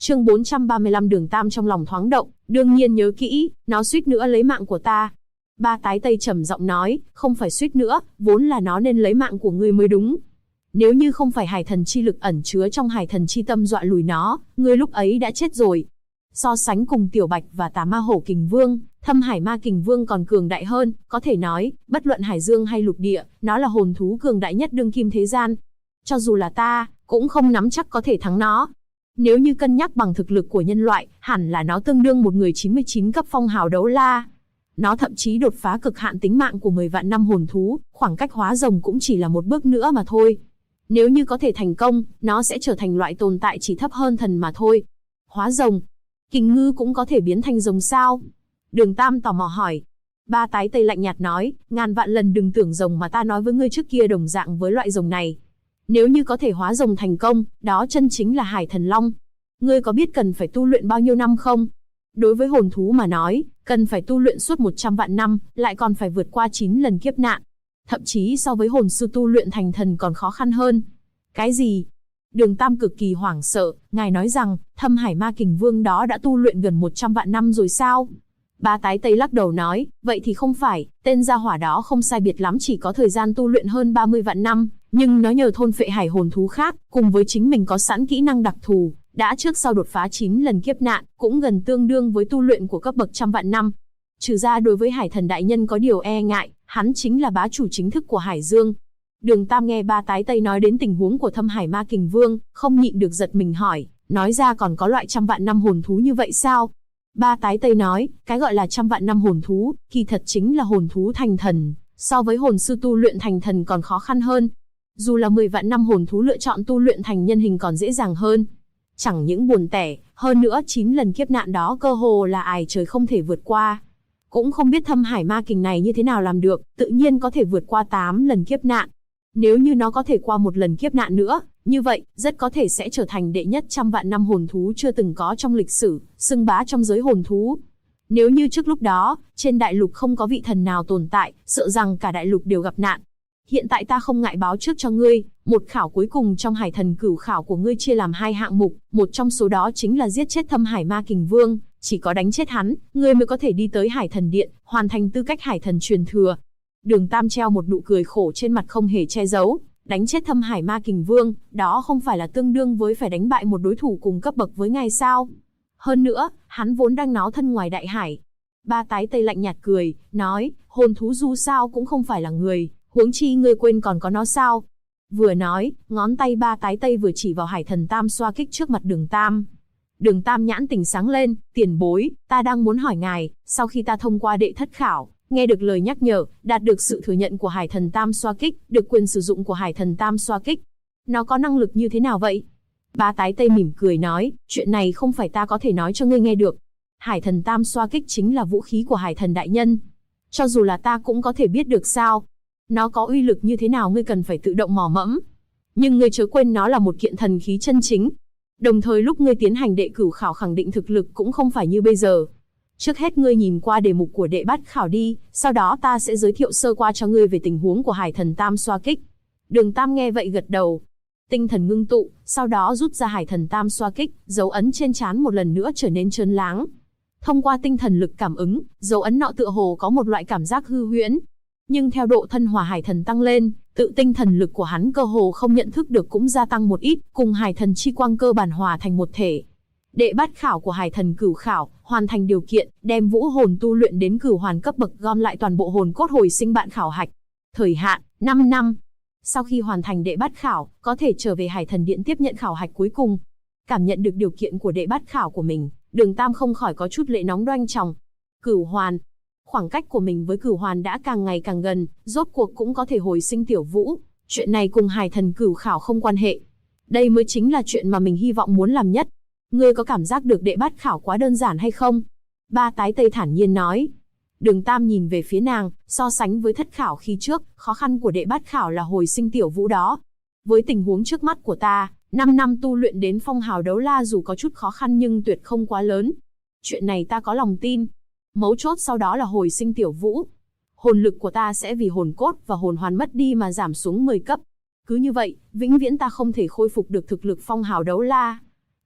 Chương 435 Đường Tam trong lòng thoáng động, đương nhiên nhớ kỹ, nó suýt nữa lấy mạng của ta. Ba Tái Tây trầm giọng nói, không phải suýt nữa, vốn là nó nên lấy mạng của ngươi mới đúng. Nếu như không phải hải thần chi lực ẩn chứa trong hải thần chi tâm dọa lùi nó, ngươi lúc ấy đã chết rồi. So sánh cùng Tiểu Bạch và Tà Ma Hổ Kình Vương, Thâm Hải Ma Kình Vương còn cường đại hơn, có thể nói, bất luận hải dương hay lục địa, nó là hồn thú cường đại nhất đương kim thế gian. Cho dù là ta, cũng không nắm chắc có thể thắng nó. Nếu như cân nhắc bằng thực lực của nhân loại, hẳn là nó tương đương một người 99 cấp phong hào đấu la. Nó thậm chí đột phá cực hạn tính mạng của 10 vạn năm hồn thú, khoảng cách hóa rồng cũng chỉ là một bước nữa mà thôi. Nếu như có thể thành công, nó sẽ trở thành loại tồn tại chỉ thấp hơn thần mà thôi. Hóa rồng, Kình Ngư cũng có thể biến thành rồng sao? Đường Tam tò mò hỏi. Ba Tái Tây lạnh nhạt nói, ngàn vạn lần đừng tưởng rồng mà ta nói với ngươi trước kia đồng dạng với loại rồng này. Nếu như có thể hóa rồng thành công, đó chân chính là hải thần long. Ngươi có biết cần phải tu luyện bao nhiêu năm không? Đối với hồn thú mà nói, cần phải tu luyện suốt 100 vạn năm, lại còn phải vượt qua 9 lần kiếp nạn. Thậm chí so với hồn sư tu luyện thành thần còn khó khăn hơn. Cái gì? Đường Tam cực kỳ hoảng sợ, ngài nói rằng, Thâm Hải Ma Kình Vương đó đã tu luyện gần 100 vạn năm rồi sao? Ba Tái Tây lắc đầu nói, vậy thì không phải, tên gia hỏa đó không sai biệt lắm chỉ có thời gian tu luyện hơn 30 vạn năm, nhưng nó nhờ thôn phệ hải hồn thú khác, cùng với chính mình có sẵn kỹ năng đặc thù, đã trước sau đột phá 9 lần kiếp nạn, cũng gần tương đương với tu luyện của cấp bậc trăm vạn năm. Trừ ra đối với hải thần đại nhân có điều e ngại, hắn chính là bá chủ chính thức của Hải Dương. Đường Tam nghe Ba Tái Tây nói đến tình huống của Thâm Hải Ma Kình Vương, không nhịn được giật mình hỏi, nói ra còn có loại trăm vạn năm hồn thú như vậy sao? Ba Tái Tây nói, cái gọi là trăm vạn năm hồn thú, kỳ thật chính là hồn thú thành thần, so với hồn sư tu luyện thành thần còn khó khăn hơn. Dù là 10 vạn năm hồn thú lựa chọn tu luyện thành nhân hình còn dễ dàng hơn. Chẳng những buồn tẻ, hơn nữa 9 lần kiếp nạn đó cơ hồ là ải trời không thể vượt qua. Cũng không biết Thâm Hải Ma Kình này như thế nào làm được, tự nhiên có thể vượt qua 8 lần kiếp nạn. Nếu như nó có thể qua một lần kiếp nạn nữa, như vậy, rất có thể sẽ trở thành đệ nhất trăm vạn năm hồn thú chưa từng có trong lịch sử, xưng bá trong giới hồn thú. Nếu như trước lúc đó, trên đại lục không có vị thần nào tồn tại, sợ rằng cả đại lục đều gặp nạn. Hiện tại ta không ngại báo trước cho ngươi, một khảo cuối cùng trong hải thần cửu khảo của ngươi chia làm 2 hạng mục, một trong số đó chính là giết chết Thâm Hải Ma Kình Vương, chỉ có đánh chết hắn, ngươi mới có thể đi tới Hải Thần Điện, hoàn thành tư cách hải thần truyền thừa. Đường Tam treo một nụ cười khổ trên mặt không hề che giấu, đánh chết Thâm Hải Ma Kình Vương, đó không phải là tương đương với phải đánh bại một đối thủ cùng cấp bậc với ngài sao? Hơn nữa, hắn vốn đang náo thân ngoài đại hải. Ba Tái Tây lạnh nhạt cười, nói, hồn thú dù sao cũng không phải là người, huống chi ngươi quên còn có nó sao? Vừa nói, ngón tay Ba Tái Tây vừa chỉ vào hải thần Tam xoa kích trước mặt Đường Tam. Đường Tam nhãn tỉnh sáng lên, tiền bối, ta đang muốn hỏi ngài, sau khi ta thông qua đệ thất khảo, nghe được lời nhắc nhở, đạt được sự thừa nhận của hải thần Tam xoa kích, được quyền sử dụng của hải thần Tam xoa kích. Nó có năng lực như thế nào vậy? Ba Tái Tây mỉm cười nói, chuyện này không phải ta có thể nói cho ngươi nghe được. Hải thần Tam xoa kích chính là vũ khí của hải thần đại nhân. Cho dù là ta cũng có thể biết được sao. Nó có uy lực như thế nào ngươi cần phải tự động mò mẫm. Nhưng ngươi chớ quên nó là một kiện thần khí chân chính. Đồng thời lúc ngươi tiến hành đệ cửu khảo khẳng định thực lực cũng không phải như bây giờ. Trước hết ngươi nhìn qua đề mục của đệ bát khảo đi, sau đó ta sẽ giới thiệu sơ qua cho ngươi về tình huống của hải thần Tam xoa kích. Đường Tam nghe vậy gật đầu. Tinh thần ngưng tụ, sau đó rút ra hải thần Tam xoa kích, dấu ấn trên trán một lần nữa trở nên trơn láng. Thông qua tinh thần lực cảm ứng, dấu ấn nọ tựa hồ có một loại cảm giác hư huyễn. Nhưng theo độ thân hòa hải thần tăng lên, tự tinh thần lực của hắn cơ hồ không nhận thức được cũng gia tăng một ít, cùng hải thần chi quang cơ bản hòa thành một thể. Đệ bát khảo của hải thần cửu khảo, hoàn thành điều kiện, đem vũ hồn tu luyện đến cửu hoàn cấp bậc gom lại toàn bộ hồn cốt hồi sinh bạn khảo hạch. Thời hạn, 5 năm. Sau khi hoàn thành đệ bát khảo, có thể trở về Hải Thần Điện tiếp nhận khảo hạch cuối cùng. Cảm nhận được điều kiện của đệ bát khảo của mình, Đường Tam không khỏi có chút lệ nóng đoanh tròng. Cửu hoàn. Khoảng cách của mình với cửu hoàn đã càng ngày càng gần, rốt cuộc cũng có thể hồi sinh tiểu vũ. Chuyện này cùng Hải Thần cửu khảo không quan hệ. Đây mới chính là chuyện mà mình hy vọng muốn làm nhất. Ngươi có cảm giác được đệ bát khảo quá đơn giản hay không? Ba Tái Tây thản nhiên nói. Đường Tam nhìn về phía nàng, so sánh với thất khảo khi trước, khó khăn của đệ bát khảo là hồi sinh tiểu vũ đó. Với tình huống trước mắt của ta, 5 năm tu luyện đến phong hào đấu la dù có chút khó khăn nhưng tuyệt không quá lớn. Chuyện này ta có lòng tin. Mấu chốt sau đó là hồi sinh tiểu vũ. Hồn lực của ta sẽ vì hồn cốt và hồn hoàn mất đi mà giảm xuống 10 cấp. Cứ như vậy, vĩnh viễn ta không thể khôi phục được thực lực phong hào đấu la.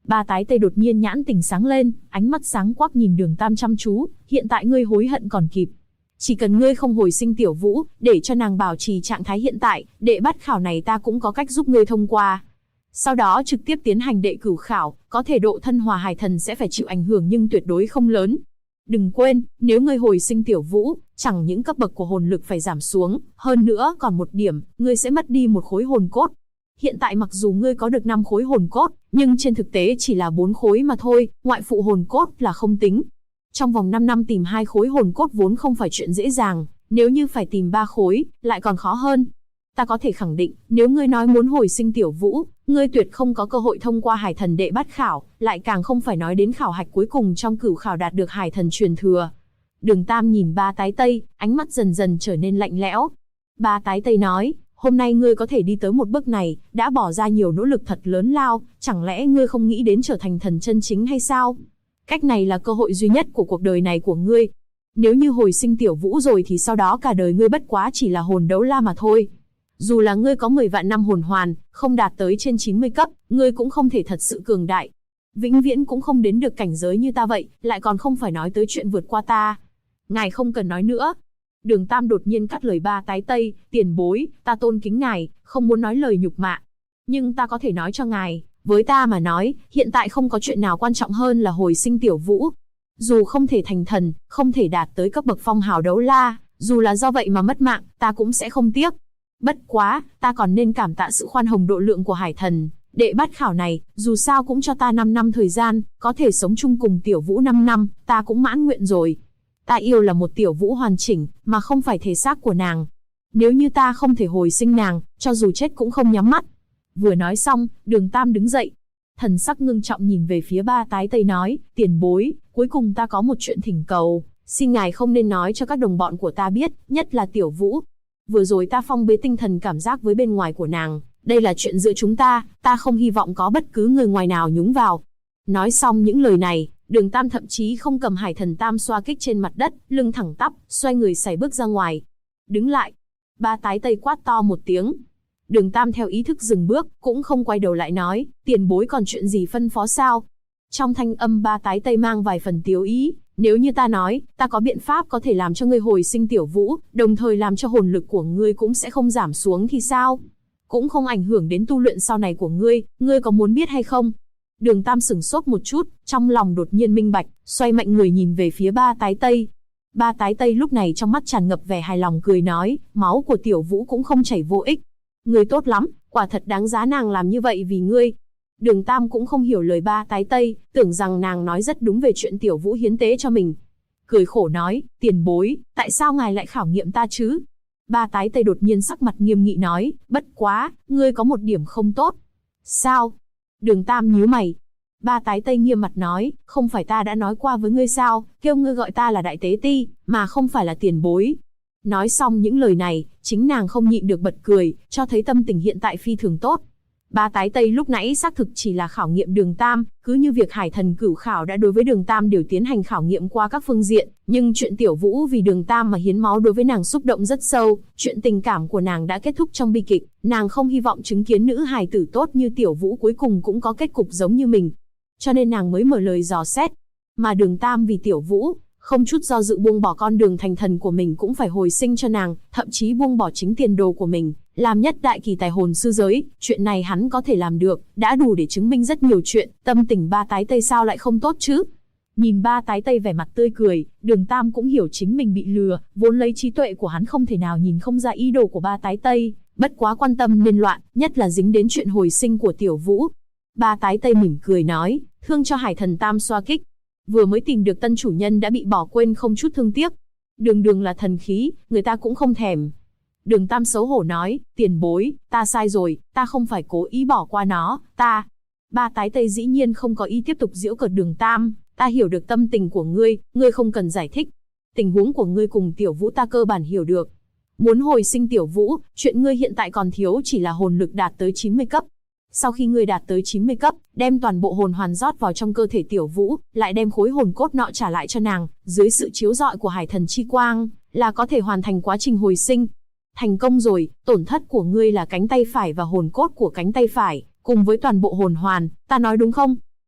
Ba tái tây đột nhiên nhãn tỉnh sáng lên, ánh mắt sáng quắc nhìn Đường Tam chăm chú, hiện tại ngươi hối hận còn kịp. Chỉ cần ngươi không hồi sinh Tiểu Vũ, để cho nàng bảo trì trạng thái hiện tại, đệ bắt khảo này ta cũng có cách giúp ngươi thông qua. Sau đó trực tiếp tiến hành đệ cửu khảo, có thể độ thân hòa hải thần sẽ phải chịu ảnh hưởng nhưng tuyệt đối không lớn. Đừng quên, nếu ngươi hồi sinh Tiểu Vũ, chẳng những cấp bậc của hồn lực phải giảm xuống, hơn nữa còn một điểm, ngươi sẽ mất đi một khối hồn cốt. Hiện tại mặc dù ngươi có được 5 khối hồn cốt, nhưng trên thực tế chỉ là 4 khối mà thôi, ngoại phụ hồn cốt là không tính. Trong vòng 5 năm tìm 2 khối hồn cốt vốn không phải chuyện dễ dàng, nếu như phải tìm 3 khối, lại còn khó hơn. Ta có thể khẳng định, nếu ngươi nói muốn hồi sinh Tiểu Vũ, ngươi tuyệt không có cơ hội thông qua hải thần đệ bát khảo, lại càng không phải nói đến khảo hạch cuối cùng trong cửu khảo đạt được hải thần truyền thừa. Đường Tam nhìn ba tái tây, ánh mắt dần dần trở nên lạnh lẽo. Ba tái tây nói, hôm nay ngươi có thể đi tới một bước này, đã bỏ ra nhiều nỗ lực thật lớn lao, chẳng lẽ ngươi không nghĩ đến trở thành thần chân chính hay sao? Cách này là cơ hội duy nhất của cuộc đời này của ngươi. Nếu như hồi sinh Tiểu Vũ rồi thì sau đó cả đời ngươi bất quá chỉ là hồn đấu la mà thôi. Dù là ngươi có 10 vạn năm hồn hoàn, không đạt tới trên 90 cấp, ngươi cũng không thể thật sự cường đại. Vĩnh viễn cũng không đến được cảnh giới như ta vậy, lại còn không phải nói tới chuyện vượt qua ta. Ngài không cần nói nữa. Đường Tam đột nhiên cắt lời ba tái tây, tiền bối, ta tôn kính ngài, không muốn nói lời nhục mạ. Nhưng ta có thể nói cho ngài, với ta mà nói, hiện tại không có chuyện nào quan trọng hơn là hồi sinh Tiểu Vũ. Dù không thể thành thần, không thể đạt tới cấp bậc phong hào đấu la, dù là do vậy mà mất mạng, ta cũng sẽ không tiếc. Bất quá, ta còn nên cảm tạ sự khoan hồng độ lượng của hải thần. Đệ bát khảo này, dù sao cũng cho ta 5 năm thời gian, có thể sống chung cùng Tiểu Vũ 5 năm, ta cũng mãn nguyện rồi. Ta yêu là một Tiểu Vũ hoàn chỉnh, mà không phải thể xác của nàng. Nếu như ta không thể hồi sinh nàng, cho dù chết cũng không nhắm mắt. Vừa nói xong, Đường Tam đứng dậy. Thần sắc ngưng trọng nhìn về phía ba tái tây nói, tiền bối, cuối cùng ta có một chuyện thỉnh cầu. Xin ngài không nên nói cho các đồng bọn của ta biết, nhất là Tiểu Vũ. Vừa rồi ta phong bế tinh thần cảm giác với bên ngoài của nàng. Đây là chuyện giữa chúng ta, ta không hy vọng có bất cứ người ngoài nào nhúng vào. Nói xong những lời này, Đường Tam thậm chí không cầm hải thần tam xoa kích trên mặt đất, lưng thẳng tắp, xoay người sải bước ra ngoài. Đứng lại. Ba tái tây quát to một tiếng. Đường Tam theo ý thức dừng bước, cũng không quay đầu lại nói, tiền bối còn chuyện gì phân phó sao? Trong thanh âm ba tái tây mang vài phần tiếu ý, nếu như ta nói, ta có biện pháp có thể làm cho ngươi hồi sinh Tiểu Vũ, đồng thời làm cho hồn lực của ngươi cũng sẽ không giảm xuống thì sao? Cũng không ảnh hưởng đến tu luyện sau này của ngươi, ngươi có muốn biết hay không? Đường Tam sửng sốt một chút, trong lòng đột nhiên minh bạch, xoay mạnh người nhìn về phía ba tái tây. Ba tái tây lúc này trong mắt tràn ngập vẻ hài lòng cười nói, máu của Tiểu Vũ cũng không chảy vô ích. Ngươi tốt lắm, quả thật đáng giá nàng làm như vậy vì ngươi. Đường Tam cũng không hiểu lời ba tái tây, tưởng rằng nàng nói rất đúng về chuyện Tiểu Vũ hiến tế cho mình. Cười khổ nói, tiền bối, tại sao ngài lại khảo nghiệm ta chứ? Ba tái tây đột nhiên sắc mặt nghiêm nghị nói, bất quá, ngươi có một điểm không tốt. Sao? Đường Tam nhíu mày. Ba tái tây nghiêm mặt nói, không phải ta đã nói qua với ngươi sao, kêu ngươi gọi ta là đại tế ti, mà không phải là tiền bối. Nói xong những lời này, chính nàng không nhịn được bật cười, cho thấy tâm tình hiện tại phi thường tốt. Ba tái tây lúc nãy xác thực chỉ là khảo nghiệm Đường Tam, cứ như việc hải thần cửu khảo đã đối với Đường Tam đều tiến hành khảo nghiệm qua các phương diện, nhưng chuyện Tiểu Vũ vì Đường Tam mà hiến máu đối với nàng xúc động rất sâu, chuyện tình cảm của nàng đã kết thúc trong bi kịch, nàng không hy vọng chứng kiến nữ hài tử tốt như Tiểu Vũ cuối cùng cũng có kết cục giống như mình. Cho nên nàng mới mở lời dò xét. Mà Đường Tam vì Tiểu Vũ, không chút do dự buông bỏ con đường thành thần của mình cũng phải hồi sinh cho nàng, thậm chí buông bỏ chính tiền đồ của mình, làm nhất đại kỳ tài hồn sư giới, chuyện này hắn có thể làm được, đã đủ để chứng minh rất nhiều chuyện, tâm tình ba tái tây sao lại không tốt chứ? Nhìn ba tái tây vẻ mặt tươi cười, Đường Tam cũng hiểu chính mình bị lừa, vốn lấy trí tuệ của hắn không thể nào nhìn không ra ý đồ của ba tái tây, bất quá quan tâm nên loạn, nhất là dính đến chuyện hồi sinh của Tiểu Vũ. Ba tái tây mỉm cười nói, thương cho hải thần tam xoa kích. Vừa mới tìm được tân chủ nhân đã bị bỏ quên không chút thương tiếc. Đường đường là thần khí, người ta cũng không thèm. Đường Tam xấu hổ nói, tiền bối, ta sai rồi, ta không phải cố ý bỏ qua nó, ta. Ba tái tây dĩ nhiên không có ý tiếp tục giễu cợt Đường Tam, ta hiểu được tâm tình của ngươi, ngươi không cần giải thích. Tình huống của ngươi cùng Tiểu Vũ ta cơ bản hiểu được. Muốn hồi sinh Tiểu Vũ, chuyện ngươi hiện tại còn thiếu chỉ là hồn lực đạt tới 90 cấp. Sau khi ngươi đạt tới 90 cấp, đem toàn bộ hồn hoàn rót vào trong cơ thể Tiểu Vũ, lại đem khối hồn cốt nọ trả lại cho nàng, dưới sự chiếu rọi của hải thần chi quang, là có thể hoàn thành quá trình hồi sinh. Thành công rồi, tổn thất của ngươi là cánh tay phải và hồn cốt của cánh tay phải, cùng với toàn bộ hồn hoàn, ta nói đúng không?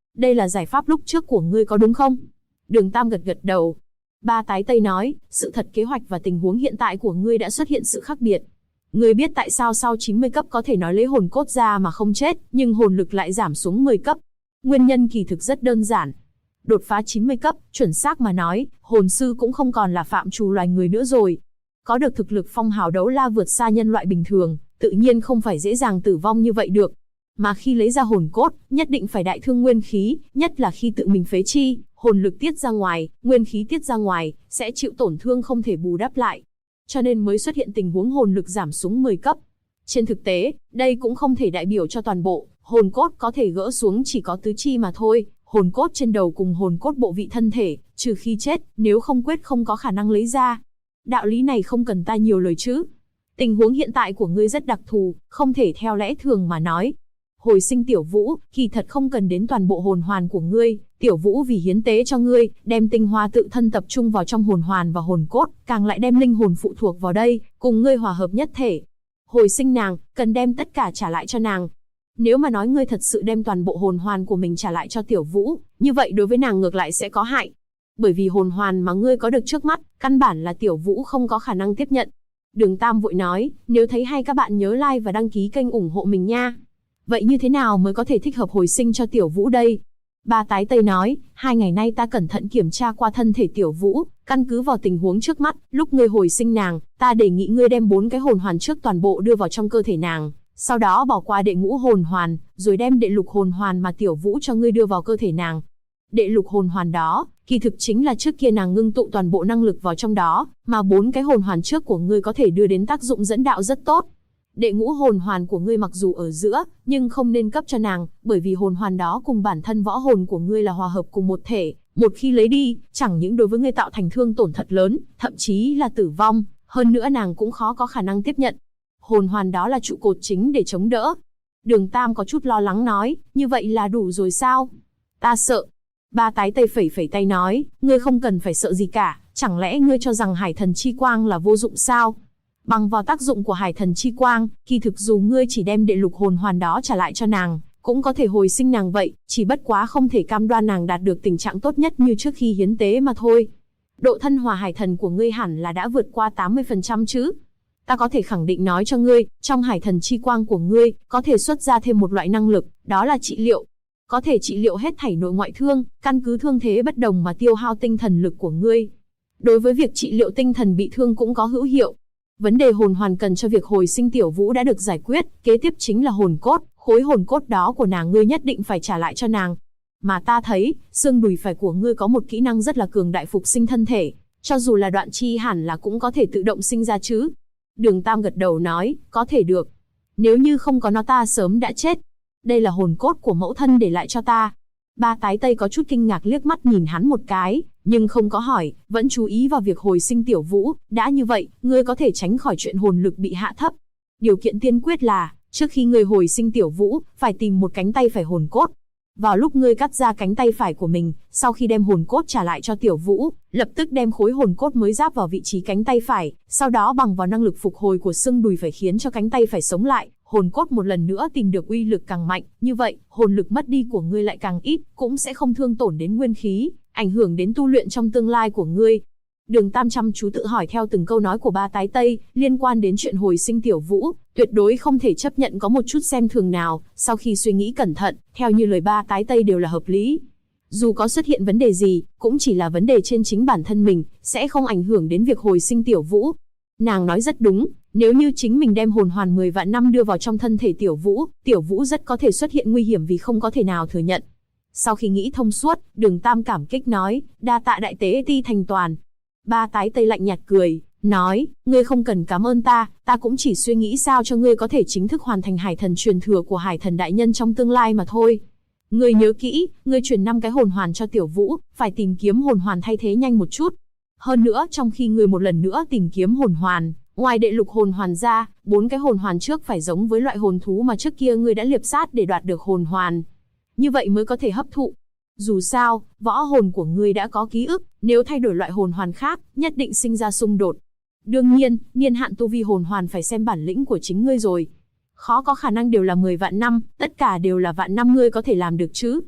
Đây là giải pháp lúc trước của ngươi có đúng không? Đường Tam gật gật đầu. Ba tái Tây nói, sự thật kế hoạch và tình huống hiện tại của ngươi đã xuất hiện sự khác biệt. Ngươi biết tại sao sau 90 cấp có thể nói lấy hồn cốt ra mà không chết, nhưng hồn lực lại giảm xuống 10 cấp. Nguyên nhân kỳ thực rất đơn giản. Đột phá 90 cấp, chuẩn xác mà nói, hồn sư cũng không còn là phạm trù loài người nữa rồi. Có được thực lực phong hào đấu la vượt xa nhân loại bình thường, tự nhiên không phải dễ dàng tử vong như vậy được. Mà khi lấy ra hồn cốt, nhất định phải đại thương nguyên khí, nhất là khi tự mình phế chi, hồn lực tiết ra ngoài, nguyên khí tiết ra ngoài, sẽ chịu tổn thương không thể bù đắp lại. Cho nên mới xuất hiện tình huống hồn lực giảm xuống 10 cấp. Trên thực tế, đây cũng không thể đại biểu cho toàn bộ, hồn cốt có thể gỡ xuống chỉ có tứ chi mà thôi, hồn cốt trên đầu cùng hồn cốt bộ vị thân thể, trừ khi chết, nếu không quyết không có khả năng lấy ra. Đạo lý này không cần ta nhiều lời chứ. Tình huống hiện tại của ngươi rất đặc thù, không thể theo lẽ thường mà nói. Hồi sinh Tiểu Vũ, kỳ thật không cần đến toàn bộ hồn hoàn của ngươi, Tiểu Vũ vì hiến tế cho ngươi, đem tinh hoa tự thân tập trung vào trong hồn hoàn và hồn cốt, càng lại đem linh hồn phụ thuộc vào đây, cùng ngươi hòa hợp nhất thể. Hồi sinh nàng, cần đem tất cả trả lại cho nàng. Nếu mà nói ngươi thật sự đem toàn bộ hồn hoàn của mình trả lại cho Tiểu Vũ, như vậy đối với nàng ngược lại sẽ có hại. Bởi vì hồn hoàn mà ngươi có được trước mắt, căn bản là Tiểu Vũ không có khả năng tiếp nhận. Đường Tam vội nói, nếu thấy hay các bạn nhớ like và đăng ký kênh ủng hộ mình nha. Vậy như thế nào mới có thể thích hợp hồi sinh cho Tiểu Vũ đây? Ba tái Tây nói, 2 ngày nay ta cẩn thận kiểm tra qua thân thể Tiểu Vũ, căn cứ vào tình huống trước mắt, lúc ngươi hồi sinh nàng, ta đề nghị ngươi đem 4 cái hồn hoàn trước toàn bộ đưa vào trong cơ thể nàng, sau đó bỏ qua đệ ngũ hồn hoàn, rồi đem đệ lục hồn hoàn mà Tiểu Vũ cho ngươi đưa vào cơ thể nàng. Đệ lục hồn hoàn đó, kỳ thực chính là trước kia nàng ngưng tụ toàn bộ năng lực vào trong đó, mà 4 cái hồn hoàn trước của ngươi có thể đưa đến tác dụng dẫn đạo rất tốt. Đệ ngũ hồn hoàn của ngươi mặc dù ở giữa, nhưng không nên cấp cho nàng, bởi vì hồn hoàn đó cùng bản thân võ hồn của ngươi là hòa hợp cùng một thể, một khi lấy đi, chẳng những đối với ngươi tạo thành thương tổn thật lớn, thậm chí là tử vong, hơn nữa nàng cũng khó có khả năng tiếp nhận. Hồn hoàn đó là trụ cột chính để chống đỡ. Đường Tam có chút lo lắng nói, như vậy là đủ rồi sao? Ta sợ. Ba tái Tây phẩy phẩy tay nói, ngươi không cần phải sợ gì cả, chẳng lẽ ngươi cho rằng Hải Thần Chi Quang là vô dụng sao? Bằng vào tác dụng của Hải Thần Chi Quang, kỳ thực dù ngươi chỉ đem đệ lục hồn hoàn đó trả lại cho nàng, cũng có thể hồi sinh nàng vậy, chỉ bất quá không thể cam đoan nàng đạt được tình trạng tốt nhất như trước khi hiến tế mà thôi. Độ thân hòa Hải Thần của ngươi hẳn là đã vượt qua 80% chứ? Ta có thể khẳng định nói cho ngươi, trong Hải Thần Chi Quang của ngươi, có thể xuất ra thêm một loại năng lực, đó là trị liệu. Có thể trị liệu hết thảy nội ngoại thương, căn cứ thương thế bất đồng mà tiêu hao tinh thần lực của ngươi. Đối với việc trị liệu tinh thần bị thương cũng có hữu hiệu. Vấn đề hồn hoàn cần cho việc hồi sinh Tiểu Vũ đã được giải quyết, kế tiếp chính là hồn cốt, khối hồn cốt đó của nàng ngươi nhất định phải trả lại cho nàng. Mà ta thấy, xương đùi phải của ngươi có một kỹ năng rất là cường đại phục sinh thân thể, cho dù là đoạn chi hẳn là cũng có thể tự động sinh ra chứ. Đường Tam gật đầu nói, có thể được. Nếu như không có nó ta sớm đã chết. Đây là hồn cốt của mẫu thân để lại cho ta. Ba tái Tây có chút kinh ngạc liếc mắt nhìn hắn một cái, nhưng không có hỏi, vẫn chú ý vào việc hồi sinh Tiểu Vũ. Đã như vậy, ngươi có thể tránh khỏi chuyện hồn lực bị hạ thấp. Điều kiện tiên quyết là, trước khi ngươi hồi sinh Tiểu Vũ, phải tìm một cánh tay phải hồn cốt. Vào lúc ngươi cắt ra cánh tay phải của mình, sau khi đem hồn cốt trả lại cho Tiểu Vũ, lập tức đem khối hồn cốt mới giáp vào vị trí cánh tay phải, sau đó bằng vào năng lực phục hồi của xương đùi phải khiến cho cánh tay phải sống lại, hồn cốt một lần nữa tìm được uy lực càng mạnh, như vậy, hồn lực mất đi của ngươi lại càng ít, cũng sẽ không thương tổn đến nguyên khí, ảnh hưởng đến tu luyện trong tương lai của ngươi. Đường Tam chăm chú tự hỏi theo từng câu nói của ba tái Tây, liên quan đến chuyện hồi sinh Tiểu Vũ, tuyệt đối không thể chấp nhận có một chút xem thường nào, sau khi suy nghĩ cẩn thận, theo như lời ba tái Tây đều là hợp lý. Dù có xuất hiện vấn đề gì, cũng chỉ là vấn đề trên chính bản thân mình, sẽ không ảnh hưởng đến việc hồi sinh Tiểu Vũ. Nàng nói rất đúng, nếu như chính mình đem hồn hoàn 10 vạn năm đưa vào trong thân thể Tiểu Vũ rất có thể xuất hiện nguy hiểm vì không có thể nào thừa nhận. Sau khi nghĩ thông suốt, Đường Tam cảm kích nói, đa tạ đại tế ti thành toàn. Ba tái Tây lạnh nhạt cười, nói, ngươi không cần cảm ơn ta cũng chỉ suy nghĩ sao cho ngươi có thể chính thức hoàn thành Hải Thần truyền thừa của Hải Thần đại nhân trong tương lai mà thôi. Ngươi nhớ kỹ, ngươi truyền 5 cái hồn hoàn cho Tiểu Vũ, phải tìm kiếm hồn hoàn thay thế nhanh một chút. Hơn nữa, trong khi ngươi một lần nữa tìm kiếm hồn hoàn, ngoài đệ lục hồn hoàn ra, 4 cái hồn hoàn trước phải giống với loại hồn thú mà trước kia ngươi đã liệp sát để đoạt được hồn hoàn. Như vậy mới có thể hấp thụ. Dù sao, võ hồn của ngươi đã có ký ức, nếu thay đổi loại hồn hoàn khác, nhất định sinh ra xung đột. Đương nhiên, niên hạn tu vi hồn hoàn phải xem bản lĩnh của chính ngươi rồi. Khó có khả năng đều là 10 vạn năm, tất cả đều là vạn năm ngươi có thể làm được chứ.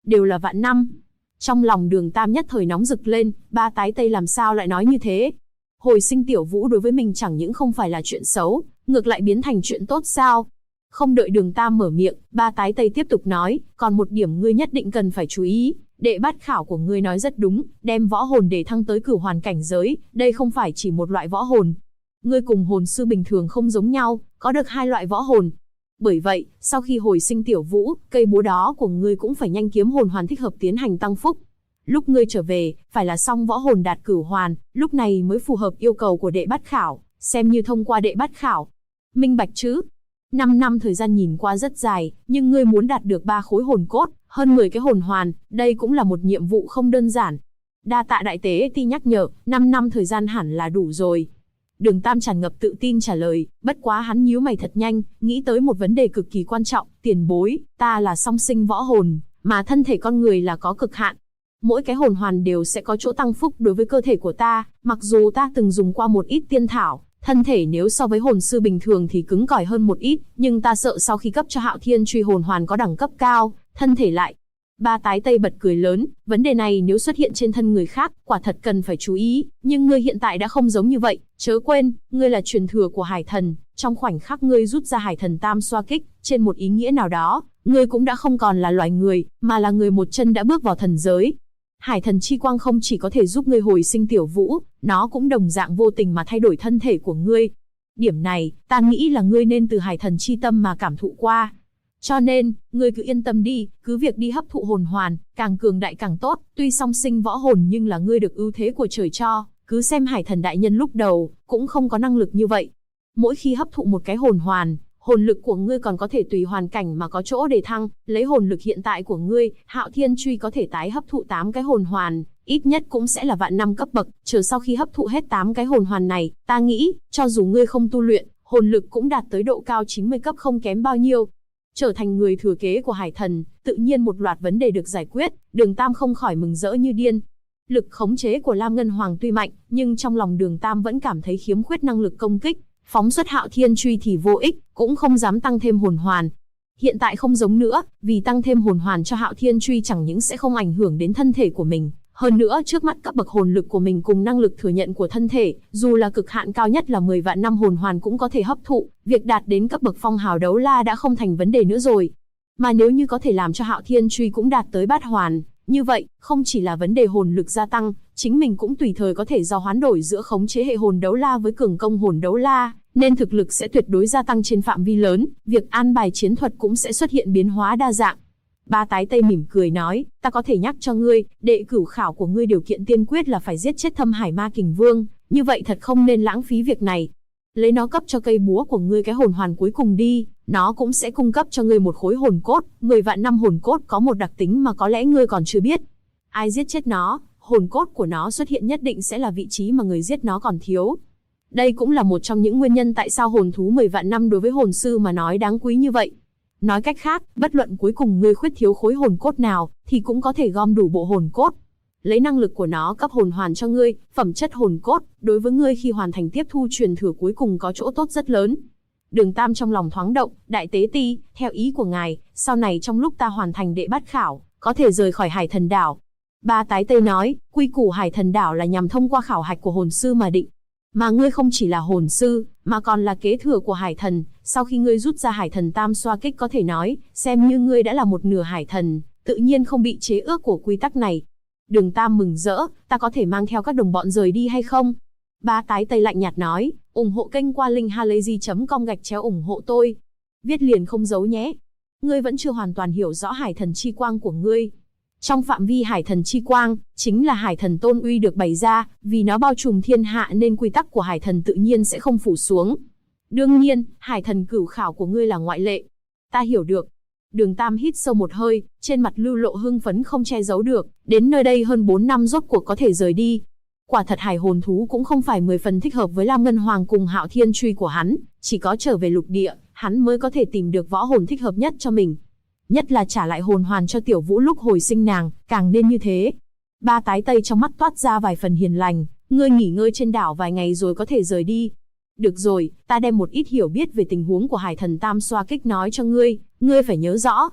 Đều là vạn năm. Trong lòng Đường Tam nhất thời nóng rực lên, ba tái tây làm sao lại nói như thế? Hồi sinh Tiểu Vũ đối với mình chẳng những không phải là chuyện xấu, ngược lại biến thành chuyện tốt sao? Không đợi Đường Tam mở miệng, ba tái tây tiếp tục nói, còn một điểm ngươi nhất định cần phải chú ý. Đệ bát khảo của ngươi nói rất đúng, đem võ hồn để thăng tới cửu hoàn cảnh giới, đây không phải chỉ một loại võ hồn. Ngươi cùng hồn sư bình thường không giống nhau, có được hai loại võ hồn. Bởi vậy, sau khi hồi sinh Tiểu Vũ, cây búa đó của ngươi cũng phải nhanh kiếm hồn hoàn thích hợp tiến hành tăng phúc. Lúc ngươi trở về, phải là song võ hồn đạt cửu hoàn, lúc này mới phù hợp yêu cầu của đệ bát khảo, xem như thông qua đệ bát khảo. Minh bạch chứ? 5 năm thời gian nhìn qua rất dài, nhưng ngươi muốn đạt được 3 khối hồn cốt, hơn 10 cái hồn hoàn, đây cũng là một nhiệm vụ không đơn giản. Đa tạ đại tế ti nhắc nhở, 5 năm thời gian hẳn là đủ rồi. Đường Tam tràn ngập tự tin trả lời, bất quá hắn nhíu mày thật nhanh, nghĩ tới một vấn đề cực kỳ quan trọng, tiền bối, ta là song sinh võ hồn, mà thân thể con người là có cực hạn. Mỗi cái hồn hoàn đều sẽ có chỗ tăng phúc đối với cơ thể của ta, mặc dù ta từng dùng qua một ít tiên thảo, thân thể nếu so với hồn sư bình thường thì cứng cỏi hơn một ít, nhưng ta sợ sau khi cấp cho Hạo Thiên Truy hồn hoàn có đẳng cấp cao, thân thể lại. Ba tái tây bật cười lớn, vấn đề này nếu xuất hiện trên thân người khác, quả thật cần phải chú ý, nhưng ngươi hiện tại đã không giống như vậy, chớ quên, ngươi là truyền thừa của Hải Thần, trong khoảnh khắc ngươi rút ra Hải Thần Tam Xoa Kích, trên một ý nghĩa nào đó, ngươi cũng đã không còn là loài người, mà là người một chân đã bước vào thần giới. Hải Thần Chi Quang không chỉ có thể giúp ngươi hồi sinh Tiểu Vũ, nó cũng đồng dạng vô tình mà thay đổi thân thể của ngươi. Điểm này, ta nghĩ là ngươi nên từ Hải Thần Chi Tâm mà cảm thụ qua. Cho nên, ngươi cứ yên tâm đi, cứ việc đi hấp thụ hồn hoàn, càng cường đại càng tốt, tuy song sinh võ hồn nhưng là ngươi được ưu thế của trời cho, cứ xem Hải Thần đại nhân lúc đầu, cũng không có năng lực như vậy. Mỗi khi hấp thụ một cái hồn hoàn, hồn lực của ngươi còn có thể tùy hoàn cảnh mà có chỗ để thăng, lấy hồn lực hiện tại của ngươi, Hạo Thiên Truy có thể tái hấp thụ 8 cái hồn hoàn, ít nhất cũng sẽ là vạn năm cấp bậc, chờ sau khi hấp thụ hết 8 cái hồn hoàn này, ta nghĩ, cho dù ngươi không tu luyện, hồn lực cũng đạt tới độ cao 90 cấp không kém bao nhiêu. Trở thành người thừa kế của Hải Thần, tự nhiên một loạt vấn đề được giải quyết, Đường Tam không khỏi mừng rỡ như điên. Lực khống chế của Lam Ngân Hoàng tuy mạnh, nhưng trong lòng Đường Tam vẫn cảm thấy khiếm khuyết năng lực công kích, phóng xuất Hạo Thiên Truy thì vô ích, cũng không dám tăng thêm hồn hoàn. Hiện tại không giống nữa, vì tăng thêm hồn hoàn cho Hạo Thiên Truy chẳng những sẽ không ảnh hưởng đến thân thể của mình, hơn nữa trước mắt cấp bậc hồn lực của mình cùng năng lực thừa nhận của thân thể, dù là cực hạn cao nhất là 10 vạn năm hồn hoàn cũng có thể hấp thụ, việc đạt đến cấp bậc phong hào đấu la đã không thành vấn đề nữa rồi. Mà nếu như có thể làm cho Hạo Thiên Truy cũng đạt tới bát hoàn, như vậy, không chỉ là vấn đề hồn lực gia tăng, chính mình cũng tùy thời có thể do hoán đổi giữa khống chế hệ hồn đấu la với cường công hồn đấu la, nên thực lực sẽ tuyệt đối gia tăng trên phạm vi lớn, việc an bài chiến thuật cũng sẽ xuất hiện biến hóa đa dạng. Ba tái tây mỉm cười nói, ta có thể nhắc cho ngươi, đệ cửu khảo của ngươi điều kiện tiên quyết là phải giết chết Thâm Hải Ma Kình Vương, như vậy thật không nên lãng phí việc này. Lấy nó cấp cho cây búa của ngươi cái hồn hoàn cuối cùng đi, nó cũng sẽ cung cấp cho ngươi một khối hồn cốt, 10 vạn năm hồn cốt có một đặc tính mà có lẽ ngươi còn chưa biết. Ai giết chết nó, hồn cốt của nó xuất hiện nhất định sẽ là vị trí mà người giết nó còn thiếu. Đây cũng là một trong những nguyên nhân tại sao hồn thú 10 vạn năm đối với hồn sư mà nói đáng quý như vậy. Nói cách khác, bất luận cuối cùng ngươi khuyết thiếu khối hồn cốt nào, thì cũng có thể gom đủ bộ hồn cốt. Lấy năng lực của nó cấp hồn hoàn cho ngươi, phẩm chất hồn cốt, đối với ngươi khi hoàn thành tiếp thu truyền thừa cuối cùng có chỗ tốt rất lớn. Đường Tam trong lòng thoáng động, đại tế ti, theo ý của ngài, sau này trong lúc ta hoàn thành đệ bát khảo, có thể rời khỏi Hải Thần Đảo. Ba tái tây nói, quy củ Hải Thần Đảo là nhằm thông qua khảo hạch của hồn sư mà định. Mà ngươi không chỉ là hồn sư, mà còn là kế thừa của Hải Thần, sau khi ngươi rút ra Hải Thần Tam Xoa Kích có thể nói, xem như ngươi đã là một nửa Hải Thần, tự nhiên không bị chế ước của quy tắc này. Đường Tam mừng rỡ, ta có thể mang theo các đồng bọn rời đi hay không? Ba tái tây lạnh nhạt nói, ủng hộ kênh qua linkhalazy.com/ủng hộ tôi. Viết liền không giấu nhé. Ngươi vẫn chưa hoàn toàn hiểu rõ Hải Thần Chi Quang của ngươi. Trong phạm vi Hải Thần Chi Quang, chính là Hải Thần tôn uy được bày ra, vì nó bao trùm thiên hạ nên quy tắc của Hải Thần tự nhiên sẽ không phủ xuống. Đương nhiên, Hải Thần cửu khảo của ngươi là ngoại lệ. Ta hiểu được. Đường Tam hít sâu một hơi, trên mặt lưu lộ hưng phấn không che giấu được, đến nơi đây hơn 4 năm rốt cuộc có thể rời đi. Quả thật hải hồn thú cũng không phải 10 phần thích hợp với Lam Ngân Hoàng cùng Hạo Thiên Truy của hắn, chỉ có trở về lục địa, hắn mới có thể tìm được võ hồn thích hợp nhất cho mình. Nhất là trả lại hồn hoàn cho Tiểu Vũ lúc hồi sinh nàng, càng nên như thế. Ba tái tây trong mắt toát ra vài phần hiền lành, ngươi nghỉ ngơi trên đảo vài ngày rồi có thể rời đi. Được rồi, ta đem một ít hiểu biết về tình huống của Hải Thần Tam Xoa Kích nói cho ngươi, ngươi phải nhớ rõ.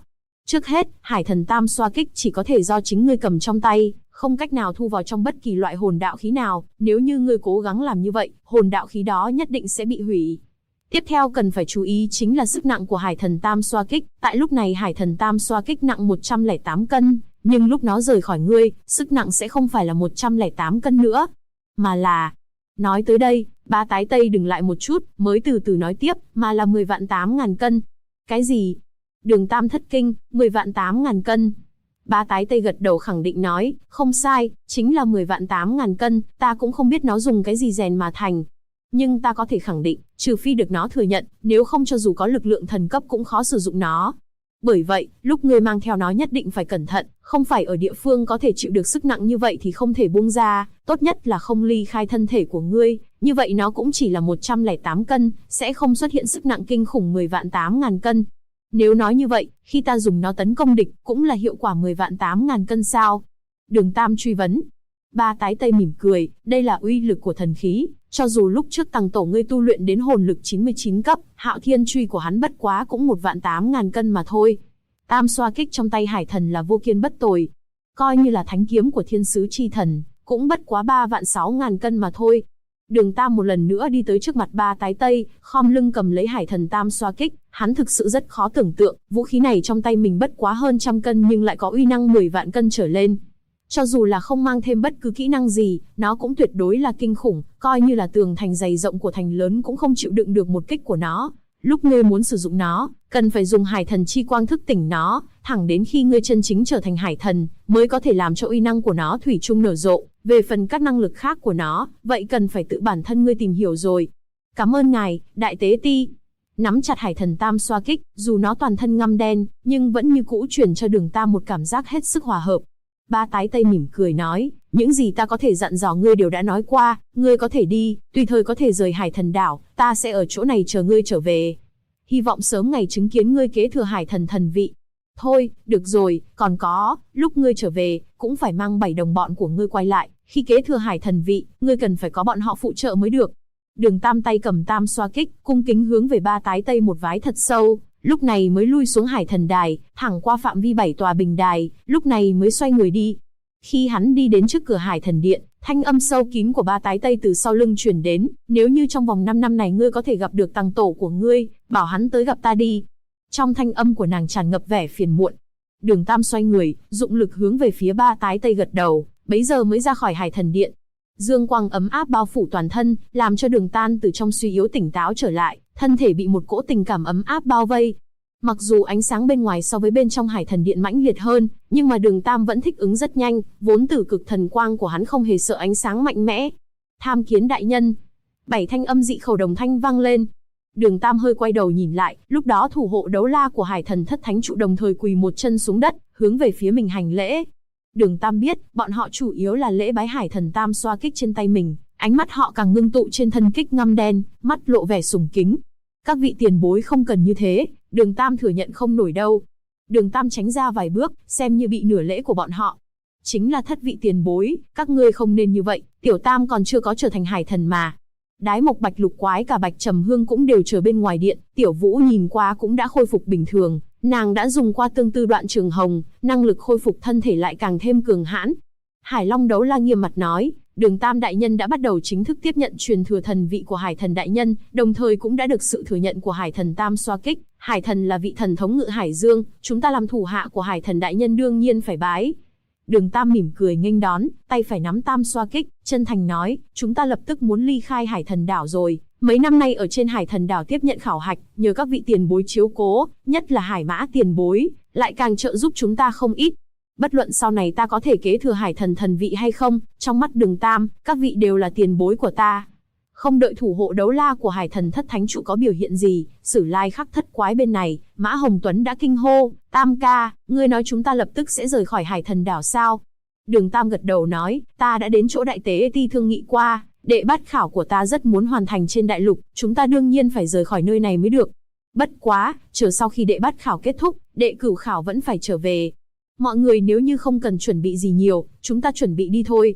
Trước hết, Hải Thần Tam Xoa Kích chỉ có thể do chính ngươi cầm trong tay, không cách nào thu vào trong bất kỳ loại hồn đạo khí nào, nếu như ngươi cố gắng làm như vậy, hồn đạo khí đó nhất định sẽ bị hủy. Tiếp theo cần phải chú ý chính là sức nặng của Hải Thần Tam Xoa Kích, tại lúc này Hải Thần Tam Xoa Kích nặng 108 cân, nhưng lúc nó rời khỏi ngươi, sức nặng sẽ không phải là 108 cân nữa, mà là... Nói tới đây, ba tái tây dừng lại một chút, mới từ từ nói tiếp, mà là 10.800.000 cân. Cái gì? Đường Tam thất kinh, 10.800.000 cân. Ba tái tây gật đầu khẳng định nói, không sai, chính là 10.800.000 cân, ta cũng không biết nó dùng cái gì rèn mà thành. Nhưng ta có thể khẳng định, trừ phi được nó thừa nhận, nếu không cho dù có lực lượng thần cấp cũng khó sử dụng nó. Bởi vậy, lúc ngươi mang theo nó nhất định phải cẩn thận, không phải ở địa phương có thể chịu được sức nặng như vậy thì không thể buông ra, tốt nhất là không ly khai thân thể của ngươi, như vậy nó cũng chỉ là 108 cân, sẽ không xuất hiện sức nặng kinh khủng 10.800.000 cân. Nếu nói như vậy, khi ta dùng nó tấn công địch, cũng là hiệu quả 10.800.000 cân sao? Đường Tam truy vấn. Ba tái tây mỉm cười, đây là uy lực của thần khí, cho dù lúc trước Tăng tổ ngươi tu luyện đến hồn lực 99 cấp, Hạo Thiên truy của hắn bất quá cũng 1.800.000 cân mà thôi. Tam Xoa Kích trong tay Hải Thần là vô kiên bất tồi, coi như là thánh kiếm của Thiên Sứ Chi Thần, cũng bất quá 3.600.000 cân mà thôi. Đường Tam một lần nữa đi tới trước mặt ba tái tây, khom lưng cầm lấy Hải Thần Tam Xoa Kích, hắn thực sự rất khó tưởng tượng, vũ khí này trong tay mình bất quá hơn 100 cân nhưng lại có uy năng 10 vạn cân trở lên. Cho dù là không mang thêm bất cứ kỹ năng gì, nó cũng tuyệt đối là kinh khủng, coi như là tường thành dày rộng của thành lớn cũng không chịu đựng được một kích của nó. Lúc ngươi muốn sử dụng nó, cần phải dùng Hải Thần chi quang thức tỉnh nó, thẳng đến khi ngươi chân chính trở thành Hải Thần, mới có thể làm cho uy năng của nó thủy chung nở rộ. Về phần các năng lực khác của nó, vậy cần phải tự bản thân ngươi tìm hiểu rồi. Cảm ơn ngài, Đại Tế Ti. Nắm chặt Hải Thần Tam Xoa Kích, dù nó toàn thân ngăm đen, nhưng vẫn như cũ truyền cho Đường Tam một cảm giác hết sức hòa hợp. Ba tái tây mỉm cười nói, những gì ta có thể dặn dò ngươi đều đã nói qua, ngươi có thể đi, tùy thời có thể rời Hải Thần đảo, ta sẽ ở chỗ này chờ ngươi trở về. Hy vọng sớm ngày chứng kiến ngươi kế thừa Hải Thần thần vị. Thôi, được rồi, còn có, lúc ngươi trở về, cũng phải mang 7 đồng bọn của ngươi quay lại, khi kế thừa Hải Thần vị, ngươi cần phải có bọn họ phụ trợ mới được. Đường Tam tay cầm Tam Xoa Kích, cung kính hướng về ba tái tây một vái thật sâu, lúc này mới lui xuống Hải Thần đài, thẳng qua phạm vi 7 tòa bình đài, lúc này mới xoay người đi. Khi hắn đi đến trước cửa Hải Thần điện, thanh âm sâu kín của ba tái tây từ sau lưng truyền đến, nếu như trong vòng 5 năm này ngươi có thể gặp được Tăng tổ của ngươi, bảo hắn tới gặp ta đi. Trong thanh âm của nàng tràn ngập vẻ phiền muộn. Đường Tam xoay người, dụng lực hướng về phía ba tái tây gật đầu, bấy giờ mới ra khỏi Hải Thần điện. Dương quang ấm áp bao phủ toàn thân, làm cho Đường Tam từ trong suy yếu tỉnh táo trở lại, thân thể bị một cỗ tình cảm ấm áp bao vây. Mặc dù ánh sáng bên ngoài so với bên trong Hải Thần điện mãnh liệt hơn, nhưng mà Đường Tam vẫn thích ứng rất nhanh, vốn tử cực thần quang của hắn không hề sợ ánh sáng mạnh mẽ. Tham kiến đại nhân. 7 thanh âm dị khẩu đồng thanh vang lên. Đường Tam hơi quay đầu nhìn lại, lúc đó thủ hộ đấu la của Hải Thần thất thánh trụ đồng thời quỳ một chân xuống đất, hướng về phía mình hành lễ. Đường Tam biết, bọn họ chủ yếu là lễ bái Hải Thần Tam Xoa Kích trên tay mình, ánh mắt họ càng ngưng tụ trên thân kích ngăm đen, mắt lộ vẻ sùng kính. Các vị tiền bối không cần như thế, Đường Tam thừa nhận không nổi đâu. Đường Tam tránh ra vài bước, xem như bị nửa lễ của bọn họ. Chính là thất vị tiền bối, các ngươi không nên như vậy, Tiểu Tam còn chưa có trở thành Hải Thần mà. Đái Mộc Bạch Lục Quái cả Bạch Trầm Hương cũng đều chờ bên ngoài điện, Tiểu Vũ nhìn qua cũng đã khôi phục bình thường, nàng đã dùng qua tương tư đoạn trường hồng, năng lực khôi phục thân thể lại càng thêm cường hãn. Hải Long Đấu La nghiêm mặt nói, Đường Tam đại nhân đã bắt đầu chính thức tiếp nhận truyền thừa thần vị của Hải Thần đại nhân, đồng thời cũng đã được sự thừa nhận của Hải Thần Tam Xoa Kích. Hải Thần là vị thần thống ngự Hải Dương, chúng ta làm thủ hạ của Hải Thần đại nhân đương nhiên phải bái. Đường Tam mỉm cười nghênh đón, tay phải nắm Tam Xoa Kích, chân thành nói, chúng ta lập tức muốn ly khai Hải Thần đảo rồi. Mấy năm nay ở trên Hải Thần đảo tiếp nhận khảo hạch, nhờ các vị tiền bối chiếu cố, nhất là Hải Mã tiền bối, lại càng trợ giúp chúng ta không ít. Bất luận sau này ta có thể kế thừa Hải Thần thần vị hay không, trong mắt Đường Tam, các vị đều là tiền bối của ta. Không đợi thủ hộ đấu la của Hải Thần thất thánh trụ có biểu hiện gì, Sử Lai Khắc thất quái bên này, Mã Hồng Tuấn đã kinh hô, Tam ca, ngươi nói chúng ta lập tức sẽ rời khỏi Hải Thần đảo sao? Đường Tam gật đầu nói, ta đã đến chỗ đại tế ti thương nghị qua, đệ bát khảo của ta rất muốn hoàn thành trên đại lục, chúng ta đương nhiên phải rời khỏi nơi này mới được. Bất quá, chờ sau khi đệ bát khảo kết thúc, đệ cửu khảo vẫn phải trở về. Mọi người nếu như không cần chuẩn bị gì nhiều, chúng ta chuẩn bị đi thôi.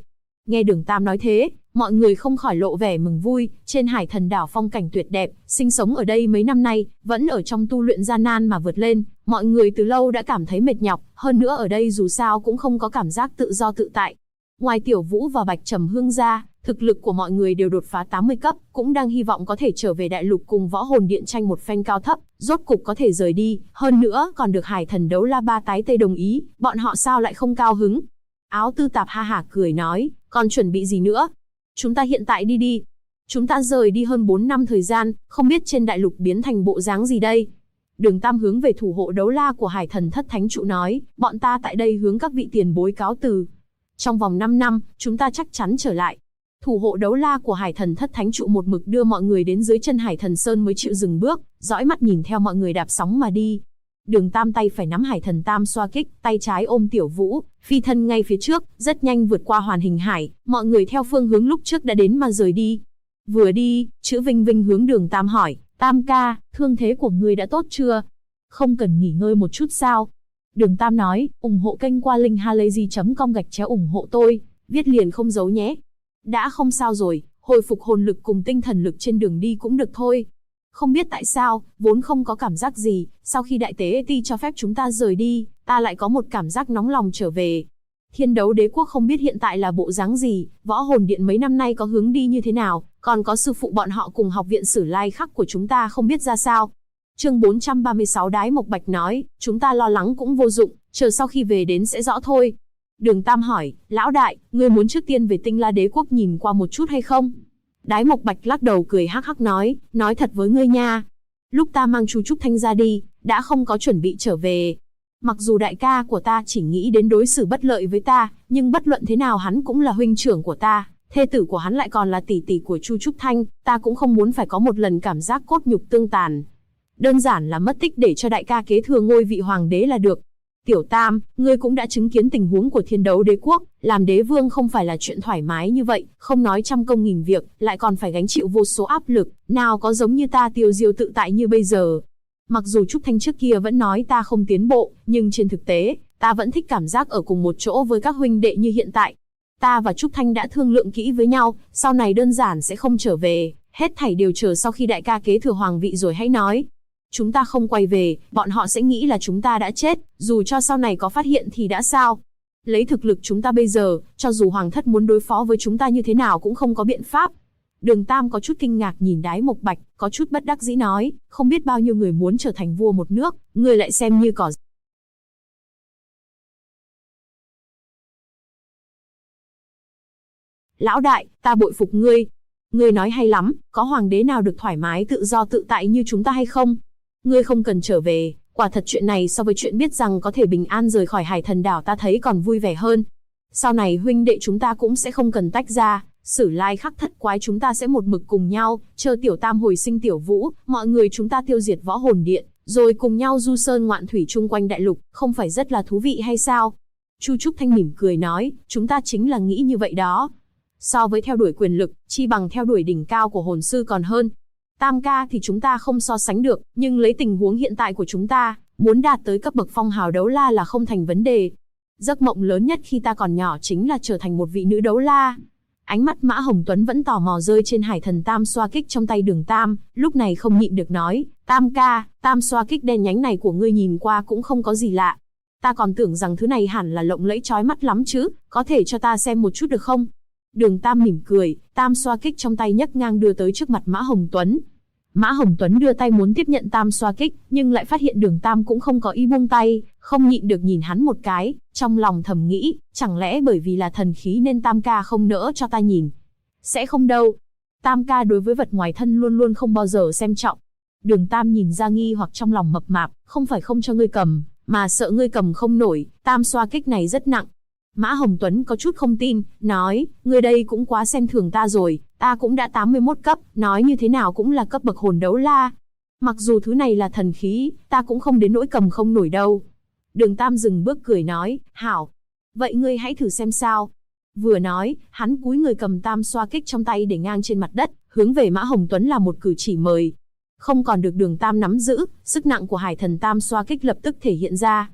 Nghe Đường Tam nói thế, mọi người không khỏi lộ vẻ mừng vui, trên Hải Thần đảo phong cảnh tuyệt đẹp, sinh sống ở đây mấy năm nay, vẫn ở trong tu luyện gian nan mà vượt lên, mọi người từ lâu đã cảm thấy mệt nhọc, hơn nữa ở đây dù sao cũng không có cảm giác tự do tự tại. Ngoài Tiểu Vũ và Bạch Trầm Hương ra, thực lực của mọi người đều đột phá 80 cấp, cũng đang hy vọng có thể trở về đại lục cùng Võ Hồn Điện tranh một phen cao thấp, rốt cục có thể rời đi, hơn nữa còn được Hải Thần Đấu La ba tái tây đồng ý, bọn họ sao lại không cao hứng. Áo Tư Tạp ha hả cười nói, còn chuẩn bị gì nữa? Chúng ta hiện tại đi đi. Chúng ta rời đi hơn 4 năm thời gian, không biết trên đại lục biến thành bộ dáng gì đây. Đường Tam hướng về thủ hộ đấu la của Hải Thần Thất Thánh Trụ nói, bọn ta tại đây hướng các vị tiền bối cáo từ. Trong vòng 5 năm, chúng ta chắc chắn trở lại. Thủ hộ đấu la của Hải Thần Thất Thánh Trụ một mực đưa mọi người đến dưới chân Hải Thần Sơn mới chịu dừng bước, dõi mắt nhìn theo mọi người đạp sóng mà đi. Đường Tam tay phải nắm Hải Thần Tam xoa kích, tay trái ôm Tiểu Vũ, phi thân ngay phía trước, rất nhanh vượt qua Hoàn Hình Hải, mọi người theo phương hướng lúc trước đã đến mà rời đi. Vừa đi, Chữ Vinh Vinh hướng Đường Tam hỏi, Tam ca, thương thế của ngươi đã tốt chưa? Không cần nghỉ ngơi một chút sao? Đường Tam nói, ủng hộ kênh qua link halayzi.com/ủng hộ tôi, viết liền không giấu nhé. Đã không sao rồi, hồi phục hồn lực cùng tinh thần lực trên đường đi cũng được thôi. Không biết tại sao, vốn không có cảm giác gì, sau khi Đại Tế Ti cho phép chúng ta rời đi, ta lại có một cảm giác nóng lòng trở về. Thiên Đấu Đế Quốc không biết hiện tại là bộ dáng gì, Võ Hồn Điện mấy năm nay có hướng đi như thế nào, còn có sư phụ bọn họ cùng học viện Sử Lai Khắc của chúng ta không biết ra sao. Chương 436 Đái Mộc Bạch nói, chúng ta lo lắng cũng vô dụng, chờ sau khi về đến sẽ rõ thôi. Đường Tam hỏi, lão đại, ngươi muốn trước tiên về Tinh La Đế Quốc nhìn qua một chút hay không? Đái Mộc Bạch lắc đầu cười hắc hắc nói thật với ngươi nha. Lúc ta mang Chu Trúc Thanh ra đi, đã không có chuẩn bị trở về. Mặc dù đại ca của ta chỉ nghĩ đến đối xử bất lợi với ta, nhưng bất luận thế nào hắn cũng là huynh trưởng của ta, thê tử của hắn lại còn là tỷ tỷ của Chu Trúc Thanh, ta cũng không muốn phải có một lần cảm giác cốt nhục tương tàn. Đơn giản là mất tích để cho đại ca kế thừa ngôi vị hoàng đế là được. Tiểu Tam, ngươi cũng đã chứng kiến tình huống của Thiên Đấu Đế Quốc, làm đế vương không phải là chuyện thoải mái như vậy, không nói trăm công nghìn việc, lại còn phải gánh chịu vô số áp lực, nào có giống như ta tiêu diêu tự tại như bây giờ. Mặc dù Trúc Thanh trước kia vẫn nói ta không tiến bộ, nhưng trên thực tế, ta vẫn thích cảm giác ở cùng một chỗ với các huynh đệ như hiện tại. Ta và Trúc Thanh đã thương lượng kỹ với nhau, sau này đơn giản sẽ không trở về, hết thảy đều chờ sau khi đại ca kế thừa hoàng vị rồi hãy nói. Chúng ta không quay về, bọn họ sẽ nghĩ là chúng ta đã chết, dù cho sau này có phát hiện thì đã sao? Lấy thực lực chúng ta bây giờ, cho dù hoàng thất muốn đối phó với chúng ta như thế nào cũng không có biện pháp. Đường Tam có chút kinh ngạc nhìn Đái Mộc Bạch, có chút bất đắc dĩ nói, không biết bao nhiêu người muốn trở thành vua một nước, người lại xem như cỏ. Lão đại, ta bội phục ngươi. Ngươi nói hay lắm, có hoàng đế nào được thoải mái tự do tự tại như chúng ta hay không? Ngươi không cần trở về, quả thật chuyện này so với chuyện biết rằng có thể bình an rời khỏi Hải Thần đảo ta thấy còn vui vẻ hơn. Sau này huynh đệ chúng ta cũng sẽ không cần tách ra, Sử Lai Khắc thất quái chúng ta sẽ một mực cùng nhau, chờ Tiểu Tam hồi sinh Tiểu Vũ, mọi người chúng ta tiêu diệt Võ Hồn Điện, rồi cùng nhau du sơn ngoạn thủy chung quanh đại lục, không phải rất là thú vị hay sao? Chu Trúc Thanh mỉm cười nói, chúng ta chính là nghĩ như vậy đó. So với theo đuổi quyền lực, chi bằng theo đuổi đỉnh cao của hồn sư còn hơn. Tam ca thì chúng ta không so sánh được, nhưng lấy tình huống hiện tại của chúng ta, muốn đạt tới cấp bậc phong hào đấu la là không thành vấn đề. Giấc mộng lớn nhất khi ta còn nhỏ chính là trở thành một vị nữ đấu la. Ánh mắt Mã Hồng Tuấn vẫn tò mò rơi trên Hải Thần Tam xoa kích trong tay Đường Tam, lúc này không nhịn được nói, Tam ca, tam xoa kích đen nhánh này của ngươi nhìn qua cũng không có gì lạ. Ta còn tưởng rằng thứ này hẳn là lộng lẫy chói mắt lắm chứ, có thể cho ta xem một chút được không? Đường Tam mỉm cười, tam xoa kích trong tay nhấc ngang đưa tới trước mặt Mã Hồng Tuấn. Mã Hồng Tuấn đưa tay muốn tiếp nhận tam xoa kích, nhưng lại phát hiện Đường Tam cũng không có ý buông tay, không nhịn được nhìn hắn một cái, trong lòng thầm nghĩ, chẳng lẽ bởi vì là thần khí nên Tam ca không nỡ cho ta nhìn? Sẽ không đâu. Tam ca đối với vật ngoài thân luôn luôn không bao giờ xem trọng. Đường Tam nhìn ra nghi hoặc trong lòng mập mạp, không phải không cho ngươi cầm, mà sợ ngươi cầm không nổi, tam xoa kích này rất nặng. Mã Hồng Tuấn có chút không tin, nói, ngươi đây cũng quá xem thường ta rồi, ta cũng đã 81 cấp, nói như thế nào cũng là cấp bậc hồn đấu la. Mặc dù thứ này là thần khí, ta cũng không đến nỗi cầm không nổi đâu. Đường Tam dừng bước cười nói, hảo, vậy ngươi hãy thử xem sao. Vừa nói, hắn cúi người cầm tam xoa kích trong tay để ngang trên mặt đất, hướng về Mã Hồng Tuấn là một cử chỉ mời. Không còn được Đường Tam nắm giữ, sức nặng của Hải Thần Tam xoa kích lập tức thể hiện ra.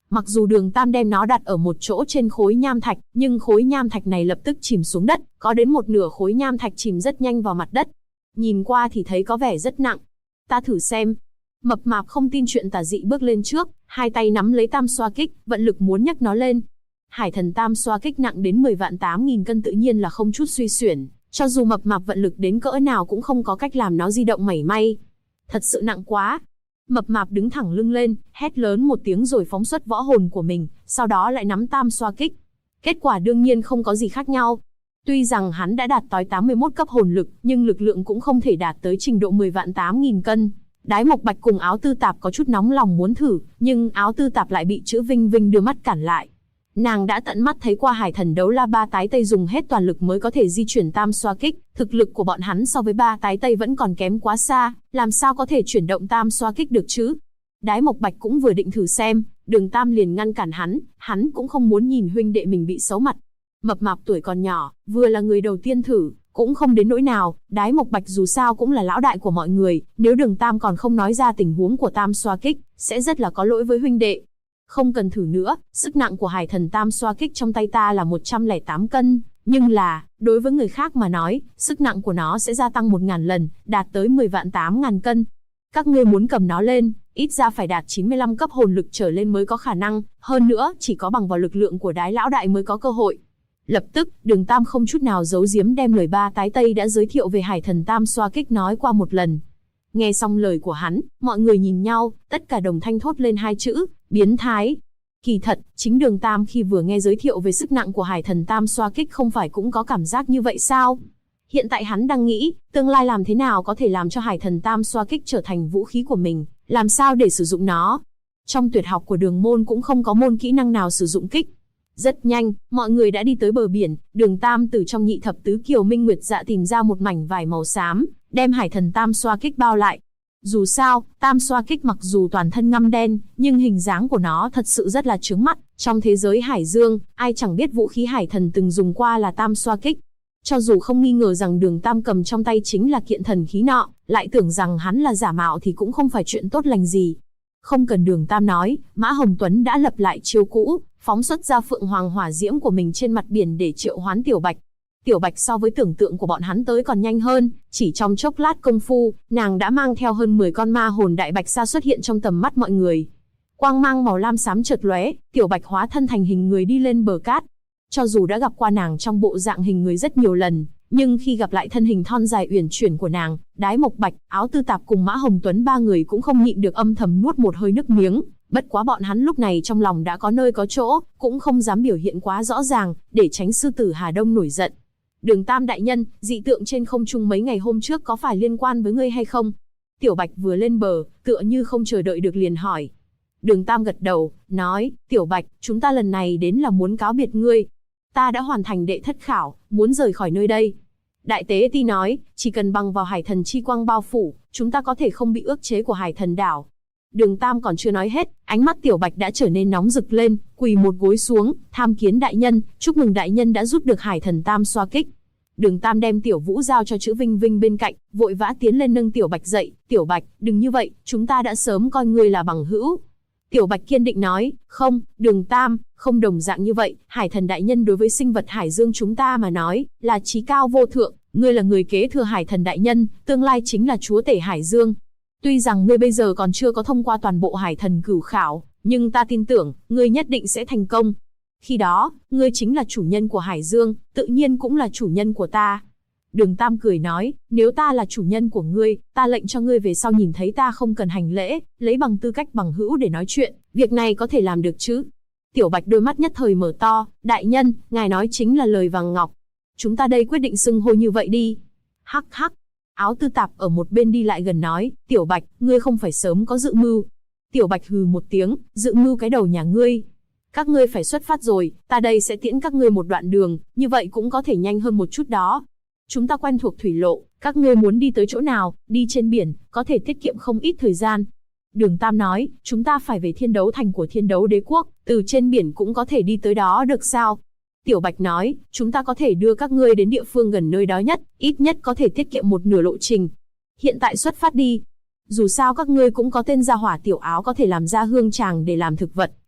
Mặc dù Đường Tam đem nó đặt ở một chỗ trên khối nham thạch, nhưng khối nham thạch này lập tức chìm xuống đất, có đến một nửa khối nham thạch chìm rất nhanh vào mặt đất. Nhìn qua thì thấy có vẻ rất nặng. Ta thử xem. Mập mạp không tin chuyện tà dị bước lên trước, hai tay nắm lấy tam xoa kích, vận lực muốn nhấc nó lên. Hải thần tam xoa kích nặng đến 10.800.000 cân tự nhiên là không chút suy xuyển, cho dù mập mạp vận lực đến cỡ nào cũng không có cách làm nó di động mảy may. Thật sự nặng quá. Mập mạp đứng thẳng lưng lên, hét lớn một tiếng rồi phóng xuất võ hồn của mình, sau đó lại nắm tam xoa kích. Kết quả đương nhiên không có gì khác nhau. Tuy rằng hắn đã đạt tới 81 cấp hồn lực, nhưng lực lượng cũng không thể đạt tới trình độ 10.800.000 cân. Đái Mộc Bạch cùng Áo Tư Tạp có chút nóng lòng muốn thử, nhưng Áo Tư Tạp lại bị Chữ Vinh Vinh đưa mắt cản lại. Nàng đã tận mắt thấy qua hải thần đấu la ba tái tây dùng hết toàn lực mới có thể di chuyển tam xoa kích, thực lực của bọn hắn so với ba tái tây vẫn còn kém quá xa, làm sao có thể chuyển động tam xoa kích được chứ? Đái Mộc Bạch cũng vừa định thử xem, Đường Tam liền ngăn cản hắn cũng không muốn nhìn huynh đệ mình bị xấu mặt. Mập mạp tuổi còn nhỏ, vừa là người đầu tiên thử, cũng không đến nỗi nào, Đái Mộc Bạch dù sao cũng là lão đại của mọi người, nếu Đường Tam còn không nói ra tình huống của tam xoa kích, sẽ rất là có lỗi với huynh đệ. Không cần thử nữa, sức nặng của hải thần tam xoa kích trong tay ta là 108 cân, nhưng là, đối với người khác mà nói, sức nặng của nó sẽ gia tăng 1000 lần, đạt tới 10.800.000 cân. Các ngươi muốn cầm nó lên, ít ra phải đạt 95 cấp hồn lực trở lên mới có khả năng, hơn nữa, chỉ có bằng vào lực lượng của Đái lão đại mới có cơ hội. Lập tức, Đường Tam không chút nào giấu giếm đem lời ba tái tây đã giới thiệu về hải thần tam xoa kích nói qua một lần. Nghe xong lời của hắn, mọi người nhìn nhau, tất cả đồng thanh thốt lên hai chữ, biến thái. Kỳ thật, chính Đường Tam khi vừa nghe giới thiệu về sức nặng của hải thần tam xoa kích không phải cũng có cảm giác như vậy sao? Hiện tại hắn đang nghĩ, tương lai làm thế nào có thể làm cho hải thần tam xoa kích trở thành vũ khí của mình, làm sao để sử dụng nó. Trong tuyệt học của Đường môn cũng không có môn kỹ năng nào sử dụng kích. Rất nhanh, mọi người đã đi tới bờ biển, Đường Tam từ trong nhị thập tứ kiều minh nguyệt dạ tìm ra một mảnh vải màu xám, đem hải thần tam xoa kích bao lại. Dù sao, tam xoa kích mặc dù toàn thân ngăm đen, nhưng hình dáng của nó thật sự rất là chướng mắt. Trong thế giới hải dương, ai chẳng biết vũ khí hải thần từng dùng qua là tam xoa kích. Cho dù không nghi ngờ rằng Đường Tam cầm trong tay chính là kiện thần khí nọ, lại tưởng rằng hắn là giả mạo thì cũng không phải chuyện tốt lành gì. Không cần Đường Tam nói, Mã Hồng Tuấn đã lập lại chiêu cũ, phóng xuất ra phượng hoàng hỏa diễm của mình trên mặt biển để triệu hoán Tiểu Bạch. Tiểu Bạch so với tưởng tượng của bọn hắn tới còn nhanh hơn, chỉ trong chốc lát công phu, nàng đã mang theo hơn 10 con ma hồn đại bạch sa xuất hiện trong tầm mắt mọi người. Quang mang màu lam xám chợt lóe, Tiểu Bạch hóa thân thành hình người đi lên bờ cát. Cho dù đã gặp qua nàng trong bộ dạng hình người rất nhiều lần, nhưng khi gặp lại thân hình thon dài uyển chuyển của nàng, Đái Mộc Bạch, Áo Tư Tạp cùng Mã Hồng Tuấn ba người cũng không nhịn được âm thầm nuốt một hơi nước miếng. Bất quá bọn hắn lúc này trong lòng đã có nơi có chỗ, cũng không dám biểu hiện quá rõ ràng, để tránh sư tử Hà Đông nổi giận. Đường Tam đại nhân, dị tượng trên không trung mấy ngày hôm trước có phải liên quan với ngươi hay không? Tiểu Bạch vừa lên bờ, tựa như không chờ đợi được liền hỏi. Đường Tam gật đầu, nói, Tiểu Bạch, chúng ta lần này đến là muốn cáo biệt ngươi. Ta đã hoàn thành đệ thất khảo, muốn rời khỏi nơi đây. Đại tế ti nói, chỉ cần bằng vào hải thần chi quang bao phủ, chúng ta có thể không bị ước chế của hải thần đảo. Đường Tam còn chưa nói hết, ánh mắt Tiểu Bạch đã trở nên nóng rực lên, quỳ một gối xuống, tham kiến đại nhân, chúc mừng đại nhân đã rút được hải thần tam xoa kích. Đường Tam đem Tiểu Vũ giao cho Chữ Vinh Vinh bên cạnh, vội vã tiến lên nâng Tiểu Bạch dậy. Tiểu Bạch, đừng như vậy, chúng ta đã sớm coi ngươi là bằng hữu. Tiểu Bạch kiên định nói, không, Đường Tam, không đồng dạng như vậy, hải thần đại nhân đối với sinh vật hải dương chúng ta mà nói, là chí cao vô thượng, ngươi là người kế thừa hải thần đại nhân, tương lai chính là chúa tể hải dương. Tuy rằng ngươi bây giờ còn chưa có thông qua toàn bộ hải thần cửu khảo, nhưng ta tin tưởng, ngươi nhất định sẽ thành công. Khi đó, ngươi chính là chủ nhân của hải dương, tự nhiên cũng là chủ nhân của ta. Đường Tam cười nói, nếu ta là chủ nhân của ngươi, ta lệnh cho ngươi về sau nhìn thấy ta không cần hành lễ, lấy bằng tư cách bằng hữu để nói chuyện, việc này có thể làm được chứ? Tiểu Bạch đôi mắt nhất thời mở to, đại nhân, ngài nói chính là lời vàng ngọc. Chúng ta đây quyết định xưng hô như vậy đi. Hắc hắc. Áo Tư Tạp ở một bên đi lại gần nói, Tiểu Bạch, ngươi không phải sớm có dự mưu. Tiểu Bạch hừ một tiếng, dự mưu cái đầu nhà ngươi. Các ngươi phải xuất phát rồi, ta đây sẽ tiễn các ngươi một đoạn đường, như vậy cũng có thể nhanh hơn một chút đó. Chúng ta quen thuộc thủy lộ, các ngươi muốn đi tới chỗ nào, đi trên biển, có thể tiết kiệm không ít thời gian. Đường Tam nói, chúng ta phải về Thiên Đấu Thành của Thiên Đấu Đế Quốc, từ trên biển cũng có thể đi tới đó được sao? Tiểu Bạch nói, chúng ta có thể đưa các ngươi đến địa phương gần nơi đó nhất, ít nhất có thể tiết kiệm một nửa lộ trình. Hiện tại xuất phát đi. Dù sao các ngươi cũng có tên gia hỏa Tiểu Áo có thể làm ra hương tràng để làm thực vật,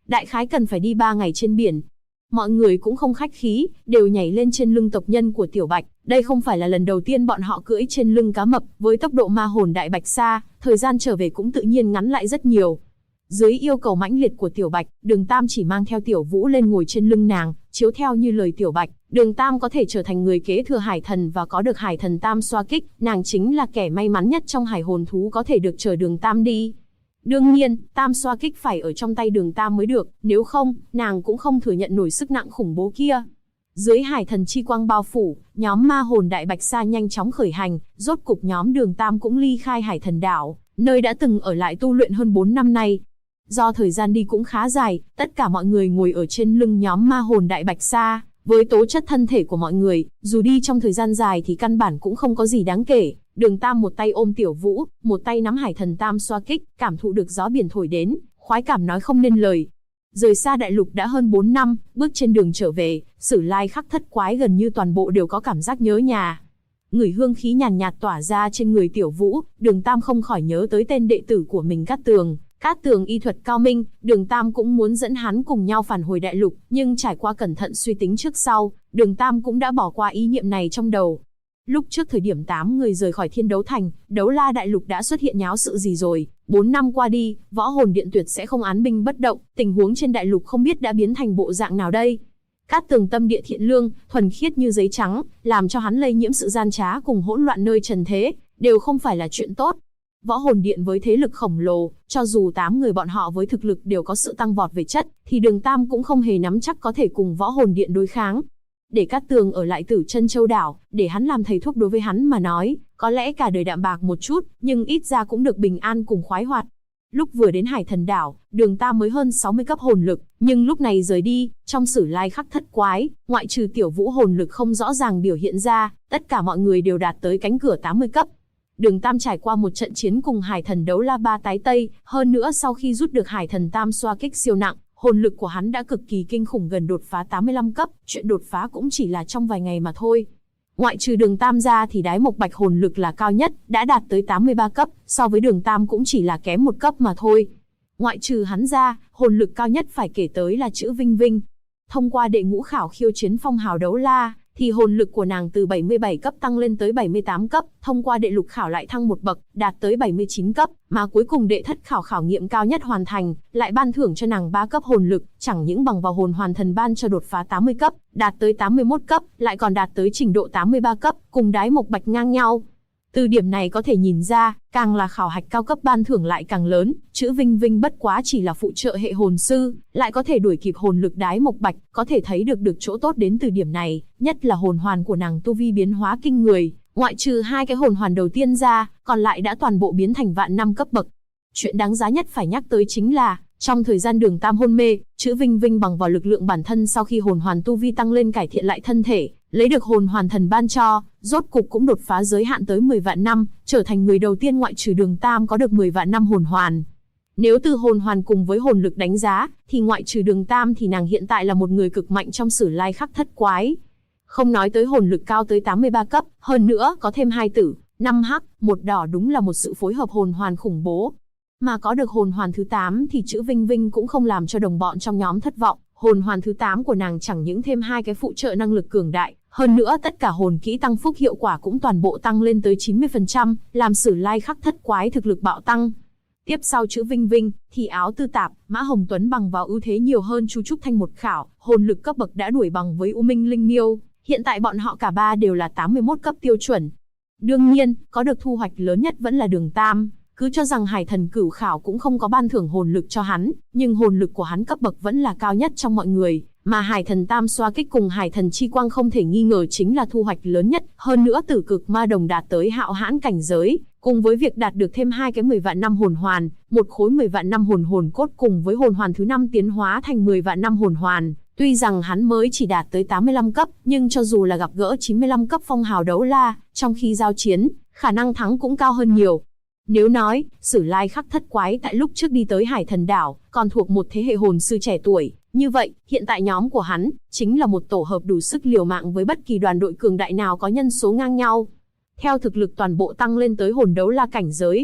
đại khái cần phải đi 3 ngày trên biển. Mọi người cũng không khách khí, đều nhảy lên trên lưng tộc nhân của Tiểu Bạch. Đây không phải là lần đầu tiên bọn họ cưỡi trên lưng cá mập, với tốc độ ma hồn đại bạch sa, thời gian trở về cũng tự nhiên ngắn lại rất nhiều. Dưới yêu cầu mãnh liệt của Tiểu Bạch, Đường Tam chỉ mang theo Tiểu Vũ lên ngồi trên lưng nàng, chiếu theo như lời Tiểu Bạch, Đường Tam có thể trở thành người kế thừa Hải Thần và có được Hải Thần Tam xoa kích, nàng chính là kẻ may mắn nhất trong hải hồn thú có thể được chở Đường Tam đi. Đương nhiên, Tam xoa kích phải ở trong tay Đường Tam mới được, nếu không, nàng cũng không thừa nhận nổi sức nặng khủng bố kia. Dưới Hải Thần chi quang bao phủ, nhóm ma hồn đại bạch sa nhanh chóng khởi hành, rốt cục nhóm Đường Tam cũng ly khai Hải Thần đảo, nơi đã từng ở lại tu luyện hơn 4 năm nay. Do thời gian đi cũng khá dài, tất cả mọi người ngồi ở trên lưng nhóm ma hồn đại bạch sa. Với tố chất thân thể của mọi người, dù đi trong thời gian dài thì căn bản cũng không có gì đáng kể. Đường Tam một tay ôm Tiểu Vũ, một tay nắm Hải Thần Tam xoa kích, cảm thụ được gió biển thổi đến, khoái cảm nói không nên lời. Rời xa đại lục đã hơn 4 năm, bước trên đường trở về, Sử Lai Khắc Thất Quái gần như toàn bộ đều có cảm giác nhớ nhà. Ngửi hương khí nhàn nhạt tỏa ra trên người Tiểu Vũ, Đường Tam không khỏi nhớ tới tên đệ tử của mình Cát Tường. Cát Tường y thuật cao minh, Đường Tam cũng muốn dẫn hắn cùng nhau phản hồi đại lục, nhưng trải qua cẩn thận suy tính trước sau, Đường Tam cũng đã bỏ qua ý niệm này trong đầu. Lúc trước thời điểm 8 người rời khỏi Thiên Đấu Thành, Đấu La đại lục đã xuất hiện nháo sự gì rồi? 4 năm qua đi, Võ Hồn Điện tuyệt sẽ không án binh bất động, tình huống trên đại lục không biết đã biến thành bộ dạng nào đây? Cát Tường tâm địa thiện lương, thuần khiết như giấy trắng, làm cho hắn lây nhiễm sự gian trá cùng hỗn loạn nơi trần thế, đều không phải là chuyện tốt. Võ Hồn Điện với thế lực khổng lồ, cho dù 8 người bọn họ với thực lực đều có sự tăng vọt về chất, thì Đường Tam cũng không hề nắm chắc có thể cùng Võ Hồn Điện đối kháng. Để Cát Tường ở lại Tử Chân Châu đảo, để hắn làm thầy thuốc đối với hắn mà nói, có lẽ cả đời đạm bạc một chút, nhưng ít ra cũng được bình an cùng khoái hoạt. Lúc vừa đến Hải Thần đảo, Đường Tam mới hơn 60 cấp hồn lực, nhưng lúc này rời đi, trong Sử Lai Khắc Thất Quái, ngoại trừ Tiểu Vũ hồn lực không rõ ràng biểu hiện ra, tất cả mọi người đều đạt tới cánh cửa 80 cấp. Đường Tam trải qua một trận chiến cùng Hải Thần Đấu La Ba Tái Tây, hơn nữa sau khi rút được Hải Thần Tam xoa kích siêu nặng, hồn lực của hắn đã cực kỳ kinh khủng, gần đột phá 85 cấp, chuyện đột phá cũng chỉ là trong vài ngày mà thôi. Ngoại trừ Đường Tam ra thì Đái Mộc Bạch hồn lực là cao nhất, đã đạt tới 83 cấp, so với Đường Tam cũng chỉ là kém một cấp mà thôi. Ngoại trừ hắn ra, hồn lực cao nhất phải kể tới là Chữ Vinh Vinh. Thông qua đệ ngũ khảo khiêu chiến phong hào đấu la, thì hồn lực của nàng từ 77 cấp tăng lên tới 78 cấp, thông qua đệ lục khảo lại thăng một bậc, đạt tới 79 cấp, mà cuối cùng đệ thất khảo khảo nghiệm cao nhất hoàn thành, lại ban thưởng cho nàng 3 cấp hồn lực, chẳng những bằng vào hồn hoàn thần ban cho đột phá 80 cấp, đạt tới 81 cấp, lại còn đạt tới trình độ 83 cấp, cùng Đái Mộc Bạch ngang nhau. Từ điểm này có thể nhìn ra, càng là khảo hạch cao cấp ban thưởng lại càng lớn, Chữ Vinh Vinh bất quá chỉ là phụ trợ hệ hồn sư, lại có thể đuổi kịp hồn lực Đái Mộc Bạch, có thể thấy được chỗ tốt đến từ điểm này, nhất là hồn hoàn của nàng tu vi biến hóa kinh người, ngoại trừ 2 cái hồn hoàn đầu tiên ra, còn lại đã toàn bộ biến thành vạn năm cấp bậc. Chuyện đáng giá nhất phải nhắc tới chính là, trong thời gian Đường Tam hôn mê, Chữ Vinh Vinh bằng vào lực lượng bản thân sau khi hồn hoàn tu vi tăng lên cải thiện lại thân thể, lấy được hồn hoàn thần ban cho, rốt cục cũng đột phá giới hạn tới 10 vạn năm, trở thành người đầu tiên ngoại trừ Đường Tam có được 10 vạn năm hồn hoàn. Nếu từ hồn hoàn cùng với hồn lực đánh giá, thì ngoại trừ Đường Tam thì nàng hiện tại là một người cực mạnh trong Sử Lai Khắc Thất Quái. Không nói tới hồn lực cao tới 83 cấp, hơn nữa có thêm 2 tử, 5 hắc, 1 đỏ, đúng là một sự phối hợp hồn hoàn khủng bố. Mà có được hồn hoàn thứ 8 thì Chữ Vinh Vinh cũng không làm cho đồng bọn trong nhóm thất vọng, hồn hoàn thứ 8 của nàng chẳng những thêm 2 cái phụ trợ năng lực cường đại, hơn nữa tất cả hồn kỹ tăng phúc hiệu quả cũng toàn bộ tăng lên tới 90%, làm Sử Lai Khắc Thất Quái thực lực bạo tăng. Tiếp sau Chữ Vinh Vinh, thì Áo Tư Tạp, Mã Hồng Tuấn bằng vào ưu thế nhiều hơn Chu Trúc Thanh một khảo, hồn lực cấp bậc đã đuổi bằng với U Minh Linh Miêu, hiện tại bọn họ cả ba đều là 81 cấp tiêu chuẩn. Đương nhiên, có được thu hoạch lớn nhất vẫn là Đường Tam. Cứ cho rằng Hải Thần Cửu khảo cũng không có ban thưởng hồn lực cho hắn, nhưng hồn lực của hắn cấp bậc vẫn là cao nhất trong mọi người, mà Hải Thần Tam xoa kích cùng Hải Thần Chi Quang không thể nghi ngờ chính là thu hoạch lớn nhất, hơn nữa Tử Cực Ma Đồng đạt tới hạo hãn cảnh giới, cùng với việc đạt được thêm 2 cái 10 vạn năm hồn hoàn, một khối 10 vạn năm hồn cốt cùng với hồn hoàn thứ 5 tiến hóa thành 10 vạn năm hồn hoàn. Tuy rằng hắn mới chỉ đạt tới 85 cấp, nhưng cho dù là gặp gỡ 95 cấp phong hào đấu la, trong khi giao chiến, khả năng thắng cũng cao hơn nhiều. Nếu nói, Sử Lai Khắc Thất Quái tại lúc trước đi tới Hải Thần đảo, còn thuộc một thế hệ hồn sư trẻ tuổi, như vậy, hiện tại nhóm của hắn, chính là một tổ hợp đủ sức liều mạng với bất kỳ đoàn đội cường đại nào có nhân số ngang nhau. Theo thực lực toàn bộ tăng lên tới hồn đấu la cảnh giới,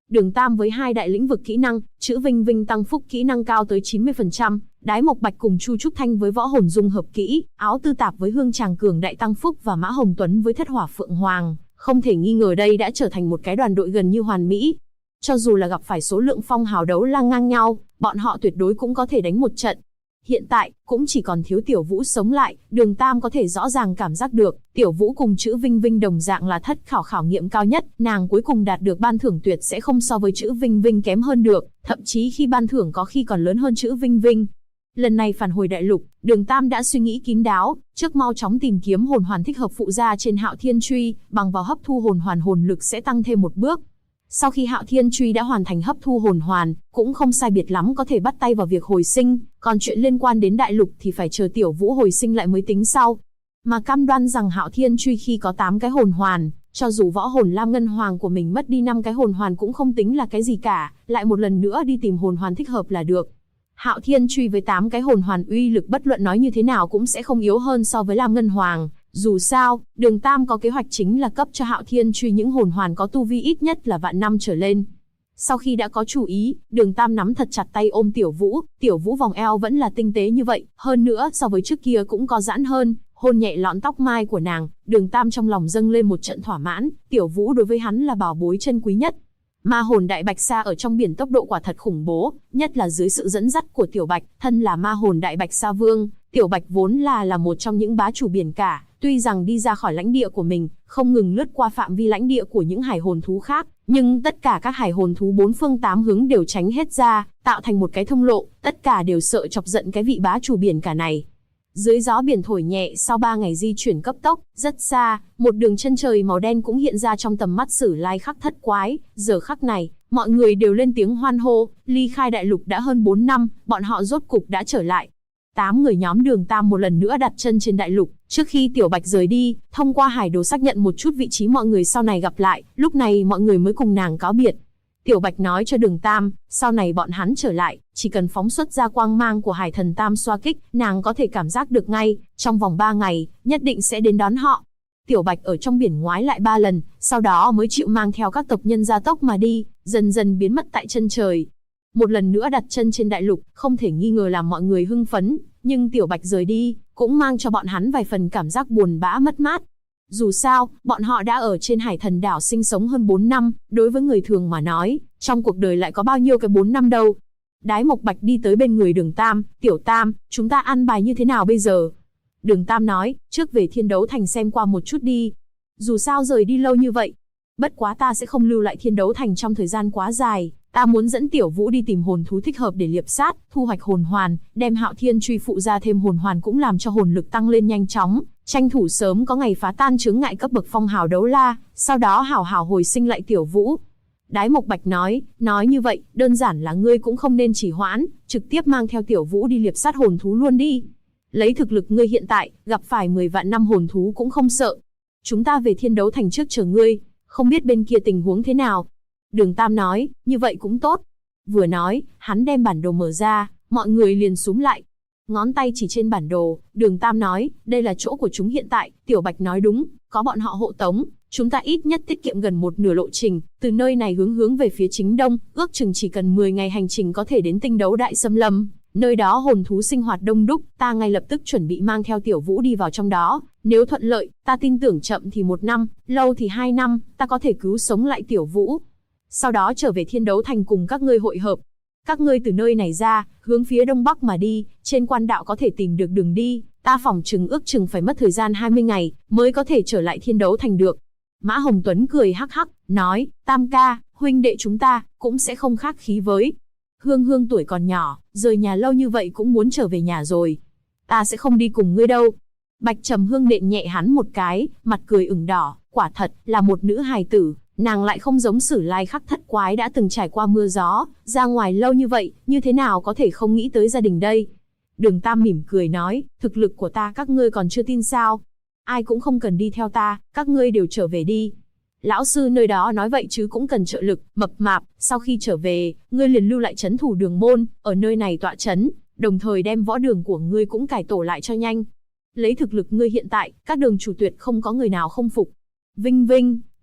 Đường Tam với hai đại lĩnh vực kỹ năng, chữ Vinh Vinh tăng phúc kỹ năng cao tới 90%, Đái Mộc Bạch cùng Chu Trúc Thanh với võ hồn dung hợp kỹ, Áo Tư Tạp với Hương Tràng cường đại tăng phúc và Mã Hồng Tuấn với Thất Hỏa Phượng Hoàng, không thể nghi ngờ đây đã trở thành một cái đoàn đội gần như hoàn mỹ. Cho dù là gặp phải số lượng phong hào đấu la ngang nhau, bọn họ tuyệt đối cũng có thể đánh một trận. Hiện tại, cũng chỉ còn thiếu Tiểu Vũ sống lại, Đường Tam có thể rõ ràng cảm giác được, Tiểu Vũ cùng chữ Vinh Vinh đồng dạng là thất khảo nghiệm cao nhất, nàng cuối cùng đạt được ban thưởng tuyệt sẽ không so với chữ Vinh Vinh kém hơn được, thậm chí khi ban thưởng có khi còn lớn hơn chữ Vinh Vinh. Lần này phản hồi đại lục, Đường Tam đã suy nghĩ kín đáo, trước mau chóng tìm kiếm hồn hoàn thích hợp phụ gia trên Hạo Thiên Truy, bằng vào hấp thu hồn hoàn hồn lực sẽ tăng thêm một bước. Sau khi Hạo Thiên Truy đã hoàn thành hấp thu hồn hoàn, cũng không sai biệt lắm có thể bắt tay vào việc hồi sinh, còn chuyện liên quan đến đại lục thì phải chờ Tiểu Vũ hồi sinh lại mới tính sau. Mà cam đoan rằng Hạo Thiên Truy khi có 8 cái hồn hoàn, cho dù võ hồn Lam Ngân Hoàng của mình mất đi 5 cái hồn hoàn cũng không tính là cái gì cả, lại một lần nữa đi tìm hồn hoàn thích hợp là được. Hạo Thiên Truy với 8 cái hồn hoàn uy lực bất luận nói như thế nào cũng sẽ không yếu hơn so với Lam Ngân Hoàng. Dù sao, Đường Tam có kế hoạch chính là cấp cho Hạo Thiên Truy những hồn hoàn có tu vi ít nhất là vạn năm trở lên. Sau khi đã có chủ ý, Đường Tam nắm thật chặt tay ôm Tiểu Vũ vòng eo vẫn là tinh tế như vậy, hơn nữa so với trước kia cũng có giãn hơn, hôn nhẹ lọn tóc mai của nàng, Đường Tam trong lòng dâng lên một trận thỏa mãn, Tiểu Vũ đối với hắn là bảo bối chân quý nhất. Ma hồn đại bạch sa ở trong biển tốc độ quả thật khủng bố, nhất là dưới sự dẫn dắt của Tiểu Bạch, thân là ma hồn đại bạch sa vương, Tiểu Bạch vốn là một trong những bá chủ biển cả, tuy rằng đi ra khỏi lãnh địa của mình, không ngừng lướt qua phạm vi lãnh địa của những hải hồn thú khác, nhưng tất cả các hải hồn thú bốn phương tám hướng đều tránh hết ra, tạo thành một cái thông lộ, tất cả đều sợ chọc giận cái vị bá chủ biển cả này. Dưới gió biển thổi nhẹ sau 3 ngày di chuyển cấp tốc, rất xa, một đường chân trời màu đen cũng hiện ra trong tầm mắt Sử Lai Khắc thất quái. Giờ khắc này, mọi người đều lên tiếng hoan hô, ly khai đại lục đã hơn 4 năm, bọn họ rốt cục đã trở lại. 8 người nhóm Đường Tam một lần nữa đặt chân trên đại lục, trước khi Tiểu Bạch rời đi, thông qua hải đồ xác nhận một chút vị trí mọi người sau này gặp lại, lúc này mọi người mới cùng nàng cáo biệt. Tiểu Bạch nói cho Đường Tam, sau này bọn hắn trở lại, chỉ cần phóng xuất ra quang mang của Hải Thần Tam xoa kích, nàng có thể cảm giác được ngay, trong vòng 3 ngày, nhất định sẽ đến đón họ. Tiểu Bạch ở trong biển ngoái lại 3 lần, sau đó mới chịu mang theo các tộc nhân gia tốc mà đi, dần dần biến mất tại chân trời. Một lần nữa đặt chân trên đại lục, không thể nghi ngờ làm mọi người hưng phấn, nhưng Tiểu Bạch rời đi, cũng mang cho bọn hắn vài phần cảm giác buồn bã mất mát. Dù sao, bọn họ đã ở trên Hải Thần đảo sinh sống hơn 4 năm, đối với người thường mà nói, trong cuộc đời lại có bao nhiêu cái 4 năm đâu. Đái Mộc Bạch đi tới bên người Đường Tam, Tiểu Tam, chúng ta ăn bài như thế nào bây giờ? Đường Tam nói, trước về Thiên Đấu Thành xem qua một chút đi. Dù sao rời đi lâu như vậy, bất quá ta sẽ không lưu lại Thiên Đấu Thành trong thời gian quá dài. Ta muốn dẫn Tiểu Vũ đi tìm hồn thú thích hợp để liệp sát, thu hoạch hồn hoàn, đem Hạo Thiên Truy phụ ra thêm hồn hoàn cũng làm cho hồn lực tăng lên nhanh chóng, tranh thủ sớm có ngày phá tan chướng ngại cấp bậc phong hào đấu la, sau đó hảo hảo hồi sinh lại Tiểu Vũ. Đái Mộc Bạch nói như vậy, đơn giản là ngươi cũng không nên trì hoãn, trực tiếp mang theo Tiểu Vũ đi liệp sát hồn thú luôn đi. Lấy thực lực ngươi hiện tại, gặp phải 10 vạn năm hồn thú cũng không sợ. Chúng ta về Thiên Đấu Thành trước chờ ngươi, không biết bên kia tình huống thế nào. Đường Tam nói, như vậy cũng tốt. Vừa nói, hắn đem bản đồ mở ra, mọi người liền xúm lại. Ngón tay chỉ trên bản đồ, Đường Tam nói, đây là chỗ của chúng hiện tại. Tiểu Bạch nói đúng, có bọn họ hộ tống, chúng ta ít nhất tiết kiệm gần một nửa lộ trình, từ nơi này hướng về phía chính đông, ước chừng chỉ cần 10 ngày hành trình có thể đến Tinh Đấu Đại Xâm Lâm. Nơi đó hồn thú sinh hoạt đông đúc, ta ngay lập tức chuẩn bị mang theo Tiểu Vũ đi vào trong đó. Nếu thuận lợi, ta tin tưởng chậm thì 1 năm, lâu thì 2 năm, ta có thể cứu sống lại Tiểu Vũ. Sau đó trở về Thiên Đấu Thành cùng các ngươi hội hợp. Các ngươi từ nơi này ra, hướng phía đông bắc mà đi, trên quan đạo có thể tìm được đường đi, ta phỏng ước chừng phải mất thời gian 20 ngày, mới có thể trở lại Thiên Đấu Thành được. Mã Hồng Tuấn cười hắc hắc, nói, Tam ca, huynh đệ chúng ta, cũng sẽ không khác khí với. Hương Hương tuổi còn nhỏ, rời nhà lâu như vậy cũng muốn trở về nhà rồi. Ta sẽ không đi cùng ngươi đâu. Bạch Trầm Hương nện nhẹ hắn một cái, mặt cười ửng đỏ, quả thật là một nữ hài tử. Nàng lại không giống Sử Lai Khắc thất quái đã từng trải qua mưa gió, ra ngoài lâu như vậy, như thế nào có thể không nghĩ tới gia đình đây. Đường Tam mỉm cười nói, thực lực của ta các ngươi còn chưa tin sao. Ai cũng không cần đi theo ta, các ngươi đều trở về đi. Lão sư nơi đó nói vậy chứ cũng cần trợ lực, mập mạp, sau khi trở về, ngươi liền lưu lại trấn thủ Đường môn, ở nơi này tọa trấn, đồng thời đem võ đường của ngươi cũng cải tổ lại cho nhanh. Lấy thực lực ngươi hiện tại, các đường chủ tuyệt không có người nào không phục. Vinh Vinh,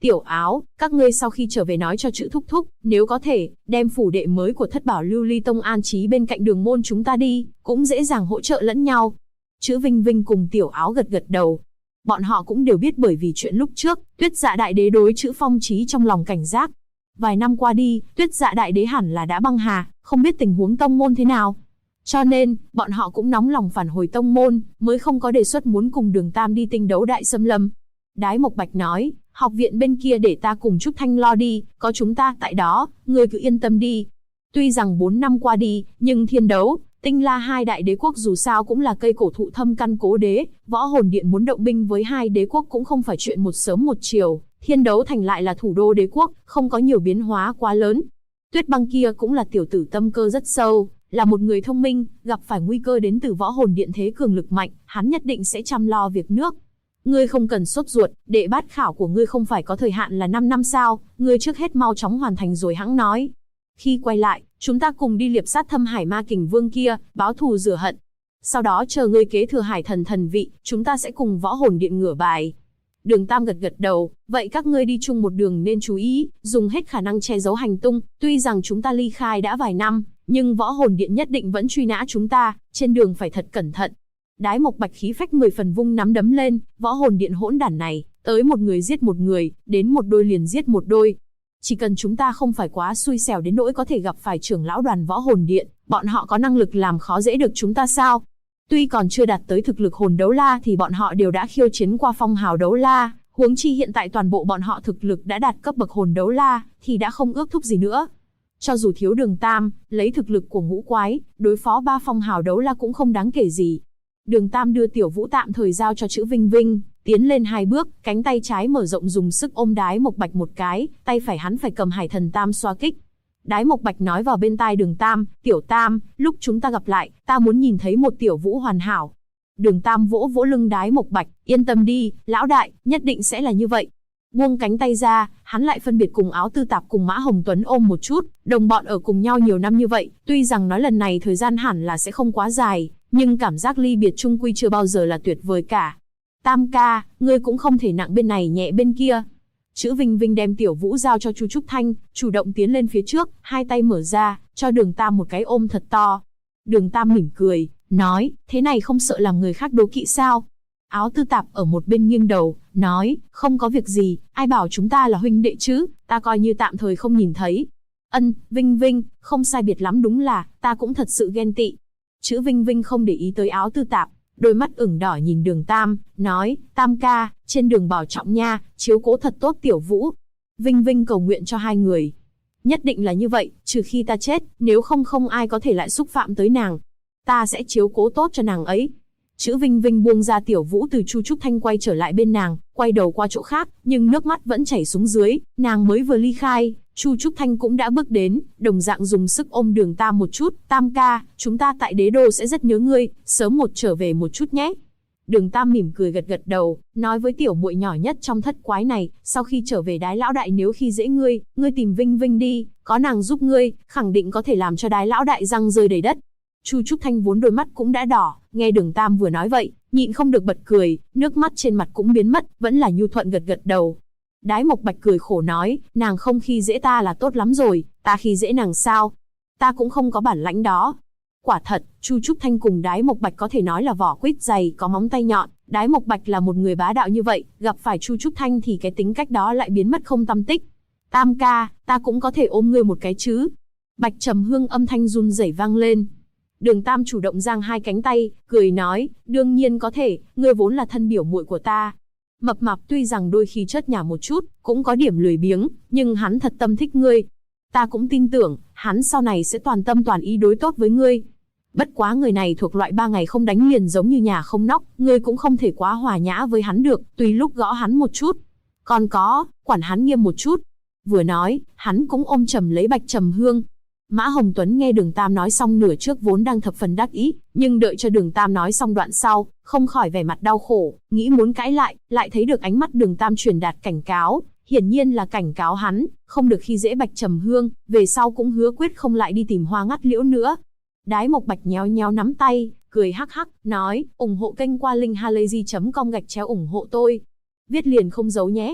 Tiểu Áo, các ngươi sau khi trở về nói cho chữ thúc thúc, nếu có thể, đem phủ đệ mới của Thất Bảo Lưu Ly Tông an trí bên cạnh đường môn chúng ta đi, cũng dễ dàng hỗ trợ lẫn nhau. Chữ Vinh Vinh cùng Tiểu Áo gật gật đầu. Bọn họ cũng đều biết bởi vì chuyện lúc trước, Tuyết Dạ Đại Đế đối chữ Phong Chí trong lòng cảnh giác. Vài năm qua đi, Tuyết Dạ Đại Đế hẳn là đã băng hà, không biết tình huống tông môn thế nào. Cho nên, bọn họ cũng nóng lòng phản hồi tông môn, mới không có đề xuất muốn cùng Đường Tam đi tinh đấu Đại Xâm Lâm. Đái Mộc Bạch nói, học viện bên kia để ta cùng Trúc Thanh lo đi, có chúng ta tại đó, ngươi cứ yên tâm đi. Tuy rằng 4 năm qua đi, nhưng thiên đấu, tinh la hai đại đế quốc dù sao cũng là cây cổ thụ thâm căn cố đế, võ hồn điện muốn động binh với hai đế quốc cũng không phải chuyện một sớm một chiều, thiên đấu thành lại là thủ đô đế quốc, không có nhiều biến hóa quá lớn. Tuyết Băng kia cũng là tiểu tử tâm cơ rất sâu, là một người thông minh, gặp phải nguy cơ đến từ võ hồn điện thế cường lực mạnh, hắn nhất định sẽ chăm lo việc nước. Ngươi không cần sốt ruột, đệ bát khảo của ngươi không phải có thời hạn là 5 năm sao, ngươi trước hết mau chóng hoàn thành rồi hãng nói. Khi quay lại, chúng ta cùng đi liệp sát Thâm Hải Ma Kình Vương kia, báo thù rửa hận. Sau đó chờ ngươi kế thừa Hải Thần thần vị, chúng ta sẽ cùng võ hồn điện ngửa bài. Đường Tam gật gật đầu, vậy các ngươi đi chung một đường nên chú ý, dùng hết khả năng che giấu hành tung, tuy rằng chúng ta ly khai đã vài năm, nhưng võ hồn điện nhất định vẫn truy nã chúng ta, trên đường phải thật cẩn thận. Đái Mộc Bạch khí phách 10 phần vung nắm đấm lên, võ hồn điện hỗn đản này, tới một người giết một người, đến một đôi liền giết một đôi. Chỉ cần chúng ta không phải quá xui xẻo đến nỗi có thể gặp phải trưởng lão đoàn võ hồn điện, bọn họ có năng lực làm khó dễ được chúng ta sao? Tuy còn chưa đạt tới thực lực hồn đấu la thì bọn họ đều đã khiêu chiến qua phong hào đấu la, huống chi hiện tại toàn bộ bọn họ thực lực đã đạt cấp bậc hồn đấu la, thì đã không ước thúc gì nữa. Cho dù thiếu Đường Tam, lấy thực lực của ngũ quái, đối phó 3 phong hào đấu la cũng không đáng kể gì. Đường Tam đưa Tiểu Vũ tạm thời giao cho chữ Vinh Vinh, tiến lên 2 bước, cánh tay trái mở rộng dùng sức ôm Đái Mộc Bạch một cái, tay phải hắn phải cầm Hải Thần Tam xoa kích. Đái Mộc Bạch nói vào bên tai Đường Tam, Tiểu Tam, lúc chúng ta gặp lại, ta muốn nhìn thấy một Tiểu Vũ hoàn hảo. Đường Tam vỗ vỗ lưng Đái Mộc Bạch, yên tâm đi, lão đại, nhất định sẽ là như vậy. Buông cánh tay ra, hắn lại phân biệt cùng Áo Tư Tạp cùng Mã Hồng Tuấn ôm một chút, đồng bọn ở cùng nhau nhiều năm như vậy, tuy rằng nói lần này thời gian hẳn là sẽ không quá dài, nhưng cảm giác ly biệt chung quy chưa bao giờ là tuyệt vời cả. Tam ca, ngươi cũng không thể nặng bên này nhẹ bên kia. Chữ Vinh Vinh đem Tiểu Vũ giao cho Chu Trúc Thanh, chủ động tiến lên phía trước, hai tay mở ra, cho Đường Tam một cái ôm thật to. Đường Tam mỉm cười, nói, thế này không sợ làm người khác đố kỵ sao? Áo Tư Tạp ở một bên nghiêng đầu, nói, không có việc gì, ai bảo chúng ta là huynh đệ chứ, ta coi như tạm thời không nhìn thấy. Vinh Vinh, không sai biệt lắm đúng là, ta cũng thật sự ghen tị. Chữ Vinh Vinh không để ý tới Áo Tư Tạp, đôi mắt ửng đỏ nhìn Đường Tam, nói, Tam ca, trên đường bảo trọng nha, chiếu cố thật tốt Tiểu Vũ. Vinh Vinh cầu nguyện cho hai người. Nhất định là như vậy, trừ khi ta chết, nếu không không ai có thể lại xúc phạm tới nàng. Ta sẽ chiếu cố tốt cho nàng ấy. Chữ Vinh Vinh buông ra Tiểu Vũ từ Chu Trúc Thanh quay trở lại bên nàng, quay đầu qua chỗ khác, nhưng nước mắt vẫn chảy xuống dưới, nàng mới vừa ly khai, Chu Trúc Thanh cũng đã bước đến, đồng dạng dùng sức ôm Đường Tam một chút, Tam ca, chúng ta tại đế đô sẽ rất nhớ ngươi, sớm một trở về một chút nhé. Đường Tam mỉm cười gật gật đầu, nói với tiểu muội nhỏ nhất trong thất quái này, sau khi trở về Đái lão đại nếu khi dễ ngươi, ngươi tìm Vinh Vinh đi, có nàng giúp ngươi, khẳng định có thể làm cho Đái lão đại răng rơi đầy đất. Chu Trúc Thanh vốn đôi mắt cũng đã đỏ, nghe Đường Tam vừa nói vậy, nhịn không được bật cười, nước mắt trên mặt cũng biến mất, vẫn là nhu thuận gật gật đầu. Đái Mộc Bạch cười khổ nói, nàng không khi dễ ta là tốt lắm rồi, ta khi dễ nàng sao? Ta cũng không có bản lãnh đó. Quả thật, Chu Trúc Thanh cùng Đái Mộc Bạch có thể nói là vỏ quýt dày có móng tay nhọn, Đái Mộc Bạch là một người bá đạo như vậy, gặp phải Chu Trúc Thanh thì cái tính cách đó lại biến mất không tăm tích. Tam ca, ta cũng có thể ôm ngươi một cái chứ? Bạch Trầm Hương âm thanh run rẩy vang lên. Đường Tam chủ động giang hai cánh tay, cười nói, đương nhiên có thể, ngươi vốn là thân biểu muội của ta. Mập Mạp tuy rằng đôi khi chớt nhả một chút, cũng có điểm lười biếng, nhưng hắn thật tâm thích ngươi. Ta cũng tin tưởng, hắn sau này sẽ toàn tâm toàn ý đối tốt với ngươi. Bất quá người này thuộc loại 3 ngày không đánh liền giống như nhà không nóc, ngươi cũng không thể quá hòa nhã với hắn được, tùy lúc gõ hắn một chút. Còn có, quản hắn nghiêm một chút. Vừa nói, hắn cũng ôm chầm lấy Bạch Trầm Hương. Mã Hồng Tuấn nghe Đường Tam nói xong nửa trước vốn đang thập phần đắc ý, nhưng đợi cho Đường Tam nói xong đoạn sau, không khỏi vẻ mặt đau khổ, nghĩ muốn cãi lại thấy được ánh mắt Đường Tam truyền đạt cảnh cáo, hiển nhiên là cảnh cáo hắn, không được khi dễ Bạch Trầm Hương, về sau cũng hứa quyết không lại đi tìm Hoa Ngắt Liễu nữa. Đái Mộc Bạch nhéo nhéo nắm tay, cười hắc hắc, nói, ủng hộ kênh qua linkhalazy.com/ủng hộ tôi. Viết liền không giấu nhé.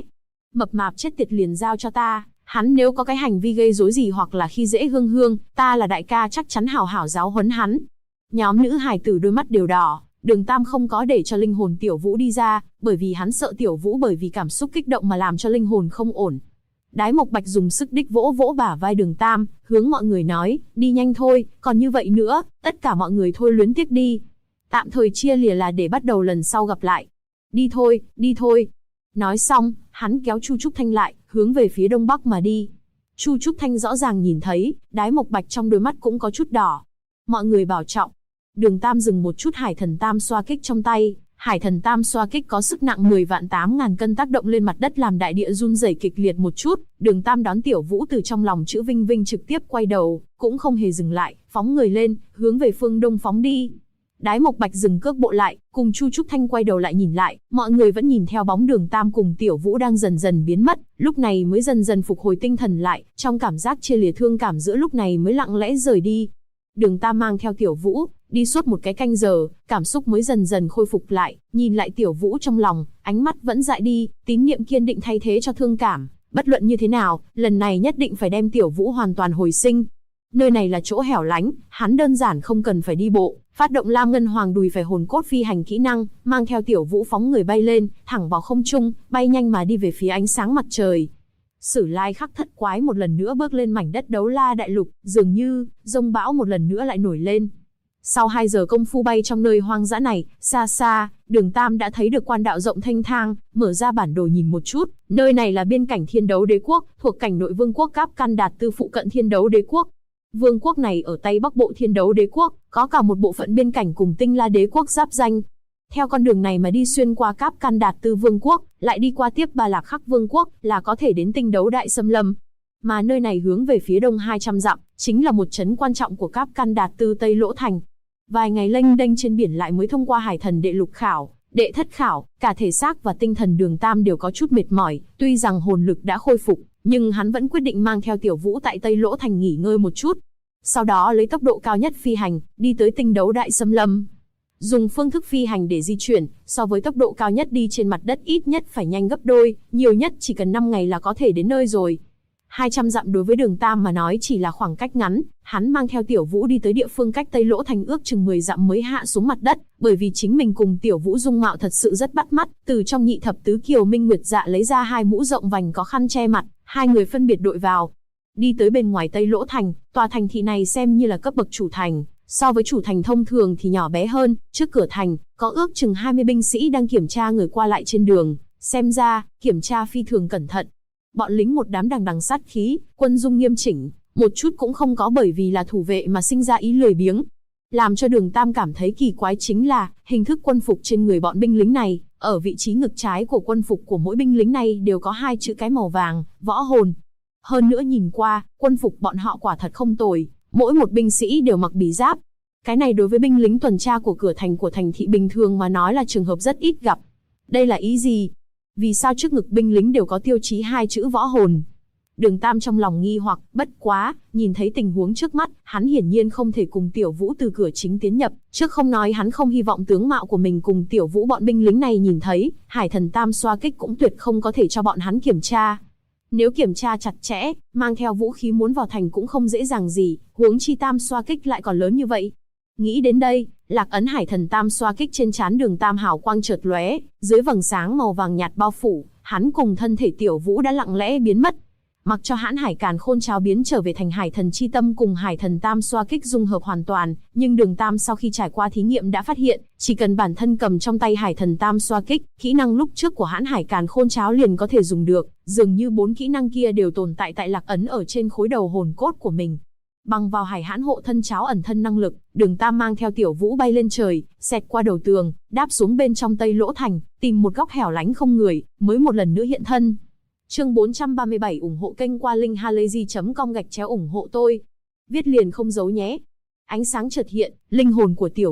Mập mạp chết tiệt liền giao cho ta, hắn nếu có cái hành vi gây rối gì hoặc là khi dễ Hương Hương, ta là đại ca chắc chắn hảo hảo giáo huấn hắn. Nhóm nữ hài tử đôi mắt đều đỏ, Đường Tam không có để cho linh hồn Tiểu Vũ đi ra, bởi vì hắn sợ Tiểu Vũ bởi vì cảm xúc kích động mà làm cho linh hồn không ổn. Đái Mộc Bạch dùng sức đích vỗ vỗ bả vai Đường Tam, hướng mọi người nói, đi nhanh thôi, còn như vậy nữa, tất cả mọi người thôi luyến tiếc đi. Tạm thời chia lìa là để bắt đầu lần sau gặp lại. Đi thôi, đi thôi. Nói xong, hắn kéo Chu Trúc Thanh lại, hướng về phía đông bắc mà đi. Chu Trúc Thanh rõ ràng nhìn thấy, Đái Mộc Bạch trong đôi mắt cũng có chút đỏ. Mọi người bảo trọng. Đường Tam dừng một chút Hải Thần Tam xoa kích trong tay. Hải Thần Tam xoa kích có sức nặng 10.800.000 cân tác động lên mặt đất làm đại địa run rẩy kịch liệt một chút. Đường Tam đón Tiểu Vũ từ trong lòng chữ Vinh Vinh trực tiếp quay đầu, cũng không hề dừng lại, phóng người lên, hướng về phương đông phóng đi. Đái Mộc Bạch dừng cước bộ lại, cùng Chu Trúc Thanh quay đầu lại nhìn lại, mọi người vẫn nhìn theo bóng Đường Tam cùng Tiểu Vũ đang dần dần biến mất, lúc này mới dần dần phục hồi tinh thần lại, trong cảm giác chia lìa thương cảm giữa lúc này mới lặng lẽ rời đi. Đường Tam mang theo Tiểu Vũ, đi suốt một cái canh giờ, cảm xúc mới dần dần khôi phục lại, nhìn lại Tiểu Vũ trong lòng, ánh mắt vẫn dại đi, tín niệm kiên định thay thế cho thương cảm, bất luận như thế nào, lần này nhất định phải đem Tiểu Vũ hoàn toàn hồi sinh. Nơi này là chỗ hẻo lánh, hắn đơn giản không cần phải đi bộ, phát động Lam Ngân Hoàng đùi phải hồn cốt phi hành kỹ năng, mang theo Tiểu Vũ phóng người bay lên, thẳng vào không trung, bay nhanh mà đi về phía ánh sáng mặt trời. Sử Lai Khắc Thất Quái một lần nữa bước lên mảnh đất Đấu La Đại Lục, dường như giông bão một lần nữa lại nổi lên. Sau 2 giờ công phu bay trong nơi hoang dã này, xa xa, Đường Tam đã thấy được quan đạo rộng thanh thang, mở ra bản đồ nhìn một chút, nơi này là biên cảnh Thiên Đấu Đế Quốc, thuộc cảnh nội Vương quốc Cáp Can Đạt Tư phụ cận Thiên Đấu Đế Quốc. Vương quốc này ở Tây Bắc Bộ Thiên Đấu Đế Quốc, có cả một bộ phận biên cảnh cùng Tinh La Đế Quốc giáp danh. Theo con đường này mà đi xuyên qua Cáp Can Đạt Tư Vương quốc, lại đi qua tiếp Ba Lạc Khắc Vương quốc, là có thể đến Tinh Đấu Đại Xâm Lâm. Mà nơi này hướng về phía đông 200 dặm, chính là một trấn quan trọng của Cáp Can Đạt Tư Tây Lỗ Thành. Vài ngày lênh đênh trên biển lại mới thông qua Hải Thần đệ lục khảo, đệ thất khảo, cả thể xác và tinh thần Đường Tam đều có chút mệt mỏi, tuy rằng hồn lực đã khôi phục, nhưng hắn vẫn quyết định mang theo Tiểu Vũ tại Tây Lỗ Thành nghỉ ngơi một chút. Sau đó lấy tốc độ cao nhất phi hành, đi tới Tinh Đấu Đại Xâm Lâm. Dùng phương thức phi hành để di chuyển, so với tốc độ cao nhất đi trên mặt đất ít nhất phải nhanh gấp đôi, nhiều nhất chỉ cần 5 ngày là có thể đến nơi rồi. 200 dặm đối với Đường Tam mà nói chỉ là khoảng cách ngắn, hắn mang theo Tiểu Vũ đi tới địa phương cách Tây Lỗ Thành ước chừng 10 dặm mới hạ xuống mặt đất, bởi vì chính mình cùng Tiểu Vũ dung mạo thật sự rất bắt mắt, từ trong nhị thập tứ kiều Minh Nguyệt Dạ lấy ra 2 mũ rộng vành có khăn che mặt, 2 người phân biệt đội vào. Đi tới bên ngoài Tây Lỗ Thành, tòa thành thị này xem như là cấp bậc chủ thành, so với chủ thành thông thường thì nhỏ bé hơn, trước cửa thành, có ước chừng 20 binh sĩ đang kiểm tra người qua lại trên đường, xem ra, kiểm tra phi thường cẩn thận. Bọn lính một đám đằng đằng sát khí, quân dung nghiêm chỉnh, một chút cũng không có bởi vì là thủ vệ mà sinh ra ý lười biếng. Làm cho Đường Tam cảm thấy kỳ quái chính là, hình thức quân phục trên người bọn binh lính này, ở vị trí ngực trái của quân phục của mỗi binh lính này đều có 2 chữ cái màu vàng, võ hồn. Hơn nữa nhìn qua, quân phục bọn họ quả thật không tồi, mỗi một binh sĩ đều mặc bì giáp. Cái này đối với binh lính tuần tra của cửa thành của thành thị bình thường mà nói là trường hợp rất ít gặp. Đây là ý gì? Vì sao trước ngực binh lính đều có tiêu chí 2 chữ võ hồn? Đường Tam trong lòng nghi hoặc, bất quá, nhìn thấy tình huống trước mắt, hắn hiển nhiên không thể cùng Tiểu Vũ từ cửa chính tiến nhập, trước không nói hắn không hy vọng tướng mạo của mình cùng Tiểu Vũ bọn binh lính này nhìn thấy, Hải Thần Tam xoa kích cũng tuyệt không có thể cho bọn hắn kiểm tra. Nếu kiểm tra chặt chẽ, mang theo vũ khí muốn vào thành cũng không dễ dàng gì, huống chi Tam xoa kích lại còn lớn như vậy. Nghĩ đến đây, lạc ấn Hải Thần Tam xoa kích trên trán Đường Tam hào quang chợt lóe, dưới vầng sáng màu vàng nhạt bao phủ, hắn cùng thân thể Tiểu Vũ đã lặng lẽ biến mất. Mặc cho Hãn Hải Càn Khôn Cháo biến trở về thành Hải Thần Chi Tâm cùng Hải Thần Tam xoa kích dung hợp hoàn toàn, nhưng Đường Tam sau khi trải qua thí nghiệm đã phát hiện, chỉ cần bản thân cầm trong tay Hải Thần Tam xoa kích, kỹ năng lúc trước của Hãn Hải Càn Khôn Cháo liền có thể dùng được, dường như 4 kỹ năng kia đều tồn tại tại lạc ấn ở trên khối đầu hồn cốt của mình. Bằng vào Hải Hãn hộ thân cháo ẩn thân năng lực, Đường Tam mang theo Tiểu Vũ bay lên trời, xẹt qua đầu tường, đáp xuống bên trong Tây Lỗ Thành, tìm một góc hẻo lánh không người, mới một lần nữa hiện thân. Chương 437 ủng hộ kênh qua linkhalazy.com/ ủng hộ tôi. Viết liền không giấu nhé. Ánh sáng chợt hiện, linh hồn của Tiểu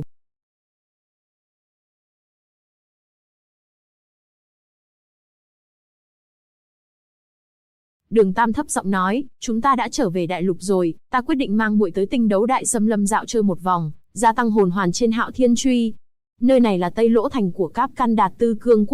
Đường Tam thấp giọng nói, chúng ta đã trở về đại lục rồi, ta quyết định mang muội tới Tinh Đấu Đại Xâm Lâm dạo chơi một vòng, gia tăng hồn hoàn trên Hạo Thiên Truy. Nơi này là Tây Lỗ Thành của Cáp Can Đạt Tư Cương Quốc.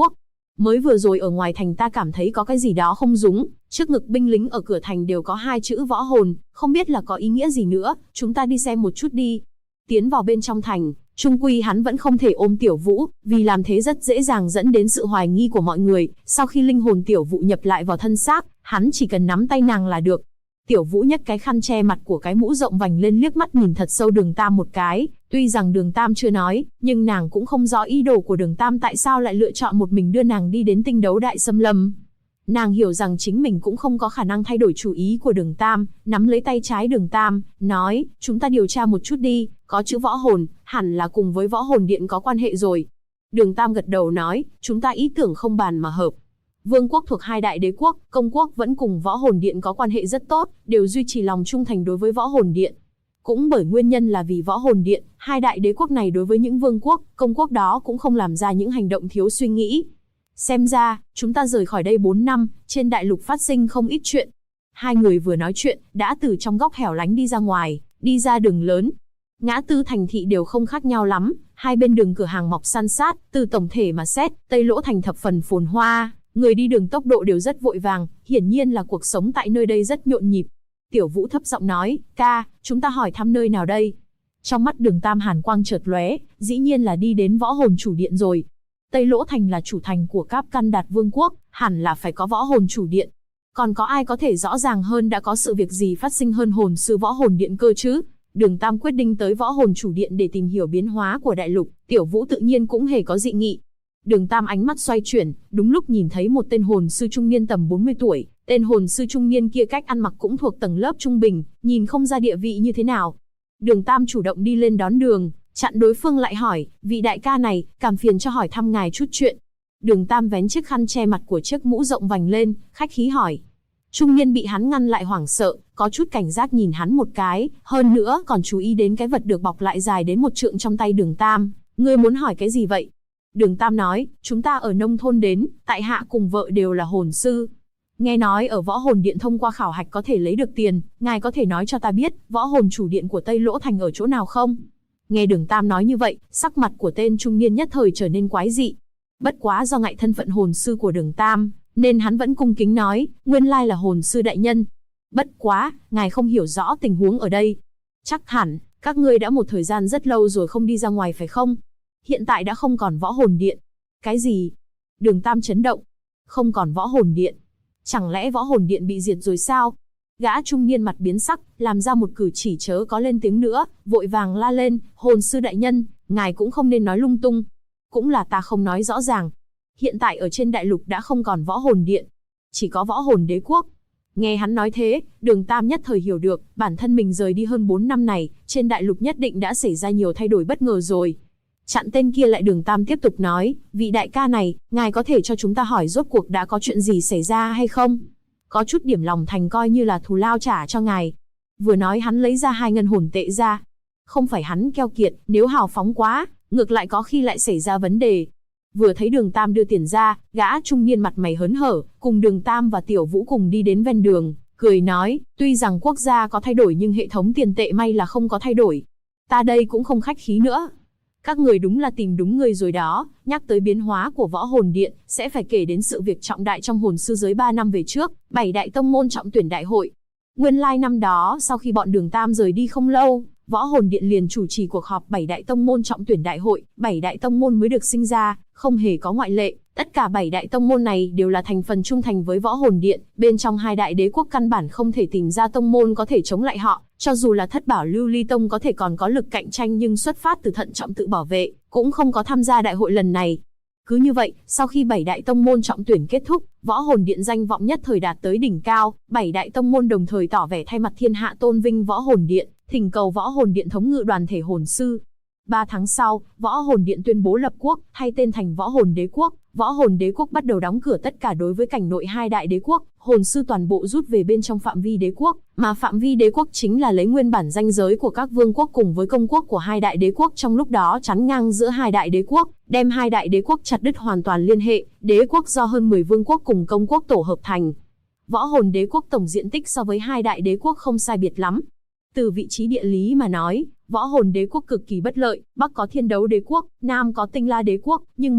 Mới vừa rồi ở ngoài thành ta cảm thấy có cái gì đó không đúng, trước ngực binh lính ở cửa thành đều có hai chữ võ hồn, không biết là có ý nghĩa gì nữa, chúng ta đi xem một chút đi. Tiến vào bên trong thành, trung quy hắn vẫn không thể ôm Tiểu Vũ, vì làm thế rất dễ dàng dẫn đến sự hoài nghi của mọi người, sau khi linh hồn Tiểu Vũ nhập lại vào thân xác, hắn chỉ cần nắm tay nàng là được. Tiểu Vũ nhấc cái khăn che mặt của cái mũ rộng vành lên liếc mắt nhìn thật sâu Đường Tam một cái, tuy rằng Đường Tam chưa nói, nhưng nàng cũng không rõ ý đồ của Đường Tam tại sao lại lựa chọn một mình đưa nàng đi đến Tinh Đấu Đại Xâm Lâm. Nàng hiểu rằng chính mình cũng không có khả năng thay đổi chủ ý của Đường Tam, nắm lấy tay trái Đường Tam, nói, chúng ta điều tra một chút đi, có chữ võ hồn, hẳn là cùng với võ hồn điện có quan hệ rồi. Đường Tam gật đầu nói, chúng ta ý tưởng không bàn mà hợp. Vương quốc thuộc hai đại đế quốc, công quốc vẫn cùng võ hồn điện có quan hệ rất tốt, đều duy trì lòng trung thành đối với võ hồn điện. Cũng bởi nguyên nhân là vì võ hồn điện, hai đại đế quốc này đối với những vương quốc, công quốc đó cũng không làm ra những hành động thiếu suy nghĩ. Xem ra, chúng ta rời khỏi đây 4 năm, trên đại lục phát sinh không ít chuyện. Hai người vừa nói chuyện, đã từ trong góc hẻo lánh đi ra ngoài, đi ra đường lớn. Ngã tư thành thị đều không khác nhau lắm, hai bên đường cửa hàng mọc san sát, từ tổng thể mà xét, Tây Lỗ thành thập phần phồn hoa, người đi đường tốc độ đều rất vội vàng, hiển nhiên là cuộc sống tại nơi đây rất nhộn nhịp. Tiểu Vũ thấp giọng nói, ca, chúng ta hỏi thăm nơi nào đây? Trong mắt Đường Tam hàn quang chợt lóe, dĩ nhiên là đi đến võ hồn chủ điện rồi. Tây Lỗ thành là chủ thành của Cáp Căn Đạt Vương quốc, hẳn là phải có võ hồn chủ điện. Còn có ai có thể rõ ràng hơn đã có sự việc gì phát sinh hơn hồn sư võ hồn điện cơ chứ? Đường Tam quyết định tới võ hồn chủ điện để tìm hiểu biến hóa của đại lục, Tiểu Vũ tự nhiên cũng hề có dị nghị. Đường Tam ánh mắt xoay chuyển, đúng lúc nhìn thấy một tên hồn sư trung niên tầm 40 tuổi, tên hồn sư trung niên kia cách ăn mặc cũng thuộc tầng lớp trung bình, nhìn không ra địa vị như thế nào. Đường Tam chủ động đi lên đón đường, chặn đối phương lại hỏi, vị đại ca này, cảm phiền cho hỏi thăm ngài chút chuyện. Đường Tam vén chiếc khăn che mặt của chiếc mũ rộng vành lên, khách khí hỏi. Trung niên bị hắn ngăn lại hoảng sợ, có chút cảnh giác nhìn hắn một cái, hơn nữa còn chú ý đến cái vật được bọc lại dài đến 1 trượng trong tay Đường Tam. Ngươi muốn hỏi cái gì vậy? Đường Tam nói, chúng ta ở nông thôn đến, tại hạ cùng vợ đều là hồn sư. Nghe nói ở võ hồn điện thông qua khảo hạch có thể lấy được tiền, ngài có thể nói cho ta biết, võ hồn chủ điện của Tây Lỗ thành ở chỗ nào không? Nghe Đường Tam nói như vậy, sắc mặt của tên trung niên nhất thời trở nên quái dị. Bất quá do ngại thân phận hồn sư của Đường Tam, nên hắn vẫn cung kính nói, nguyên lai là hồn sư đại nhân. Bất quá, ngài không hiểu rõ tình huống ở đây. Chắc hẳn, các ngươi đã một thời gian rất lâu rồi không đi ra ngoài phải không? Hiện tại đã không còn võ hồn điện. Cái gì? Đường Tam chấn động. Không còn võ hồn điện. Chẳng lẽ võ hồn điện bị diệt rồi sao? Gã trung niên mặt biến sắc, làm ra một cử chỉ chớ có lên tiếng nữa, vội vàng la lên, hồn sư đại nhân, ngài cũng không nên nói lung tung. Cũng là ta không nói rõ ràng. Hiện tại ở trên đại lục đã không còn võ hồn điện. Chỉ có võ hồn đế quốc. Nghe hắn nói thế, Đường Tam nhất thời hiểu được, bản thân mình rời đi hơn 4 năm này, trên đại lục nhất định đã xảy ra nhiều thay đổi bất ngờ rồi. Chặn tên kia lại, Đường Tam tiếp tục nói, vị đại ca này, ngài có thể cho chúng ta hỏi rốt cuộc đã có chuyện gì xảy ra hay không? Có chút điểm lòng thành coi như là thù lao trả cho ngài. Vừa nói hắn lấy ra 2 ngân hồn tệ ra. Không phải hắn keo kiệt, nếu hào phóng quá, ngược lại có khi lại xảy ra vấn đề. Vừa thấy Đường Tam đưa tiền ra, gã trung niên mặt mày hớn hở, cùng Đường Tam và Tiểu Vũ cùng đi đến ven đường, cười nói, tuy rằng quốc gia có thay đổi nhưng hệ thống tiền tệ may là không có thay đổi. Ta đây cũng không khách khí nữa. Các người đúng là tìm đúng người rồi đó, nhắc tới biến hóa của võ hồn điện, sẽ phải kể đến sự việc trọng đại trong hồn sư giới 3 năm về trước, 7 đại tông môn trọng tuyển đại hội. Nguyên lai năm đó, sau khi bọn Đường Tam rời đi không lâu, võ hồn điện liền chủ trì cuộc họp 7 đại tông môn trọng tuyển đại hội, 7 đại tông môn mới được sinh ra, không hề có ngoại lệ. Tất cả 7 đại tông môn này đều là thành phần trung thành với võ hồn điện, bên trong 2 đại đế quốc căn bản không thể tìm ra tông môn có thể chống lại họ, cho dù là Thất Bảo Lưu Ly Tông có thể còn có lực cạnh tranh nhưng xuất phát từ thận trọng tự bảo vệ, cũng không có tham gia đại hội lần này. Cứ như vậy, sau khi 7 đại tông môn trọng tuyển kết thúc, võ hồn điện danh vọng nhất thời đạt tới đỉnh cao, 7 đại tông môn đồng thời tỏ vẻ thay mặt thiên hạ tôn vinh võ hồn điện, thỉnh cầu võ hồn điện thống ngự đoàn thể hồn sư. 3 tháng sau, võ hồn điện tuyên bố lập quốc, thay tên thành võ hồn đế quốc. Võ hồn đế quốc bắt đầu đóng cửa tất cả đối với cảnh nội 2 đại đế quốc, hồn sư toàn bộ rút về bên trong phạm vi đế quốc, mà phạm vi đế quốc chính là lấy nguyên bản ranh giới của các vương quốc cùng với công quốc của 2 đại đế quốc trong lúc đó chắn ngang giữa 2 đại đế quốc, đem 2 đại đế quốc chặt đứt hoàn toàn liên hệ, đế quốc do hơn 10 vương quốc cùng công quốc tổ hợp thành. Võ hồn đế quốc tổng diện tích so với 2 đại đế quốc không sai biệt lắm. Từ vị trí địa lý mà nói, võ hồn đế quốc cực kỳ bất lợi, Bắc có Thiên Đấu đế quốc, Nam có Tinh La đế quốc, nhưng mà,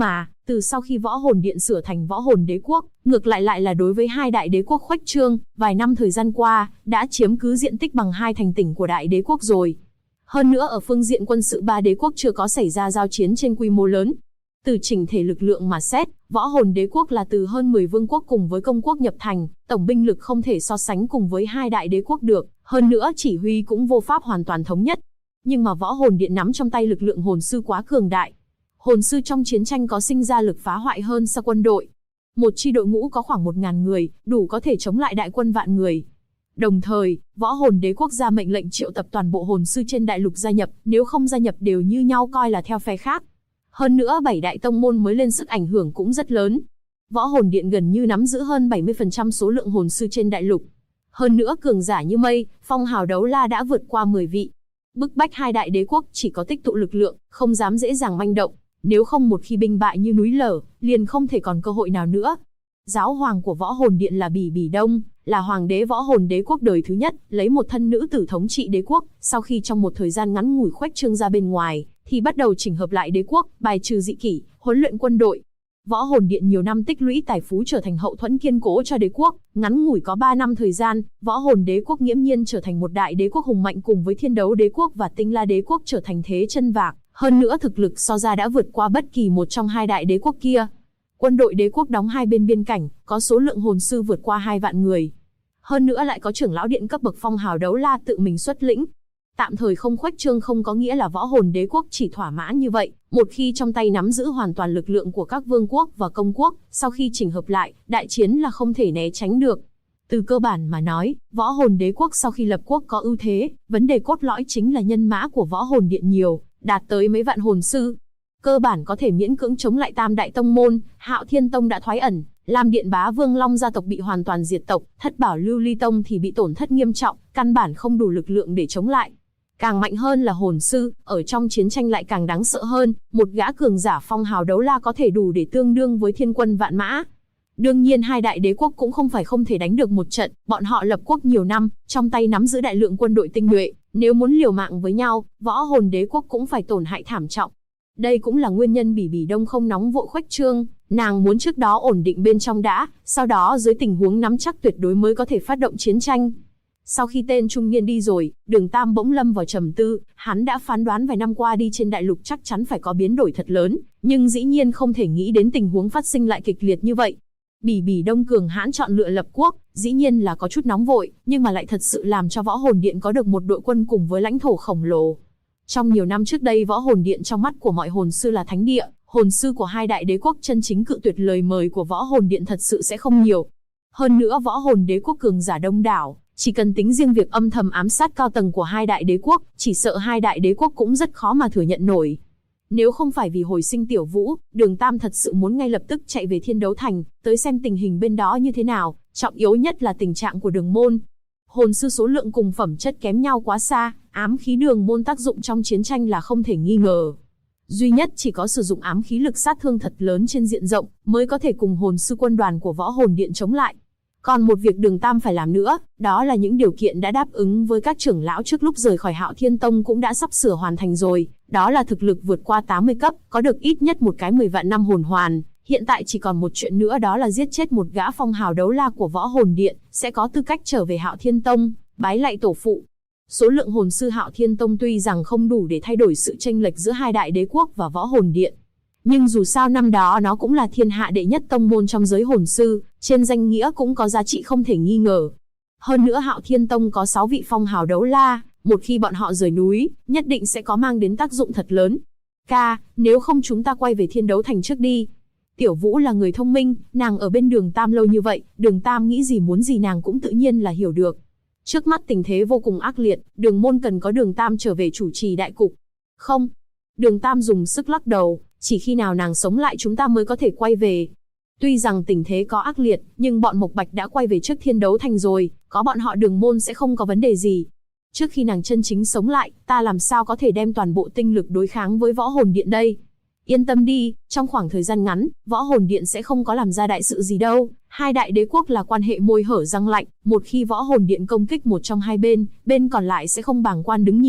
Từ sau khi võ hồn điện sửa thành võ hồn đế quốc, ngược lại là đối với hai đại đế quốc khuếch trương, vài năm thời gian qua, đã chiếm cứ diện tích bằng 2 thành tỉnh của đại đế quốc rồi. Hơn nữa ở phương diện quân sự ba đế quốc chưa có xảy ra giao chiến trên quy mô lớn. Từ chỉnh thể lực lượng mà xét, võ hồn đế quốc là từ hơn 10 vương quốc cùng với công quốc nhập thành, tổng binh lực không thể so sánh cùng với hai đại đế quốc được, hơn nữa chỉ huy cũng vô pháp hoàn toàn thống nhất. Nhưng mà võ hồn điện nắm trong tay lực lượng hồn sư quá cường đại. Hồn sư trong chiến tranh có sinh ra lực phá hoại hơn xa quân đội. Một chi đội ngũ có khoảng 1000 người, đủ có thể chống lại đại quân vạn người. Đồng thời, võ hồn đế quốc ra mệnh lệnh triệu tập toàn bộ hồn sư trên đại lục gia nhập, nếu không gia nhập đều như nhau coi là theo phe khác. Hơn nữa 7 đại tông môn mới lên sức ảnh hưởng cũng rất lớn. Võ hồn điện gần như nắm giữ hơn 70% số lượng hồn sư trên đại lục. Hơn nữa cường giả như mây, phong hào đấu la đã vượt qua 10 vị. Bức bách hai đại đế quốc chỉ có tích tụ lực lượng, không dám dễ dàng manh động. Nếu không một khi binh bại như núi lở, liền không thể còn cơ hội nào nữa. Giáo hoàng của võ hồn điện là Bỉ Bỉ Đông, là hoàng đế võ hồn đế quốc đời thứ nhất, lấy một thân nữ tử thống trị đế quốc, sau khi trong một thời gian ngắn ngủi khuếch trương ra bên ngoài, thì bắt đầu chỉnh hợp lại đế quốc, bài trừ dị kỷ, huấn luyện quân đội. Võ hồn điện nhiều năm tích lũy tài phú trở thành hậu thuẫn kiên cố cho đế quốc, ngắn ngủi có 3 năm thời gian, võ hồn đế quốc nghiễm nhiên trở thành một đại đế quốc hùng mạnh cùng với Thiên Đấu đế quốc và Tinh La đế quốc trở thành thế chân vạc, hơn nữa thực lực so ra đã vượt qua bất kỳ một trong hai đại đế quốc kia. Quân đội đế quốc đóng hai bên biên cảnh, có số lượng hồn sư vượt qua 2 vạn người. Hơn nữa lại có trưởng lão điện cấp bậc phong hào đấu la tự mình xuất lĩnh. Tạm thời không khuếch trương không có nghĩa là võ hồn đế quốc chỉ thỏa mãn như vậy, một khi trong tay nắm giữ hoàn toàn lực lượng của các vương quốc và công quốc, sau khi chỉnh hợp lại, đại chiến là không thể né tránh được. Từ cơ bản mà nói, võ hồn đế quốc sau khi lập quốc có ưu thế, vấn đề cốt lõi chính là nhân mã của võ hồn điện nhiều, đạt tới mấy vạn hồn sư. Cơ bản có thể miễn cưỡng chống lại tam đại tông môn, Hạo Thiên Tông đã thoái ẩn, Lam Điện Bá Vương Long gia tộc bị hoàn toàn diệt tộc, Thất Bảo Lưu Ly Tông thì bị tổn thất nghiêm trọng, căn bản không đủ lực lượng để chống lại. Càng mạnh hơn là hồn sư, ở trong chiến tranh lại càng đáng sợ hơn, một gã cường giả phong hào đấu la có thể đủ để tương đương với thiên quân vạn mã. Đương nhiên hai đại đế quốc cũng không phải không thể đánh được một trận, bọn họ lập quốc nhiều năm, trong tay nắm giữ đại lượng quân đội tinh nhuệ, nếu muốn liều mạng với nhau, võ hồn đế quốc cũng phải tổn hại thảm trọng. Đây cũng là nguyên nhân Bỉ Bỉ Đông không nóng vội khuếch trương, nàng muốn trước đó ổn định bên trong đã, sau đó dưới tình huống nắm chắc tuyệt đối mới có thể phát động chiến tranh. Sau khi tên trung niên đi rồi, Đường Tam bỗng lâm vào trầm tư, hắn đã phán đoán vài năm qua đi trên đại lục chắc chắn phải có biến đổi thật lớn, nhưng dĩ nhiên không thể nghĩ đến tình huống phát sinh lại kịch liệt như vậy. Bỉ Bỉ Đông cường hãn chọn lựa lập quốc, dĩ nhiên là có chút nóng vội, nhưng mà lại thật sự làm cho võ hồn điện có được một đội quân cùng với lãnh thổ khổng lồ. Trong nhiều năm trước đây võ hồn điện trong mắt của mọi hồn sư là thánh địa, hồn sư của hai đại đế quốc chân chính cự tuyệt lời mời của võ hồn điện thật sự sẽ không nhiều. Hơn nữa võ hồn đế quốc cường giả đông đảo, chỉ cần tính riêng việc âm thầm ám sát cao tầng của hai đại đế quốc, chỉ sợ hai đại đế quốc cũng rất khó mà thừa nhận nổi. Nếu không phải vì hồi sinh Tiểu Vũ, Đường Tam thật sự muốn ngay lập tức chạy về Thiên Đấu Thành, tới xem tình hình bên đó như thế nào, trọng yếu nhất là tình trạng của đường môn. Hồn sư số lượng cùng phẩm chất kém nhau quá xa, ám khí đường môn tác dụng trong chiến tranh là không thể nghi ngờ. Duy nhất chỉ có sử dụng ám khí lực sát thương thật lớn trên diện rộng, mới có thể cùng hồn sư quân đoàn của võ hồn điện chống lại. Còn một việc Đường Tam phải làm nữa, đó là những điều kiện đã đáp ứng với các trưởng lão trước lúc rời khỏi Hạo Thiên Tông cũng đã sắp sửa hoàn thành rồi, đó là thực lực vượt qua 80 cấp, có được ít nhất một cái 10 vạn năm hồn hoàn. Hiện tại chỉ còn một chuyện nữa, đó là giết chết một gã phong hào đấu la của võ hồn điện, sẽ có tư cách trở về Hạo Thiên Tông, bái lạy tổ phụ. Số lượng hồn sư Hạo Thiên Tông tuy rằng không đủ để thay đổi sự chênh lệch giữa hai đại đế quốc và võ hồn điện, nhưng dù sao năm đó nó cũng là thiên hạ đệ nhất tông môn trong giới hồn sư, trên danh nghĩa cũng có giá trị không thể nghi ngờ. Hơn nữa Hạo Thiên Tông có 6 vị phong hào đấu la, một khi bọn họ rời núi, nhất định sẽ có mang đến tác dụng thật lớn. Ca, nếu không chúng ta quay về Thiên Đấu Thành trước đi. Tiểu Vũ là người thông minh, nàng ở bên Đường Tam lâu như vậy, Đường Tam nghĩ gì muốn gì nàng cũng tự nhiên là hiểu được. Trước mắt tình thế vô cùng ác liệt, Đường môn cần có Đường Tam trở về chủ trì đại cục. Không. Đường Tam dùng sức lắc đầu, chỉ khi nào nàng sống lại chúng ta mới có thể quay về. Tuy rằng tình thế có ác liệt, nhưng bọn Mộc Bạch đã quay về trước Thiên Đấu Thành rồi, có bọn họ Đường môn sẽ không có vấn đề gì. Trước khi nàng chân chính sống lại, ta làm sao có thể đem toàn bộ tinh lực đối kháng với võ hồn điện đây? Yên tâm đi, trong khoảng thời gian ngắn, võ hồn điện sẽ không có làm ra đại sự gì đâu. Hai đại đế quốc là quan hệ môi hở răng lạnh, một khi võ hồn điện công kích một trong hai bên, bên còn lại sẽ không bàng quan đứng nhìn,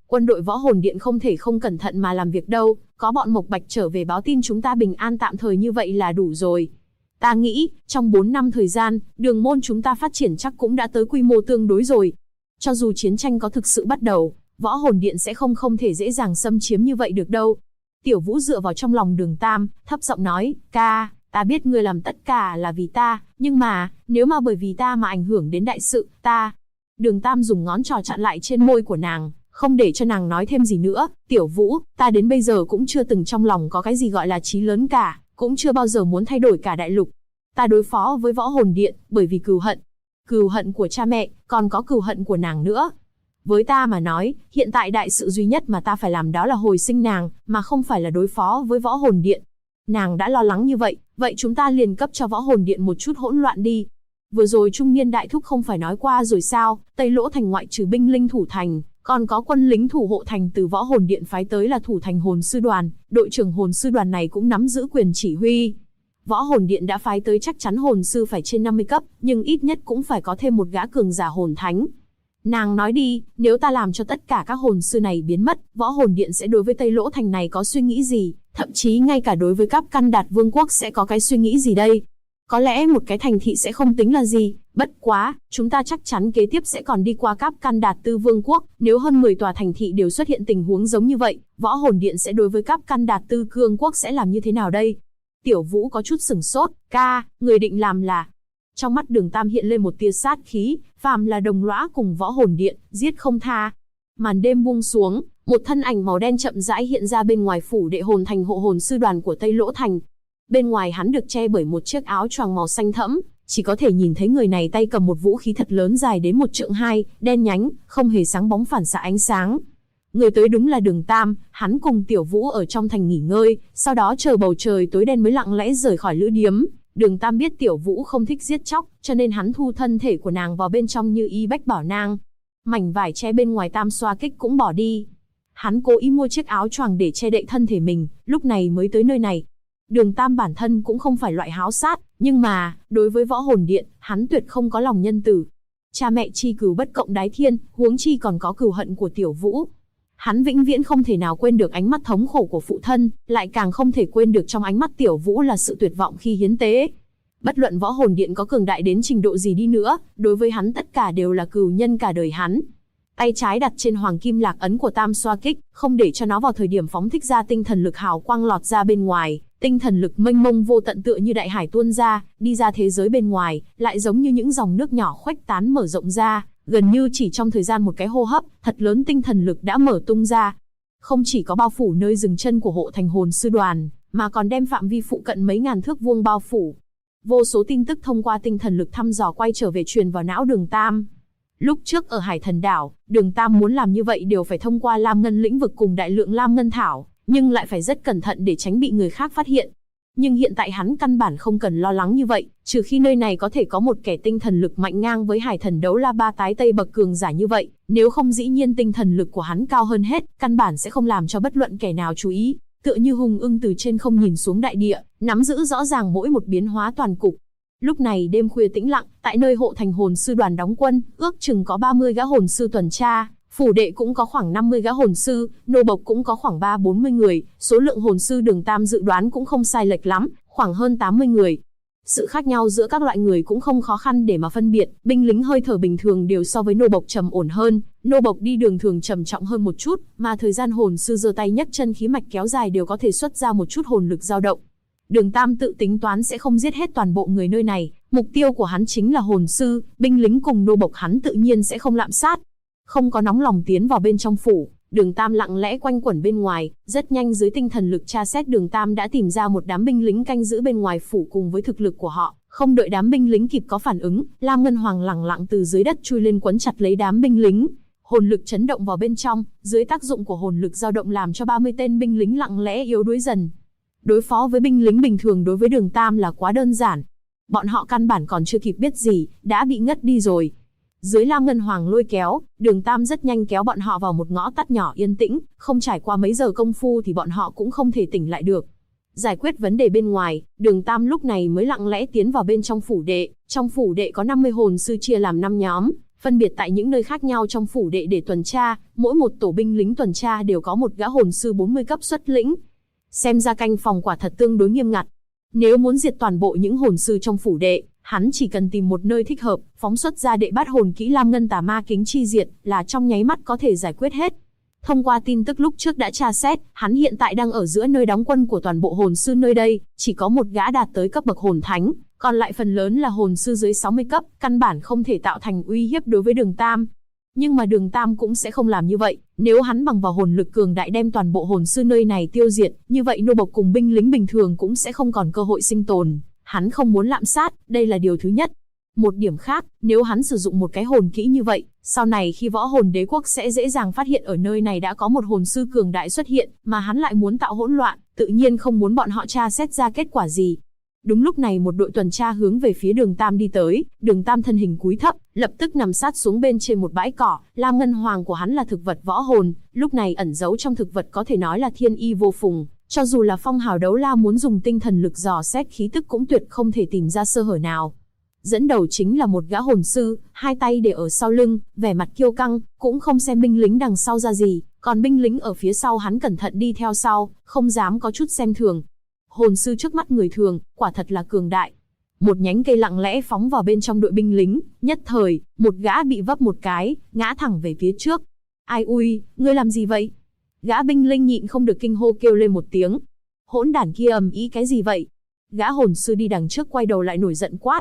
Quân đội Võ Hồn Điện không thể không cẩn thận mà làm việc đâu, có bọn Mộc Bạch trở về báo tin chúng ta bình an tạm thời như vậy là đủ rồi. Ta nghĩ, trong 4 năm thời gian, đường môn chúng ta phát triển chắc cũng đã tới quy mô tương đối rồi. Cho dù chiến tranh có thực sự bắt đầu, Võ Hồn Điện sẽ không thể dễ dàng xâm chiếm như vậy được đâu. Tiểu Vũ dựa vào trong lòng Đường Tam, thấp giọng nói, ca, ta biết ngươi làm tất cả là vì ta, nhưng mà, nếu mà bởi vì ta mà ảnh hưởng đến đại sự, ta... Đường Tam dùng ngón trỏ chặn lại trên môi của nàng, không để cho nàng nói thêm gì nữa. Tiểu Vũ, ta đến bây giờ cũng chưa từng trong lòng có cái gì gọi là chí lớn cả, cũng chưa bao giờ muốn thay đổi cả đại lục. Ta đối phó với Võ Hồn Điện, bởi vì cừu hận của cha mẹ, còn có cừu hận của nàng nữa. Với ta mà nói, hiện tại đại sự duy nhất mà ta phải làm đó là hồi sinh nàng, mà không phải là đối phó với Võ Hồn Điện. Nàng đã lo lắng như vậy, vậy chúng ta liền cấp cho Võ Hồn Điện một chút hỗn loạn đi. Vừa rồi trung niên đại thúc không phải nói qua rồi sao, Tây Lỗ Thành ngoại trừ binh linh thủ thành, còn có quân lính thủ hộ thành từ Võ Hồn Điện phái tới là thủ thành hồn sư đoàn, đội trưởng hồn sư đoàn này cũng nắm giữ quyền chỉ huy. Võ Hồn Điện đã phái tới chắc chắn hồn sư phải trên 50 cấp, nhưng ít nhất cũng phải có thêm một gã cường giả hồn thánh. Nàng nói đi, nếu ta làm cho tất cả các hồn sư này biến mất, Võ Hồn Điện sẽ đối với Tây Lỗ Thành này có suy nghĩ gì, thậm chí ngay cả đối với Cáp Căn Đạt Vương quốc sẽ có cái suy nghĩ gì đây? Có lẽ một cái thành thị sẽ không tính là gì, bất quá, chúng ta chắc chắn kế tiếp sẽ còn đi qua Cáp Căn Đạt Tư Vương quốc, nếu hơn 10 tòa thành thị đều xuất hiện tình huống giống như vậy, Võ Hồn Điện sẽ đối với Cáp Căn Đạt Tư Cương quốc sẽ làm như thế nào đây? Tiểu Vũ có chút sửng sốt, ca, người định làm là... Trong mắt Đường Tam hiện lên một tia sát khí, phàm là đồng lõa cùng Võ Hồn Điện, giết không tha. Màn đêm buông xuống, một thân ảnh màu đen chậm rãi hiện ra bên ngoài phủ đệ hồn thành hộ hồn sư đoàn của Tây Lỗ Thành. Bên ngoài hắn được che bởi một chiếc áo choàng màu xanh thẫm, chỉ có thể nhìn thấy người này tay cầm một vũ khí thật lớn dài đến 1 trượng 2, đen nhánh, không hề sáng bóng phản xạ ánh sáng. Người tới đúng là Đường Tam, hắn cùng Tiểu Vũ ở trong thành nghỉ ngơi, sau đó chờ bầu trời tối đen mới lặng lẽ rời khỏi lữ điếm. Đường Tam biết Tiểu Vũ không thích giết chóc, cho nên hắn thu thân thể của nàng vào bên trong như y bách bảo nang. Mảnh vải che bên ngoài tam xoa kích cũng bỏ đi. Hắn cố ý mua chiếc áo choàng để che đậy thân thể mình, lúc này mới tới nơi này. Đường Tam bản thân cũng không phải loại háo sát, nhưng mà, đối với Võ Hồn Điện, hắn tuyệt không có lòng nhân tử. Cha mẹ chi cừu bất cộng đái thiên, huống chi còn có cừu hận của Tiểu Vũ. Hắn vĩnh viễn không thể nào quên được ánh mắt thống khổ của phụ thân, lại càng không thể quên được trong ánh mắt Tiểu Vũ là sự tuyệt vọng khi hiến tế. Bất luận Võ Hồn Điện có cường đại đến trình độ gì đi nữa, đối với hắn tất cả đều là cừu nhân cả đời hắn. Tay trái đặt trên hoàng kim lạc ấn của tam xoa kích, không để cho nó vào thời điểm phóng thích ra tinh thần lực hào quang lọt ra bên ngoài. Tinh thần lực mênh mông vô tận tựa như đại hải tuôn ra, đi ra thế giới bên ngoài, lại giống như những dòng nước nhỏ khuếch tán mở rộng ra, gần như chỉ trong thời gian một cái hô hấp, thật lớn tinh thần lực đã mở tung ra. Không chỉ có bao phủ nơi dừng chân của hộ thành hồn sư đoàn, mà còn đem phạm vi phụ cận mấy ngàn thước vuông bao phủ. Vô số tin tức thông qua tinh thần lực thăm dò quay trở về truyền vào não Đường Tam. Lúc trước ở Hải Thần Đảo, Đường Tam muốn làm như vậy đều phải thông qua Lam Ngân lĩnh vực cùng đại lượng Lam Ngân thảo, nhưng lại phải rất cẩn thận để tránh bị người khác phát hiện. Nhưng hiện tại hắn căn bản không cần lo lắng như vậy, trừ khi nơi này có thể có một kẻ tinh thần lực mạnh ngang với Hải Thần Đấu La ba tái tây bậc cường giả như vậy, nếu không dĩ nhiên tinh thần lực của hắn cao hơn hết, căn bản sẽ không làm cho bất luận kẻ nào chú ý, tựa như hùng ưng từ trên không nhìn xuống đại địa, nắm giữ rõ ràng mỗi một biến hóa toàn cục. Lúc này đêm khuya tĩnh lặng, tại nơi hộ thành hồn sư đoàn đóng quân, ước chừng có 30 gã hồn sư tuần tra. Phủ đệ cũng có khoảng 50 gã hồn sư, nô bộc cũng có khoảng 3-40 người, số lượng hồn sư Đường Tam dự đoán cũng không sai lệch lắm, khoảng hơn 80 người. Sự khác nhau giữa các loại người cũng không khó khăn để mà phân biệt, binh lính hơi thở bình thường đều so với nô bộc trầm ổn hơn, nô bộc đi đường thường trầm trọng hơn một chút, mà thời gian hồn sư giơ tay nhấc chân khí mạch kéo dài đều có thể xuất ra một chút hồn lực dao động. Đường Tam tự tính toán sẽ không giết hết toàn bộ người nơi này, mục tiêu của hắn chính là hồn sư, binh lính cùng nô bộc hắn tự nhiên sẽ không lạm sát. Không có nóng lòng tiến vào bên trong phủ, Đường Tam lặng lẽ quanh quẩn bên ngoài, rất nhanh dưới tinh thần lực tra xét Đường Tam đã tìm ra một đám binh lính canh giữ bên ngoài phủ cùng với thực lực của họ, không đợi đám binh lính kịp có phản ứng, Lam Ngân Hoàng lẳng lặng từ dưới đất chui lên quấn chặt lấy đám binh lính. Hồn lực chấn động vào bên trong, dưới tác dụng của hồn lực dao động làm cho 30 tên binh lính lặng lẽ yếu đuối dần. Đối phó với binh lính bình thường đối với Đường Tam là quá đơn giản. Bọn họ căn bản còn chưa kịp biết gì, đã bị ngất đi rồi. Dưới Lam Ngân Hoàng lôi kéo, Đường Tam rất nhanh kéo bọn họ vào một ngõ tắt nhỏ yên tĩnh, không trải qua mấy giờ công phu thì bọn họ cũng không thể tỉnh lại được. Giải quyết vấn đề bên ngoài, Đường Tam lúc này mới lặng lẽ tiến vào bên trong phủ đệ. Trong phủ đệ có 50 hồn sư chia làm 5 nhóm, phân biệt tại những nơi khác nhau trong phủ đệ để tuần tra, mỗi một tổ binh lính tuần tra đều có một gã hồn sư 40 cấp xuất lĩnh. Xem ra canh phòng quả thật tương đối nghiêm ngặt. Nếu muốn diệt toàn bộ những hồn sư trong phủ đệ, hắn chỉ cần tìm một nơi thích hợp, phóng xuất ra đệ bát hồn kỹ Lam Ngân Tà Ma Kính chi diệt là trong nháy mắt có thể giải quyết hết. Thông qua tin tức lúc trước đã tra xét, hắn hiện tại đang ở giữa nơi đóng quân của toàn bộ hồn sư nơi đây, chỉ có một gã đạt tới cấp bậc hồn thánh, còn lại phần lớn là hồn sư dưới 60 cấp, căn bản không thể tạo thành uy hiếp đối với Đường Tam. Nhưng mà Đường Tam cũng sẽ không làm như vậy, nếu hắn bằng vào hồn lực cường đại đem toàn bộ hồn sư nơi này tiêu diệt, như vậy nô bộc cùng binh lính bình thường cũng sẽ không còn cơ hội sinh tồn. Hắn không muốn lạm sát, đây là điều thứ nhất. Một điểm khác, nếu hắn sử dụng một cái hồn kỹ như vậy, sau này khi võ hồn đế quốc sẽ dễ dàng phát hiện ở nơi này đã có một hồn sư cường đại xuất hiện, mà hắn lại muốn tạo hỗn loạn, tự nhiên không muốn bọn họ tra xét ra kết quả gì. Đúng lúc này một đội tuần tra hướng về phía Đường Tam đi tới, Đường Tam thân hình cúi thấp, lập tức nằm sát xuống bên trên một bãi cỏ, Lam Ngân Hoàng của hắn là thực vật võ hồn, lúc này ẩn giấu trong thực vật có thể nói là thiên y vô phùng, cho dù là Phong Hào Đấu La muốn dùng tinh thần lực dò xét khí tức cũng tuyệt không thể tìm ra sơ hở nào. Dẫn đầu chính là một gã hồn sư, hai tay để ở sau lưng, vẻ mặt kiêu căng, cũng không xem binh lính đằng sau ra gì, còn binh lính ở phía sau hắn cẩn thận đi theo sau, không dám có chút xem thường. Hồn sư trước mắt người thường, quả thật là cường đại. Một nhánh cây lặng lẽ phóng vào bên trong đội binh lính, nhất thời, một gã bị vấp một cái, ngã thẳng về phía trước. Ai ui, ngươi làm gì vậy? Gã binh lính nhịn không được kinh hô kêu lên một tiếng. Hỗn đản kia ầm ĩ cái gì vậy? Gã hồn sư đi đằng trước quay đầu lại nổi giận quát.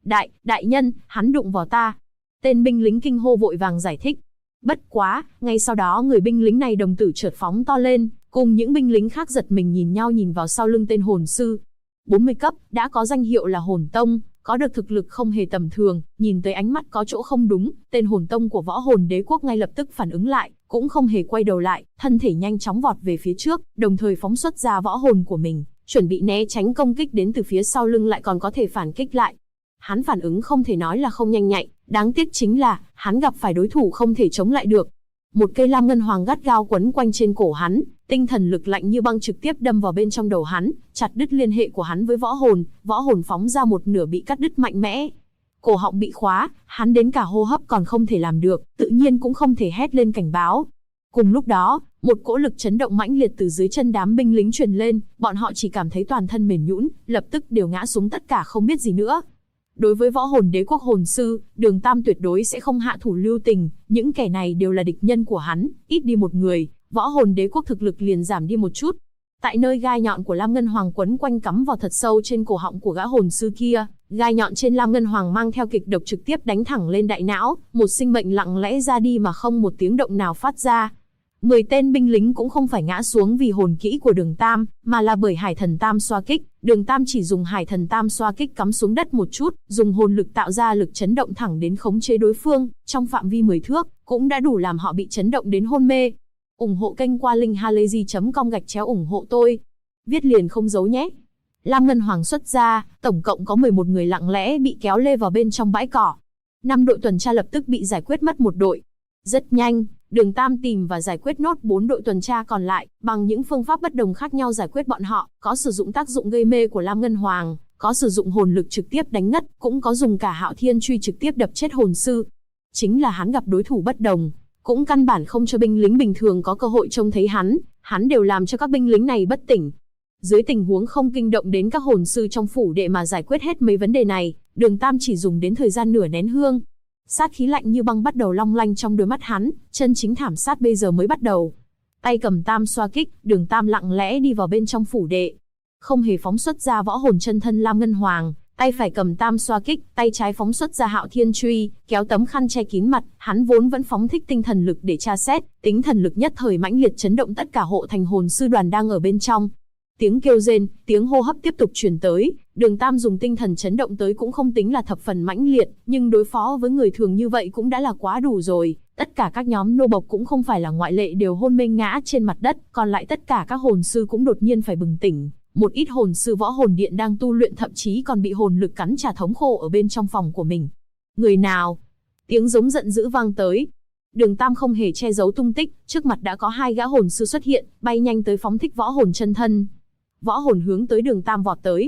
Đại nhân, hắn đụng vào ta. Tên binh lính kinh hô vội vàng giải thích. Bất quá, ngay sau đó người binh lính này đồng tử chợt phóng to lên, cùng những binh lính khác giật mình nhìn nhau nhìn vào sau lưng tên hồn sư. 40 cấp, đã có danh hiệu là hồn tông, có được thực lực không hề tầm thường, nhìn tới ánh mắt có chỗ không đúng, tên hồn tông của võ hồn đế quốc ngay lập tức phản ứng lại, cũng không hề quay đầu lại, thân thể nhanh chóng vọt về phía trước, đồng thời phóng xuất ra võ hồn của mình, chuẩn bị né tránh công kích đến từ phía sau lưng lại còn có thể phản kích lại. Hắn phản ứng không thể nói là không nhanh nhạy, đáng tiếc chính là, hắn gặp phải đối thủ không thể chống lại được. Một cây lam ngân hoàng gắt gao quấn quanh trên cổ hắn, tinh thần lực lạnh như băng trực tiếp đâm vào bên trong đầu hắn, chặt đứt liên hệ của hắn với võ hồn phóng ra một nửa bị cắt đứt mạnh mẽ. Cổ họng bị khóa, hắn đến cả hô hấp còn không thể làm được, tự nhiên cũng không thể hét lên cảnh báo. Cùng lúc đó, một cỗ lực chấn động mãnh liệt từ dưới chân đám binh lính truyền lên, bọn họ chỉ cảm thấy toàn thân mềm nhũn, lập tức đều ngã xuống tất cả không biết gì nữa. Đối với võ hồn đế quốc hồn sư, Đường Tam tuyệt đối sẽ không hạ thủ lưu tình, những kẻ này đều là địch nhân của hắn, ít đi một người, võ hồn đế quốc thực lực liền giảm đi một chút. Tại nơi gai nhọn của Lam Ngân Hoàng quấn quanh cắm vào thật sâu trên cổ họng của gã hồn sư kia, gai nhọn trên Lam Ngân Hoàng mang theo kịch độc trực tiếp đánh thẳng lên đại não, một sinh mệnh lặng lẽ ra đi mà không một tiếng động nào phát ra. 10 tên binh lính cũng không phải ngã xuống vì hồn kỹ của Đường Tam, mà là bởi Hải Thần Tam xoa kích. Đường Tam chỉ dùng Hải Thần Tam xoa kích cắm xuống đất một chút, dùng hồn lực tạo ra lực chấn động thẳng đến khống chế đối phương, trong phạm vi 10 thước, cũng đã đủ làm họ bị chấn động đến hôn mê. Ủng hộ kênh qua linkhalazy.com/ủng hộ tôi. Viết liền không giấu nhé. Lam Ngân Hoàng xuất ra, tổng cộng có 11 người lặng lẽ bị kéo lê vào bên trong bãi cỏ. 5 đội tuần tra lập tức bị giải quyết mất một đội. Rất nhanh, Đường Tam tìm và giải quyết nốt 4 đội tuần tra còn lại, bằng những phương pháp bất đồng khác nhau giải quyết bọn họ, có sử dụng tác dụng gây mê của Lam Ngân Hoàng, có sử dụng hồn lực trực tiếp đánh ngất, cũng có dùng cả Hạo Thiên Truy trực tiếp đập chết hồn sư. Chính là hắn gặp đối thủ bất đồng, cũng căn bản không cho binh lính bình thường có cơ hội trông thấy hắn đều làm cho các binh lính này bất tỉnh. Dưới tình huống không kinh động đến các hồn sư trong phủ đệ mà giải quyết hết mấy vấn đề này, Đường Tam chỉ dùng đến thời gian nửa nén hương. Sát khí lạnh như băng bắt đầu long lanh trong đôi mắt hắn, chân chính thảm sát bây giờ mới bắt đầu. Tay cầm tam xoa kích, Đường Tam lặng lẽ đi vào bên trong phủ đệ. Không hề phóng xuất ra võ hồn chân thân Lam Ngân Hoàng, tay phải cầm tam xoa kích, tay trái phóng xuất ra Hạo Thiên Truy, kéo tấm khăn che kín mặt, hắn vốn vẫn phóng thích tinh thần lực để tra xét, tính thần lực nhất thời mãnh liệt chấn động tất cả hộ thành hồn sư đoàn đang ở bên trong. Tiếng kêu rên, tiếng hô hấp tiếp tục truyền tới, Đường Tam dùng tinh thần chấn động tới cũng không tính là thập phần mãnh liệt, nhưng đối phó với người thường như vậy cũng đã là quá đủ rồi. Tất cả các nhóm nô bộc cũng không phải là ngoại lệ đều hôn mê ngã trên mặt đất, còn lại tất cả các hồn sư cũng đột nhiên phải bừng tỉnh. Một ít hồn sư võ hồn điện đang tu luyện thậm chí còn bị hồn lực cắn trả thống khổ ở bên trong phòng của mình. Người nào? Tiếng giống giận dữ vang tới. Đường Tam không hề che giấu tung tích, trước mặt đã có 2 gã hồn sư xuất hiện, bay nhanh tới phóng thích võ hồn chân thân. Võ hồn hướng tới Đường Tam vọt tới.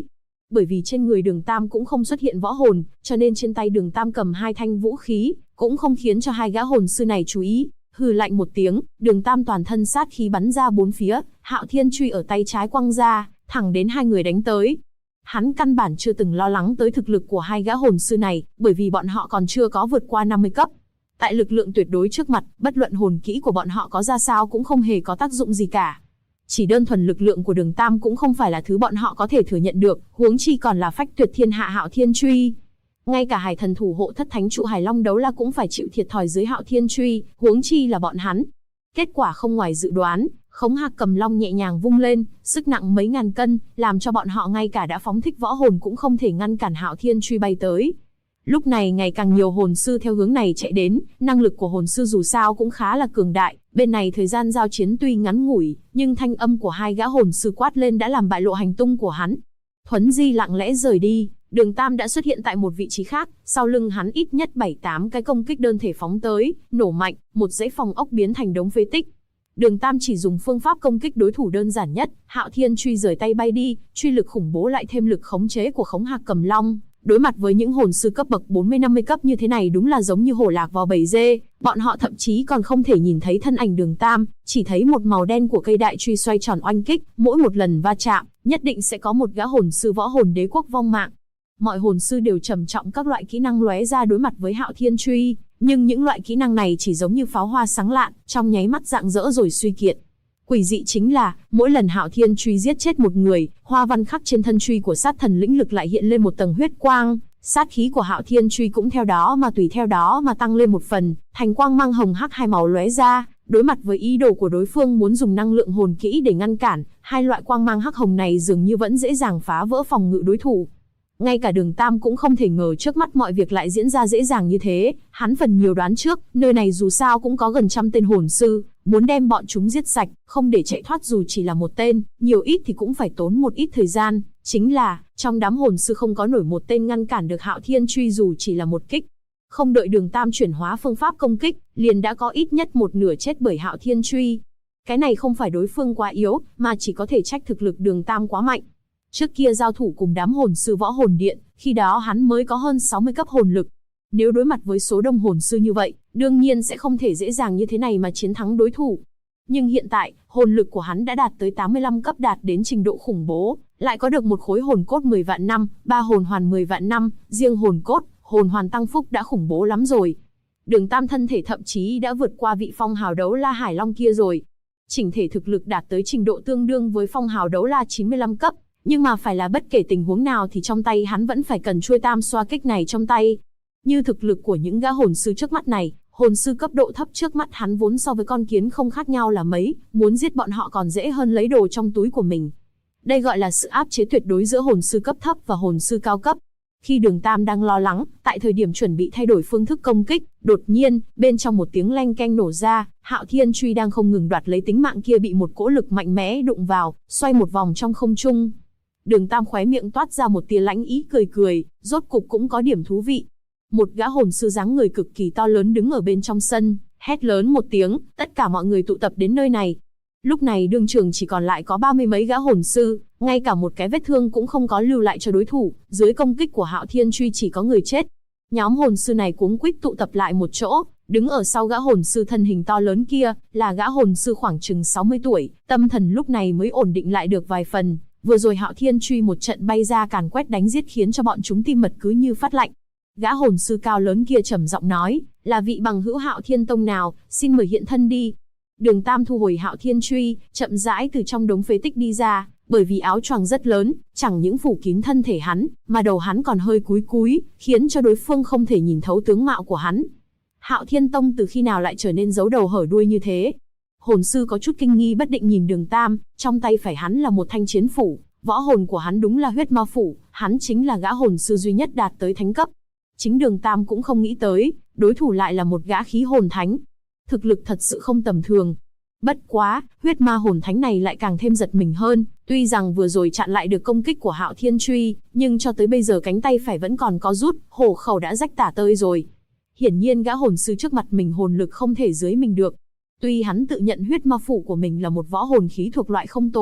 Bởi vì trên người Đường Tam cũng không xuất hiện võ hồn, cho nên trên tay Đường Tam cầm hai thanh vũ khí, cũng không khiến cho hai gã hồn sư này chú ý. Hừ lạnh một tiếng, Đường Tam toàn thân sát khí bắn ra bốn phía, Hạo Thiên Truy ở tay trái quăng ra, thẳng đến hai người đánh tới. Hắn căn bản chưa từng lo lắng tới thực lực của hai gã hồn sư này, bởi vì bọn họ còn chưa có vượt qua 50 cấp. Tại lực lượng tuyệt đối trước mặt, bất luận hồn kỹ của bọn họ có ra sao cũng không hề có tác dụng gì cả. Chỉ đơn thuần lực lượng của Đường Tam cũng không phải là thứ bọn họ có thể thừa nhận được, huống chi còn là phách tuyệt thiên hạ Hạo Thiên Truy. Ngay cả Hải Thần thủ hộ thất thánh trụ Hải Long Đấu La cũng phải chịu thiệt thòi dưới Hạo Thiên Truy, huống chi là bọn hắn. Kết quả không ngoài dự đoán, Khống Hạc Cầm Long nhẹ nhàng vung lên, sức nặng mấy ngàn cân, làm cho bọn họ ngay cả đã phóng thích võ hồn cũng không thể ngăn cản Hạo Thiên Truy bay tới. Lúc này ngày càng nhiều hồn sư theo hướng này chạy đến, năng lực của hồn sư dù sao cũng khá là cường đại, bên này thời gian giao chiến tuy ngắn ngủi, nhưng thanh âm của hai gã hồn sư quát lên đã làm bại lộ hành tung của hắn. Thuấn di lặng lẽ rời đi, Đường Tam đã xuất hiện tại một vị trí khác, sau lưng hắn ít nhất 7-8 cái công kích đơn thể phóng tới, nổ mạnh, một dãy phòng ốc biến thành đống phế tích. Đường Tam chỉ dùng phương pháp công kích đối thủ đơn giản nhất, Hạo Thiên Truy rời tay bay đi, truy lực khủng bố lại thêm lực khống chế của Khống Hạc Cầm Long. Đối mặt với những hồn sư cấp bậc 40-50 cấp như thế này đúng là giống như hổ lạc vào bầy dê, bọn họ thậm chí còn không thể nhìn thấy thân ảnh Đường Tam, chỉ thấy một màu đen của cây đại truy xoay tròn oanh kích, mỗi một lần va chạm, nhất định sẽ có một gã hồn sư võ hồn đế quốc vong mạng. Mọi hồn sư đều trầm trọng các loại kỹ năng lóe ra đối mặt với Hạo Thiên Truy, nhưng những loại kỹ năng này chỉ giống như pháo hoa sáng lạn, trong nháy mắt rạng rỡ rồi suy kiệt. Quỷ dị chính là, mỗi lần Hạo Thiên Truy giết chết một người, hoa văn khắc trên thân truy của sát thần lĩnh lực lại hiện lên một tầng huyết quang, sát khí của Hạo Thiên Truy cũng theo đó mà tùy theo đó mà tăng lên một phần, thành quang mang hồng hắc hai màu lóe ra, đối mặt với ý đồ của đối phương muốn dùng năng lượng hồn kỹ để ngăn cản, hai loại quang mang hắc hồng này dường như vẫn dễ dàng phá vỡ phòng ngự đối thủ. Ngay cả Đường Tam cũng không thể ngờ trước mắt mọi việc lại diễn ra dễ dàng như thế, hắn phần nhiều đoán trước, nơi này dù sao cũng có gần 100 tên hồn sư, muốn đem bọn chúng giết sạch, không để chạy thoát dù chỉ là một tên, nhiều ít thì cũng phải tốn một ít thời gian, chính là, trong đám hồn sư không có nổi một tên ngăn cản được Hạo Thiên Truy dù chỉ là một kích. Không đợi Đường Tam chuyển hóa phương pháp công kích, liền đã có ít nhất một nửa chết bởi Hạo Thiên Truy. Cái này không phải đối phương quá yếu, mà chỉ có thể trách thực lực Đường Tam quá mạnh. Trước kia giao thủ cùng đám hồn sư võ hồn điện, khi đó hắn mới có hơn 60 cấp hồn lực. Nếu đối mặt với số đông hồn sư như vậy, đương nhiên sẽ không thể dễ dàng như thế này mà chiến thắng đối thủ. Nhưng hiện tại, hồn lực của hắn đã đạt tới 85 cấp, đạt đến trình độ khủng bố, lại có được một khối hồn cốt 10 vạn năm, 3 hồn hoàn 10 vạn năm, riêng hồn cốt, hồn hoàn tăng phúc đã khủng bố lắm rồi. Đường Tam thân thể thậm chí đã vượt qua vị phong hào đấu la Hải Long kia rồi. Chỉnh thể thực lực đạt tới trình độ tương đương với phong hào đấu la 95 cấp. Nhưng mà phải là bất kể tình huống nào thì trong tay hắn vẫn phải cần chuôi tam xoa kích này trong tay. Như thực lực của những gã hồn sư trước mắt này, hồn sư cấp độ thấp trước mắt hắn vốn so với con kiến không khác nhau là mấy, muốn giết bọn họ còn dễ hơn lấy đồ trong túi của mình. Đây gọi là sự áp chế tuyệt đối giữa hồn sư cấp thấp và hồn sư cao cấp. Khi Đường Tam đang lo lắng, tại thời điểm chuẩn bị thay đổi phương thức công kích, đột nhiên, bên trong một tiếng leng keng nổ ra, Hạo Thiên Truy đang không ngừng đoạt lấy tính mạng kia bị một cỗ lực mạnh mẽ đụng vào, xoay một vòng trong không trung. Đường Tam khóe miệng toát ra một tia lãnh ý cười cười, rốt cục cũng có điểm thú vị. Một gã hồn sư dáng người cực kỳ to lớn đứng ở bên trong sân, hét lớn một tiếng, tất cả mọi người tụ tập đến nơi này. Lúc này đương trường chỉ còn lại có 30 mấy gã hồn sư, ngay cả một cái vết thương cũng không có lưu lại cho đối thủ, dưới công kích của Hạo Thiên Truy chỉ có người chết. Nhóm hồn sư này cuống quýt tụ tập lại một chỗ, đứng ở sau gã hồn sư thân hình to lớn kia, là gã hồn sư khoảng chừng 60 tuổi, tâm thần lúc này mới ổn định lại được vài phần. Vừa rồi Hạo Thiên Truy một trận bay ra càn quét đánh giết khiến cho bọn chúng tim mật cứ như phát lạnh. Gã hồn sư cao lớn kia trầm giọng nói, là vị bằng hữu Hạo Thiên Tông nào, xin mời hiện thân đi. Đường Tam thu hồi Hạo Thiên Truy, chậm rãi từ trong đống phế tích đi ra, bởi vì áo choàng rất lớn, chẳng những phủ kín thân thể hắn, mà đầu hắn còn hơi cúi cúi, khiến cho đối phương không thể nhìn thấu tướng mạo của hắn. Hạo Thiên Tông từ khi nào lại trở nên giấu đầu hở đuôi như thế? Hồn sư có chút kinh nghi bất định nhìn Đường Tam, trong tay phải hắn là một thanh chiến phủ, võ hồn của hắn đúng là huyết ma phủ, hắn chính là gã hồn sư duy nhất đạt tới thánh cấp. Chính Đường Tam cũng không nghĩ tới, đối thủ lại là một gã khí hồn thánh. Thực lực thật sự không tầm thường. Bất quá, huyết ma hồn thánh này lại càng thêm giật mình hơn, tuy rằng vừa rồi chặn lại được công kích của Hạo Thiên Truy, nhưng cho tới bây giờ cánh tay phải vẫn còn có rút, hổ khẩu đã rách tả tơi rồi. Hiển nhiên gã hồn sư trước mặt mình hồn lực không thể dưới mình được. Tuy hắn tự nhận huyết ma phủ của mình là một võ hồn khí thuộc loại không tồi,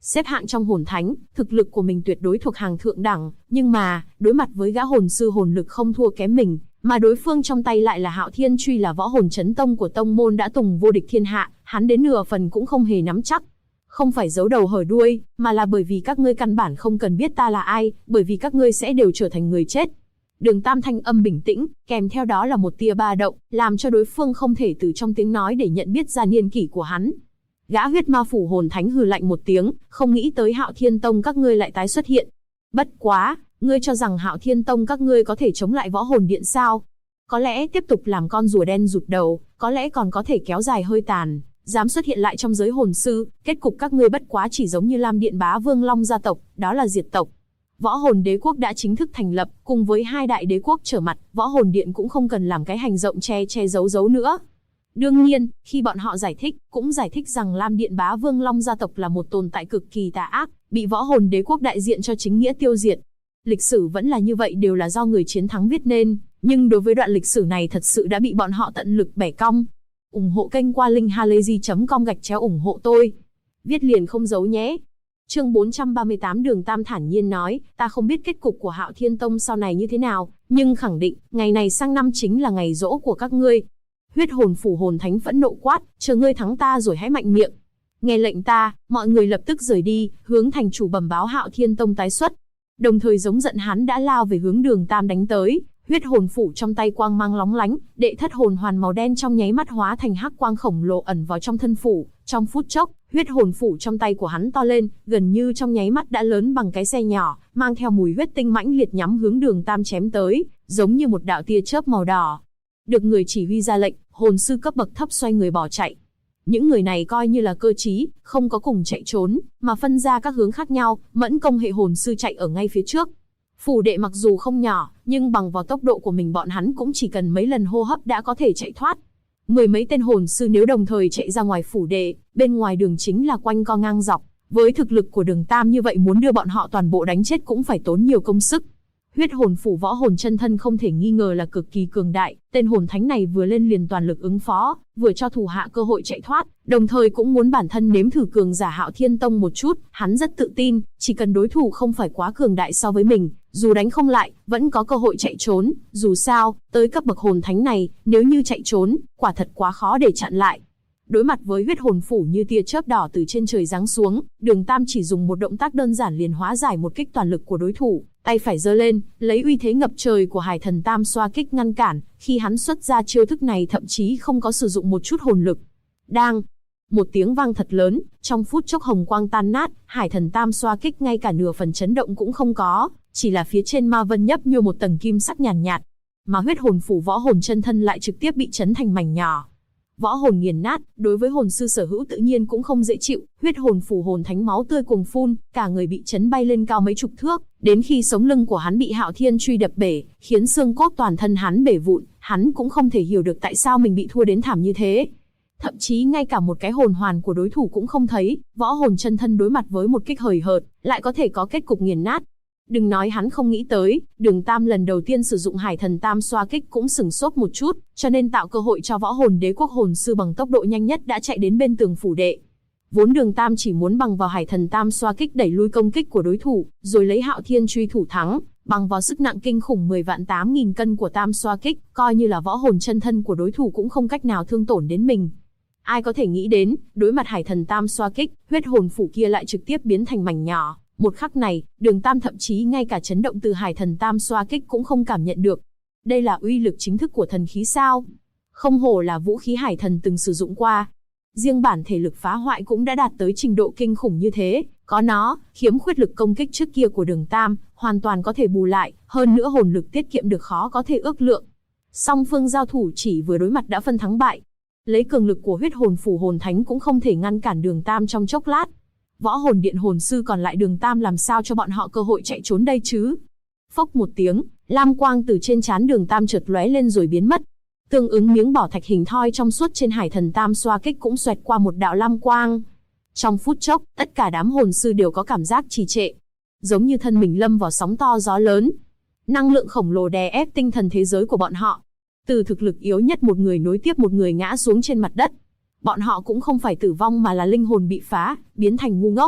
Xếp hạng trong hồn thánh, thực lực của mình tuyệt đối thuộc hàng thượng đẳng, nhưng mà, đối mặt với gã hồn sư hồn lực không thua kém mình, mà đối phương trong tay lại là Hạo Thiên Truy, là võ hồn chấn tông của tông môn đã từng vô địch thiên hạ, hắn đến nửa phần cũng không hề nắm chắc. Không phải giấu đầu hở đuôi, mà là bởi vì các ngươi căn bản không cần biết ta là ai, bởi vì các ngươi sẽ đều trở thành người chết. Đường Tam thanh âm bình tĩnh, kèm theo đó là một tia ba động, làm cho đối phương không thể từ trong tiếng nói để nhận biết ra niên kỷ của hắn. Gã huyết ma phủ hồn thánh hừ lạnh một tiếng, không nghĩ tới Hạo Thiên Tông các ngươi lại tái xuất hiện. Bất quá, ngươi cho rằng Hạo Thiên Tông các ngươi có thể chống lại võ hồn điện sao? Có lẽ tiếp tục làm con rùa đen rụt đầu, có lẽ còn có thể kéo dài hơi tàn, dám xuất hiện lại trong giới hồn sư, kết cục các ngươi bất quá chỉ giống như Lam Điện Bá Vương Long gia tộc, đó là diệt tộc. Võ hồn đế quốc đã chính thức thành lập, cùng với hai đại đế quốc trở mặt, võ hồn điện cũng không cần làm cái hành rộng che che giấu giấu nữa. Đương nhiên, khi bọn họ giải thích, cũng giải thích rằng Lam Điện Bá Vương Long gia tộc là một tồn tại cực kỳ tà ác, bị võ hồn đế quốc đại diện cho chính nghĩa tiêu diệt. Lịch sử vẫn là như vậy, đều là do người chiến thắng viết nên, nhưng đối với đoạn lịch sử này thật sự đã bị bọn họ tận lực bẻ cong. Ủng hộ kênh qua linkhalazy.com/ủng hộ tôi. Viết liền không giấu nhé. Chương 438 Đường Tam thản nhiên nói, ta không biết kết cục của Hạo Thiên Tông sau này như thế nào, nhưng khẳng định, ngày này sang năm chính là ngày giỗ của các ngươi. Huyết hồn phủ hồn thánh phẫn nộ quát, chờ ngươi thắng ta rồi hãy mạnh miệng. Nghe lệnh ta, mọi người lập tức rời đi, hướng thành chủ bẩm báo Hạo Thiên Tông tái xuất. Đồng thời giống giận hắn đã lao về hướng Đường Tam đánh tới, huyết hồn phủ trong tay quang mang lóng lánh, đệ thất hồn hoàn màu đen trong nháy mắt hóa thành hắc quang khổng lồ ẩn vào trong thân phủ, trong phút chốc, huyết hồn phủ trong tay của hắn to lên, gần như trong nháy mắt đã lớn bằng cái xe nhỏ, mang theo mùi huyết tinh mãnh liệt nhắm hướng Đường Tam chém tới, giống như một đạo tia chớp màu đỏ. Được người chỉ huy ra lệnh, hồn sư cấp bậc thấp xoay người bỏ chạy. Những người này coi như là cơ trí, không có cùng chạy trốn, mà phân ra các hướng khác nhau, mẫn công hệ hồn sư chạy ở ngay phía trước. Phủ đệ mặc dù không nhỏ, nhưng bằng vào tốc độ của mình bọn hắn cũng chỉ cần mấy lần hô hấp đã có thể chạy thoát. Mười mấy tên hồn sư nếu đồng thời chạy ra ngoài phủ đệ, bên ngoài đường chính là quanh co ngang dọc. Với thực lực của Đường Tam như vậy muốn đưa bọn họ toàn bộ đánh chết cũng phải tốn nhiều công sức. Huyết hồn phủ võ hồn chân thân không thể nghi ngờ là cực kỳ cường đại, tên hồn thánh này vừa lên liền toàn lực ứng phó, vừa cho thủ hạ cơ hội chạy thoát, đồng thời cũng muốn bản thân nếm thử cường giả Hạo Thiên Tông một chút, hắn rất tự tin, chỉ cần đối thủ không phải quá cường đại so với mình, dù đánh không lại, vẫn có cơ hội chạy trốn, dù sao, tới cấp bậc hồn thánh này, nếu như chạy trốn, quả thật quá khó để chặn lại. Đối mặt với huyết hồn phủ như tia chớp đỏ từ trên trời giáng xuống, Đường Tam chỉ dùng một động tác đơn giản liền hóa giải một kích toàn lực của đối thủ, tay phải giơ lên, lấy uy thế ngập trời của Hải Thần Tam xoa kích ngăn cản, khi hắn xuất ra chiêu thức này thậm chí không có sử dụng một chút hồn lực. Đang, một tiếng vang thật lớn, trong phút chốc hồng quang tan nát, Hải Thần Tam xoa kích ngay cả nửa phần chấn động cũng không có, chỉ là phía trên ma vân nhấp nhô một tầng kim sắc nhàn nhạt, mà huyết hồn phủ võ hồn chân thân lại trực tiếp bị chấn thành mảnh nhỏ. Võ hồn nghiền nát, đối với hồn sư sở hữu tự nhiên cũng không dễ chịu, huyết hồn phủ hồn thánh máu tươi cuồng phun, cả người bị chấn bay lên cao mấy chục thước, đến khi sống lưng của hắn bị Hạo Thiên Truy đập bể, khiến xương cốt toàn thân hắn bể vụn, hắn cũng không thể hiểu được tại sao mình bị thua đến thảm như thế. Thậm chí ngay cả một cái hồn hoàn của đối thủ cũng không thấy, võ hồn chân thân đối mặt với một kích hời hợt, lại có thể có kết cục nghiền nát. Đừng nói hắn không nghĩ tới, Đường Tam lần đầu tiên sử dụng Hải Thần Tam xoa kích cũng sửng sốt một chút, cho nên tạo cơ hội cho võ hồn đế quốc hồn sư bằng tốc độ nhanh nhất đã chạy đến bên tường phủ đệ. Vốn Đường Tam chỉ muốn bằng vào Hải Thần Tam xoa kích đẩy lui công kích của đối thủ, rồi lấy Hạo Thiên Truy thủ thắng, bằng vào sức nặng kinh khủng 10.800.000 cân của Tam xoa kích, coi như là võ hồn chân thân của đối thủ cũng không cách nào thương tổn đến mình. Ai có thể nghĩ đến, đối mặt Hải Thần Tam xoa kích, huyết hồn phủ kia lại trực tiếp biến thành mảnh nhỏ. Một khắc này, Đường Tam thậm chí ngay cả chấn động từ Hải Thần Tam xoa kích cũng không cảm nhận được. Đây là uy lực chính thức của thần khí sao? Không hổ là vũ khí Hải Thần từng sử dụng qua. Riêng bản thể lực phá hoại cũng đã đạt tới trình độ kinh khủng như thế, có nó, khiếm khuyết lực công kích trước kia của Đường Tam, hoàn toàn có thể bù lại, hơn nữa hồn lực tiết kiệm được khó có thể ước lượng. Song phương giao thủ chỉ vừa đối mặt đã phân thắng bại. Lấy cường lực của huyết hồn phủ hồn thánh cũng không thể ngăn cản Đường Tam trong chốc lát. Võ hồn điện hồn sư còn lại Đường Tam làm sao cho bọn họ cơ hội chạy trốn đây chứ? Phốc một tiếng, lam quang từ trên trán Đường Tam chợt lóe lên rồi biến mất. Tương ứng miếng bảo thạch hình thoi trong suốt trên Hải Thần Tam xoa kích cũng xoẹt qua một đạo lam quang. Trong phút chốc, tất cả đám hồn sư đều có cảm giác trì trệ, giống như thân mình lâm vào sóng to gió lớn. Năng lượng khổng lồ đè ép tinh thần thế giới của bọn họ. Từ thực lực yếu nhất một người nối tiếp một người ngã xuống trên mặt đất. Bọn họ cũng không phải tử vong mà là linh hồn bị phá, biến thành ngu ngốc.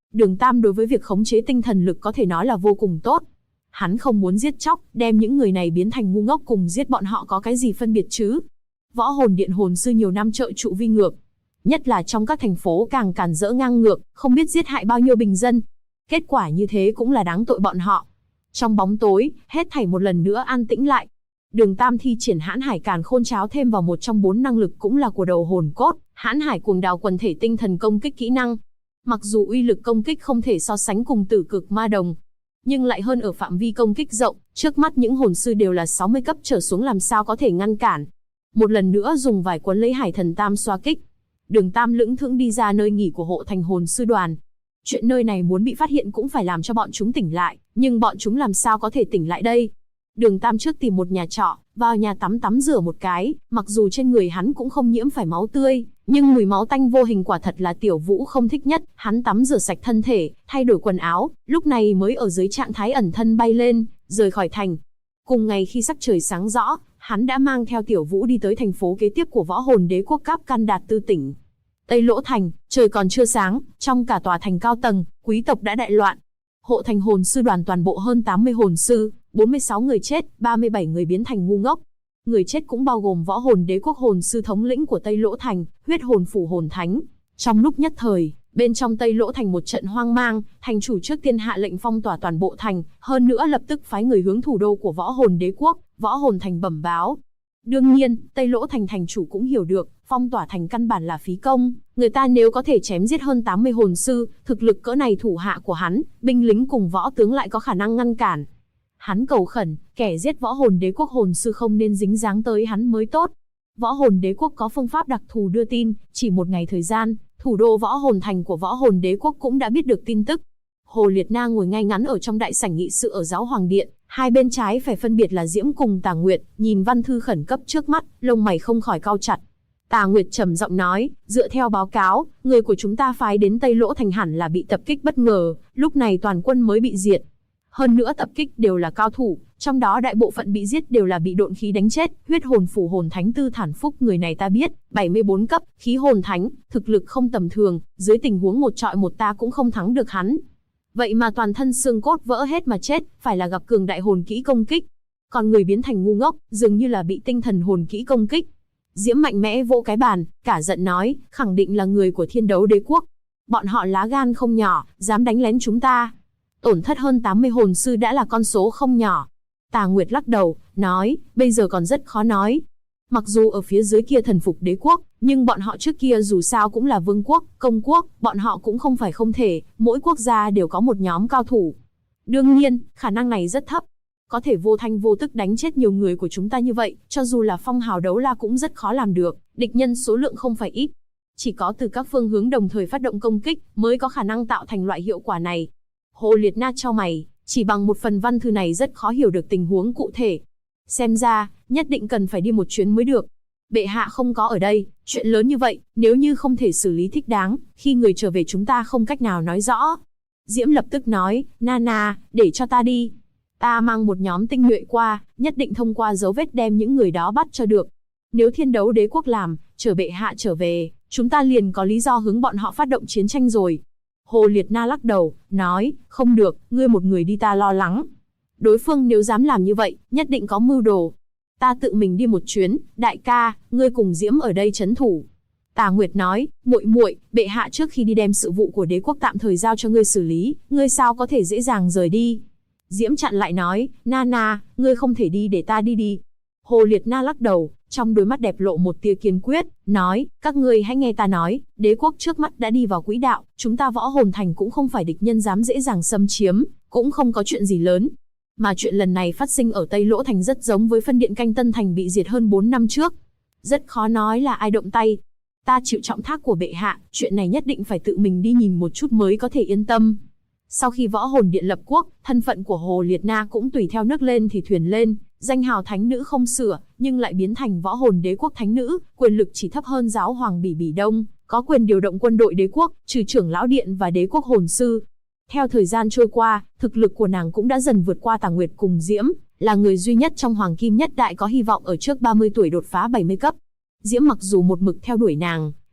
Đường Tam đối với việc khống chế tinh thần lực có thể nói là vô cùng tốt. Hắn không muốn giết chóc, đem những người này biến thành ngu ngốc cùng giết bọn họ có cái gì phân biệt chứ. Võ hồn điện hồn sư nhiều năm trợ trụ vi ngược. Nhất là trong các thành phố càng càn rỡ ngang ngược, không biết giết hại bao nhiêu bình dân. Kết quả như thế cũng là đáng tội bọn họ. Trong bóng tối, hết thảy một lần nữa an tĩnh lại. Đường Tam thi triển Hãn Hải Càn Khôn Cháo thêm vào một trong 4 năng lực cũng là của đầu hồn cốt, Hãn Hải Cuồng Đào quần thể tinh thần công kích kỹ năng. Mặc dù uy lực công kích không thể so sánh cùng Tử Cực Ma Đồng, nhưng lại hơn ở phạm vi công kích rộng, trước mắt những hồn sư đều là 60 cấp trở xuống làm sao có thể ngăn cản. Một lần nữa dùng vải quấn lấy Hải Thần Tam xoa kích. Đường Tam lững thững đi ra nơi nghỉ của hộ thành hồn sư đoàn. Chuyện nơi này muốn bị phát hiện cũng phải làm cho bọn chúng tỉnh lại, nhưng bọn chúng làm sao có thể tỉnh lại đây? Đường Tam trước tìm một nhà trọ, vào nhà tắm rửa một cái, mặc dù trên người hắn cũng không nhiễm phải máu tươi, nhưng mùi máu tanh vô hình quả thật là Tiểu Vũ không thích nhất. Hắn tắm rửa sạch thân thể, thay đổi quần áo, lúc này mới ở dưới trạng thái ẩn thân bay lên, rời khỏi thành. Cùng ngày khi sắc trời sáng rõ, hắn đã mang theo Tiểu Vũ đi tới thành phố kế tiếp của Võ Hồn Đế quốc Cáp Can Đạt Tư tỉnh. Tây Lỗ Thành, trời còn chưa sáng, trong cả tòa thành cao tầng, quý tộc đã đại loạn. Hộ thành hồn sư đoàn toàn bộ hơn 80 hồn sư, 46 người chết, 37 người biến thành ngu ngốc. Người chết cũng bao gồm Võ Hồn Đế quốc hồn sư thống lĩnh của Tây Lỗ Thành, Huyết Hồn Phủ Hồn Thánh. Trong lúc nhất thời, bên trong Tây Lỗ Thành một trận hoang mang, thành chủ trước tiên hạ lệnh phong tỏa toàn bộ thành, hơn nữa lập tức phái người hướng thủ đô của Võ Hồn Đế quốc, Võ Hồn Thành bẩm báo. Đương nhiên, Tây Lỗ Thành thành chủ cũng hiểu được, phong tỏa thành căn bản là phí công, người ta nếu có thể chém giết hơn 80 hồn sư, thực lực cỡ này thủ hạ của hắn, binh lính cùng võ tướng lại có khả năng ngăn cản. Hắn cầu khẩn, kẻ giết Võ Hồn Đế quốc hồn sư không nên dính dáng tới hắn mới tốt. Võ Hồn Đế quốc có phương pháp đặc thù đưa tin, chỉ một ngày thời gian, thủ đô Võ Hồn Thành của Võ Hồn Đế quốc cũng đã biết được tin tức. Hồ Liệt Na ngồi ngay ngắn ở trong đại sảnh nghị sự ở Giáo Hoàng Điện, hai bên trái phải phân biệt là Diễm cùng Tà Nguyệt, nhìn văn thư khẩn cấp trước mắt, lông mày không khỏi cau chặt. Tà Nguyệt trầm giọng nói, dựa theo báo cáo, người của chúng ta phái đến Tây Lỗ Thành hẳn là bị tập kích bất ngờ, lúc này toàn quân mới bị diệt. Hơn nữa tập kích đều là cao thủ, trong đó đại bộ phận bị giết đều là bị độn khí đánh chết. Huyết Hồn Phủ Hồn Thánh Tư Thản Phúc người này ta biết, 74 cấp, khí hồn thánh, thực lực không tầm thường, dưới tình huống một trọi một ta cũng không thắng được hắn. Vậy mà toàn thân xương cốt vỡ hết mà chết, phải là gặp cường đại hồn kỹ công kích. Còn người biến thành ngu ngốc, dường như là bị tinh thần hồn kỹ công kích. Diễm mạnh mẽ vỗ cái bàn, cả giận nói, khẳng định là người của Thiên Đấu Đế quốc. Bọn họ lá gan không nhỏ, dám đánh lén chúng ta. Tổn thất hơn 80 hồn sư đã là con số không nhỏ. Tà Nguyệt lắc đầu, nói, bây giờ còn rất khó nói. Mặc dù ở phía dưới kia thần phục đế quốc, nhưng bọn họ trước kia dù sao cũng là vương quốc, công quốc, bọn họ cũng không phải không thể, mỗi quốc gia đều có một nhóm cao thủ. Đương nhiên, khả năng này rất thấp. Có thể vô thanh vô tức đánh chết nhiều người của chúng ta như vậy, cho dù là phong hào đấu la cũng rất khó làm được, địch nhân số lượng không phải ít. Chỉ có từ các phương hướng đồng thời phát động công kích, mới có khả năng tạo thành loại hiệu quả này. Hồ Liệt Na chau mày, chỉ bằng một phần văn thư này rất khó hiểu được tình huống cụ thể. Xem ra, nhất định cần phải đi một chuyến mới được. Bệ hạ không có ở đây, chuyện lớn như vậy, nếu như không thể xử lý thích đáng, khi người trở về chúng ta không cách nào nói rõ. Diễm lập tức nói, Nana, để cho ta đi. Ta mang một nhóm tinh nhuệ qua, nhất định thông qua dấu vết đem những người đó bắt cho được. Nếu Thiên Đấu Đế quốc làm, chờ bệ hạ trở về, chúng ta liền có lý do hướng bọn họ phát động chiến tranh rồi. Hồ Liệt Na lắc đầu, nói, không được, ngươi một người đi ta lo lắng. Đối phương nếu dám làm như vậy, nhất định có mưu đồ. Ta tự mình đi một chuyến, đại ca, ngươi cùng Diễm ở đây trấn thủ. Tà Nguyệt nói, muội muội, bệ hạ trước khi đi đem sự vụ của đế quốc tạm thời giao cho ngươi xử lý, ngươi sao có thể dễ dàng rời đi. Diễm chặn lại nói, Nana, ngươi không thể đi để ta đi đi. Hồ Liệt Na lắc đầu, trong đôi mắt đẹp lộ một tia kiên quyết, nói, các ngươi hãy nghe ta nói, đế quốc trước mắt đã đi vào quỹ đạo, chúng ta Võ Hồn Thành cũng không phải địch nhân dám dễ dàng xâm chiếm, cũng không có chuyện gì lớn. Mà chuyện lần này phát sinh ở Tây Lỗ Thành rất giống với phân điện Canh Tân Thành bị diệt hơn 4 năm trước. Rất khó nói là ai động tay. Ta chịu trọng thác của bệ hạ, chuyện này nhất định phải tự mình đi nhìn một chút mới có thể yên tâm. Sau khi Võ Hồn Điện lập quốc, thân phận của Hồ Liệt Na cũng tùy theo nước lên thì thuyền lên, danh hào thánh nữ không sửa, nhưng lại biến thành Võ Hồn Đế quốc thánh nữ, quyền lực chỉ thấp hơn giáo hoàng Bỉ Bỉ Đông, có quyền điều động quân đội đế quốc, trừ trưởng lão điện và đế quốc hồn sư. Theo thời gian trôi qua, thực lực của nàng cũng đã dần vượt qua Tà Nguyệt cùng Diễm, là người duy nhất trong Hoàng Kim Nhất Đại có hy vọng ở trước 30 tuổi đột phá 70 cấp. Diễm mặc dù một mực theo đuổi nàng,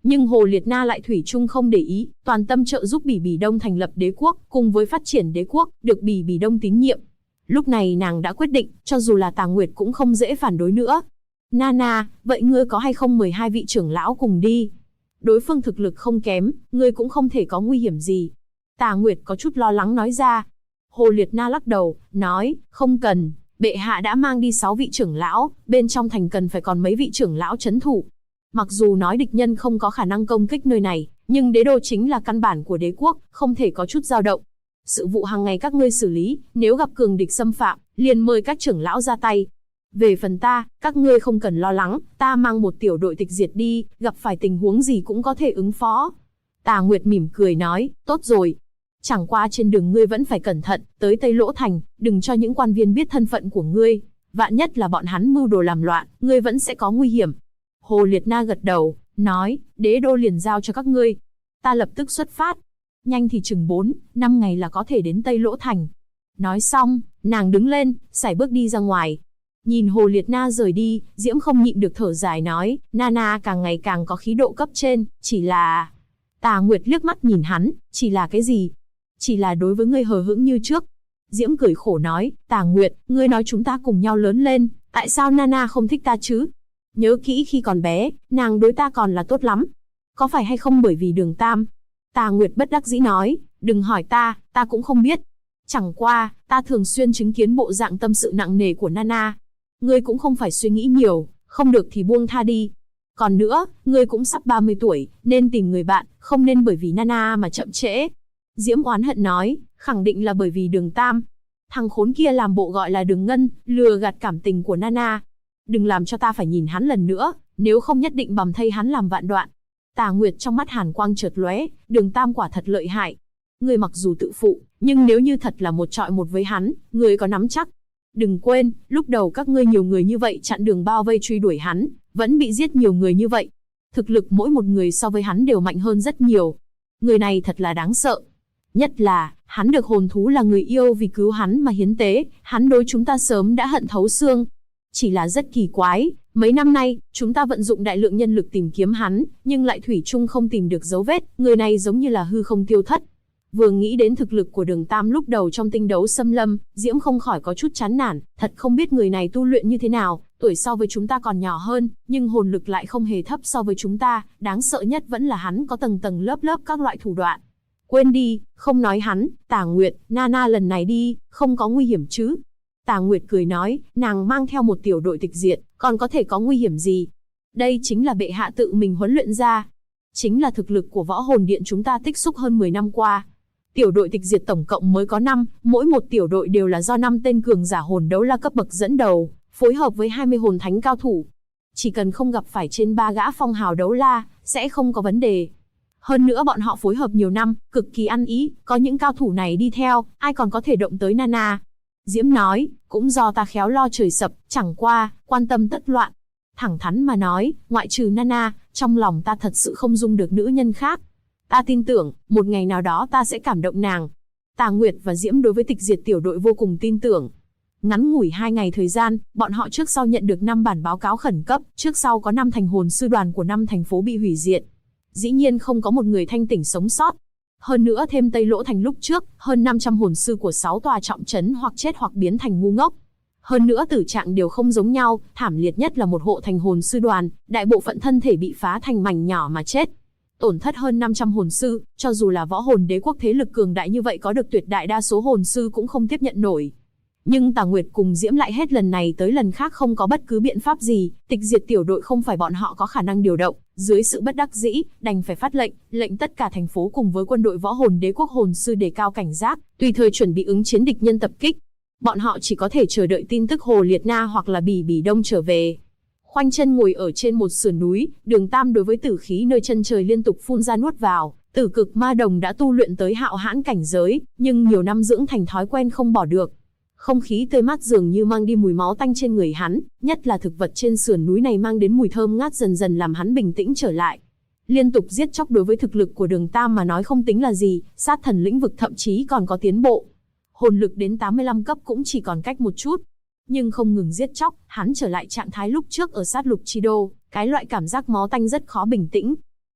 Nhưng Hồ Liệt Na lại thủy chung không để ý, toàn tâm trợ giúp Bỉ Bỉ Đông thành lập đế quốc, cùng với phát triển đế quốc, được Bỉ Bỉ Đông tín nhiệm. Lúc này nàng đã quyết định, cho dù là Tà Nguyệt cũng không dễ phản đối nữa. Nana, vậy ngươi có hay không mời 2 vị trưởng lão cùng đi? Đối phương thực lực không kém, ngươi cũng không thể có nguy hiểm gì. Tà Nguyệt có chút lo lắng nói ra. Hồ Liệt Na lắc đầu, nói, không cần, bệ hạ đã mang đi 6 vị trưởng lão, bên trong thành cần phải còn mấy vị trưởng lão trấn thủ. Mặc dù nói địch nhân không có khả năng công kích nơi này, nhưng đế đô chính là căn bản của đế quốc, không thể có chút dao động. Sự vụ hàng ngày các ngươi xử lý, nếu gặp cường địch xâm phạm, liền mời các trưởng lão ra tay. Về phần ta, các ngươi không cần lo lắng, ta mang một tiểu đội tịch diệt đi, gặp phải tình huống gì cũng có thể ứng phó. Tà Nguyệt mỉm cười nói, tốt rồi. Chẳng qua trên đường ngươi vẫn phải cẩn thận, tới Tây Lỗ Thành, đừng cho những quan viên biết thân phận của ngươi. Vạn nhất là bọn hắn mưu đồ làm loạn, ngươi vẫn sẽ có nguy hiểm. Hồ Liệt Na gật đầu, nói, đế đô liền giao cho các ngươi. Ta lập tức xuất phát. Nhanh thì chừng 4-5 ngày là có thể đến Tây Lỗ Thành. Nói xong, nàng đứng lên, sải bước đi ra ngoài. Nhìn Hồ Liệt Na rời đi, Diễm không nhịn được thở dài nói, Nana càng ngày càng có khí độ cấp trên, chỉ là... Tà Nguyệt liếc mắt nhìn hắn, chỉ là cái gì? Chỉ là đối với ngươi hờ hững như trước. Diễm cười khổ nói, Tà Nguyệt, ngươi nói chúng ta cùng nhau lớn lên, tại sao Nana không thích ta chứ? Nhớ kỹ khi còn bé, nàng đối ta còn là tốt lắm. Có phải hay không bởi vì Đường Tam? Tà Nguyệt bất đắc dĩ nói, đừng hỏi ta cũng không biết. Chẳng qua, ta thường xuyên chứng kiến bộ dạng tâm sự nặng nề của Nana. Ngươi cũng không phải suy nghĩ nhiều, không được thì buông tha đi. Còn nữa, ngươi cũng sắp 30 tuổi, nên tìm người bạn, không nên bởi vì Nana mà chậm trễ. Diễm oán hận nói, khẳng định là bởi vì Đường Tam. Thằng khốn kia làm bộ gọi là Đường Ngân, lừa gạt cảm tình của Nana. Đừng làm cho ta phải nhìn hắn lần nữa, nếu không nhất định bầm thây hắn làm vạn đoạn. Tà Nguyệt trong mắt hàn quang chợt lóe, Đường Tam quả thật lợi hại. Ngươi mặc dù tự phụ, nhưng nếu như thật là một trọi một với hắn, ngươi có nắm chắc. Đừng quên, lúc đầu các ngươi nhiều người như vậy chặn đường bao vây truy đuổi hắn, vẫn bị giết nhiều người như vậy. Thực lực mỗi một người so với hắn đều mạnh hơn rất nhiều. Người này thật là đáng sợ. Nhất là, hắn được hồn thú là người yêu vì cứu hắn mà hiến tế, hắn đối chúng ta sớm đã hận thấu xương. Chỉ là rất kỳ quái, mấy năm nay, chúng ta vận dụng đại lượng nhân lực tìm kiếm hắn, nhưng lại thủy chung không tìm được dấu vết, người này giống như là hư không tiêu thất. Vừa nghĩ đến thực lực của Đường Tam lúc đầu trong tinh đấu xâm lâm, Diễm không khỏi có chút chán nản, thật không biết người này tu luyện như thế nào, tuổi so với chúng ta còn nhỏ hơn, nhưng hồn lực lại không hề thấp so với chúng ta, đáng sợ nhất vẫn là hắn có tầng tầng lớp lớp các loại thủ đoạn. Quên đi, không nói hắn, Tà Nguyệt, Nana lần này đi, không có nguy hiểm chứ? Tà Nguyệt cười nói, nàng mang theo một tiểu đội tịch diệt, còn có thể có nguy hiểm gì? Đây chính là bệ hạ tự mình huấn luyện ra. Chính là thực lực của võ hồn điện chúng ta tích xúc hơn 10 năm qua. Tiểu đội tịch diệt tổng cộng mới có 5, mỗi một tiểu đội đều là do 5 tên cường giả hồn đấu la cấp bậc dẫn đầu, phối hợp với 20 hồn thánh cao thủ. Chỉ cần không gặp phải trên 3 gã phong hào đấu la, sẽ không có vấn đề. Hơn nữa bọn họ phối hợp nhiều năm, cực kỳ ăn ý, có những cao thủ này đi theo, ai còn có thể động tới Nana. Diễm nói, cũng do ta khéo lo trời sập, chẳng qua, quan tâm tất loạn. Thẳng thắn mà nói, ngoại trừ Nana, trong lòng ta thật sự không dung được nữ nhân khác. Ta tin tưởng, một ngày nào đó ta sẽ cảm động nàng. Tà Nguyệt và Diễm đối với tịch diệt tiểu đội vô cùng tin tưởng. Ngắn ngủi 2 ngày thời gian, bọn họ trước sau nhận được 5 bản báo cáo khẩn cấp, trước sau có 5 thành hồn sư đoàn của 5 thành phố bị hủy diệt. Dĩ nhiên không có một người thanh tỉnh sống sót. Hơn nữa thêm Tây Lỗ Thành lúc trước, hơn 500 hồn sư của 6 tòa trọng trấn hoặc chết hoặc biến thành ngu ngốc. Hơn nữa tử trạng đều không giống nhau, thảm liệt nhất là một hộ thành hồn sư đoàn, đại bộ phận thân thể bị phá thành mảnh nhỏ mà chết. Tổn thất hơn 500 hồn sư, cho dù là võ hồn đế quốc thế lực cường đại như vậy có được tuyệt đại đa số hồn sư cũng không tiếp nhận nổi. Nhưng Tà Nguyệt cùng Diễm lại hết lần này tới lần khác không có bất cứ biện pháp gì, tịch diệt tiểu đội không phải bọn họ có khả năng điều động, dưới sự bất đắc dĩ, đành phải phát lệnh tất cả thành phố cùng với quân đội võ hồn đế quốc hồn sư đề cao cảnh giác, tùy thời chuẩn bị ứng chiến địch nhân tập kích. Bọn họ chỉ có thể chờ đợi tin tức Hồ Liệt Na hoặc là Bỉ Bỉ Đông trở về. Khoanh chân ngồi ở trên một sườn núi, Đường Tam đối với tử khí nơi chân trời liên tục phun ra nuốt vào, tử cực ma đồng đã tu luyện tới hạo hãn cảnh giới, nhưng nhiều năm dưỡng thành thói quen không bỏ được. Không khí tươi mát dường như mang đi mùi máu tanh trên người hắn, nhất là thực vật trên sườn núi này mang đến mùi thơm ngát dần dần làm hắn bình tĩnh trở lại. Liên tục giết chóc đối với thực lực của Đường Tam mà nói không tính là gì, sát thần lĩnh vực thậm chí còn có tiến bộ. Hồn lực đến 85 cấp cũng chỉ còn cách một chút. Nhưng không ngừng giết chóc, hắn trở lại trạng thái lúc trước ở sát lục chi đô, cái loại cảm giác máu tanh rất khó bình tĩnh.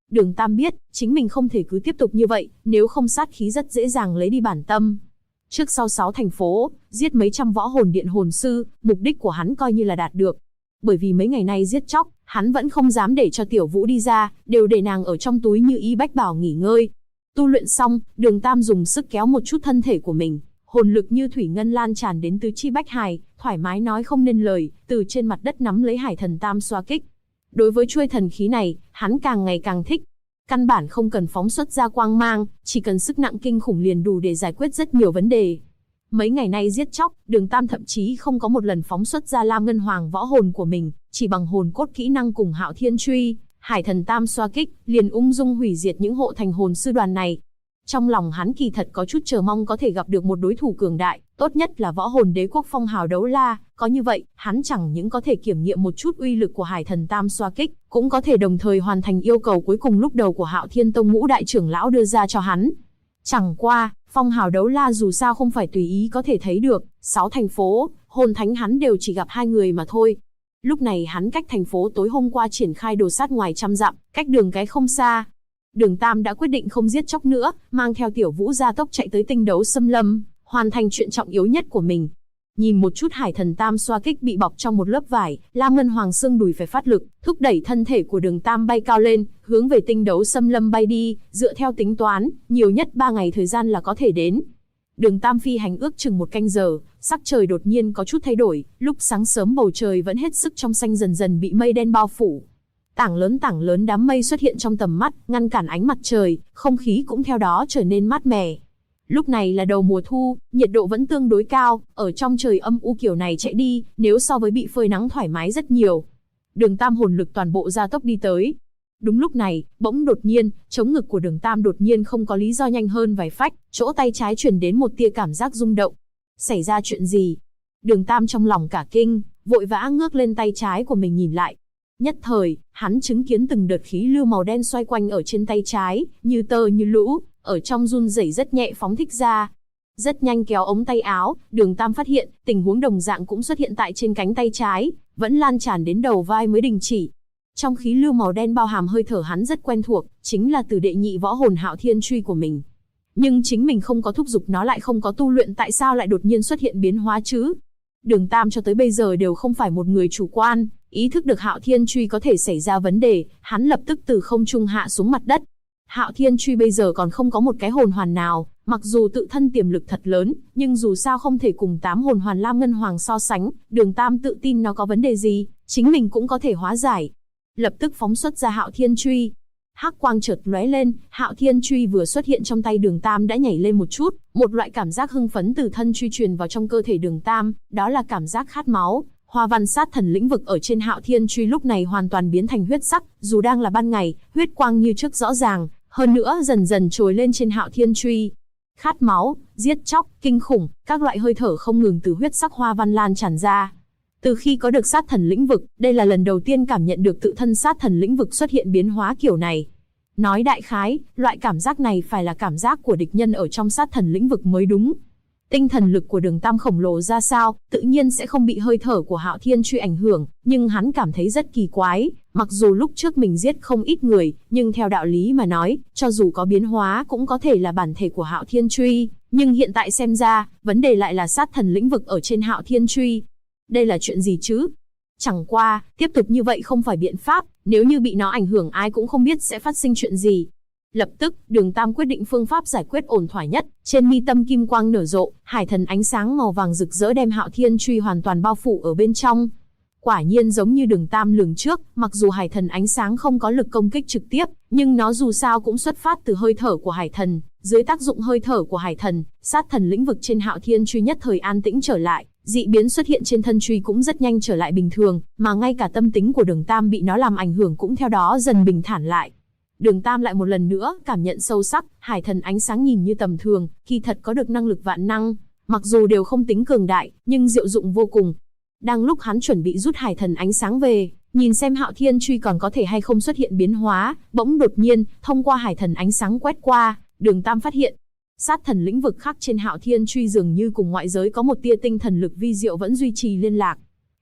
Đường Tam biết, chính mình không thể cứ tiếp tục như vậy, nếu không sát khí rất dễ dàng lấy đi bản tâm. Trước sau 6 thành phố, giết mấy trăm võ hồn điện hồn sư, mục đích của hắn coi như là đạt được. Bởi vì mấy ngày nay giết chóc, hắn vẫn không dám để cho Tiểu Vũ đi ra, đều để nàng ở trong túi như ý bách bảo nghỉ ngơi. Tu luyện xong, Đường Tam dùng sức kéo một chút thân thể của mình, hồn lực như thủy ngân lan tràn đến tứ chi bách hải, thoải mái nói không nên lời, từ trên mặt đất nắm lấy Hải Thần Tam xoa kích. Đối với chuôi thần khí này, hắn càng ngày càng thích. Căn bản không cần phóng xuất ra quang mang, chỉ cần sức nặng kinh khủng liền đủ để giải quyết rất nhiều vấn đề. Mấy ngày nay giết chóc, Đường Tam thậm chí không có một lần phóng xuất ra Lam Ngân Hoàng võ hồn của mình, chỉ bằng hồn cốt kỹ năng cùng Hạo Thiên Truy, Hải Thần Tam xoa kích, liền ung dung hủy diệt những hộ thành hồn sư đoàn này. Trong lòng hắn kỳ thật có chút chờ mong có thể gặp được một đối thủ cường đại, tốt nhất là võ hồn đế quốc phong hào đấu la, có như vậy, hắn chẳng những có thể kiểm nghiệm một chút uy lực của Hải Thần Tam xoa kích, cũng có thể đồng thời hoàn thành yêu cầu cuối cùng lúc đầu của Hạo Thiên Tông ngũ đại trưởng lão đưa ra cho hắn. Chẳng qua, phong hào đấu la dù sao không phải tùy ý có thể thấy được, 6 thành phố, hồn thánh hắn đều chỉ gặp 2 người mà thôi. Lúc này hắn cách thành phố tối hôm qua triển khai đồ sát ngoài trăm dặm, cách đường cái không xa. Đường Tam đã quyết định không giết chóc nữa, mang theo Tiểu Vũ gia tốc chạy tới Tinh Đấu Xâm Lâm, hoàn thành chuyện trọng yếu nhất của mình. Nhìn một chút Hải Thần Tam xoa kích bị bọc trong một lớp vải, Lam Ngân Hoàng xương đùi phải phát lực, thúc đẩy thân thể của Đường Tam bay cao lên, hướng về Tinh Đấu Xâm Lâm bay đi, dựa theo tính toán, nhiều nhất 3 ngày thời gian là có thể đến. Đường Tam phi hành ước chừng 1 canh giờ, sắc trời đột nhiên có chút thay đổi, lúc sáng sớm bầu trời vẫn hết sức trong xanh dần dần bị mây đen bao phủ. Tảng lớn đám mây xuất hiện trong tầm mắt, ngăn cản ánh mặt trời, không khí cũng theo đó trở nên mát mẻ. Lúc này là đầu mùa thu, nhiệt độ vẫn tương đối cao, ở trong trời âm u kiểu này chạy đi, nếu so với bị phơi nắng thoải mái rất nhiều. Đường Tam hồn lực toàn bộ gia tốc đi tới. Đúng lúc này, bỗng đột nhiên, chống ngực của Đường Tam đột nhiên không có lý do nhanh hơn vài phách, chỗ tay trái truyền đến một tia cảm giác rung động. Xảy ra chuyện gì? Đường Tam trong lòng cả kinh, vội vã ngước lên tay trái của mình nhìn lại. Nhất thời, hắn chứng kiến từng đợt khí lưu màu đen xoay quanh ở trên tay trái, như tơ như lũ, ở trong run rẩy rất nhẹ phóng thích ra. Rất nhanh kéo ống tay áo, Đường Tam phát hiện, tình huống đồng dạng cũng xuất hiện tại trên cánh tay trái, vẫn lan tràn đến đầu vai mới đình chỉ. Trong khí lưu màu đen bao hàm hơi thở hắn rất quen thuộc, chính là từ đệ nhị võ hồn Hạo Thiên Truy của mình. Nhưng chính mình không có thúc giục nó lại không có tu luyện, tại sao lại đột nhiên xuất hiện biến hóa chứ? Đường Tam cho tới bây giờ đều không phải một người chủ quan, ý thức được Hạo Thiên Truy có thể xảy ra vấn đề, hắn lập tức từ không trung hạ xuống mặt đất. Hạo Thiên Truy bây giờ còn không có một cái hồn hoàn nào, mặc dù tự thân tiềm lực thật lớn, nhưng dù sao không thể cùng 8 hồn hoàn Lam Ngân Hoàng so sánh, Đường Tam tự tin nó có vấn đề gì, chính mình cũng có thể hóa giải. Lập tức phóng xuất ra Hạo Thiên Truy. Hắc quang chợt lóe lên, Hạo Thiên Truy vừa xuất hiện trong tay Đường Tam đã nhảy lên một chút, một loại cảm giác hưng phấn từ thân truy truyền vào trong cơ thể Đường Tam, đó là cảm giác khát máu. Hoa văn sát thần lĩnh vực ở trên Hạo Thiên Truy lúc này hoàn toàn biến thành huyết sắc, dù đang là ban ngày, huyết quang như trước rõ ràng, hơn nữa dần dần trồi lên trên Hạo Thiên Truy. Khát máu, giết chóc, kinh khủng, các loại hơi thở không ngừng từ huyết sắc hoa văn lan tràn ra. Từ khi có được sát thần lĩnh vực, đây là lần đầu tiên cảm nhận được tự thân sát thần lĩnh vực xuất hiện biến hóa kiểu này. Nói đại khái, loại cảm giác này phải là cảm giác của địch nhân ở trong sát thần lĩnh vực mới đúng. Tinh thần lực của Đường Tam khổng lồ ra sao, tự nhiên sẽ không bị hơi thở của Hạo Thiên Truy ảnh hưởng, nhưng hắn cảm thấy rất kỳ quái, mặc dù lúc trước mình giết không ít người, nhưng theo đạo lý mà nói, cho dù có biến hóa cũng có thể là bản thể của Hạo Thiên Truy, nhưng hiện tại xem ra, vấn đề lại là sát thần lĩnh vực ở trên Hạo Thiên Truy. Đây là chuyện gì chứ? Chẳng qua, tiếp tục như vậy không phải biện pháp, nếu như bị nó ảnh hưởng ai cũng không biết sẽ phát sinh chuyện gì. Lập tức, Đường Tam quyết định phương pháp giải quyết ổn thỏa nhất, trên mi tâm kim quang nở rộ, hải thần ánh sáng màu vàng rực rỡ đem Hạo Thiên Truy hoàn toàn bao phủ ở bên trong. Quả nhiên giống như Đường Tam lường trước, mặc dù hải thần ánh sáng không có lực công kích trực tiếp, nhưng nó dù sao cũng xuất phát từ hơi thở của hải thần, dưới tác dụng hơi thở của hải thần, sát thần lĩnh vực trên Hạo Thiên Truy nhất thời an tĩnh trở lại, dị biến xuất hiện trên thân truy cũng rất nhanh trở lại bình thường, mà ngay cả tâm tính của Đường Tam bị nó làm ảnh hưởng cũng theo đó dần bình thản lại. Đường Tam lại một lần nữa cảm nhận sâu sắc, hải thần ánh sáng nhìn như tầm thường, kỳ thật có được năng lực vạn năng, mặc dù đều không tính cường đại, nhưng diệu dụng vô cùng. Đang lúc hắn chuẩn bị rút hải thần ánh sáng về, nhìn xem Hạo Thiên Truy còn có thể hay không xuất hiện biến hóa, bỗng đột nhiên, thông qua hải thần ánh sáng quét qua, Đường Tam phát hiện, sát thần lĩnh vực khắc trên Hạo Thiên Truy dường như cùng ngoại giới có một tia tinh thần lực vi diệu vẫn duy trì liên lạc.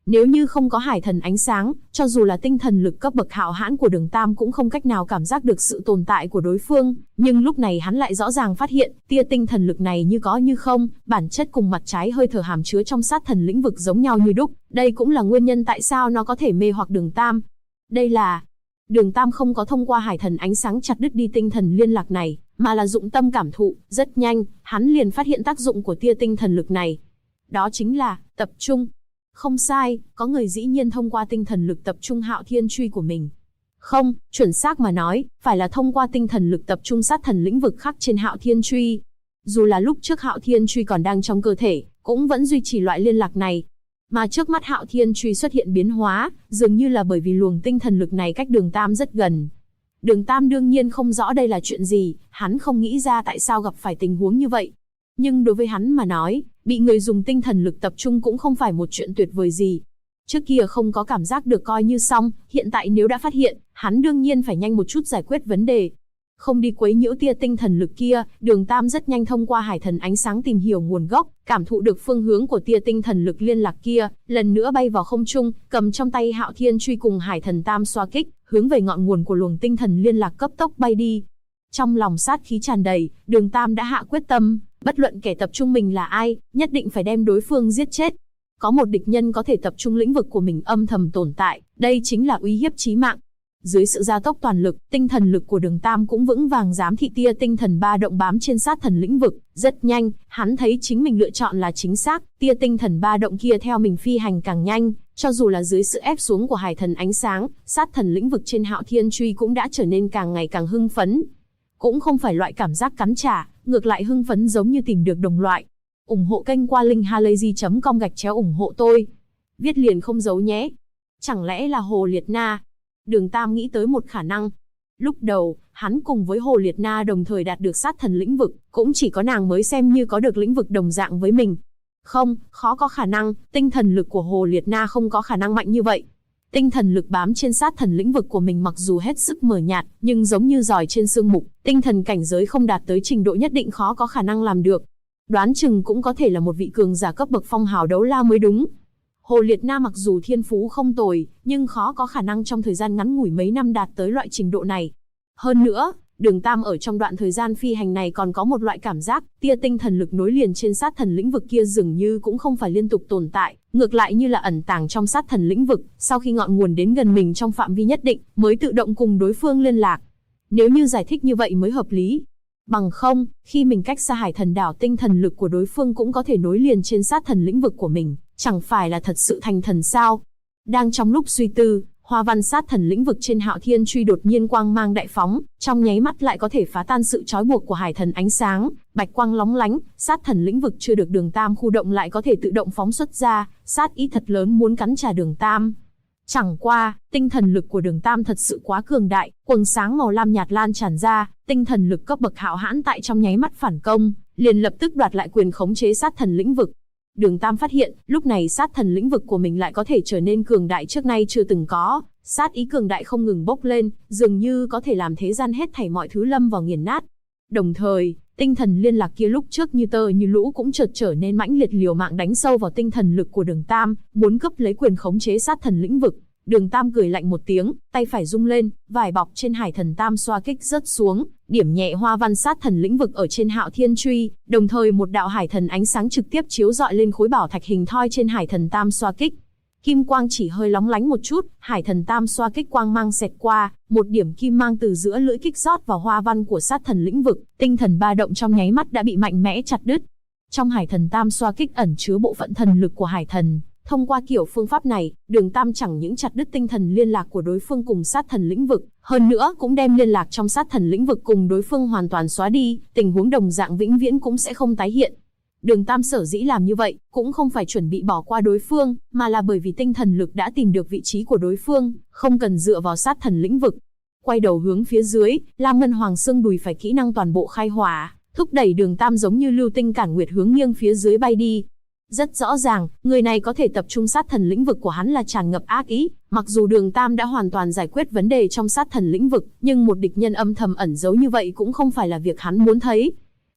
Nếu như không có hải thần ánh sáng, cho dù là tinh thần lực cấp bậc hạo hãn của Đường Tam cũng không cách nào cảm giác được sự tồn tại của đối phương, nhưng lúc này hắn lại rõ ràng phát hiện, tia tinh thần lực này như có như không, bản chất cùng mặt trái hơi thở hàm chứa trong sát thần lĩnh vực giống nhau như đúc, đây cũng là nguyên nhân tại sao nó có thể mê hoặc Đường Tam. Đây là Đường Tam không có thông qua hải thần ánh sáng chặt đứt đi tinh thần liên lạc này, mà là dụng tâm cảm thụ, rất nhanh, hắn liền phát hiện tác dụng của tia tinh thần lực này. Đó chính là tập trung. Không sai, có người dĩ nhiên thông qua tinh thần lực tập trung Hạo Thiên Truy của mình. Không, chuẩn xác mà nói, phải là thông qua tinh thần lực tập trung sát thần lĩnh vực khắc trên Hạo Thiên Truy. Dù là lúc trước Hạo Thiên Truy còn đang trong cơ thể, cũng vẫn duy trì loại liên lạc này. Mà trước mắt Hạo Thiên Truy xuất hiện biến hóa, dường như là bởi vì luồng tinh thần lực này cách Đường Tam rất gần. Đường Tam đương nhiên không rõ đây là chuyện gì, hắn không nghĩ ra tại sao gặp phải tình huống như vậy. Nhưng đối với hắn mà nói, bị người dùng tinh thần lực tập trung cũng không phải một chuyện tuyệt vời gì. Trước kia không có cảm giác được coi như xong, hiện tại nếu đã phát hiện, hắn đương nhiên phải nhanh một chút giải quyết vấn đề. Không đi quấy nhiễu tia tinh thần lực kia, Đường Tam rất nhanh thông qua hải thần ánh sáng tìm hiểu nguồn gốc, cảm thụ được phương hướng của tia tinh thần lực liên lạc kia, lần nữa bay vào không trung, cầm trong tay Hạo Thiên Truy cùng hải thần tam xoa kích, hướng về ngọn nguồn của luồng tinh thần liên lạc cấp tốc bay đi. Trong lòng sát khí tràn đầy, Đường Tam đã hạ quyết tâm, bất luận kẻ tập trung mình là ai, nhất định phải đem đối phương giết chết. Có một địch nhân có thể tập trung lĩnh vực của mình âm thầm tồn tại, đây chính là uy hiếp chí mạng. Dưới sự gia tốc toàn lực, tinh thần lực của Đường Tam cũng vững vàng giám thị tia tinh thần ba động bám trên sát thần lĩnh vực. Rất nhanh, hắn thấy chính mình lựa chọn là chính xác, tia tinh thần ba động kia theo mình phi hành càng nhanh, cho dù là dưới sự ép xuống của hải thần ánh sáng, sát thần lĩnh vực trên Hạo Thiên Truy cũng đã trở nên càng ngày càng hưng phấn. Cũng không phải loại cảm giác cắn trả, ngược lại hưng phấn giống như tìm được đồng loại. Ủng hộ kênh qua linkhalazy.com/ủng hộ tôi. Viết liền không giấu nhé. Chẳng lẽ là Hồ Liệt Na? Đường Tam nghĩ tới một khả năng. Lúc đầu, hắn cùng với Hồ Liệt Na đồng thời đạt được sát thần lĩnh vực, cũng chỉ có nàng mới xem như có được lĩnh vực đồng dạng với mình. Không, khó có khả năng, tinh thần lực của Hồ Liệt Na không có khả năng mạnh như vậy. Tinh thần lực bám trên sát thần lĩnh vực của mình mặc dù hết sức mờ nhạt, nhưng giống như giỏi trên xương mục, tinh thần cảnh giới không đạt tới trình độ nhất định khó có khả năng làm được. Đoán chừng cũng có thể là một vị cường giả cấp bậc phong hào đấu la mới đúng. Hồ Liệt Na mặc dù thiên phú không tồi, nhưng khó có khả năng trong thời gian ngắn ngủi mấy năm đạt tới loại trình độ này. Hơn nữa, Đường Tam ở trong đoạn thời gian phi hành này còn có một loại cảm giác, tia tinh thần lực nối liền trên sát thần lĩnh vực kia dường như cũng không phải liên tục tồn tại, ngược lại như là ẩn tàng trong sát thần lĩnh vực, sau khi ngọn nguồn đến gần mình trong phạm vi nhất định, mới tự động cùng đối phương liên lạc. Nếu như giải thích như vậy mới hợp lý. Bằng không, khi mình cách xa hải thần đảo, tinh thần lực của đối phương cũng có thể nối liền trên sát thần lĩnh vực của mình, chẳng phải là thật sự thành thần sao? Đang trong lúc suy tư, hoa văn sát thần lĩnh vực trên Hạo Thiên Truy đột nhiên quang mang đại phóng, trong nháy mắt lại có thể phá tan sự trói buộc của hải thần ánh sáng, bạch quang lóng lánh, sát thần lĩnh vực chưa được Đường Tam khu động lại có thể tự động phóng xuất ra, sát ý thật lớn muốn cắn trả Đường Tam. Chẳng qua, tinh thần lực của Đường Tam thật sự quá cường đại, quầng sáng màu lam nhạt lan tràn ra, tinh thần lực cấp bậc hạo hãn tại trong nháy mắt phản công, liền lập tức đoạt lại quyền khống chế sát thần lĩnh vực. Đường Tam phát hiện, lúc này sát thần lĩnh vực của mình lại có thể trở nên cường đại trước nay chưa từng có, sát ý cường đại không ngừng bốc lên, dường như có thể làm thế gian hết thảy mọi thứ lâm vào nghiền nát. Đồng thời, tinh thần liên lạc kia lúc trước như tơ như lũ cũng chợt trở nên mãnh liệt liều mạng đánh sâu vào tinh thần lực của Đường Tam, muốn cướp lấy quyền khống chế sát thần lĩnh vực. Đường Tam cười lạnh một tiếng, tay phải rung lên, vải bọc trên hải thần tam xoa kích rớt xuống, điểm nhẹ hoa văn sát thần lĩnh vực ở trên Hạo Thiên Truy, đồng thời một đạo hải thần ánh sáng trực tiếp chiếu rọi lên khối bảo thạch hình thoi trên hải thần tam xoa kích. Kim quang chỉ hơi lóng lánh một chút, hải thần tam xoa kích quang mang xẹt qua, một điểm kim mang từ giữa lưỡi kích rót vào hoa văn của sát thần lĩnh vực, tinh thần ba động trong nháy mắt đã bị mạnh mẽ chặt đứt. Trong hải thần tam xoa kích ẩn chứa bộ phận thần lực của hải thần. Thông qua kiểu phương pháp này, Đường Tam chẳng những chặt đứt tinh thần liên lạc của đối phương cùng sát thần lĩnh vực, hơn nữa cũng đem liên lạc trong sát thần lĩnh vực cùng đối phương hoàn toàn xóa đi, tình huống đồng dạng vĩnh viễn cũng sẽ không tái hiện. Đường Tam sở dĩ làm như vậy, cũng không phải chuẩn bị bỏ qua đối phương, mà là bởi vì tinh thần lực đã tìm được vị trí của đối phương, không cần dựa vào sát thần lĩnh vực. Quay đầu hướng phía dưới, Lam Ngân Hoàng xương đùi phải kỹ năng toàn bộ khai hỏa, thúc đẩy Đường Tam giống như lưu tinh cản nguyệt hướng nghiêng phía dưới bay đi. Rất rõ ràng, người này có thể tập trung sát thần lĩnh vực của hắn là tràn ngập ác ý, mặc dù Đường Tam đã hoàn toàn giải quyết vấn đề trong sát thần lĩnh vực, nhưng một địch nhân âm thầm ẩn giấu như vậy cũng không phải là việc hắn muốn thấy.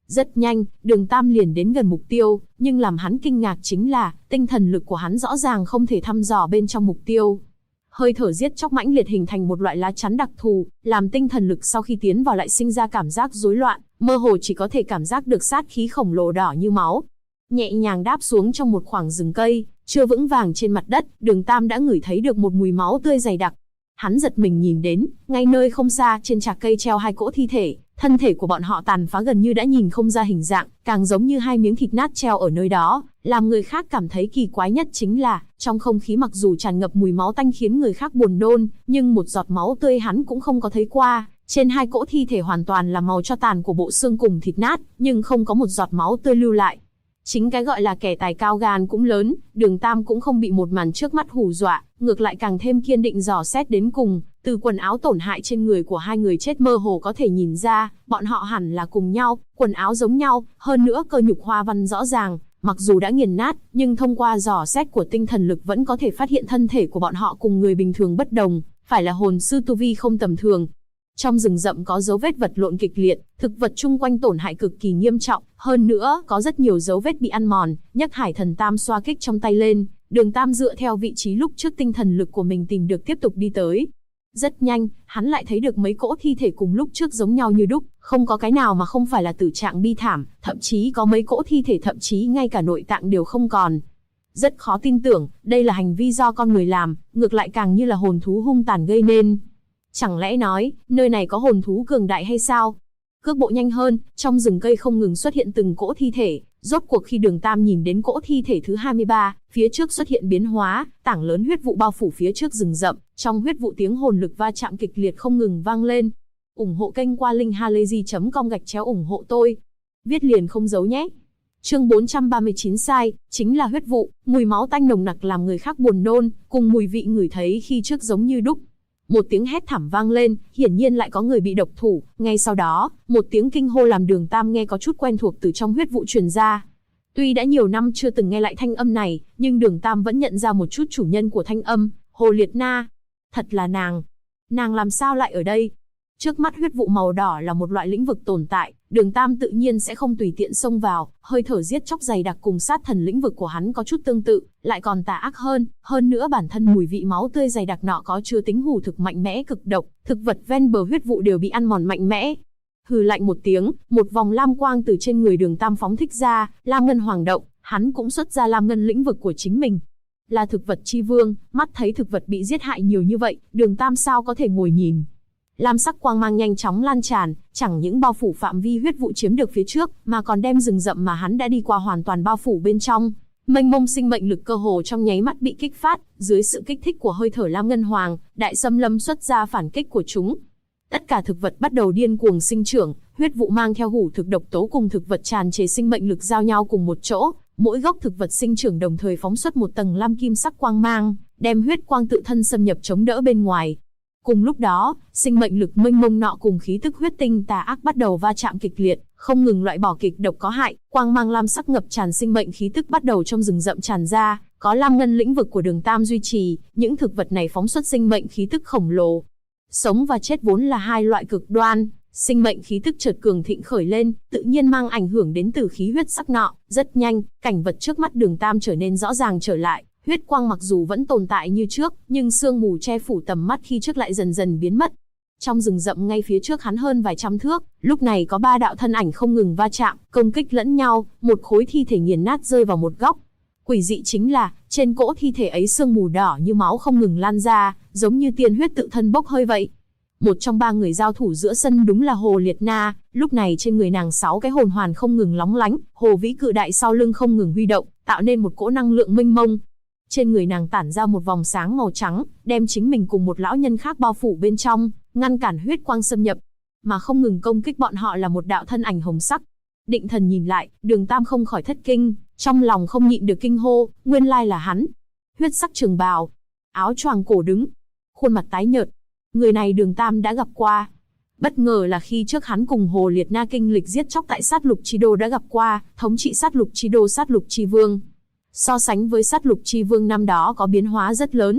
Rất nhanh, Đường Tam liền đến gần mục tiêu, nhưng làm hắn kinh ngạc chính là, tinh thần lực của hắn rõ ràng không thể thăm dò bên trong mục tiêu. Hơi thở giết chóc mãnh liệt hình thành một loại lá chắn đặc thù, làm tinh thần lực sau khi tiến vào lại sinh ra cảm giác rối loạn, mơ hồ chỉ có thể cảm giác được sát khí khổng lồ đỏ như máu. Nhẹ nhàng đáp xuống trong một khoảng rừng cây, chưa vững vàng trên mặt đất, Đường Tam đã ngửi thấy được một mùi máu tươi dày đặc. Hắn giật mình nhìn đến, ngay nơi không xa, trên trạc cây treo hai cỗ thi thể, thân thể của bọn họ tàn phá gần như đã nhìn không ra hình dạng, càng giống như hai miếng thịt nát treo ở nơi đó. Làm người khác cảm thấy kỳ quái nhất chính là, trong không khí mặc dù tràn ngập mùi máu tanh khiến người khác buồn nôn, nhưng một giọt máu tươi hắn cũng không có thấy qua. Trên hai cỗ thi thể hoàn toàn là màu tro tàn của bộ xương cùng thịt nát, nhưng không có một giọt máu tươi lưu lại. Chính cái gọi là kẻ tài cao gan cũng lớn, Đường Tam cũng không bị một màn trước mắt hù dọa, ngược lại càng thêm kiên định dò xét đến cùng. Từ quần áo tổn hại trên người của hai người chết mơ hồ có thể nhìn ra, bọn họ hẳn là cùng nhau, quần áo giống nhau, hơn nữa cơ nhục hoa văn rõ ràng, mặc dù đã nghiền nát, nhưng thông qua dò xét của tinh thần lực vẫn có thể phát hiện thân thể của bọn họ cùng người bình thường bất đồng, phải là hồn sư tu vi không tầm thường. Trong rừng rậm có dấu vết vật lộn kịch liệt, thực vật chung quanh tổn hại cực kỳ nghiêm trọng, hơn nữa có rất nhiều dấu vết bị ăn mòn. Nhấc Hải Thần Tam xoa kích trong tay lên, Đường Tam dựa theo vị trí lúc trước tinh thần lực của mình tìm được tiếp tục đi tới. Rất nhanh, hắn lại thấy được mấy cỗ thi thể cùng lúc trước giống nhau như đúc, không có cái nào mà không phải là tử trạng bi thảm, thậm chí có mấy cỗ thi thể thậm chí ngay cả nội tạng đều không còn. Rất khó tin tưởng, đây là hành vi do con người làm, ngược lại càng như là hồn thú hung tàn gây nên. Chẳng lẽ nói, nơi này có hồn thú cường đại hay sao? Cước bộ nhanh hơn, trong rừng cây không ngừng xuất hiện từng cỗ thi thể. Rốt cuộc khi Đường Tam nhìn đến cỗ thi thể thứ 23, phía trước xuất hiện biến hóa, tảng lớn huyết vụ bao phủ phía trước rừng rậm, trong huyết vụ tiếng hồn lực va chạm kịch liệt không ngừng vang lên. Ủng hộ kênh qua linkhalazy.com/ủng hộ tôi. Viết liền không giấu nhé. Chương 439 sai, chính là huyết vụ, mùi máu tanh nồng nặc làm người khác buồn nôn, cùng mùi vị ngửi thấy khi trước giống như đúc. Một tiếng hét thảm vang lên, hiển nhiên lại có người bị độc thủ, ngay sau đó, một tiếng kinh hô làm Đường Tam nghe có chút quen thuộc từ trong huyết vụ truyền ra. Tuy đã nhiều năm chưa từng nghe lại thanh âm này, nhưng Đường Tam vẫn nhận ra một chút chủ nhân của thanh âm, Hồ Liệt Na. Thật là nàng. Nàng làm sao lại ở đây? Trước mắt huyết vụ màu đỏ là một loại lĩnh vực tồn tại, Đường Tam tự nhiên sẽ không tùy tiện xông vào, hơi thở giết chóc dày đặc cùng sát thần lĩnh vực của hắn có chút tương tự, lại còn tà ác hơn nữa bản thân mùi vị máu tươi dày đặc nọ có chứa tính hủ thực mạnh mẽ cực độc, thực vật ven bờ huyết vụ đều bị ăn mòn mạnh mẽ. Hừ lạnh một tiếng, một vòng lam quang từ trên người Đường Tam phóng thích ra, lam ngân hoàng động, hắn cũng xuất ra lam ngân lĩnh vực của chính mình. Là thực vật chi vương, mắt thấy thực vật bị giết hại nhiều như vậy, Đường Tam sao có thể ngồi nhìn. Lam sắc quang mang nhanh chóng lan tràn, chẳng những bao phủ phạm vi huyết vụ chiếm được phía trước, mà còn đem rừng rậm mà hắn đã đi qua hoàn toàn bao phủ bên trong. Mênh mông sinh mệnh lực cơ hồ trong nháy mắt bị kích phát, dưới sự kích thích của hơi thở lam ngân hoàng, đại xâm lâm xuất ra phản kích của chúng. Tất cả thực vật bắt đầu điên cuồng sinh trưởng, huyết vụ mang theo hủ thực độc tố cùng thực vật tràn trề sinh mệnh lực giao nhau cùng một chỗ, mỗi gốc thực vật sinh trưởng đồng thời phóng xuất một tầng lam kim sắc quang mang, đem huyết quang tự thân xâm nhập chống đỡ bên ngoài. Cùng lúc đó, sinh mệnh lực mênh mông nọ cùng khí tức huyết tinh tà ác bắt đầu va chạm kịch liệt, không ngừng loại bỏ kịch độc có hại, quang mang lam sắc ngập tràn sinh mệnh khí tức bắt đầu trong rừng rậm tràn ra, có lam ngân lĩnh vực của Đường Tam duy trì, những thực vật này phóng xuất sinh mệnh khí tức khổng lồ. Sống và chết vốn là hai loại cực đoan, sinh mệnh khí tức chợt cường thịnh khởi lên, tự nhiên mang ảnh hưởng đến từ khí huyết sắc nọ, rất nhanh, cảnh vật trước mắt Đường Tam trở nên rõ ràng trở lại. Huyết quang mặc dù vẫn tồn tại như trước, nhưng sương mù che phủ tầm mắt khi trước lại dần dần biến mất. Trong rừng rậm ngay phía trước hắn hơn vài trăm thước, lúc này có ba đạo thân ảnh không ngừng va chạm, công kích lẫn nhau, một khối thi thể nghiền nát rơi vào một góc. Quỷ dị chính là, trên cỗ thi thể ấy sương mù đỏ như máu không ngừng lan ra, giống như tiên huyết tự thân bốc hơi vậy. Một trong ba người giao thủ giữa sân đúng là Hồ Liệt Na, lúc này trên người nàng 6 cái hồn hoàn không ngừng lóng lánh, hồ vĩ cự đại sau lưng không ngừng huy động, tạo nên một cỗ năng lượng mênh mông. Trên người nàng tản ra một vòng sáng màu trắng, đem chính mình cùng một lão nhân khác bao phủ bên trong, ngăn cản huyết quang xâm nhập. Mà không ngừng công kích bọn họ là một đạo thân ảnh hồng sắc. Định thần nhìn lại, Đường Tam không khỏi thất kinh, trong lòng không nhịn được kinh hô, nguyên lai là hắn. Huyết sắc trường bào, áo choàng cổ đứng, khuôn mặt tái nhợt. Người này Đường Tam đã gặp qua. Bất ngờ là khi trước hắn cùng Hồ Liệt Na kinh lịch giết chóc tại Sát Lục Chi Đô đã gặp qua, thống trị Sát Lục Chi Đô Sát Lục Chi Vương. So sánh với Sát Lục Chi Vương năm đó có biến hóa rất lớn.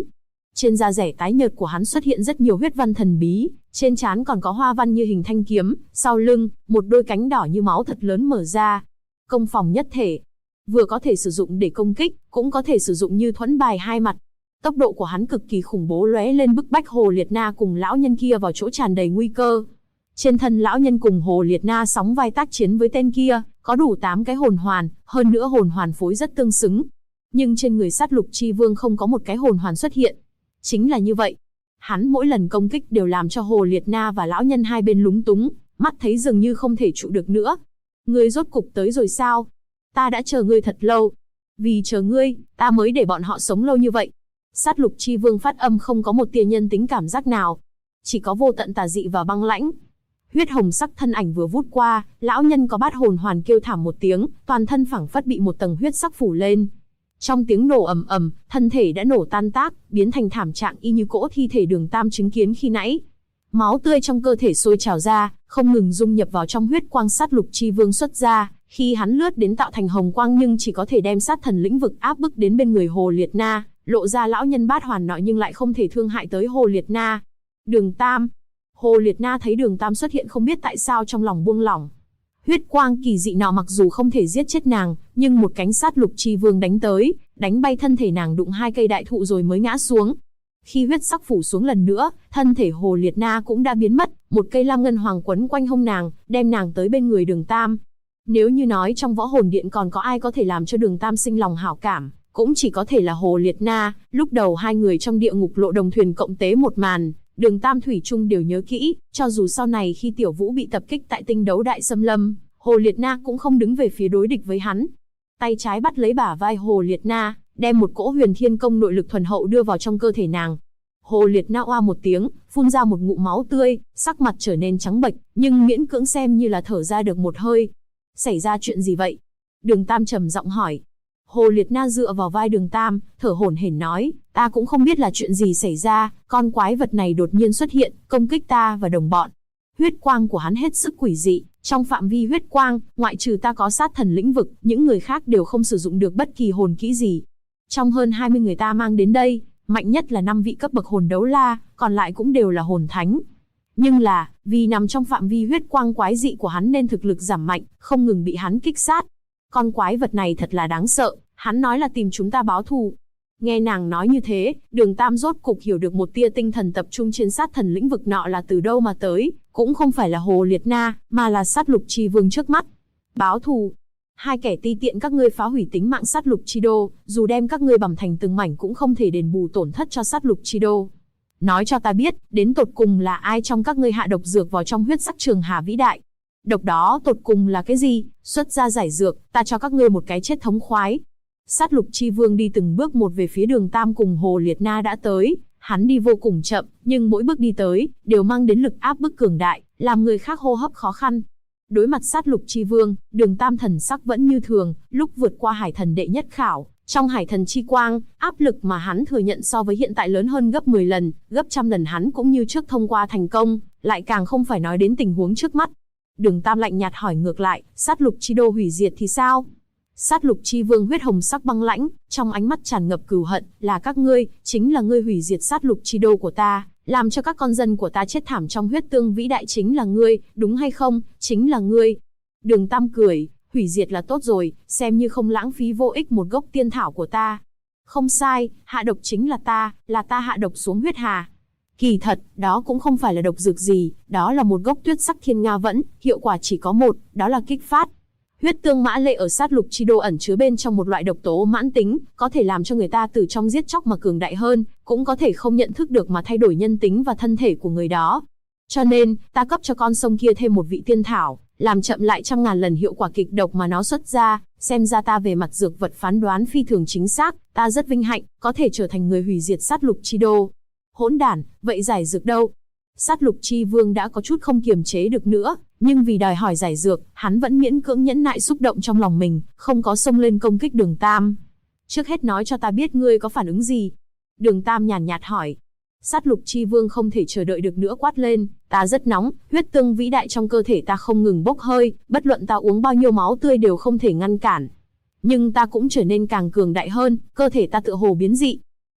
Trên da rẻ tái nhợt của hắn xuất hiện rất nhiều huyết văn thần bí, trên trán còn có hoa văn như hình thanh kiếm, sau lưng, một đôi cánh đỏ như máu thật lớn mở ra. Công phòng nhất thể, vừa có thể sử dụng để công kích, cũng có thể sử dụng như thuẫn bài hai mặt. Tốc độ của hắn cực kỳ khủng bố, lóe lên bức bách Hồ Liệt Na cùng lão nhân kia vào chỗ tràn đầy nguy cơ. Trên thân lão nhân cùng Hồ Liệt Na sóng vai tác chiến với tên kia, có đủ 8 cái hồn hoàn, hơn nữa hồn hoàn phối rất tương xứng. Nhưng trên người Sát Lục Chi Vương không có một cái hồn hoàn xuất hiện. Chính là như vậy, hắn mỗi lần công kích đều làm cho Hồ Liệt Na và lão nhân hai bên lúng túng, mắt thấy dường như không thể trụ được nữa. Ngươi rốt cục tới rồi sao? Ta đã chờ ngươi thật lâu. Vì chờ ngươi, ta mới để bọn họ sống lâu như vậy. Sát Lục Chi Vương phát âm không có một tia nhân tính cảm giác nào, chỉ có vô tận tà dị và băng lãnh. Huyết hồng sắc thân ảnh vừa vút qua, lão nhân có bát hồn hoàn kêu thảm một tiếng, toàn thân phảng phất bị một tầng huyết sắc phủ lên. Trong tiếng nổ ầm ầm, thân thể đã nổ tan tác, biến thành thảm trạng y như cỗ thi thể Đường Tam chứng kiến khi nãy. Máu tươi trong cơ thể sôi trào ra, không ngừng dung nhập vào trong huyết quang Sát Lục Chi Vương xuất ra, khi hắn lướt đến tạo thành hồng quang nhưng chỉ có thể đem sát thần lĩnh vực áp bức đến bên người Hồ Liệt Na, lộ ra lão nhân bát hoàn nọ nhưng lại không thể thương hại tới Hồ Liệt Na. Đường Tam. Hồ Liệt Na thấy Đường Tam xuất hiện không biết tại sao trong lòng buông lỏng. Huyết quang kỳ dị nọ mặc dù không thể giết chết nàng, nhưng một cánh Sát Lục Chi Vương đánh tới, đánh bay thân thể nàng đụng 2 cây đại thụ rồi mới ngã xuống. Khi huyết sắc phủ xuống lần nữa, thân thể Hồ Liệt Na cũng đã biến mất, một cây lam ngân hoàng quấn quanh hông nàng, đem nàng tới bên người Đường Tam. Nếu như nói trong võ hồn điện còn có ai có thể làm cho Đường Tam sinh lòng hảo cảm, cũng chỉ có thể là Hồ Liệt Na. Lúc đầu hai người trong địa ngục lộ đồng thuyền cộng tế một màn, Đường Tam thủy chung đều nhớ kỹ, cho dù sau này khi Tiểu Vũ bị tập kích tại Tinh Đấu Đại Xâm Lâm, Hồ Liệt Na cũng không đứng về phía đối địch với hắn. Tay trái bắt lấy bả vai Hồ Liệt Na, đem một cỗ Huyền Thiên Công nội lực thuần hậu đưa vào trong cơ thể nàng. Hồ Liệt Na oa một tiếng, phun ra một ngụm máu tươi, sắc mặt trở nên trắng bệch, nhưng miễn cưỡng xem như là thở ra được một hơi. Xảy ra chuyện gì vậy? Đường Tam trầm giọng hỏi. Hồ Liệt Na dựa vào vai Đường Tam, thở hổn hển nói, ta cũng không biết là chuyện gì xảy ra, con quái vật này đột nhiên xuất hiện, công kích ta và đồng bọn. Huyết quang của hắn hết sức quỷ dị, trong phạm vi huyết quang, ngoại trừ ta có sát thần lĩnh vực, những người khác đều không sử dụng được bất kỳ hồn kỹ gì. Trong hơn 20 người ta mang đến đây, mạnh nhất là 5 vị cấp bậc hồn đấu la, còn lại cũng đều là hồn thánh. Nhưng là, vì nằm trong phạm vi huyết quang quái dị của hắn nên thực lực giảm mạnh, không ngừng bị hắn kích sát. Con quái vật này thật là đáng sợ, hắn nói là tìm chúng ta báo thù. Nghe nàng nói như thế, Đường Tam rốt cục hiểu được một tia tinh thần tập trung trên sát thần lĩnh vực nọ là từ đâu mà tới, cũng không phải là Hồ Liệt Na, mà là Sát Lục Chi Vương trước mắt. Báo thù? Hai kẻ ti tiện các ngươi phá hủy tính mạng Sát Lục Chi Đô, dù đem các ngươi bằm thành từng mảnh cũng không thể đền bù tổn thất cho Sát Lục Chi Đô. Nói cho ta biết, đến tột cùng là ai trong các ngươi hạ độc dược vào trong huyết sắc trường hà vĩ đại? Độc đó tột cùng là cái gì? Xuất ra giải dược, ta cho các ngươi một cái chết thống khoái. Sát Lục Chi Vương đi từng bước một về phía Đường Tam cùng Hồ Liệt Na đã tới. Hắn đi vô cùng chậm, nhưng mỗi bước đi tới, đều mang đến lực áp bức cường đại, làm người khác hô hấp khó khăn. Đối mặt Sát Lục Chi Vương, Đường Tam thần sắc vẫn như thường, lúc vượt qua hải thần đệ nhất khảo. Trong hải thần chi quang, áp lực mà hắn thừa nhận so với hiện tại lớn hơn gấp 10 lần, gấp trăm lần hắn cũng như trước thông qua thành công, lại càng không phải nói đến tình huống trước mắt. Đường Tam lạnh nhạt hỏi ngược lại, Sát Lục Chi Đô hủy diệt thì sao? Sát Lục Chi Vương huyết hồng sắc băng lãnh, trong ánh mắt tràn ngập cừu hận, là các ngươi, chính là ngươi hủy diệt Sát Lục Chi Đô của ta, làm cho các con dân của ta chết thảm trong huyết tương vĩ đại chính là ngươi, đúng hay không? Chính là ngươi. Đường Tam cười, hủy diệt là tốt rồi, xem như không lãng phí vô ích một gốc tiên thảo của ta. Không sai, hạ độc chính là ta hạ độc xuống huyết hà. Kỳ thật, đó cũng không phải là độc dược gì, đó là một gốc tuyết sắc thiên nga vẫn, hiệu quả chỉ có một, đó là kích phát. Huyết tương mã lệ ở Sát Lục Chi Đô ẩn chứa bên trong một loại độc tố mãn tính, có thể làm cho người ta từ trong giết chóc mà cường đại hơn, cũng có thể không nhận thức được mà thay đổi nhân tính và thân thể của người đó. Cho nên, ta cấp cho con sông kia thêm một vị tiên thảo, làm chậm lại trăm ngàn lần hiệu quả kịch độc mà nó xuất ra, xem ra ta về mặt dược vật phán đoán phi thường chính xác, ta rất vinh hạnh, có thể trở thành người hủy diệt Sát Lục Chi Đô. Hỗn đản, vậy giải dược đâu? Sát Lục Chi Vương đã có chút không kiềm chế được nữa, nhưng vì đòi hỏi giải dược, hắn vẫn miễn cưỡng nhẫn nại xúc động trong lòng mình, không có xông lên công kích Đường Tam. Trước hết nói cho ta biết ngươi có phản ứng gì? Đường Tam nhàn nhạt hỏi. Sát Lục Chi Vương không thể chờ đợi được nữa quát lên, ta rất nóng, huyết tương vĩ đại trong cơ thể ta không ngừng bốc hơi, bất luận ta uống bao nhiêu máu tươi đều không thể ngăn cản. Nhưng ta cũng trở nên càng cường đại hơn, cơ thể ta tựa hồ biến dị.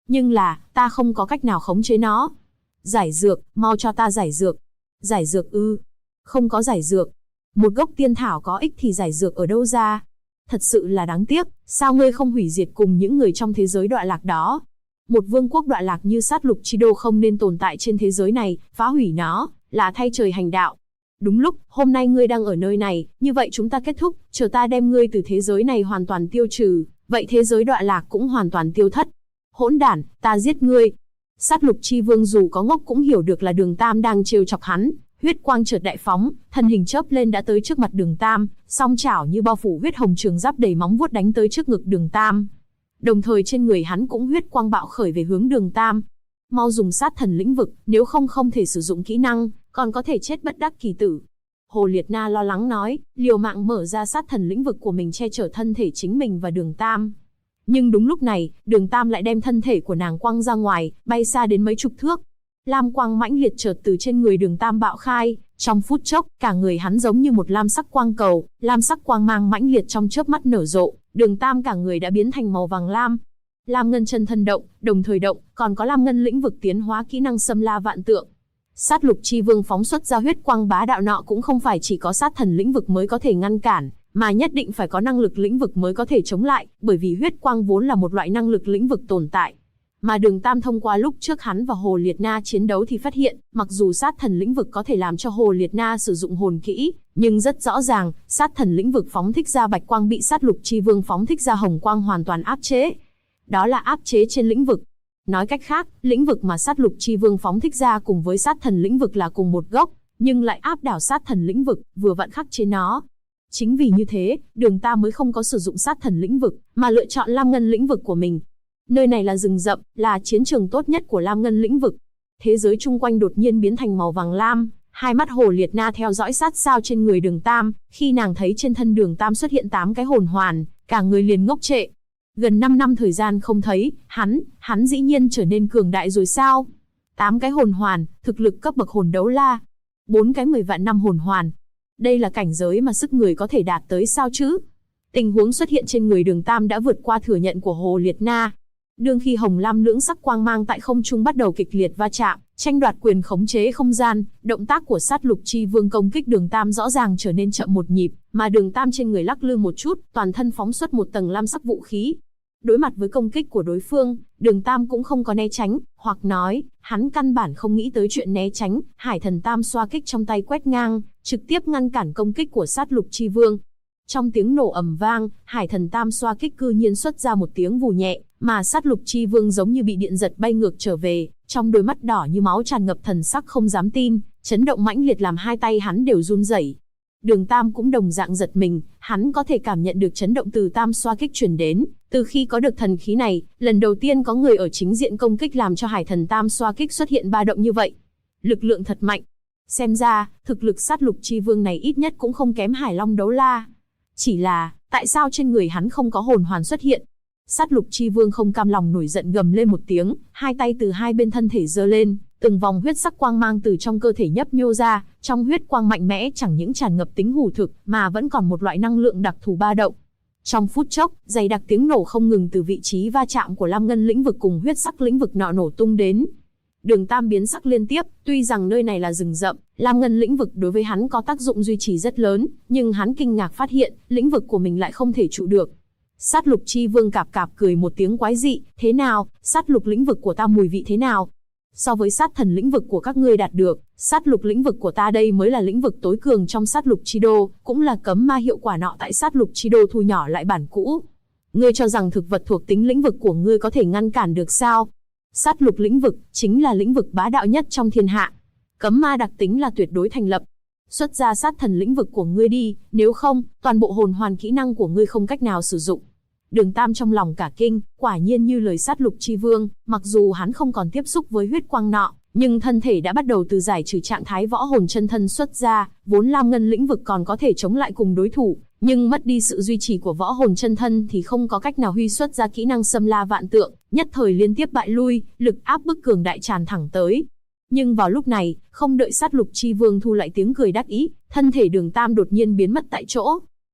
Nhưng là, ta không có cách nào khống chế nó. Giải dược, mau cho ta giải dược. Giải dược ư? Không có giải dược. Một gốc tiên thảo có ích thì giải dược ở đâu ra? Thật sự là đáng tiếc, sao ngươi không hủy diệt cùng những người trong thế giới Đọa Lạc đó? Một vương quốc Đọa Lạc như Sát Lục Chi Đô không nên tồn tại trên thế giới này, phá hủy nó, là thay trời hành đạo. Đúng lúc, hôm nay ngươi đang ở nơi này, như vậy chúng ta kết thúc, chờ ta đem ngươi từ thế giới này hoàn toàn tiêu trừ, vậy thế giới Đọa Lạc cũng hoàn toàn tiêu thất. Hỗn đản, ta giết ngươi. Sát Lục Chi Vương dù có ngốc cũng hiểu được là Đường Tam đang trêu chọc hắn, huyết quang chợt đại phóng, thân hình chớp lên đã tới trước mặt Đường Tam, song chảo như bao phủ huyết hồng trường giáp đầy móng vuốt đánh tới trước ngực Đường Tam. Đồng thời trên người hắn cũng huyết quang bạo khởi về hướng Đường Tam. Mau dùng sát thần lĩnh vực, nếu không không thể sử dụng kỹ năng, còn có thể chết bất đắc kỳ tử. Hồ Liệt Na lo lắng nói, liều mạng mở ra sát thần lĩnh vực của mình che chở thân thể chính mình và Đường Tam. Nhưng đúng lúc này, Đường Tam lại đem thân thể của nàng quăng ra ngoài, bay xa đến mấy chục thước. Lam quang mãnh liệt chợt từ trên người Đường Tam bạo khai, trong phút chốc, cả người hắn giống như một lam sắc quang cầu, lam sắc quang mang mãnh liệt trong chớp mắt nở rộ, Đường Tam cả người đã biến thành màu vàng lam. Lam ngân chân thân động, đồng thời động, còn có lam ngân lĩnh vực tiến hóa kỹ năng xâm la vạn tượng. Sát Lục Chi Vương phóng xuất ra huyết quang bá đạo nọ cũng không phải chỉ có sát thần lĩnh vực mới có thể ngăn cản, mà nhất định phải có năng lực lĩnh vực mới có thể chống lại, bởi vì huyết quang vốn là một loại năng lực lĩnh vực tồn tại. Mà Đường Tam thông qua lúc trước hắn và Hồ Liệt Na chiến đấu thì phát hiện, mặc dù sát thần lĩnh vực có thể làm cho Hồ Liệt Na sử dụng hồn kỹ, nhưng rất rõ ràng, sát thần lĩnh vực phóng thích ra bạch quang bị Sát Lục Chi Vương phóng thích ra hồng quang hoàn toàn áp chế. Đó là áp chế trên lĩnh vực. Nói cách khác, lĩnh vực mà Sát Lục Chi Vương phóng thích ra cùng với sát thần lĩnh vực là cùng một gốc, nhưng lại áp đảo sát thần lĩnh vực, vừa vặn khắc chế nó. Chính vì như thế, Đường Tam mới không có sử dụng sát thần lĩnh vực, mà lựa chọn lam ngân lĩnh vực của mình. Nơi này là rừng rậm, là chiến trường tốt nhất của lam ngân lĩnh vực. Thế giới chung quanh đột nhiên biến thành màu vàng lam, hai mắt Hồ Liệt Na theo dõi sát sao trên người Đường Tam, khi nàng thấy trên thân Đường Tam xuất hiện 8 cái hồn hoàn, cả người liền ngốc trệ. Gần 5 năm thời gian không thấy, hắn dĩ nhiên trở nên cường đại rồi sao? 8 cái hồn hoàn, thực lực cấp bậc hồn đấu la. 4 cái 10 vạn năm hồn hoàn. Đây là cảnh giới mà sức người có thể đạt tới sao chứ? Tình huống xuất hiện trên người Đường Tam đã vượt qua thừa nhận của Hồ Liệt Na. Đương khi hồng lam lưỡng sắc quang mang tại không trung bắt đầu kịch liệt va chạm, tranh đoạt quyền khống chế không gian, động tác của Sát Lục Chi Vương công kích Đường Tam rõ ràng trở nên chậm một nhịp, mà Đường Tam trên người lắc lư một chút, toàn thân phóng xuất một tầng lam sắc vũ khí. Đối mặt với công kích của đối phương, Đường Tam cũng không có né tránh, hoặc nói, hắn căn bản không nghĩ tới chuyện né tránh, Hải Thần Tam xoa kích trong tay quét ngang, trực tiếp ngăn cản công kích của Sát Lục Chi Vương. Trong tiếng nổ ầm vang, Hải Thần Tam xoa kích cư nhiên xuất ra một tiếng vù nhẹ, mà Sát Lục Chi Vương giống như bị điện giật bay ngược trở về, trong đôi mắt đỏ như máu tràn ngập thần sắc không dám tin, chấn động mãnh liệt làm hai tay hắn đều run rẩy. Đường Tam cũng đồng dạng giật mình, hắn có thể cảm nhận được chấn động từ Tam xoa kích truyền đến, từ khi có được thần khí này, lần đầu tiên có người ở chính diện công kích làm cho Hải Thần Tam xoa kích xuất hiện ba động như vậy. Lực lượng thật mạnh. Xem ra, thực lực Sát Lục Chi Vương này ít nhất cũng không kém Hải Long đấu la. Chỉ là, tại sao trên người hắn không có hồn hoàn xuất hiện? Sát Lục Chi Vương không cam lòng nổi giận gầm lên một tiếng, hai tay từ hai bên thân thể giơ lên, từng vòng huyết sắc quang mang từ trong cơ thể nhấp nhô ra, trong huyết quang mạnh mẽ chẳng những tràn ngập tính hủ thực, mà vẫn còn một loại năng lượng đặc thù ba động. Trong phút chốc, dày đặc tiếng nổ không ngừng từ vị trí va chạm của lam ngân lĩnh vực cùng huyết sắc lĩnh vực nọ nổ tung đến. Đường Tam biến sắc liên tiếp, tuy rằng nơi này là rừng rậm, lam ngân lĩnh vực đối với hắn có tác dụng duy trì rất lớn, nhưng hắn kinh ngạc phát hiện, lĩnh vực của mình lại không thể trụ được. Sát Lục Chi Vương cạp cạp cười một tiếng quái dị, thế nào, sát lục lĩnh vực của ta mùi vị thế nào? So với sát thần lĩnh vực của các ngươi đạt được, sát lục lĩnh vực của ta đây mới là lĩnh vực tối cường trong Sát Lục Chi Đô, cũng là cấm ma hiệu quả nọ tại Sát Lục Chi Đô thu nhỏ lại bản cũ. Ngươi cho rằng thực vật thuộc tính lĩnh vực của ngươi có thể ngăn cản được sao? Sát lục lĩnh vực chính là lĩnh vực bá đạo nhất trong thiên hạ. Cấm ma đặc tính là tuyệt đối thành lập. Xuất ra sát thần lĩnh vực của ngươi đi, nếu không, toàn bộ hồn hoàn kỹ năng của ngươi không cách nào sử dụng. Đường Tam trong lòng cả kinh, quả nhiên như lời Sát Lục Chi Vương, mặc dù hắn không còn tiếp xúc với huyết quang nọ, nhưng thân thể đã bắt đầu từ giải trừ trạng thái võ hồn chân thân xuất ra, vốn lam ngân lĩnh vực còn có thể chống lại cùng đối thủ, nhưng mất đi sự duy trì của võ hồn chân thân thì không có cách nào huy xuất ra kỹ năng xâm la vạn tượng, nhất thời liên tiếp bại lui, lực áp bức cường đại tràn thẳng tới. Nhưng vào lúc này, không đợi Sát Lục Chi Vương thu lại tiếng cười đắc ý, thân thể Đường Tam đột nhiên biến mất tại chỗ.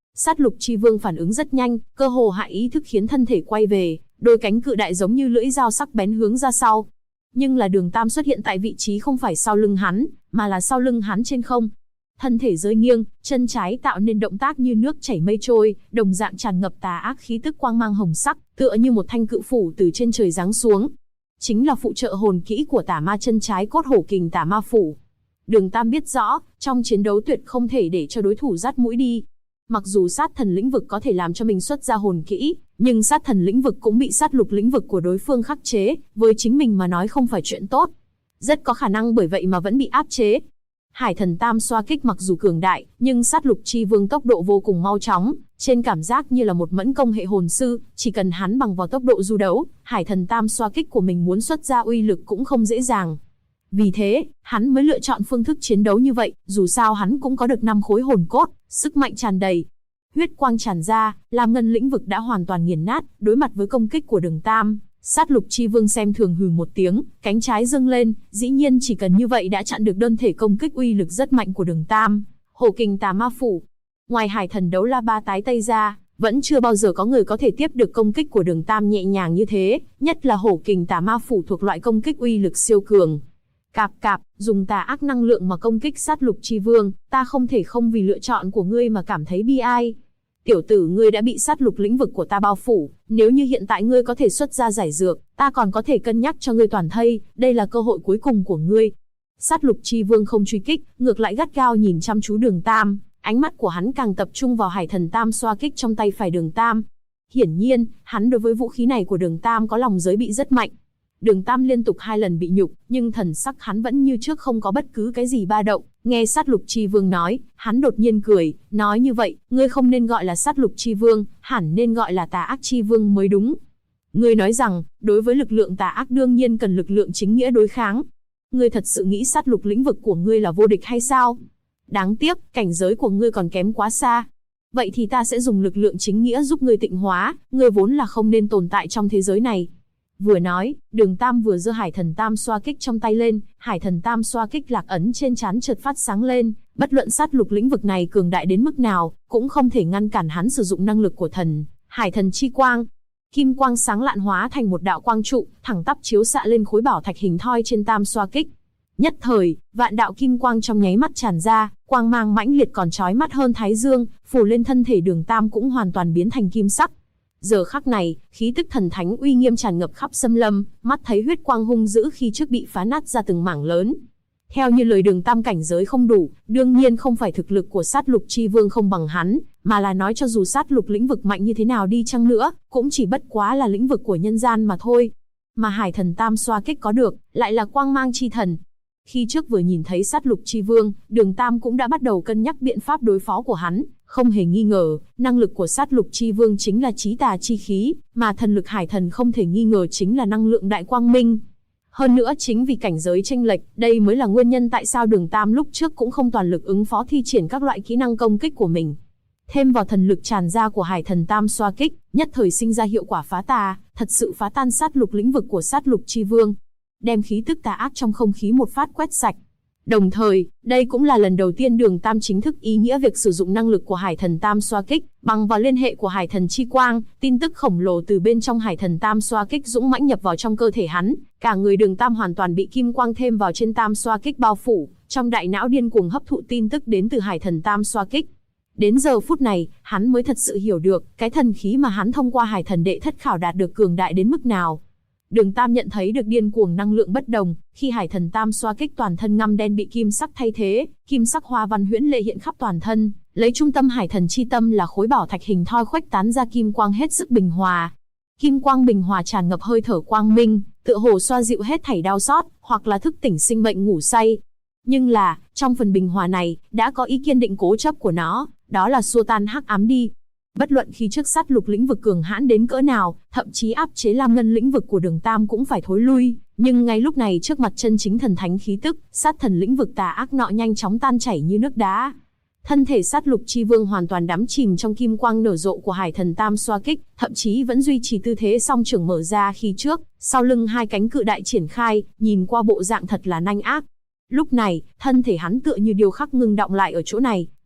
Sát lục chi vương phản ứng rất nhanh, cơ hồ hạ ý thức khiến thân thể quay về, đôi cánh cự đại giống như lưỡi dao sắc bén hướng ra sau. Nhưng là Đường Tam xuất hiện tại vị trí không phải sau lưng hắn, mà là sau lưng hắn trên không. Thân thể rơi nghiêng, chân trái tạo nên động tác như nước chảy mây trôi, đồng dạng tràn ngập tà ác khí tức quang mang hồng sắc, tựa như một thanh cự phủ từ trên trời giáng xuống. Chính là phụ trợ hồn kỹ của Tà Ma chân trái cốt hổ kình Tà Ma phủ. Đường Tam biết rõ, trong chiến đấu tuyệt không thể để cho đối thủ dắt mũi đi. Mặc dù sát thần lĩnh vực có thể làm cho mình xuất ra hồn kỹ, nhưng sát thần lĩnh vực cũng bị sát lục lĩnh vực của đối phương khắc chế, với chính mình mà nói không phải chuyện tốt. Rất có khả năng bởi vậy mà vẫn bị áp chế. Hải thần tam xoa kích mặc dù cường đại, nhưng sát lục chi vương tốc độ vô cùng mau chóng, trên cảm giác như là một mẫn công hệ hồn sư, chỉ cần hắn bằng vào tốc độ du đấu, hải thần tam xoa kích của mình muốn xuất ra uy lực cũng không dễ dàng. Vì thế, hắn mới lựa chọn phương thức chiến đấu như vậy, dù sao hắn cũng có được 5 khối hồn cốt, sức mạnh tràn đầy. Huyết quang tràn ra, làm ngân lĩnh vực đã hoàn toàn nghiền nát, đối mặt với công kích của Đường Tam. Sát lục chi vương xem thường hừ một tiếng, cánh trái dâng lên, dĩ nhiên chỉ cần như vậy đã chặn được đơn thể công kích uy lực rất mạnh của Đường Tam. Hổ kình Tà Ma phủ. Ngoài hải thần đấu la ba tái tây ra, vẫn chưa bao giờ có người có thể tiếp được công kích của Đường Tam nhẹ nhàng như thế, nhất là hổ kình Tà Ma phủ thuộc loại công kích uy lực siêu cường. Cạp cạp, dùng tà ác năng lượng mà công kích sát lục chi vương, ta không thể không vì lựa chọn của ngươi mà cảm thấy bi ai. Tiểu tử, ngươi đã bị sát lục lĩnh vực của ta bao phủ, nếu như hiện tại ngươi có thể xuất ra giải dược, ta còn có thể cân nhắc cho ngươi toàn thây, đây là cơ hội cuối cùng của ngươi. Sát lục chi vương không truy kích, ngược lại gắt gao nhìn chăm chú Đường Tam, ánh mắt của hắn càng tập trung vào hải thần tam xoa kích trong tay phải Đường Tam. Hiển nhiên, hắn đối với vũ khí này của Đường Tam có lòng giới bị rất mạnh. Đường Tam liên tục 2 lần bị nhục, nhưng thần sắc hắn vẫn như trước không có bất cứ cái gì ba động. Nghe sát lục chi vương nói, hắn đột nhiên cười, nói như vậy, ngươi không nên gọi là sát lục chi vương, hẳn nên gọi là tà ác chi vương mới đúng. Ngươi nói rằng, đối với lực lượng tà ác đương nhiên cần lực lượng chính nghĩa đối kháng. Ngươi thật sự nghĩ sát lục lĩnh vực của ngươi là vô địch hay sao? Đáng tiếc, cảnh giới của ngươi còn kém quá xa. Vậy thì ta sẽ dùng lực lượng chính nghĩa giúp ngươi tịnh hóa, ngươi vốn là không nên tồn tại trong thế giới này. Vừa nói, Đường Tam vừa giơ hải thần tam xoa kích trong tay lên, hải thần tam xoa kích lạc ấn trên trán chợt phát sáng lên, bất luận sát lục lĩnh vực này cường đại đến mức nào, cũng không thể ngăn cản hắn sử dụng năng lực của thần, hải thần chi quang. Kim quang sáng lạn hóa thành một đạo quang trụ, thẳng tắp chiếu xạ lên khối bảo thạch hình thoi trên tam xoa kích. Nhất thời, vạn đạo kim quang trong nháy mắt tràn ra, quang mang mãnh liệt còn chói mắt hơn thái dương, phủ lên thân thể Đường Tam cũng hoàn toàn biến thành kim sắc. Giờ khắc này, khí tức thần thánh uy nghiêm tràn ngập khắp xâm lâm, mắt thấy huyết quang hung dữ khi trước bị phá nát ra từng mảng lớn. Theo như lời Đường Tam cảnh giới không đủ, đương nhiên không phải thực lực của sát lục chi vương không bằng hắn, mà là nói cho dù sát lục lĩnh vực mạnh như thế nào đi chăng nữa, cũng chỉ bất quá là lĩnh vực của nhân gian mà thôi. Mà hải thần tam xoa kích có được, lại là quang mang chi thần. Khi trước vừa nhìn thấy sát lục chi vương, Đường Tam cũng đã bắt đầu cân nhắc biện pháp đối phó của hắn. Không hề nghi ngờ, năng lực của sát lục chi vương chính là chí tà chi khí, mà thần lực hải thần không thể nghi ngờ chính là năng lượng đại quang minh. Hơn nữa chính vì cảnh giới chênh lệch, đây mới là nguyên nhân tại sao Đường Tam lúc trước cũng không toàn lực ứng phó thi triển các loại kỹ năng công kích của mình. Thêm vào thần lực tràn ra của hải thần tam xoa kích, nhất thời sinh ra hiệu quả phá tà, thật sự phá tan sát lục lĩnh vực của sát lục chi vương, đem khí tức tà ác trong không khí một phát quét sạch. Đồng thời, đây cũng là lần đầu tiên Đường Tam chính thức ý nghĩa việc sử dụng năng lực của hải thần tam xoa kích, bằng vào liên hệ của hải thần chi quang, tin tức khổng lồ từ bên trong hải thần tam xoa kích dũng mãnh nhập vào trong cơ thể hắn, cả người Đường Tam hoàn toàn bị kim quang thêm vào trên tam xoa kích bao phủ, trong đại não điên cuồng hấp thụ tin tức đến từ hải thần tam xoa kích. Đến giờ phút này, hắn mới thật sự hiểu được, cái thần khí mà hắn thông qua hải thần đệ thất khảo đạt được cường đại đến mức nào. Đường Tam nhận thấy được điên cuồng năng lượng bất đồng, khi hải thần tam xoa kích toàn thân ngăm đen bị kim sắc thay thế, kim sắc hoa văn huyễn lệ hiện khắp toàn thân, lấy trung tâm hải thần chi tâm là khối bảo thạch hình thoi khuếch tán ra kim quang hết sức bình hòa. Kim quang bình hòa tràn ngập hơi thở quang minh, tựa hồ xoa dịu hết thảy đau xót, hoặc là thức tỉnh sinh bệnh ngủ say. Nhưng là, trong phần bình hòa này, đã có ý kiên định cố chấp của nó, đó là xua tan hắc ám đi. Bất luận khi trước sát lục lĩnh vực cường hãn đến cỡ nào, thậm chí áp chế lam ngân lĩnh vực của Đường Tam cũng phải thối lui, nhưng ngay lúc này trước mặt chân chính thần thánh khí tức, sát thần lĩnh vực tà ác nọ nhanh chóng tan chảy như nước đá. Thân thể sát lục chi vương hoàn toàn đắm chìm trong kim quang nở rộ của hải thần tam xoa kích, thậm chí vẫn duy trì tư thế song trưởng mở ra khi trước, sau lưng hai cánh cự đại triển khai, nhìn qua bộ dạng thật là nanh ác. Lúc này, thân thể hắn tựa như điêu khắc ngưng đọng lại ở chỗ này,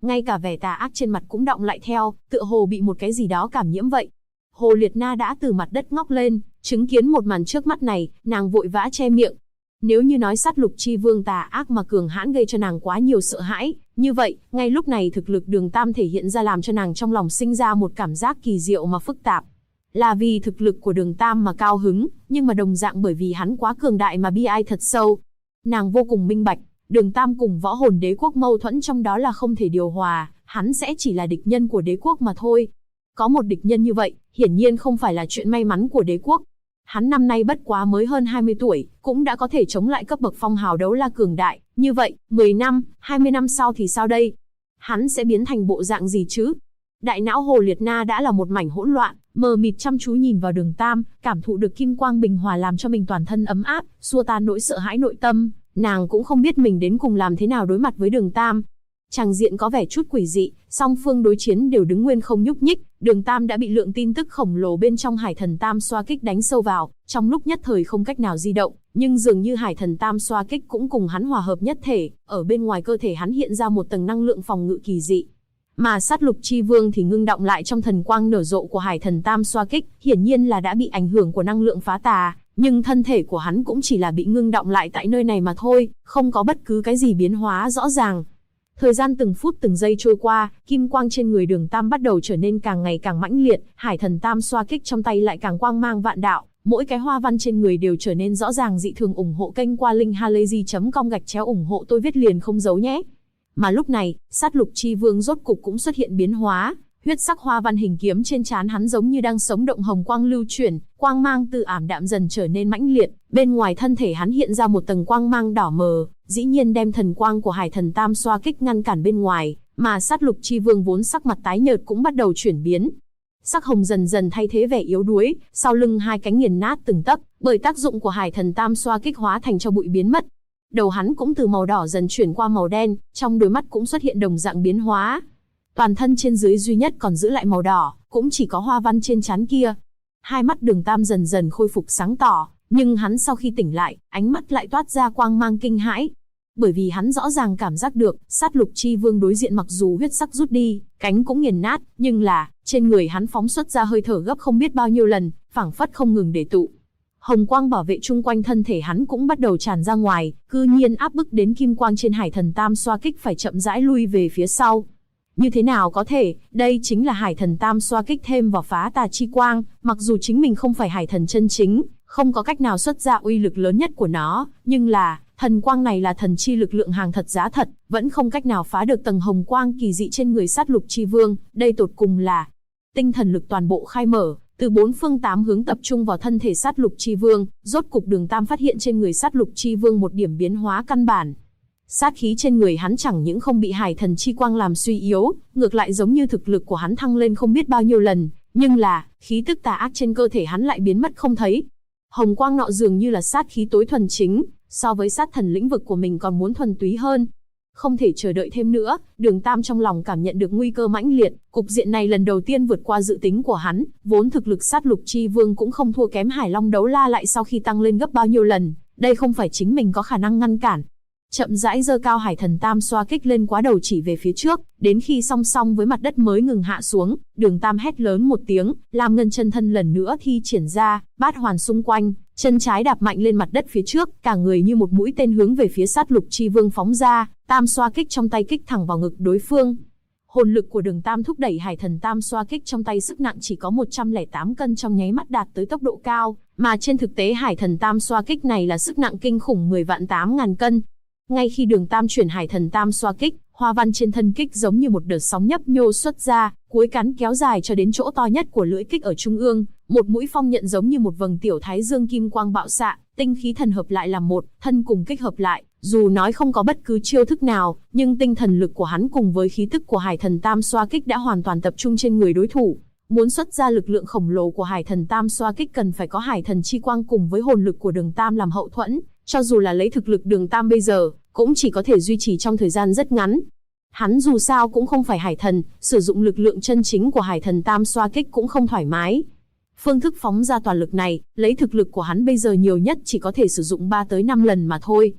ngay cả vẻ tà ác trên mặt cũng đọng lại theo, tựa hồ bị một cái gì đó cảm nhiễm vậy. Hồ Liệt Na đã từ mặt đất ngóc lên, chứng kiến một màn trước mắt này, nàng vội vã che miệng. Nếu như nói sát lục chi vương tà ác mà cường hãn gây cho nàng quá nhiều sợ hãi, như vậy, ngay lúc này thực lực Đường Tam thể hiện ra làm cho nàng trong lòng sinh ra một cảm giác kỳ diệu mà phức tạp. Là vì thực lực của Đường Tam mà cao hứng, nhưng mà đồng dạng bởi vì hắn quá cường đại mà bi ai thật sâu. Nàng vô cùng minh bạch, Đường Tam cùng võ hồn đế quốc mâu thuẫn trong đó là không thể điều hòa, hắn sẽ chỉ là địch nhân của đế quốc mà thôi. Có một địch nhân như vậy, hiển nhiên không phải là chuyện may mắn của đế quốc. Hắn năm nay bất quá mới hơn 20 tuổi, cũng đã có thể chống lại cấp bậc phong hào đấu la cường đại, như vậy, 10 năm, 20 năm sau thì sao đây? Hắn sẽ biến thành bộ dạng gì chứ? Đại não Hồ Liệt Na đã là một mảnh hỗn loạn, mờ mịt chăm chú nhìn vào Đường Tam, cảm thụ được kim quang bình hòa làm cho mình toàn thân ấm áp, xua tan nỗi sợ hãi nội tâm, nàng cũng không biết mình đến cùng làm thế nào đối mặt với Đường Tam. Tràng diện có vẻ chút quỷ dị, song phương đối chiến đều đứng nguyên không nhúc nhích, Đường Tam đã bị lượng tin tức khổng lồ bên trong Hải Thần Tam xoa kích đánh sâu vào, trong lúc nhất thời không cách nào di động, nhưng dường như Hải Thần Tam xoa kích cũng cùng hắn hòa hợp nhất thể, ở bên ngoài cơ thể hắn hiện ra một tầng năng lượng phòng ngự kỳ dị. Mà sát lục chi vương thì ngưng động lại trong thần quang nở rộ của Hải Thần Tam xoa kích, hiển nhiên là đã bị ảnh hưởng của năng lượng phá tà, nhưng thân thể của hắn cũng chỉ là bị ngưng động lại tại nơi này mà thôi, không có bất cứ cái gì biến hóa rõ ràng. Thời gian từng phút từng giây trôi qua, kim quang trên người Đường Tam bắt đầu trở nên càng ngày càng mãnh liệt, Hải Thần Tam xoa kích trong tay lại càng quang mang vạn đạo, mỗi cái hoa văn trên người đều trở nên rõ ràng dị thường. Ủng hộ kênh qua link halayzi.com/ ủng hộ tôi viết liền không giấu nhé. Mà lúc này, sát lục chi vương rốt cục cũng xuất hiện biến hóa, huyết sắc hoa văn hình kiếm trên trán hắn giống như đang sống động, hồng quang lưu chuyển, quang mang từ ảm đạm dần trở nên mãnh liệt, bên ngoài thân thể hắn hiện ra một tầng quang mang đỏ mờ, dĩ nhiên đem thần quang của Hải Thần Tam xoa kích ngăn cản bên ngoài, mà sát lục chi vương vốn sắc mặt tái nhợt cũng bắt đầu chuyển biến. Sắc hồng dần dần thay thế vẻ yếu đuối, sau lưng hai cánh nghiền nát từng tấc, bởi tác dụng của Hải Thần Tam xoa kích hóa thành cho bụi biến mất. Đầu hắn cũng từ màu đỏ dần chuyển qua màu đen, trong đôi mắt cũng xuất hiện đồng dạng biến hóa. Toàn thân trên dưới duy nhất còn giữ lại màu đỏ, cũng chỉ có hoa văn trên trán kia. Hai mắt Đường Tam dần dần khôi phục sáng tỏ, nhưng hắn sau khi tỉnh lại, ánh mắt lại toát ra quang mang kinh hãi. Bởi vì hắn rõ ràng cảm giác được, sát lục chi vương đối diện mặc dù huyết sắc rút đi, cánh cũng nghiền nát, nhưng là, trên người hắn phóng xuất ra hơi thở gấp không biết bao nhiêu lần, phảng phất không ngừng để tụ. Hồng quang bảo vệ chung quanh thân thể hắn cũng bắt đầu tràn ra ngoài, cư nhiên áp bức đến kim quang trên Hải Thần Tam xoa kích phải chậm rãi lui về phía sau. Như thế nào có thể, đây chính là Hải Thần Tam xoa kích thêm vào phá tà chi quang, mặc dù chính mình không phải hải thần chân chính, không có cách nào xuất ra uy lực lớn nhất của nó, nhưng là, thần quang này là thần chi lực lượng hàng thật giá thật, vẫn không cách nào phá được tầng hồng quang kỳ dị trên người sát lục chi vương, đây tột cùng là tinh thần lực toàn bộ khai mở, từ bốn phương tám hướng tập trung vào thân thể sát lục chi vương, rốt cục Đường Tam phát hiện trên người sát lục chi vương một điểm biến hóa căn bản. Sát khí trên người hắn chẳng những không bị hải thần chi quang làm suy yếu, ngược lại giống như thực lực của hắn thăng lên không biết bao nhiêu lần, nhưng là, khí tức tà ác trên cơ thể hắn lại biến mất không thấy. Hồng quang nọ dường như là sát khí tối thuần chính, so với sát thần lĩnh vực của mình còn muốn thuần túy hơn. Không thể chờ đợi thêm nữa, Đường Tam trong lòng cảm nhận được nguy cơ mãnh liệt, cục diện này lần đầu tiên vượt qua dự tính của hắn, vốn thực lực sát lục chi vương cũng không thua kém Hải Long đấu la lại sau khi tăng lên gấp bao nhiêu lần, đây không phải chính mình có khả năng ngăn cản. Chậm rãi giơ cao Hải Thần Tam xoa kích lên quá đầu chỉ về phía trước, đến khi song song với mặt đất mới ngừng hạ xuống, Đường Tam hét lớn một tiếng, Lam Ngân chân thân lần nữa thi triển ra, bát hoàn xung quanh, chân trái đạp mạnh lên mặt đất phía trước, cả người như một mũi tên hướng về phía sát lục chi vương phóng ra, tam xoa kích trong tay kích thẳng vào ngực đối phương. Hồn lực của Đường Tam thúc đẩy Hải Thần Tam xoa kích trong tay sức nặng chỉ có 108 cân trong nháy mắt đạt tới tốc độ cao, mà trên thực tế Hải Thần Tam xoa kích này là sức nặng kinh khủng 10.800.000 cân. Ngay khi Đường Tam chuyển Hải Thần Tam xoa kích, hoa văn trên thân kích giống như một đợt sóng nhấp nhô xuất ra, cuối cắn kéo dài cho đến chỗ to nhất của lưỡi kích ở trung ương, một mũi phong nhận giống như một vầng tiểu thái dương kim quang bạo xạ, tinh khí thần hợp lại làm một, thân cùng kích hợp lại, dù nói không có bất cứ chiêu thức nào, nhưng tinh thần lực của hắn cùng với khí tức của Hải Thần Tam xoa kích đã hoàn toàn tập trung trên người đối thủ. Muốn xuất ra lực lượng khổng lồ của Hải Thần Tam xoa kích cần phải có Hải Thần chi quang cùng với hồn lực của Đường Tam làm hậu thuẫn, cho dù là lấy thực lực Đường Tam bây giờ, cũng chỉ có thể duy trì trong thời gian rất ngắn. Hắn dù sao cũng không phải hải thần, sử dụng lực lượng chân chính của Hải Thần Tam xoa kích cũng không thoải mái. Phương thức phóng ra toàn lực này, lấy thực lực của hắn bây giờ nhiều nhất chỉ có thể sử dụng 3 tới 5 lần mà thôi.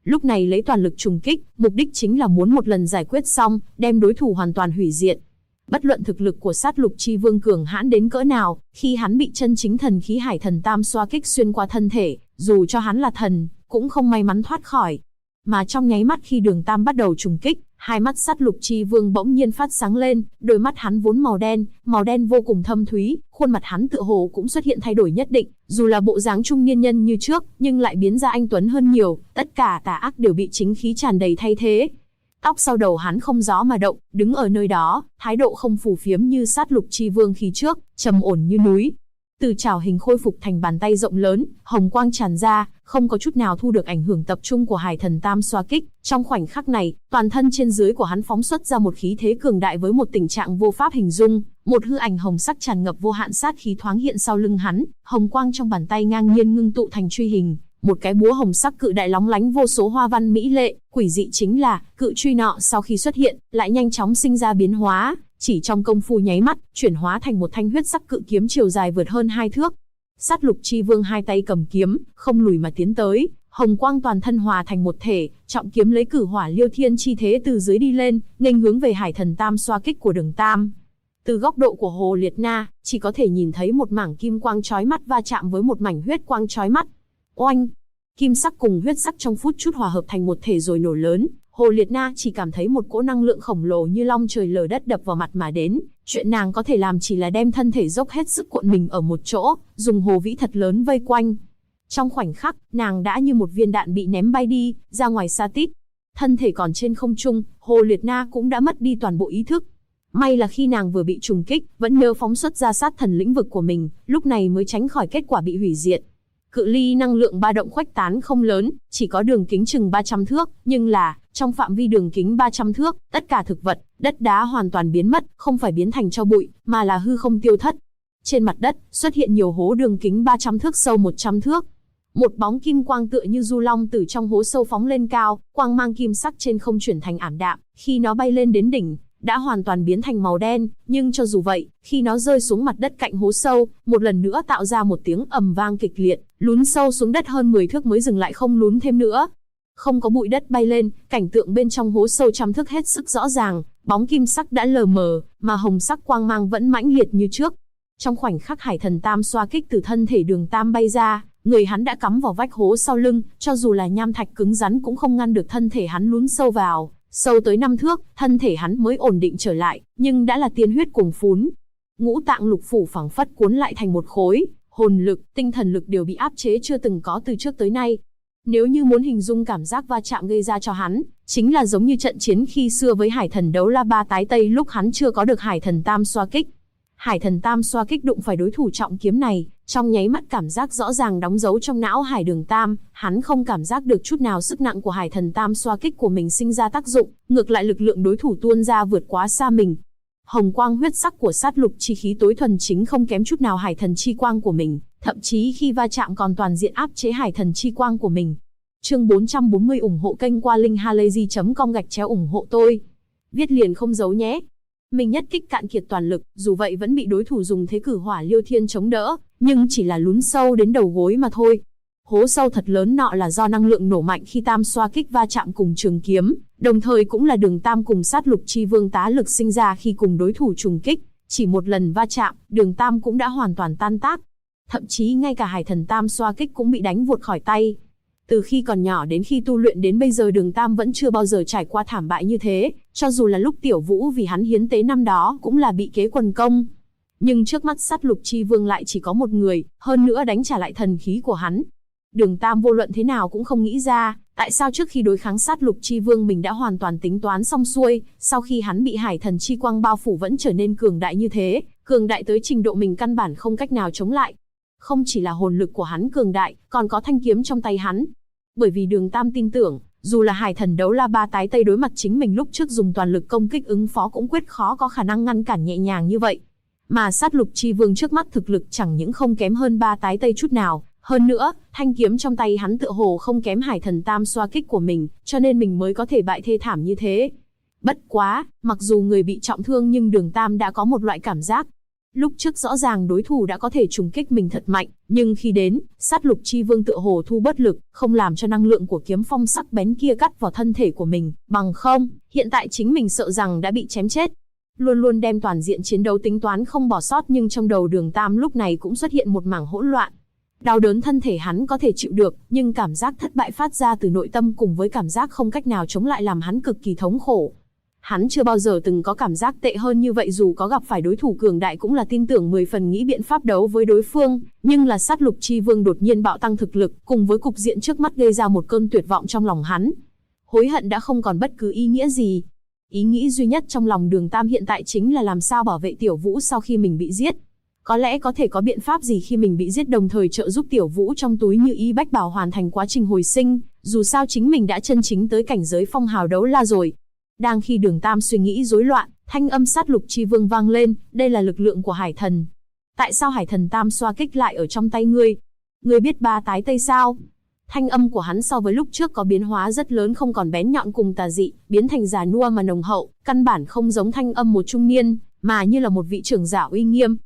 Lúc này lấy toàn lực trùng kích, mục đích chính là muốn một lần giải quyết xong, đem đối thủ hoàn toàn hủy diệt. Bất luận thực lực của Sát Lục Chi Vương cường hãn đến cỡ nào, khi hắn bị chân chính thần khí Hải Thần Tam xoa kích xuyên qua thân thể, dù cho hắn là thần, cũng không may mắn thoát khỏi. Mà trong nháy mắt khi Đường Tam bắt đầu trùng kích, hai mắt Sát Lục Chi Vương bỗng nhiên phát sáng lên, đôi mắt hắn vốn màu đen vô cùng thâm thúy, khuôn mặt hắn tựa hồ cũng xuất hiện thay đổi nhất định, dù là bộ dáng trung niên nhân như trước, nhưng lại biến ra anh tuấn hơn nhiều, tất cả tà ác đều bị chính khí tràn đầy thay thế. Tóc sau đầu hắn không gió mà động, đứng ở nơi đó, thái độ không phù phiếm như Sát Lục Chi Vương khi trước, trầm ổn như núi. Từ chảo hình khôi phục thành bàn tay rộng lớn, hồng quang tràn ra, không có chút nào thu được ảnh hưởng tập trung của Hải Thần Tam xoa kích. Trong khoảnh khắc này, toàn thân trên dưới của hắn phóng xuất ra một khí thế cường đại với một tình trạng vô pháp hình dung, một hư ảnh hồng sắc tràn ngập vô hạn sát khí thoáng hiện sau lưng hắn, hồng quang trong bàn tay ngang nhiên ngưng tụ thành truy hình, một cái búa hồng sắc cự đại lóng lánh vô số hoa văn mỹ lệ, quỷ dị chính là, cự truy nọ sau khi xuất hiện, lại nhanh chóng sinh ra biến hóa, chỉ trong công phu nháy mắt, chuyển hóa thành một thanh huyết sắc cự kiếm chiều dài vượt hơn 2 thước. Sát Lục Chi Vương hai tay cầm kiếm, không lùi mà tiến tới, hồng quang toàn thân hòa thành một thể, trọng kiếm lấy cử hỏa liêu thiên chi thế từ dưới đi lên, nghênh hướng về Hải Thần Tam xoa kích của Đường Tam. Từ góc độ của Hồ Liệt Na, chỉ có thể nhìn thấy một mảng kim quang chói mắt va chạm với một mảnh huyết quang chói mắt. Oanh! Kim sắc cùng huyết sắc trong phút chút hòa hợp thành một thể rồi nổ lớn. Hồ Liệt Na chỉ cảm thấy một cỗ năng lượng khổng lồ như long trời lở đất đập vào mặt mà đến. Chuyện nàng có thể làm chỉ là đem thân thể dốc hết sức cuộn mình ở một chỗ, dùng hồ vĩ thật lớn vây quanh. Trong khoảnh khắc, nàng đã như một viên đạn bị ném bay đi, ra ngoài xa tít. Thân thể còn trên không trung, Hồ Liệt Na cũng đã mất đi toàn bộ ý thức. May là khi nàng vừa bị trùng kích, vẫn nhớ phóng xuất ra sát thần lĩnh vực của mình, lúc này mới tránh khỏi kết quả bị hủy diệt. Cự ly năng lượng ba động khuếch tán không lớn, chỉ có đường kính chừng 300 thước, nhưng là, trong phạm vi đường kính 300 thước, tất cả thực vật, đất đá hoàn toàn biến mất, không phải biến thành tro bụi, mà là hư không tiêu thất. Trên mặt đất, xuất hiện nhiều hố đường kính 300 thước sâu 100 thước. Một bóng kim quang tựa như du long từ trong hố sâu phóng lên cao, quang mang kim sắc trên không chuyển thành ảm đạm, khi nó bay lên đến đỉnh, đã hoàn toàn biến thành màu đen, nhưng cho dù vậy, khi nó rơi xuống mặt đất cạnh hố sâu, một lần nữa tạo ra một tiếng ầm vang kịch liệt, lún sâu xuống đất hơn 10 thước mới dừng lại không lún thêm nữa. Không có bụi đất bay lên, cảnh tượng bên trong hố sâu trăm thước hết sức rõ ràng, bóng kim sắc đã lờ mờ, mà hồng sắc quang mang vẫn mãnh liệt như trước. Trong khoảnh khắc Hải Thần Tam xoa kích từ thân thể Đường Tam bay ra, người hắn đã cắm vào vách hố sau lưng, cho dù là nham thạch cứng rắn cũng không ngăn được thân thể hắn lún sâu vào. Sâu tới 5 thước, thân thể hắn mới ổn định trở lại, nhưng đã là tiên huyết cuồng phún. Ngũ tạng lục phủ phảng phất cuốn lại thành một khối, hồn lực, tinh thần lực đều bị áp chế chưa từng có từ trước tới nay. Nếu như muốn hình dung cảm giác va chạm gây ra cho hắn, chính là giống như trận chiến khi xưa với Hải Thần Đấu La Ba Tái Tây lúc hắn chưa có được Hải Thần Tam xoa kích. Hải Thần Tam xoa kích đụng phải đối thủ trọng kiếm này, trong nháy mắt cảm giác rõ ràng đóng dấu trong não Hải Đường Tam, hắn không cảm giác được chút nào sức nặng của Hải Thần Tam xoa kích của mình sinh ra tác dụng, ngược lại lực lượng đối thủ tuôn ra vượt quá xa mình. Hồng quang huyết sắc của sát lục chi khí tối thuần chính không kém chút nào Hải Thần chi quang của mình, thậm chí khi va chạm còn toàn diện áp chế Hải Thần chi quang của mình. Chương 440 ủng hộ kênh qua linkhalazy.com ủng hộ tôi. Viết liền không giấu nhé. Mình nhất kích cạn kiệt toàn lực, dù vậy vẫn bị đối thủ dùng thế cử hỏa liêu thiên chống đỡ, nhưng chỉ là lún sâu đến đầu gối mà thôi. Hố sâu thật lớn nọ là do năng lượng nổ mạnh khi Tam xoa kích va chạm cùng trường kiếm, đồng thời cũng là Đường Tam cùng sát lục chi vương tá lực sinh ra khi cùng đối thủ trùng kích. Chỉ một lần va chạm, Đường Tam cũng đã hoàn toàn tan tác. Thậm chí ngay cả Hải Thần Tam xoa kích cũng bị đánh vụt khỏi tay. Từ khi còn nhỏ đến khi tu luyện đến bây giờ Đường Tam vẫn chưa bao giờ trải qua thảm bại như thế, cho dù là lúc Tiểu Vũ vì hắn hiến tế năm đó cũng là bị kế quần công. Nhưng trước mắt sát lục chi vương lại chỉ có một người, hơn nữa đánh trả lại thần khí của hắn. Đường Tam vô luận thế nào cũng không nghĩ ra, tại sao trước khi đối kháng sát lục chi vương mình đã hoàn toàn tính toán xong xuôi, sau khi hắn bị Hải Thần chi quang bao phủ vẫn trở nên cường đại như thế, cường đại tới trình độ mình căn bản không cách nào chống lại. Không chỉ là hồn lực của hắn cường đại, còn có thanh kiếm trong tay hắn. Bởi vì Đường Tam tin tưởng, dù là Hải Thần Đấu La Ba Tái Tây đối mặt chính mình lúc trước dùng toàn lực công kích ứng phó cũng quyết khó có khả năng ngăn cản nhẹ nhàng như vậy. Mà sát lục chi vương trước mắt thực lực chẳng những không kém hơn Ba Tái Tây chút nào, hơn nữa, thanh kiếm trong tay hắn tựa hồ không kém Hải Thần Tam xoa kích của mình, cho nên mình mới có thể bại thê thảm như thế. Bất quá, mặc dù người bị trọng thương nhưng Đường Tam đã có một loại cảm giác. Lúc trước rõ ràng đối thủ đã có thể trùng kích mình thật mạnh, nhưng khi đến, sát lục chi vương tựa hồ thu bất lực, không làm cho năng lượng của kiếm phong sắc bén kia cắt vào thân thể của mình, bằng không, hiện tại chính mình sợ rằng đã bị chém chết. Luôn luôn đem toàn diện chiến đấu tính toán không bỏ sót, nhưng trong đầu Đường Tam lúc này cũng xuất hiện một mảng hỗn loạn. Đau đớn thân thể hắn có thể chịu được, nhưng cảm giác thất bại phát ra từ nội tâm cùng với cảm giác không cách nào chống lại làm hắn cực kỳ thống khổ. Hắn chưa bao giờ từng có cảm giác tệ hơn như vậy, dù có gặp phải đối thủ cường đại cũng là tin tưởng 10 phần nghĩ biện pháp đấu với đối phương, nhưng là sát lục chi vương đột nhiên bạo tăng thực lực, cùng với cục diện trước mắt gây ra một cơn tuyệt vọng trong lòng hắn. Hối hận đã không còn bất cứ ý nghĩa gì. Ý nghĩ duy nhất trong lòng Đường Tam hiện tại chính là làm sao bảo vệ Tiểu Vũ sau khi mình bị giết. Có lẽ có thể có biện pháp gì khi mình bị giết, đồng thời trợ giúp Tiểu Vũ trong túi Như Ý Bách Bảo hoàn thành quá trình hồi sinh, dù sao chính mình đã chân chính tới cảnh giới phong hào đấu la rồi. Đang khi Đường Tam suy nghĩ rối loạn, thanh âm sát lục chi vương vang lên, đây là lực lượng của hải thần. Tại sao hải thần tam xoa kích lại ở trong tay ngươi? Ngươi biết ba tái tây sao? Thanh âm của hắn so với lúc trước có biến hóa rất lớn, không còn bén nhọn cùng tà dị, biến thành già nua mà nồng hậu, căn bản không giống thanh âm một trung niên, mà như là một vị trưởng giả uy nghiêm.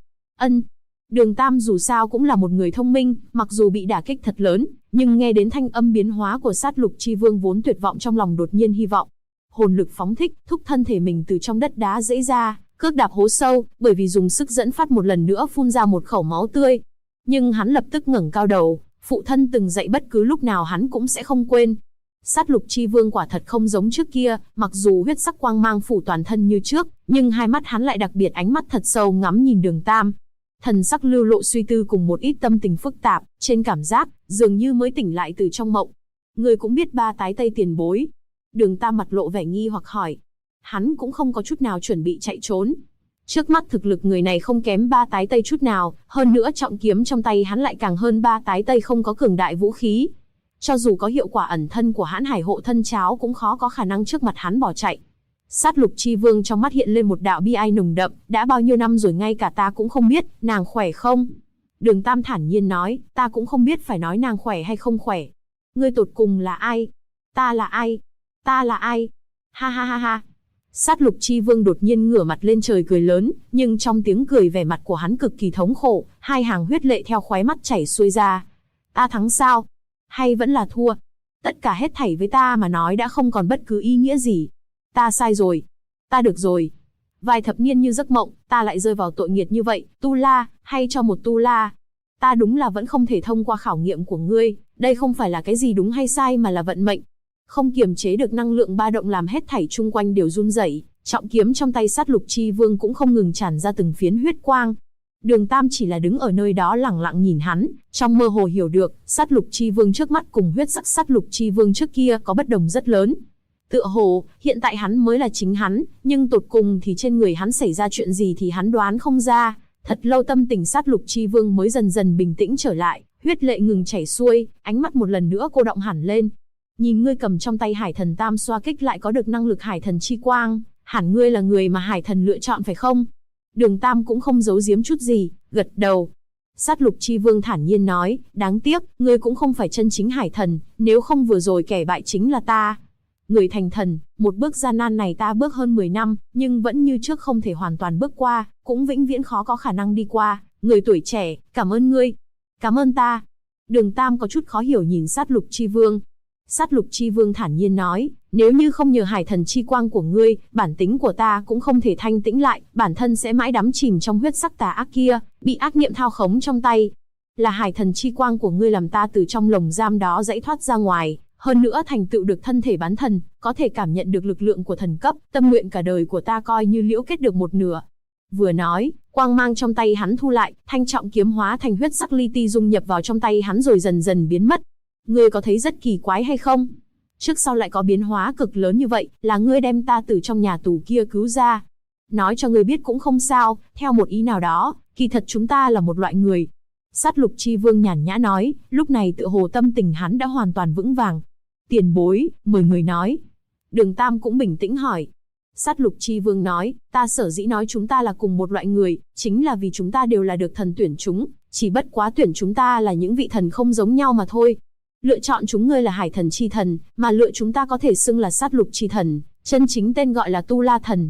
Đường Tam dù sao cũng là một người thông minh, mặc dù bị đả kích thật lớn, nhưng nghe đến thanh âm biến hóa của sát lục chi vương vốn tuyệt vọng trong lòng đột nhiên hy vọng. Hồn lực phóng thích, thúc thân thể mình từ trong đất đá dẫy ra, cước đạp hố sâu, bởi vì dùng sức dẫn phát một lần nữa phun ra một khẩu máu tươi. Nhưng hắn lập tức ngẩng cao đầu, phụ thân từng dạy bất cứ lúc nào hắn cũng sẽ không quên. Sát lục chi vương quả thật không giống trước kia, mặc dù huyết sắc quang mang phủ toàn thân như trước, nhưng hai mắt hắn lại đặc biệt ánh mắt thật sâu ngắm nhìn Đường Tam. Thần sắc lưu lộ suy tư cùng một ít tâm tình phức tạp, trên cảm giác, dường như mới tỉnh lại từ trong mộng. Người cũng biết ba tái tây tiền bối. Đường Tam mặt lộ vẻ nghi hoặc hỏi. Hắn cũng không có chút nào chuẩn bị chạy trốn. Trước mắt thực lực người này không kém ba tái tây chút nào, hơn nữa trọng kiếm trong tay hắn lại càng hơn ba tái tây, không có cường đại vũ khí. Cho dù có hiệu quả ẩn thân của hãn hải hộ thân cháo cũng khó có khả năng trước mặt hắn bỏ chạy. Sát lục chi vương trong mắt hiện lên một đạo bi ai nồng đậm, đã bao nhiêu năm rồi ngay cả ta cũng không biết, nàng khỏe không? Đường Tam thản nhiên nói, ta cũng không biết phải nói nàng khỏe hay không khỏe. Ngươi tột cùng là ai? Ta là ai? Ta là ai? Ha ha ha ha. Sát lục chi vương đột nhiên ngửa mặt lên trời cười lớn, nhưng trong tiếng cười vẻ mặt của hắn cực kỳ thống khổ, hai hàng huyết lệ theo khóe mắt chảy xuôi ra. Ta thắng sao? Hay vẫn là thua? Tất cả hết thảy với ta mà nói đã không còn bất cứ ý nghĩa gì. Ta sai rồi. Ta được rồi. Vài thập niên như giấc mộng, ta lại rơi vào tội nghiệt như vậy, Tu La, hay cho một Tu La. Ta đúng là vẫn không thể thông qua khảo nghiệm của ngươi, đây không phải là cái gì đúng hay sai mà là vận mệnh. Không kiềm chế được năng lượng ba động làm hết thảy chung quanh đều run rẩy, trọng kiếm trong tay sát lục chi vương cũng không ngừng tràn ra từng phiến huyết quang. Đường Tam chỉ là đứng ở nơi đó lẳng lặng nhìn hắn, trong mơ hồ hiểu được, sát lục chi vương trước mắt cùng huyết sắc sát lục chi vương trước kia có bất đồng rất lớn. Tựa hồ, hiện tại hắn mới là chính hắn, nhưng tột cùng thì trên người hắn xảy ra chuyện gì thì hắn đoán không ra. Thật lâu tâm tình sát lục chi vương mới dần dần bình tĩnh trở lại, huyết lệ ngừng chảy xuôi, ánh mắt một lần nữa cô đọng hẳn lên. Nhìn ngươi cầm trong tay hải thần tam xoa kích lại có được năng lực hải thần chi quang, hẳn ngươi là người mà hải thần lựa chọn phải không? Đường Tam cũng không giấu giếm chút gì, gật đầu. Sát lục chi vương thản nhiên nói, đáng tiếc, ngươi cũng không phải chân chính hải thần, nếu không vừa rồi kẻ bại chính là ta. Người thành thần, một bước gian nan này ta bước hơn 10 năm, nhưng vẫn như trước không thể hoàn toàn bước qua, cũng vĩnh viễn khó có khả năng đi qua. Người tuổi trẻ, cảm ơn ngươi. Cảm ơn ta. Đường Tam có chút khó hiểu nhìn sát lục chi vương. Sát lục chi vương thản nhiên nói, nếu như không nhờ hải thần chi quang của ngươi, bản tính của ta cũng không thể thanh tĩnh lại, bản thân sẽ mãi đắm chìm trong huyết sắc tà ác kia, bị ác niệm thao khống trong tay. Là hải thần chi quang của ngươi làm ta từ trong lồng giam đó dãy thoát ra ngoài, hơn nữa thành tựu được thân thể bán thần, có thể cảm nhận được lực lượng của thần cấp, tâm nguyện cả đời của ta coi như liễu kết được một nửa. Vừa nói, quang mang trong tay hắn thu lại, thanh trọng kiếm hóa thành huyết sắc li ti dung nhập vào trong tay hắn rồi dần dần biến mất. Ngươi có thấy rất kỳ quái hay không? Trước sau lại có biến hóa cực lớn như vậy, là ngươi đem ta từ trong nhà tù kia cứu ra. Nói cho ngươi biết cũng không sao, theo một ý nào đó, kỳ thật chúng ta là một loại người. Sát lục chi vương nhàn nhã nói, lúc này tựa hồ tâm tình hắn đã hoàn toàn vững vàng. Tiền bối, mời người nói. Đường Tam cũng bình tĩnh hỏi. Sát lục chi vương nói, ta sở dĩ nói chúng ta là cùng một loại người, chính là vì chúng ta đều là được thần tuyển chúng, chỉ bất quá tuyển chúng ta là những vị thần không giống nhau mà thôi. Lựa chọn chúng ngươi là hải thần chi thần, mà lựa chúng ta có thể xưng là sát lục chi thần, chân chính tên gọi là Tu La thần.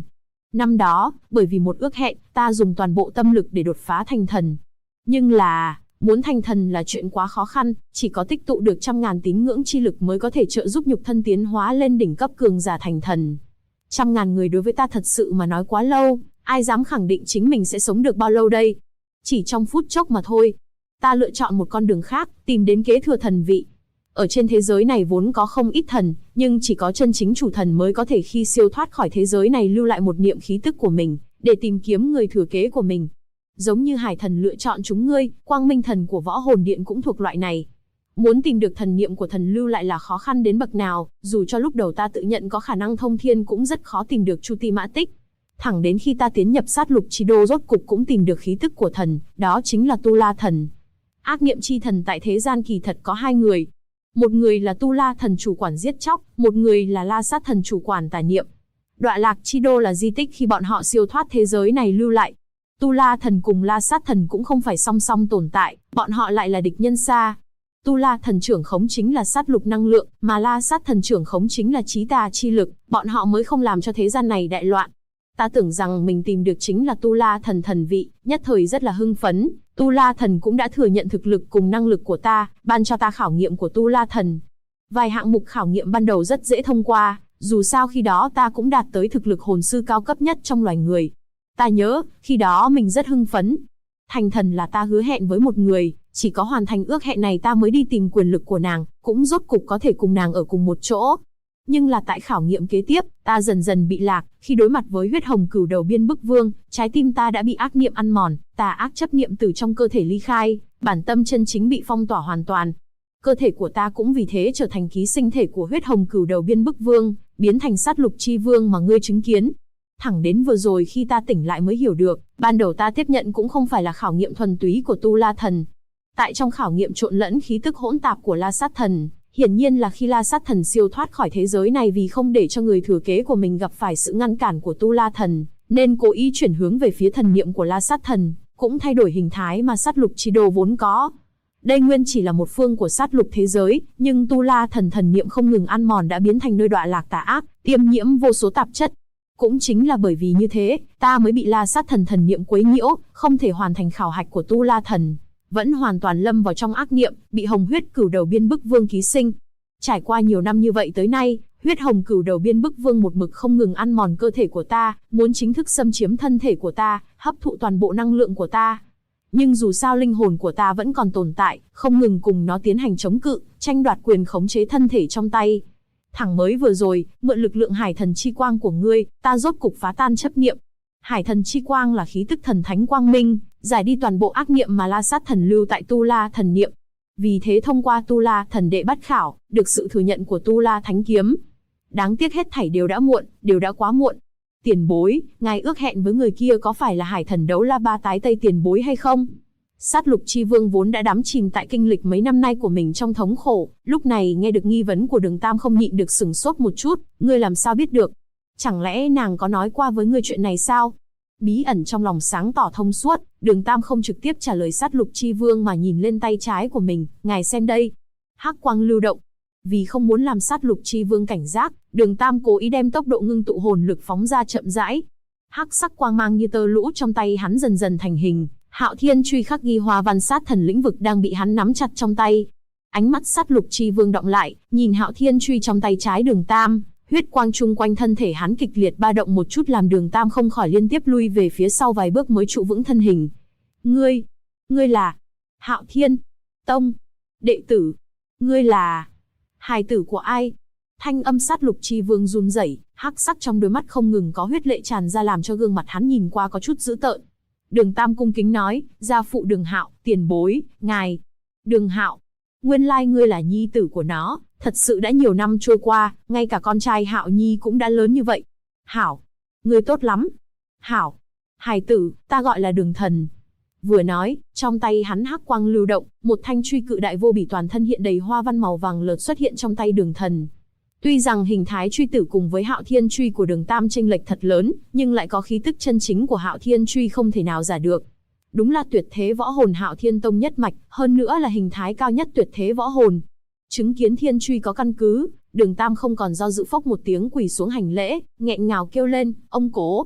Năm đó, bởi vì một ước hẹn, ta dùng toàn bộ tâm lực để đột phá thành thần. Nhưng là, muốn thành thần là chuyện quá khó khăn, chỉ có tích tụ được trăm ngàn tín ngưỡng chi lực mới có thể trợ giúp nhục thân tiến hóa lên đỉnh cấp cường giả thành thần. Trăm ngàn người đối với ta thật sự mà nói quá lâu, ai dám khẳng định chính mình sẽ sống được bao lâu đây? Chỉ trong phút chốc mà thôi. Ta lựa chọn một con đường khác, tìm đến kế thừa thần vị. Ở trên thế giới này vốn có không ít thần, nhưng chỉ có chân chính chủ thần mới có thể khi siêu thoát khỏi thế giới này lưu lại một niệm khí tức của mình, để tìm kiếm người thừa kế của mình. Giống như Hải Thần lựa chọn chúng ngươi, Quang Minh Thần của Võ Hồn Điện cũng thuộc loại này. Muốn tìm được thần niệm của thần lưu lại là khó khăn đến bậc nào, dù cho lúc đầu ta tự nhận có khả năng thông thiên cũng rất khó tìm được Chu Ti Mã Tích. Thẳng đến khi ta tiến nhập sát lục chi đô rốt cục cũng tìm được khí tức của thần, đó chính là Tu La Thần. Ác niệm chi thần tại thế gian kỳ thật có hai người. Một người là Tu La Thần chủ quản giết chóc, một người là La Sát Thần chủ quản tà niệm. Đọa Lạc Chi Đô là di tích khi bọn họ siêu thoát thế giới này lưu lại. Tu La Thần cùng La Sát Thần cũng không phải song song tồn tại, bọn họ lại là địch nhân xa. Tu La Thần trưởng khống chính là sát lục năng lượng, mà La Sát Thần trưởng khống chính là chí tà chi lực, bọn họ mới không làm cho thế gian này đại loạn. Ta tưởng rằng mình tìm được chính là Tu La Thần thần vị, nhất thời rất là hưng phấn. Tu La Thần cũng đã thừa nhận thực lực cùng năng lực của ta, ban cho ta khảo nghiệm của Tu La Thần. Vài hạng mục khảo nghiệm ban đầu rất dễ thông qua, dù sao khi đó ta cũng đạt tới thực lực hồn sư cao cấp nhất trong loài người. Ta nhớ, khi đó mình rất hưng phấn. Thành thần là ta hứa hẹn với một người, chỉ có hoàn thành ước hẹn này ta mới đi tìm quyền lực của nàng, cũng rốt cục có thể cùng nàng ở cùng một chỗ. Nhưng là tại khảo nghiệm kế tiếp, ta dần dần bị lạc, khi đối mặt với huyết hồng cửu đầu biên bức vương, trái tim ta đã bị ác niệm ăn mòn, tà ác chấp niệm từ trong cơ thể ly khai, bản tâm chân chính bị phong tỏa hoàn toàn. Cơ thể của ta cũng vì thế trở thành ký sinh thể của huyết hồng cửu đầu biên bức vương, biến thành sát lục chi vương mà ngươi chứng kiến. Thẳng đến vừa rồi khi ta tỉnh lại mới hiểu được, ban đầu ta tiếp nhận cũng không phải là khảo nghiệm thuần túy của Tu La Thần. Tại trong khảo nghiệm trộn lẫn khí tức hỗn tạp của La Sát Thần, hiển nhiên là khi La Sát Thần siêu thoát khỏi thế giới này vì không để cho người thừa kế của mình gặp phải sự ngăn cản của Tu La Thần, nên cố ý chuyển hướng về phía thần niệm của La Sát Thần, cũng thay đổi hình thái mà sát lục chi đồ vốn có. Đây nguyên chỉ là một phương của sát lục thế giới, nhưng Tu La Thần thần niệm không ngừng ăn mòn đã biến thành nơi đọa lạc tà ác, tiêm nhiễm vô số tạp chất. Cũng chính là bởi vì như thế, ta mới bị La Sát Thần thần niệm quấy nhiễu, không thể hoàn thành khảo hạch của Tu La Thần, vẫn hoàn toàn lâm vào trong ác niệm, bị hồng huyết cửu đầu biên bức vương ký sinh. Trải qua nhiều năm như vậy tới nay, huyết hồng cửu đầu biên bức vương một mực không ngừng ăn mòn cơ thể của ta, muốn chính thức xâm chiếm thân thể của ta, hấp thụ toàn bộ năng lượng của ta. Nhưng dù sao linh hồn của ta vẫn còn tồn tại, không ngừng cùng nó tiến hành chống cự, tranh đoạt quyền khống chế thân thể trong tay. Thẳng mới vừa rồi, mượn lực lượng Hải Thần chi quang của ngươi, ta rốt cục phá tan chấp niệm. Hải Thần chi quang là khí tức thần thánh quang minh, giải đi toàn bộ ác niệm mà La Sát Thần lưu tại Tu La Thần niệm. Vì thế thông qua Tu La Thần đệ bắt khảo, được sự thừa nhận của Tu La Thánh kiếm. Đáng tiếc hết thảy đều đã muộn, đều đã quá muộn. Tiền bối, ngài ước hẹn với người kia có phải là Hải Thần đấu la ba tái tây tiền bối hay không? Sát lục chi vương vốn đã đắm chìm tại kinh lịch mấy năm nay của mình trong thống khổ, lúc này nghe được nghi vấn của Đường Tam không nhịn được sửng sốt một chút, ngươi làm sao biết được? Chẳng lẽ nàng có nói qua với ngươi chuyện này sao? Bí ẩn trong lòng sáng tỏ thông suốt, Đường Tam không trực tiếp trả lời sát lục chi vương mà nhìn lên tay trái của mình, ngài xem đây. Hắc quang lưu động. Vì không muốn làm sát lục chi vương cảnh giác, Đường Tam cố ý đem tốc độ ngưng tụ hồn lực phóng ra chậm rãi. Hắc sắc quang mang như tơ lũ trong tay hắn dần dần thành hình, Hạo Thiên truy khắc ghi hoa văn sát thần lĩnh vực đang bị hắn nắm chặt trong tay. Ánh mắt sát lục chi vương động lại, nhìn Hạo Thiên truy trong tay trái Đường Tam, huyết quang chung quanh thân thể hắn kịch liệt ba động một chút làm Đường Tam không khỏi liên tiếp lui về phía sau vài bước mới trụ vững thân hình. Ngươi là Hạo Thiên Tông đệ tử? Ngươi là hài tử của ai? Thanh âm sát lục chi vương run rẩy, hắc sắc trong đôi mắt không ngừng có huyết lệ tràn ra làm cho gương mặt hắn nhìn qua có chút dữ tợn. Đường Tam cung kính nói, gia phụ Đường Hạo, tiền bối, ngài. Đường Hạo, nguyên lai ngươi là nhi tử của nó, thật sự đã nhiều năm trôi qua, ngay cả con trai Hạo Nhi cũng đã lớn như vậy. Hảo, ngươi tốt lắm. Hảo, hài tử, ta gọi là Đường Thần. Vừa nói, trong tay hắn hắc quang lưu động, một thanh truy cự đại vô bỉ toàn thân hiện đầy hoa văn màu vàng lợt xuất hiện trong tay Đường Thần. Tuy rằng hình thái truy tử cùng với Hạo Thiên truy của Đường Tam chênh lệch thật lớn, nhưng lại có khí tức chân chính của Hạo Thiên truy không thể nào giả được. Đúng là tuyệt thế võ hồn Hạo Thiên Tông nhất mạch, hơn nữa là hình thái cao nhất tuyệt thế võ hồn. Chứng kiến thiên truy có căn cứ, Đường Tam không còn do dự phốc một tiếng quỳ xuống hành lễ, nghẹn ngào kêu lên, ông cố.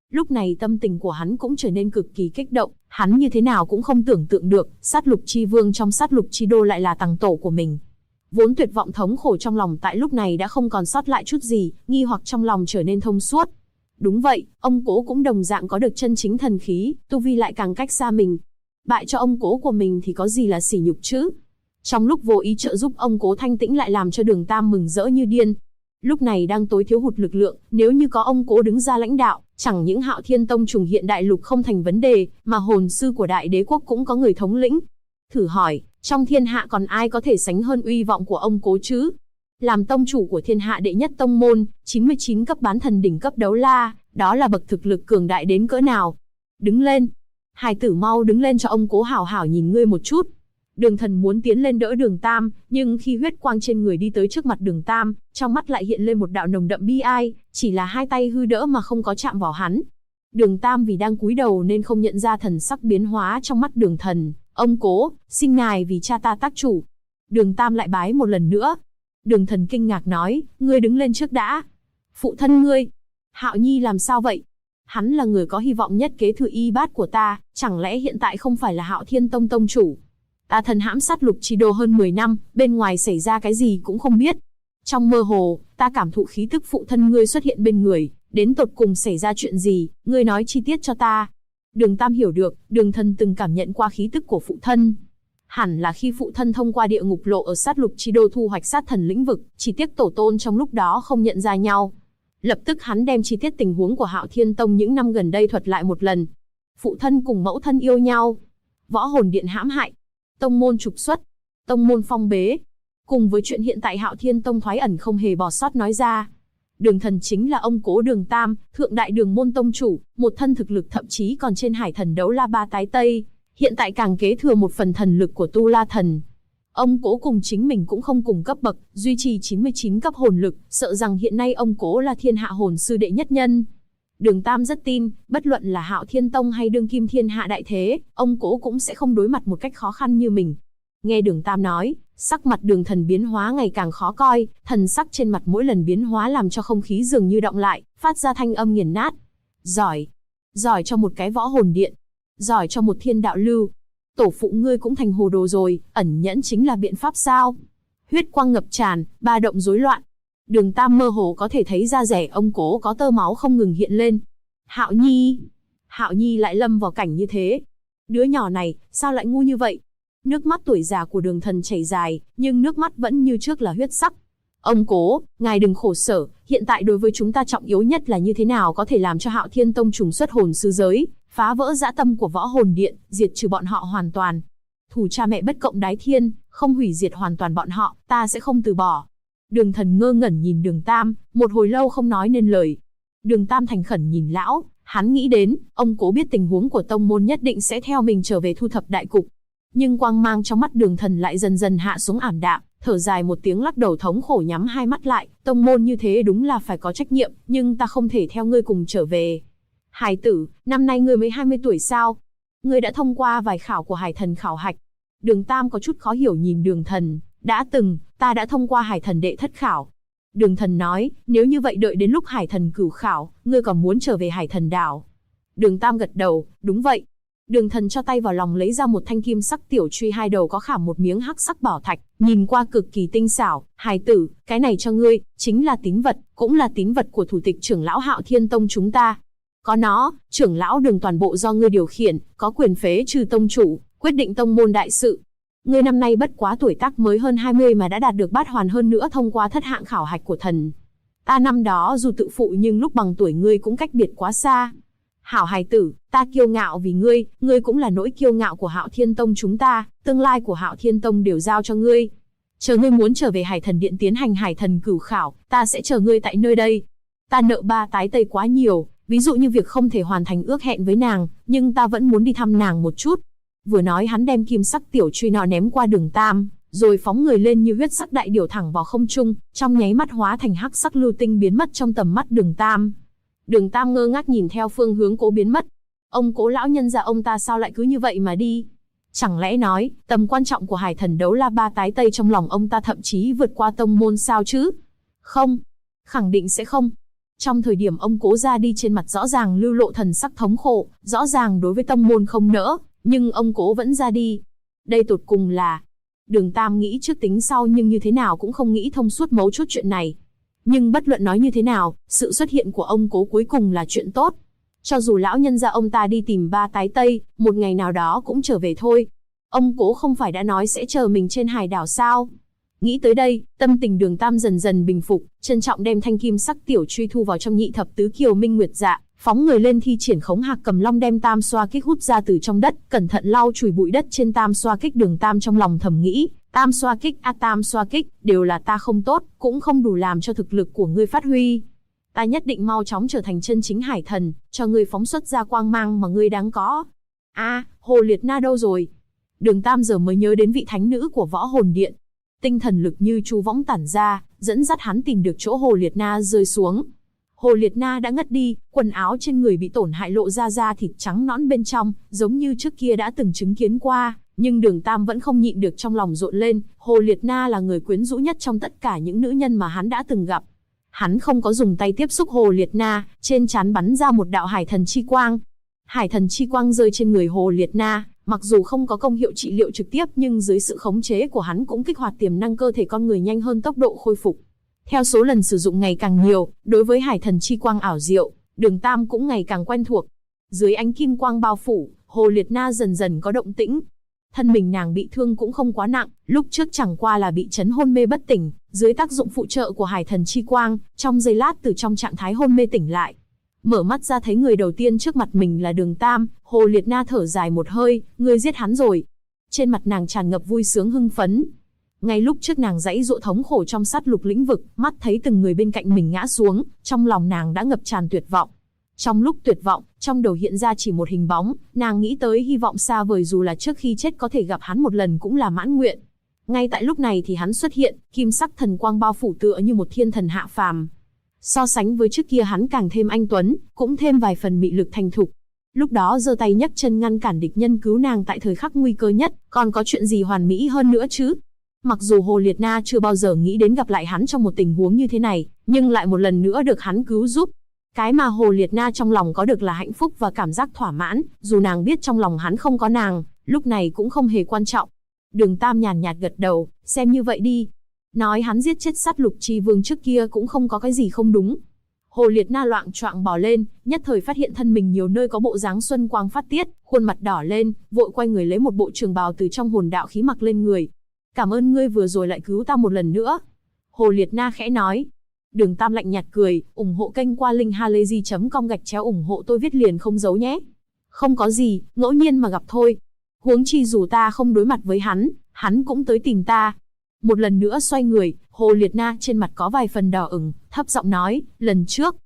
Lúc này tâm tình của hắn cũng trở nên cực kỳ kích động, hắn như thế nào cũng không tưởng tượng được, sát lục chi vương trong sát lục chi đô lại là tàng tổ của mình. Vốn tuyệt vọng thống khổ trong lòng tại lúc này đã không còn sót lại chút gì, nghi hoặc trong lòng trở nên thông suốt. Đúng vậy, ông cố cũng đồng dạng có được chân chính thần khí, tu vi lại càng cách xa mình. Bại cho ông cố của mình thì có gì là sỉ nhục chứ? Trong lúc vô ý trợ giúp ông cố thanh tĩnh lại làm cho Đường Tam mừng rỡ như điên. Lúc này đang tối thiếu hụt lực lượng, nếu như có ông cố đứng ra lãnh đạo, chẳng những Hạo Thiên Tông trùng hiện đại lục không thành vấn đề, mà hồn sư của đại đế quốc cũng có người thống lĩnh. Thử hỏi, trong thiên hạ còn ai có thể sánh hơn uy vọng của ông cố chứ? Làm tông chủ của thiên hạ đệ nhất tông môn, 99 cấp bán thần đỉnh cấp đấu la, đó là bậc thực lực cường đại đến cỡ nào? Đứng lên! Hài tử mau đứng lên cho ông cố hảo hảo nhìn ngươi một chút. Đường Thần muốn tiến lên đỡ Đường Tam, nhưng khi huyết quang trên người đi tới trước mặt Đường Tam, trong mắt lại hiện lên một đạo nồng đậm bi ai, chỉ là hai tay hư đỡ mà không có chạm vào hắn. Đường Tam vì đang cúi đầu nên không nhận ra thần sắc biến hóa trong mắt Đường Thần. Ông cố, xin ngài vì cha ta tác chủ. Đường Tam lại bái một lần nữa. Đường Thần kinh ngạc nói, ngươi đứng lên trước đã. Phụ thân ngươi. Hạo Nhi làm sao vậy? Hắn là người có hy vọng nhất kế thừa y bát của ta, chẳng lẽ hiện tại không phải là Hạo Thiên Tông tông chủ? Ta thần hãm sát lục chi đô hơn 10 năm, bên ngoài xảy ra cái gì cũng không biết. Trong mơ hồ, ta cảm thụ khí tức phụ thân ngươi xuất hiện bên người, đến tột cùng xảy ra chuyện gì, ngươi nói chi tiết cho ta. Đường Tam hiểu được, Đường Thần từng cảm nhận qua khí tức của phụ thân. Hẳn là khi phụ thân thông qua địa ngục lộ ở sát lục chi đô thu hoạch sát thần lĩnh vực, chỉ tiếc tổ tôn trong lúc đó không nhận ra nhau. Lập tức hắn đem chi tiết tình huống của Hạo Thiên Tông những năm gần đây thuật lại một lần. Phụ thân cùng mẫu thân yêu nhau, võ hồn điện hãm hại, tông môn trục xuất, tông môn phong bế, cùng với chuyện hiện tại Hạo Thiên Tông thoái ẩn không hề bỏ sót nói ra. Đường Thần chính là ông cố Đường Tam, thượng đại đường môn tông chủ, một thân thực lực thậm chí còn trên hải thần đấu la ba tái Tây, hiện tại càng kế thừa một phần thần lực của Tu La Thần. Ông cố cùng chính mình cũng không cùng cấp bậc, duy trì 99 cấp hồn lực, sợ rằng hiện nay ông cố là thiên hạ hồn sư đệ nhất nhân. Đường Tam rất tin, bất luận là Hạo Thiên Tông hay đương kim thiên hạ đại thế, ông cố cũng sẽ không đối mặt một cách khó khăn như mình. Nghe Đường Tam nói, sắc mặt Đường Thần biến hóa ngày càng khó coi, thần sắc trên mặt mỗi lần biến hóa làm cho không khí dường như động lại, phát ra thanh âm nghiền nát. Giỏi! Giỏi cho một cái võ hồn điện! Giỏi cho một thiên đạo lưu! Tổ phụ ngươi cũng thành hồ đồ rồi, ẩn nhẫn chính là biện pháp sao? Huyết quang ngập tràn, ba động rối loạn. Đường Tam mơ hồ có thể thấy da rẻ ông cố có tơ máu không ngừng hiện lên. Hạo Nhi! Hạo Nhi lại lâm vào cảnh như thế. Đứa nhỏ này, sao lại ngu như vậy? Nước mắt tuổi già của Đường Thần chảy dài, nhưng nước mắt vẫn như trước là huyết sắc. Ông cố, ngài đừng khổ sở, hiện tại đối với chúng ta trọng yếu nhất là như thế nào có thể làm cho Hạo Thiên Tông trùng xuất hồn sư giới, phá vỡ dã tâm của võ hồn điện, diệt trừ bọn họ hoàn toàn. Thù cha mẹ bất cộng đái thiên, không hủy diệt hoàn toàn bọn họ, ta sẽ không từ bỏ. Đường Thần ngơ ngẩn nhìn Đường Tam, một hồi lâu không nói nên lời. Đường Tam thành khẩn nhìn lão, hắn nghĩ đến, ông cố biết tình huống của tông môn nhất định sẽ theo mình trở về thu thập đại cục. Nhưng quang mang trong mắt Đường Thần lại dần dần hạ xuống ảm đạm, thở dài một tiếng lắc đầu thống khổ nhắm hai mắt lại, tông môn như thế đúng là phải có trách nhiệm, nhưng ta không thể theo ngươi cùng trở về. Hải tử, năm nay ngươi mới 20 tuổi sao? Ngươi đã thông qua vài khảo của Hải Thần khảo hạch. Đường Tam có chút khó hiểu nhìn Đường Thần, ta đã thông qua Hải Thần đệ thất khảo. Đường Thần nói, nếu như vậy đợi đến lúc Hải Thần cửu khảo, ngươi còn muốn trở về Hải Thần đảo. Đường Tam gật đầu, đúng vậy. Đường Thần cho tay vào lòng lấy ra một thanh kim sắc tiểu truy hai đầu có khảm một miếng hắc sắc bảo thạch, nhìn qua cực kỳ tinh xảo. Hài tử, cái này cho ngươi, chính là tín vật, cũng là tín vật của thủ tịch trưởng lão Hạo Thiên Tông chúng ta. Có nó, trưởng lão Đường toàn bộ do ngươi điều khiển, có quyền phế trừ tông chủ, quyết định tông môn đại sự. Ngươi năm nay bất quá tuổi tác mới hơn 20 mà đã đạt được bát hoàn, hơn nữa thông qua thất hạng khảo hạch của thần. Ta năm đó dù tự phụ nhưng lúc bằng tuổi ngươi cũng cách biệt quá xa. Hảo hài tử, ta kiêu ngạo vì ngươi cũng là nỗi kiêu ngạo của Hạo Thiên Tông chúng ta, tương lai của Hạo Thiên Tông đều giao cho ngươi. Chờ ngươi muốn trở về Hải Thần Điện tiến hành Hải Thần cửu khảo, ta sẽ chờ ngươi tại nơi đây. Ta nợ ba tái Tây quá nhiều, ví dụ như việc không thể hoàn thành ước hẹn với nàng, nhưng ta vẫn muốn đi thăm nàng một chút. Vừa nói hắn đem kim sắc tiểu truy nọ ném qua Đường Tam, rồi phóng người lên như huyết sắc đại điểu thẳng vào không trung, trong nháy mắt hóa thành hắc sắc lưu tinh biến mất trong tầm mắt Đường Tam. Đường Tam ngơ ngác nhìn theo phương hướng cố biến mất. Ông cố lão nhân gia ông ta sao lại cứ như vậy mà đi? Chẳng lẽ nói, tầm quan trọng của Hải Thần đấu la ba tái Tây trong lòng ông ta thậm chí vượt qua tông môn sao chứ? Không, khẳng định sẽ không. Trong thời điểm ông Cố ra đi, trên mặt rõ ràng lưu lộ thần sắc thống khổ, rõ ràng đối với tông môn không nỡ, nhưng ông Cố vẫn ra đi. Đây tột cùng là... Đường Tam nghĩ trước tính sau nhưng như thế nào cũng không nghĩ thông suốt mấu chốt chuyện này. Nhưng bất luận nói như thế nào, sự xuất hiện của ông Cố cuối cùng là chuyện tốt. Cho dù lão nhân gia ông ta đi tìm ba tái tây, một ngày nào đó cũng trở về thôi. Ông Cố không phải đã nói sẽ chờ mình trên hải đảo sao? Nghĩ tới đây, tâm tình Đường Tam dần dần bình phục, trân trọng đem thanh kim sắc tiểu truy thu vào trong nhị thập tứ kiều minh nguyệt dạ, phóng người lên thi triển khống hạc cầm long, đem tam xoa kích hút ra từ trong đất, cẩn thận lau chùi bụi đất trên tam xoa kích. Đường Tam trong lòng thầm nghĩ, tam xoa kích, đều là ta không tốt, cũng không đủ làm cho thực lực của ngươi phát huy. Ta nhất định mau chóng trở thành chân chính hải thần, cho ngươi phóng xuất ra quang mang mà ngươi đáng có. Hồ Liệt Na đâu rồi? Đường Tam giờ mới nhớ đến vị thánh nữ của Võ Hồn Điện. Tinh thần lực như chu võng tản ra, dẫn dắt hắn tìm được chỗ Hồ Liệt Na rơi xuống. Hồ Liệt Na đã ngất đi, quần áo trên người bị tổn hại, lộ ra da thịt trắng nõn bên trong, giống như trước kia đã từng chứng kiến qua. Nhưng Đường Tam vẫn không nhịn được trong lòng rộn lên, Hồ Liệt Na là người quyến rũ nhất trong tất cả những nữ nhân mà hắn đã từng gặp. Hắn không có dùng tay tiếp xúc Hồ Liệt Na, trên trán bắn ra một đạo hải thần chi quang. Hải thần chi quang rơi trên người Hồ Liệt Na, mặc dù không có công hiệu trị liệu trực tiếp nhưng dưới sự khống chế của hắn cũng kích hoạt tiềm năng cơ thể con người nhanh hơn tốc độ khôi phục. Theo số lần sử dụng ngày càng nhiều, đối với hải thần chi quang ảo diệu, Đường Tam cũng ngày càng quen thuộc. Dưới ánh kim quang bao phủ, Hồ Liệt Na dần dần có động tĩnh. Thân mình nàng bị thương cũng không quá nặng, lúc trước chẳng qua là bị chấn hôn mê bất tỉnh, dưới tác dụng phụ trợ của hải thần chi quang, trong giây lát từ trong trạng thái hôn mê tỉnh lại. Mở mắt ra thấy người đầu tiên trước mặt mình là Đường Tam, Hồ Liệt Na thở dài một hơi, ngươi giết hắn rồi. Trên mặt nàng tràn ngập vui sướng hưng phấn. Ngay lúc trước nàng giãy giụa thống khổ trong sát lục lĩnh vực, mắt thấy từng người bên cạnh mình ngã xuống, trong lòng nàng đã ngập tràn tuyệt vọng. Trong lúc tuyệt vọng, trong đầu hiện ra chỉ một hình bóng, nàng nghĩ tới hy vọng xa vời, dù là trước khi chết có thể gặp hắn một lần cũng là mãn nguyện. Ngay tại lúc này thì hắn xuất hiện, kim sắc thần quang bao phủ tựa như một thiên thần hạ phàm. So sánh với trước kia hắn càng thêm anh tuấn, cũng thêm vài phần mị lực thành thục. Lúc đó giơ tay nhấc chân ngăn cản địch nhân cứu nàng tại thời khắc nguy cơ nhất, còn có chuyện gì hoàn mỹ hơn nữa chứ? Mặc dù Hồ Liệt Na chưa bao giờ nghĩ đến gặp lại hắn trong một tình huống như thế này, nhưng lại một lần nữa được hắn cứu giúp. Cái mà Hồ Liệt Na trong lòng có được là hạnh phúc và cảm giác thỏa mãn, dù nàng biết trong lòng hắn không có nàng, lúc này cũng không hề quan trọng. Đường Tam nhàn nhạt gật đầu, xem như vậy đi. Nói hắn giết chết sát lục chi vương trước kia cũng không có cái gì không đúng. Hồ Liệt Na loạng choạng bò lên, nhất thời phát hiện thân mình nhiều nơi có bộ dáng xuân quang phát tiết, khuôn mặt đỏ lên, vội quay người lấy một bộ trường bào từ trong hồn đạo khí mặc lên người. Cảm ơn ngươi vừa rồi lại cứu ta một lần nữa. Hồ Liệt Na khẽ nói. Đường Tam lạnh nhạt cười, ủng hộ kênh qua link halayzi.com/ủng hộ tôi viết liền không giấu nhé. Không có gì, ngẫu nhiên mà gặp thôi. Huống chi dù ta không đối mặt với hắn cũng tới tìm ta. Một lần nữa xoay người, Hồ Liệt Na trên mặt có vài phần đỏ ửng, thấp giọng nói, lần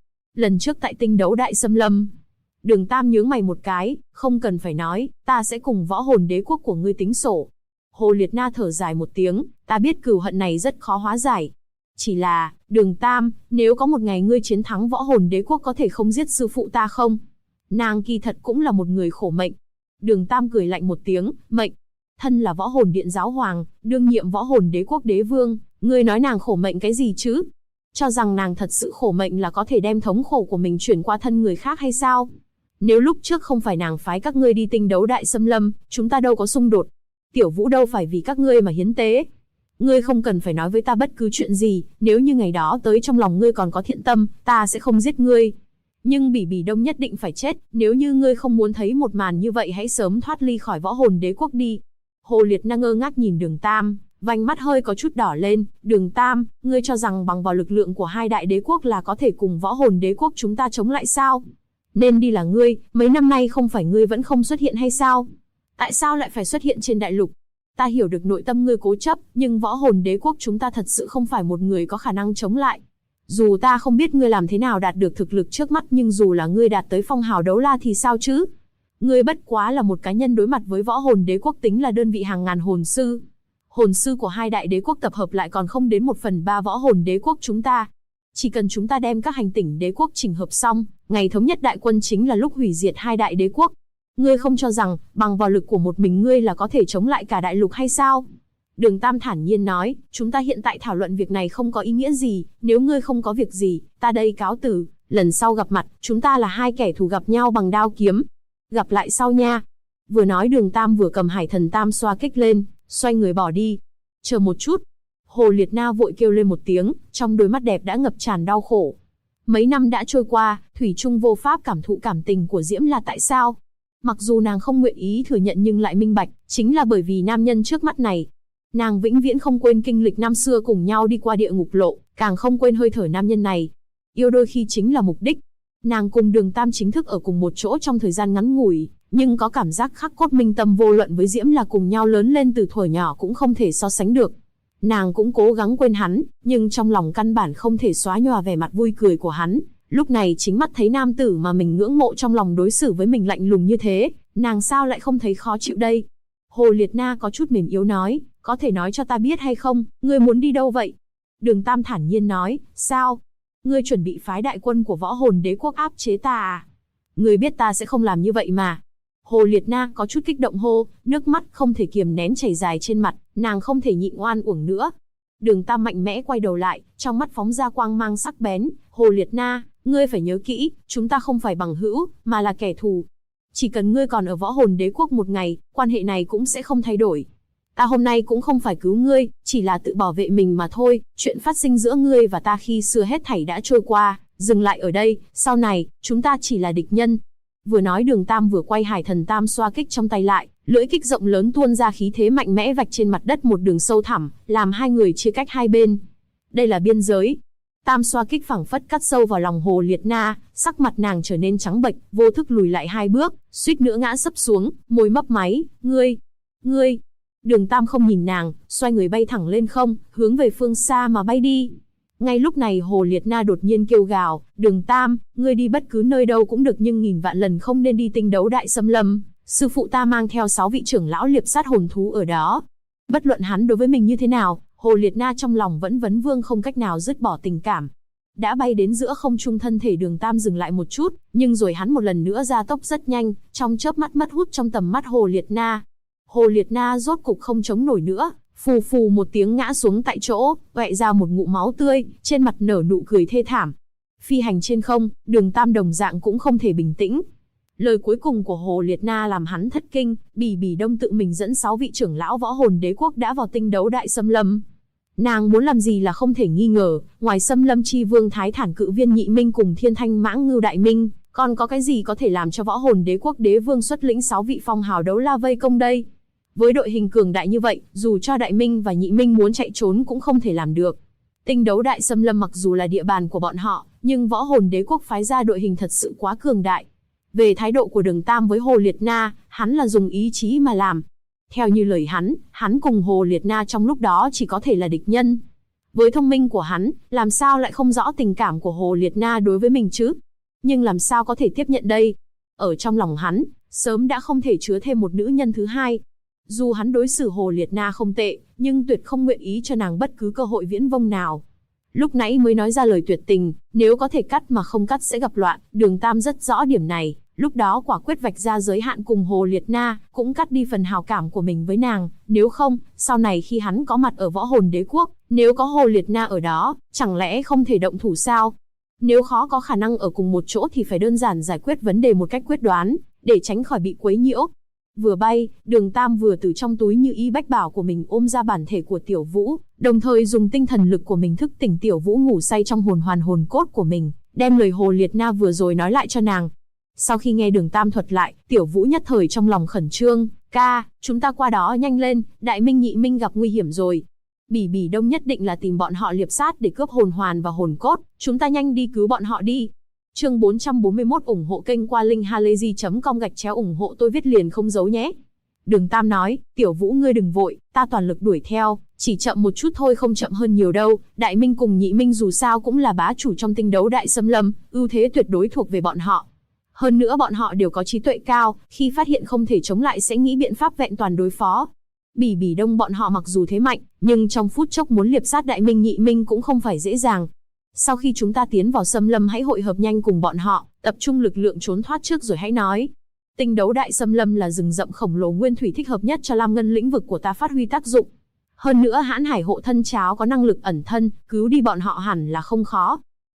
trước tại tinh đấu đại xâm lâm. Đường Tam nhướng mày một cái, không cần phải nói, ta sẽ cùng Võ Hồn Đế quốc của ngươi tính sổ. Hồ Liệt Na thở dài một tiếng, ta biết cừu hận này rất khó hóa giải. Chỉ là, Đường Tam, nếu có một ngày ngươi chiến thắng Võ Hồn Đế quốc có thể không giết sư phụ ta không? Nàng kỳ thật cũng là một người khổ mệnh. Đường Tam cười lạnh một tiếng, mệnh. Thân là Võ Hồn Điện giáo hoàng, đương nhiệm Võ Hồn Đế quốc đế vương, ngươi nói nàng khổ mệnh cái gì chứ? Cho rằng nàng thật sự khổ mệnh là có thể đem thống khổ của mình chuyển qua thân người khác hay sao? Nếu lúc trước không phải nàng phái các ngươi đi tinh đấu đại xâm lâm, chúng ta đâu có xung đột. Tiểu Vũ đâu phải vì các ngươi mà hiến tế. Ngươi không cần phải nói với ta bất cứ chuyện gì, nếu như ngày đó tới trong lòng ngươi còn có thiện tâm, ta sẽ không giết ngươi. Nhưng Bỉ Bỉ Đông nhất định phải chết, nếu như ngươi không muốn thấy một màn như vậy hãy sớm thoát ly khỏi Võ Hồn Đế quốc đi. Hồ Liệt Na ngơ ngác nhìn Đường Tam, vành mắt hơi có chút đỏ lên. Đường Tam, ngươi cho rằng bằng vào lực lượng của hai đại đế quốc là có thể cùng Võ Hồn Đế quốc chúng ta chống lại sao? Nên đi là ngươi, mấy năm nay không phải ngươi vẫn không xuất hiện hay sao? Tại sao lại phải xuất hiện trên đại lục? Ta hiểu được nội tâm ngươi cố chấp, nhưng Võ Hồn Đế quốc chúng ta thật sự không phải một người có khả năng chống lại. Dù ta không biết ngươi làm thế nào đạt được thực lực trước mắt, nhưng dù là ngươi đạt tới phong hào đấu la thì sao chứ? Ngươi bất quá là một cá nhân đối mặt với Võ Hồn Đế quốc tính là đơn vị hàng ngàn hồn sư. Hồn sư của hai đại đế quốc tập hợp lại còn không đến 1/3 Võ Hồn Đế quốc chúng ta. Chỉ cần chúng ta đem các hành tinh đế quốc chỉnh hợp xong, ngày thống nhất đại quân chính là lúc hủy diệt hai đại đế quốc. Ngươi không cho rằng, bằng vào lực của một mình ngươi là có thể chống lại cả đại lục hay sao? Đường Tam thản nhiên nói, chúng ta hiện tại thảo luận việc này không có ý nghĩa gì, nếu ngươi không có việc gì, ta đây cáo từ, Lần sau gặp mặt, chúng ta là hai kẻ thù gặp nhau bằng đao kiếm. Gặp lại sau nha. Vừa nói Đường Tam vừa cầm Hải Thần Tam xoa kích lên, xoay người bỏ đi. Chờ một chút. Hồ Liệt Na vội kêu lên một tiếng, trong đôi mắt đẹp đã ngập tràn đau khổ. Mấy năm đã trôi qua, thủy chung vô pháp cảm thụ cảm tình của Diễm là tại sao? Mặc dù nàng không nguyện ý thừa nhận nhưng lại minh bạch, chính là bởi vì nam nhân trước mắt này. Nàng vĩnh viễn không quên kinh lịch năm xưa cùng nhau đi qua địa ngục lộ, càng không quên hơi thở nam nhân này. Yêu đôi khi chính là mục đích. Nàng cùng Đường Tam chính thức ở cùng một chỗ trong thời gian ngắn ngủi, nhưng có cảm giác khắc cốt minh tâm vô luận với Diễm là cùng nhau lớn lên từ thuở nhỏ cũng không thể so sánh được. Nàng cũng cố gắng quên hắn, nhưng trong lòng căn bản không thể xóa nhòa vẻ mặt vui cười của hắn. Lúc này chính mắt thấy nam tử mà mình ngưỡng mộ trong lòng đối xử với mình lạnh lùng như thế, nàng sao lại không thấy khó chịu đây? Hồ Liệt Na có chút mềm yếu nói, có thể nói cho ta biết hay không, ngươi muốn đi đâu vậy? Đường Tam thản nhiên nói, sao? Ngươi chuẩn bị phái đại quân của Võ Hồn Đế quốc áp chế ta à? Ngươi biết ta sẽ không làm như vậy mà. Hồ Liệt Na có chút kích động hô, nước mắt không thể kiềm nén chảy dài trên mặt, nàng không thể nhịn oan uổng nữa. Đường Tam mạnh mẽ quay đầu lại, trong mắt phóng ra quang mang sắc bén, Hồ Liệt Na, ngươi phải nhớ kỹ, chúng ta không phải bằng hữu, mà là kẻ thù. Chỉ cần ngươi còn ở Võ Hồn Đế quốc một ngày, quan hệ này cũng sẽ không thay đổi. Ta hôm nay cũng không phải cứu ngươi, chỉ là tự bảo vệ mình mà thôi, chuyện phát sinh giữa ngươi và ta khi xưa hết thảy đã trôi qua, dừng lại ở đây, sau này, chúng ta chỉ là địch nhân. Vừa nói Đường Tam vừa quay Hải Thần Tam xoa kích trong tay lại, lưỡi kích rộng lớn tuôn ra khí thế mạnh mẽ vạch trên mặt đất một đường sâu thẳm, làm hai người chia cách hai bên. Đây là biên giới. Tam xoa kích phảng phất cắt sâu vào lòng Hồ Liệt Na, sắc mặt nàng trở nên trắng bệch, vô thức lùi lại hai bước, suýt nữa ngã sấp xuống, môi mấp máy, ngươi. Đường Tam không nhìn nàng, xoay người bay thẳng lên không, hướng về phương xa mà bay đi. Ngay lúc này Hồ Liệt Na đột nhiên kêu gào, Đường Tam, ngươi đi bất cứ nơi đâu cũng được nhưng nghìn vạn lần không nên đi Tinh Đấu Đại Xâm Lâm. Sư phụ ta mang theo 6 vị trưởng lão liệp sát hồn thú ở đó. Bất luận hắn đối với mình như thế nào, Hồ Liệt Na trong lòng vẫn vấn vương không cách nào dứt bỏ tình cảm. Đã bay đến giữa không trung thân thể Đường Tam dừng lại một chút, nhưng rồi hắn một lần nữa gia tốc rất nhanh, trong chớp mắt mất hút trong tầm mắt Hồ Liệt Na. Hồ Liệt Na rốt cục không chống nổi nữa, phù phù một tiếng ngã xuống tại chỗ, vẹ ra một ngụm máu tươi, trên mặt nở nụ cười thê thảm. Phi hành trên không, Đường Tam đồng dạng cũng không thể bình tĩnh. Lời cuối cùng của Hồ Liệt Na làm hắn thất kinh, Bỉ Bỉ Đông tự mình dẫn 6 vị trưởng lão Võ Hồn Đế quốc đã vào Tinh Đấu Đại Xâm Lâm. Nàng muốn làm gì là không thể nghi ngờ, ngoài Xâm Lâm Chi Vương Thái Thản Cự Viên Nhị Minh cùng Thiên Thanh Mãng Ngưu Đại Minh, còn có cái gì có thể làm cho Võ Hồn Đế quốc đế vương xuất lĩnh 6 vị phong hào đấu la vây công đây? Với đội hình cường đại như vậy, dù cho Đại Minh và Nhị Minh muốn chạy trốn cũng không thể làm được. Tinh Đấu Đại Xâm Lâm mặc dù là địa bàn của bọn họ, nhưng Võ Hồn Đế quốc phái ra đội hình thật sự quá cường đại. Về thái độ của Đường Tam với Hồ Liệt Na, hắn là dùng ý chí mà làm. Theo như lời hắn cùng Hồ Liệt Na trong lúc đó chỉ có thể là địch nhân. Với thông minh của hắn, làm sao lại không rõ tình cảm của Hồ Liệt Na đối với mình chứ? Nhưng làm sao có thể tiếp nhận đây? Ở trong lòng hắn, sớm đã không thể chứa thêm một nữ nhân thứ hai. Dù hắn đối xử Hồ Liệt Na không tệ, nhưng tuyệt không nguyện ý cho nàng bất cứ cơ hội viễn vông nào. Lúc nãy mới nói ra lời tuyệt tình, nếu có thể cắt mà không cắt sẽ gặp loạn, Đường Tam rất rõ điểm này, lúc đó quả quyết vạch ra giới hạn cùng Hồ Liệt Na, cũng cắt đi phần hào cảm của mình với nàng, nếu không, sau này khi hắn có mặt ở Võ Hồn Đế quốc, nếu có Hồ Liệt Na ở đó, chẳng lẽ không thể động thủ sao? Nếu khó có khả năng ở cùng một chỗ thì phải đơn giản giải quyết vấn đề một cách quyết đoán, để tránh khỏi bị quấy nhiễu. Vừa bay, Đường Tam vừa từ trong túi Như Ý Bách Bảo của mình ôm ra bản thể của Tiểu Vũ, đồng thời dùng tinh thần lực của mình thức tỉnh Tiểu Vũ ngủ say trong hồn hoàn hồn cốt của mình, đem lời Hồ Liệt Na vừa rồi nói lại cho nàng. Sau khi nghe Đường Tam thuật lại, Tiểu Vũ nhất thời trong lòng khẩn trương, ca, chúng ta qua đó nhanh lên, Đại Minh Nhị Minh gặp nguy hiểm rồi. Bỉ Bỉ Đông nhất định là tìm bọn họ liệp sát để cướp hồn hoàn và hồn cốt, chúng ta nhanh đi cứu bọn họ đi. Chương 441 ủng hộ kênh qua linkhalazy.com ủng hộ tôi viết liền không giấu nhé. Đường Tam nói, Tiểu Vũ ngươi đừng vội, ta toàn lực đuổi theo, chỉ chậm một chút thôi không chậm hơn nhiều đâu, Đại Minh cùng Nhị Minh dù sao cũng là bá chủ trong Tinh Đấu Đại Xâm Lâm, ưu thế tuyệt đối thuộc về bọn họ. Hơn nữa bọn họ đều có trí tuệ cao, khi phát hiện không thể chống lại sẽ nghĩ biện pháp vẹn toàn đối phó. Bỉ Bỉ Đông bọn họ mặc dù thế mạnh, nhưng trong phút chốc muốn liệp sát Đại Minh Nhị Minh cũng không phải dễ dàng. Sau khi chúng ta tiến vào xâm lâm hãy hội hợp nhanh cùng bọn họ, tập trung lực lượng trốn thoát trước rồi hãy nói. Tinh Đấu Đại Xâm Lâm là rừng rậm khổng lồ nguyên thủy thích hợp nhất cho Lam Ngân lĩnh vực của ta phát huy tác dụng. Hơn nữa Hãn Hải hộ thân cháo có năng lực ẩn thân, cứu đi bọn họ hẳn là không khó.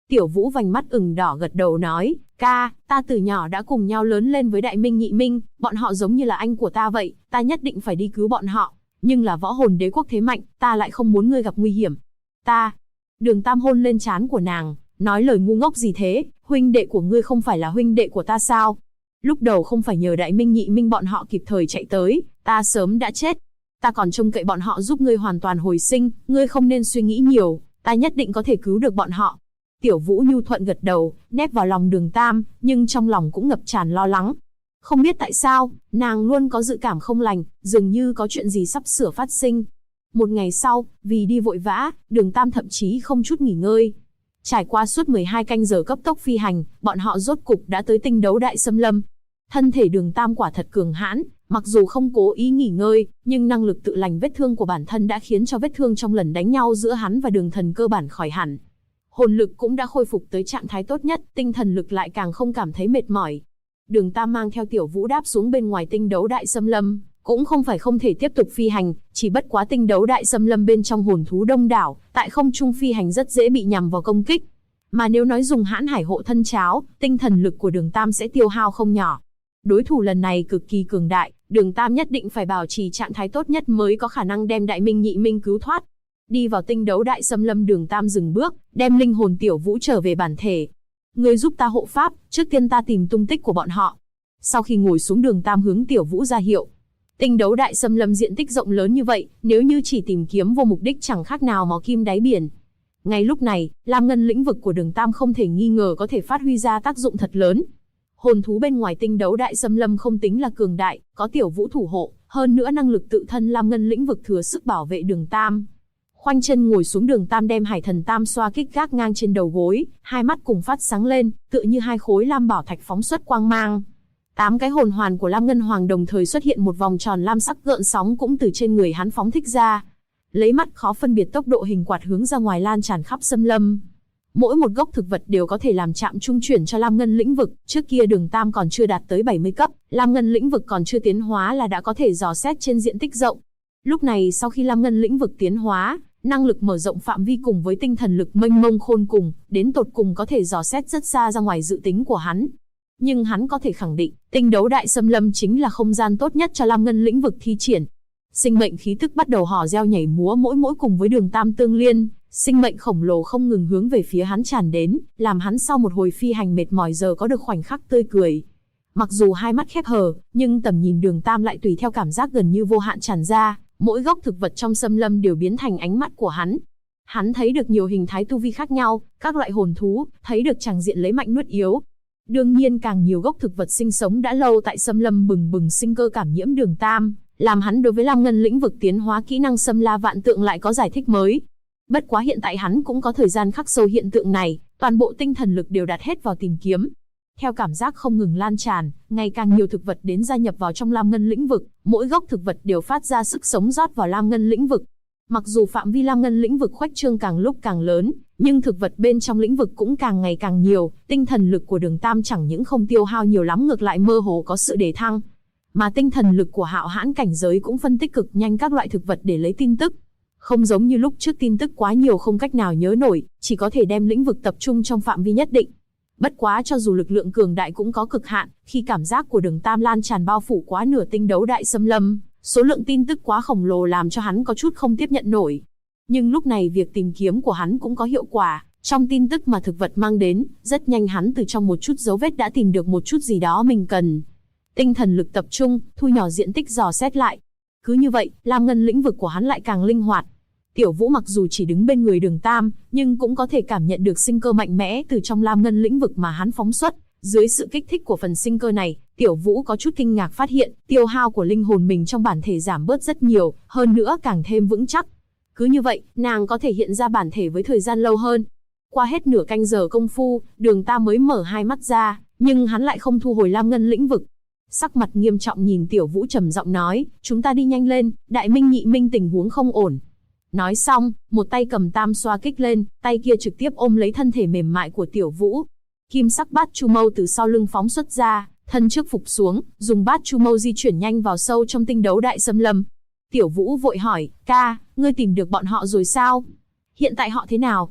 Tiểu Vũ vành mắt ửng đỏ gật đầu nói, ca, ta từ nhỏ đã cùng nhau lớn lên với Đại Minh Nhị Minh, bọn họ giống như là anh của ta vậy, ta nhất định phải đi cứu bọn họ. Nhưng là võ hồn đế quốc thế mạnh, ta lại không muốn ngươi gặp nguy hiểm. Ta. Đường Tam hôn lên trán của nàng, nói lời ngu ngốc gì thế, huynh đệ của ngươi không phải là huynh đệ của ta sao? Lúc đầu không phải nhờ Đại Minh Nhị Minh bọn họ kịp thời chạy tới, ta sớm đã chết. Ta còn trông cậy bọn họ giúp ngươi hoàn toàn hồi sinh, ngươi không nên suy nghĩ nhiều, ta nhất định có thể cứu được bọn họ. Tiểu Vũ nhu thuận gật đầu, nép vào lòng Đường Tam, nhưng trong lòng cũng ngập tràn lo lắng. Không biết tại sao, nàng luôn có dự cảm không lành, dường như có chuyện gì sắp sửa phát sinh. Một ngày sau, vì đi vội vã, Đường Tam thậm chí không chút nghỉ ngơi. Trải qua suốt 12 canh giờ cấp tốc phi hành, bọn họ rốt cục đã tới tinh đấu đại xâm lâm. Thân thể Đường Tam quả thật cường hãn, mặc dù không cố ý nghỉ ngơi, nhưng năng lực tự lành vết thương của bản thân đã khiến cho vết thương trong lần đánh nhau giữa hắn và Đường Thần cơ bản khỏi hẳn. Hồn lực cũng đã khôi phục tới trạng thái tốt nhất, tinh thần lực lại càng không cảm thấy mệt mỏi. Đường Tam mang theo Tiểu Vũ đáp xuống bên ngoài tinh đấu đại xâm lâm, cũng không phải không thể tiếp tục phi hành, chỉ bất quá tinh đấu đại xâm lâm bên trong hồn thú đông đảo, tại không trung phi hành rất dễ bị nhằm vào công kích. Mà nếu nói dùng hãn hải hộ thân cháo, tinh thần lực của Đường Tam sẽ tiêu hao không nhỏ. Đối thủ lần này cực kỳ cường đại, Đường Tam nhất định phải bảo trì trạng thái tốt nhất mới có khả năng đem Đại Minh Nhị Minh cứu thoát. Đi vào tinh đấu đại xâm lâm, Đường Tam dừng bước, đem linh hồn Tiểu Vũ trở về bản thể. Ngươi giúp ta hộ pháp, trước tiên ta tìm tung tích của bọn họ. Sau khi ngồi xuống, Đường Tam hướng Tiểu Vũ ra hiệu. Tinh đấu đại xâm lâm diện tích rộng lớn như vậy, nếu như chỉ tìm kiếm vô mục đích chẳng khác nào mò kim đáy biển. Ngay lúc này, lam ngân lĩnh vực của Đường Tam không thể nghi ngờ có thể phát huy ra tác dụng thật lớn. Hồn thú bên ngoài tinh đấu đại xâm lâm không tính là cường đại, có Tiểu Vũ thủ hộ, hơn nữa năng lực tự thân lam ngân lĩnh vực thừa sức bảo vệ Đường Tam. Khoanh chân ngồi xuống, Đường Tam đem Hải Thần Tam xoa kích gác ngang trên đầu gối, hai mắt cùng phát sáng lên, tựa như hai khối lam bảo thạch phóng xuất quang mang. 8 cái hồn hoàn của Lam Ngân Hoàng đồng thời xuất hiện, một vòng tròn lam sắc gợn sóng cũng từ trên người hắn phóng thích ra. Lấy mắt khó phân biệt tốc độ hình quạt hướng ra ngoài lan tràn khắp xâm lâm. Mỗi một gốc thực vật đều có thể làm chạm trung chuyển cho Lam Ngân lĩnh vực, trước kia Đường Tam còn chưa đạt tới 70 cấp, Lam Ngân lĩnh vực còn chưa tiến hóa là đã có thể dò xét trên diện tích rộng. Lúc này sau khi Lam Ngân lĩnh vực tiến hóa, năng lực mở rộng phạm vi cùng với tinh thần lực mênh mông khôn cùng, đến tột cùng có thể dò xét rất xa ra ngoài dự tính của hắn. Nhưng hắn có thể khẳng định, tinh đấu đại xâm lâm chính là không gian tốt nhất cho Lam Ngân lĩnh vực thi triển. Sinh mệnh khí tức bắt đầu hò reo nhảy múa mỗi cùng với Đường Tam tương liên, sinh mệnh khổng lồ không ngừng hướng về phía hắn tràn đến, làm hắn sau một hồi phi hành mệt mỏi giờ có được khoảnh khắc tươi cười. Mặc dù hai mắt khép hờ, nhưng tầm nhìn Đường Tam lại tùy theo cảm giác gần như vô hạn tràn ra, mỗi gốc thực vật trong xâm lâm đều biến thành ánh mắt của hắn. Hắn thấy được nhiều hình thái tu vi khác nhau, các loại hồn thú, thấy được tràng diện lấy mạnh nuốt yếu. Đương nhiên càng nhiều gốc thực vật sinh sống đã lâu tại xâm lâm bừng bừng sinh cơ cảm nhiễm Đường Tam, làm hắn đối với Lam Ngân lĩnh vực tiến hóa kỹ năng xâm la vạn tượng lại có giải thích mới. Bất quá hiện tại hắn cũng có thời gian khắc sâu hiện tượng này, toàn bộ tinh thần lực đều đặt hết vào tìm kiếm. Theo cảm giác không ngừng lan tràn, ngày càng nhiều thực vật đến gia nhập vào trong Lam Ngân lĩnh vực, mỗi gốc thực vật đều phát ra sức sống rót vào Lam Ngân lĩnh vực. Mặc dù phạm vi Lam Ngân lĩnh vực khuếch trương càng lúc càng lớn, nhưng thực vật bên trong lĩnh vực cũng càng ngày càng nhiều, tinh thần lực của Đường Tam chẳng những không tiêu hao nhiều lắm, ngược lại mơ hồ có sự đề thăng. Mà tinh thần lực của hạo hãn cảnh giới cũng phân tích cực nhanh các loại thực vật để lấy tin tức. Không giống như lúc trước tin tức quá nhiều không cách nào nhớ nổi, chỉ có thể đem lĩnh vực tập trung trong phạm vi nhất định. Bất quá cho dù lực lượng cường đại cũng có cực hạn, khi cảm giác của Đường Tam lan tràn bao phủ quá nửa tinh đấu đại xâm lâm, số lượng tin tức quá khổng lồ làm cho hắn có chút không tiếp nhận nổi. Nhưng lúc này việc tìm kiếm của hắn cũng có hiệu quả, trong tin tức mà thực vật mang đến, rất nhanh hắn từ trong một chút dấu vết đã tìm được một chút gì đó mình cần. Tinh thần lực tập trung, thu nhỏ diện tích dò xét lại. Cứ như vậy, Lam Ngân lĩnh vực của hắn lại càng linh hoạt. Tiểu Vũ mặc dù chỉ đứng bên người Đường Tam, nhưng cũng có thể cảm nhận được sinh cơ mạnh mẽ từ trong Lam Ngân lĩnh vực mà hắn phóng xuất. Dưới sự kích thích của phần sinh cơ này, Tiểu Vũ có chút kinh ngạc phát hiện, tiêu hao của linh hồn mình trong bản thể giảm bớt rất nhiều, hơn nữa càng thêm vững chắc. Cứ như vậy, nàng có thể hiện ra bản thể với thời gian lâu hơn. Qua hết nửa canh giờ công phu, Đường Tam mới mở hai mắt ra, nhưng hắn lại không thu hồi Lam Ngân lĩnh vực. Sắc mặt nghiêm trọng nhìn Tiểu Vũ trầm giọng nói, chúng ta đi nhanh lên, Đại Minh Nhị Minh tình huống không ổn. Nói xong, một tay cầm tam xoa kích lên, tay kia trực tiếp ôm lấy thân thể mềm mại của Tiểu Vũ. Kim sắc bát chu mâu từ sau lưng phóng xuất ra, thân trước phục xuống, dùng bát chu mâu di chuyển nhanh vào sâu trong tinh đấu đại xâm lâm. Tiểu Vũ vội hỏi, ca, ngươi tìm được bọn họ rồi sao? Hiện tại họ thế nào?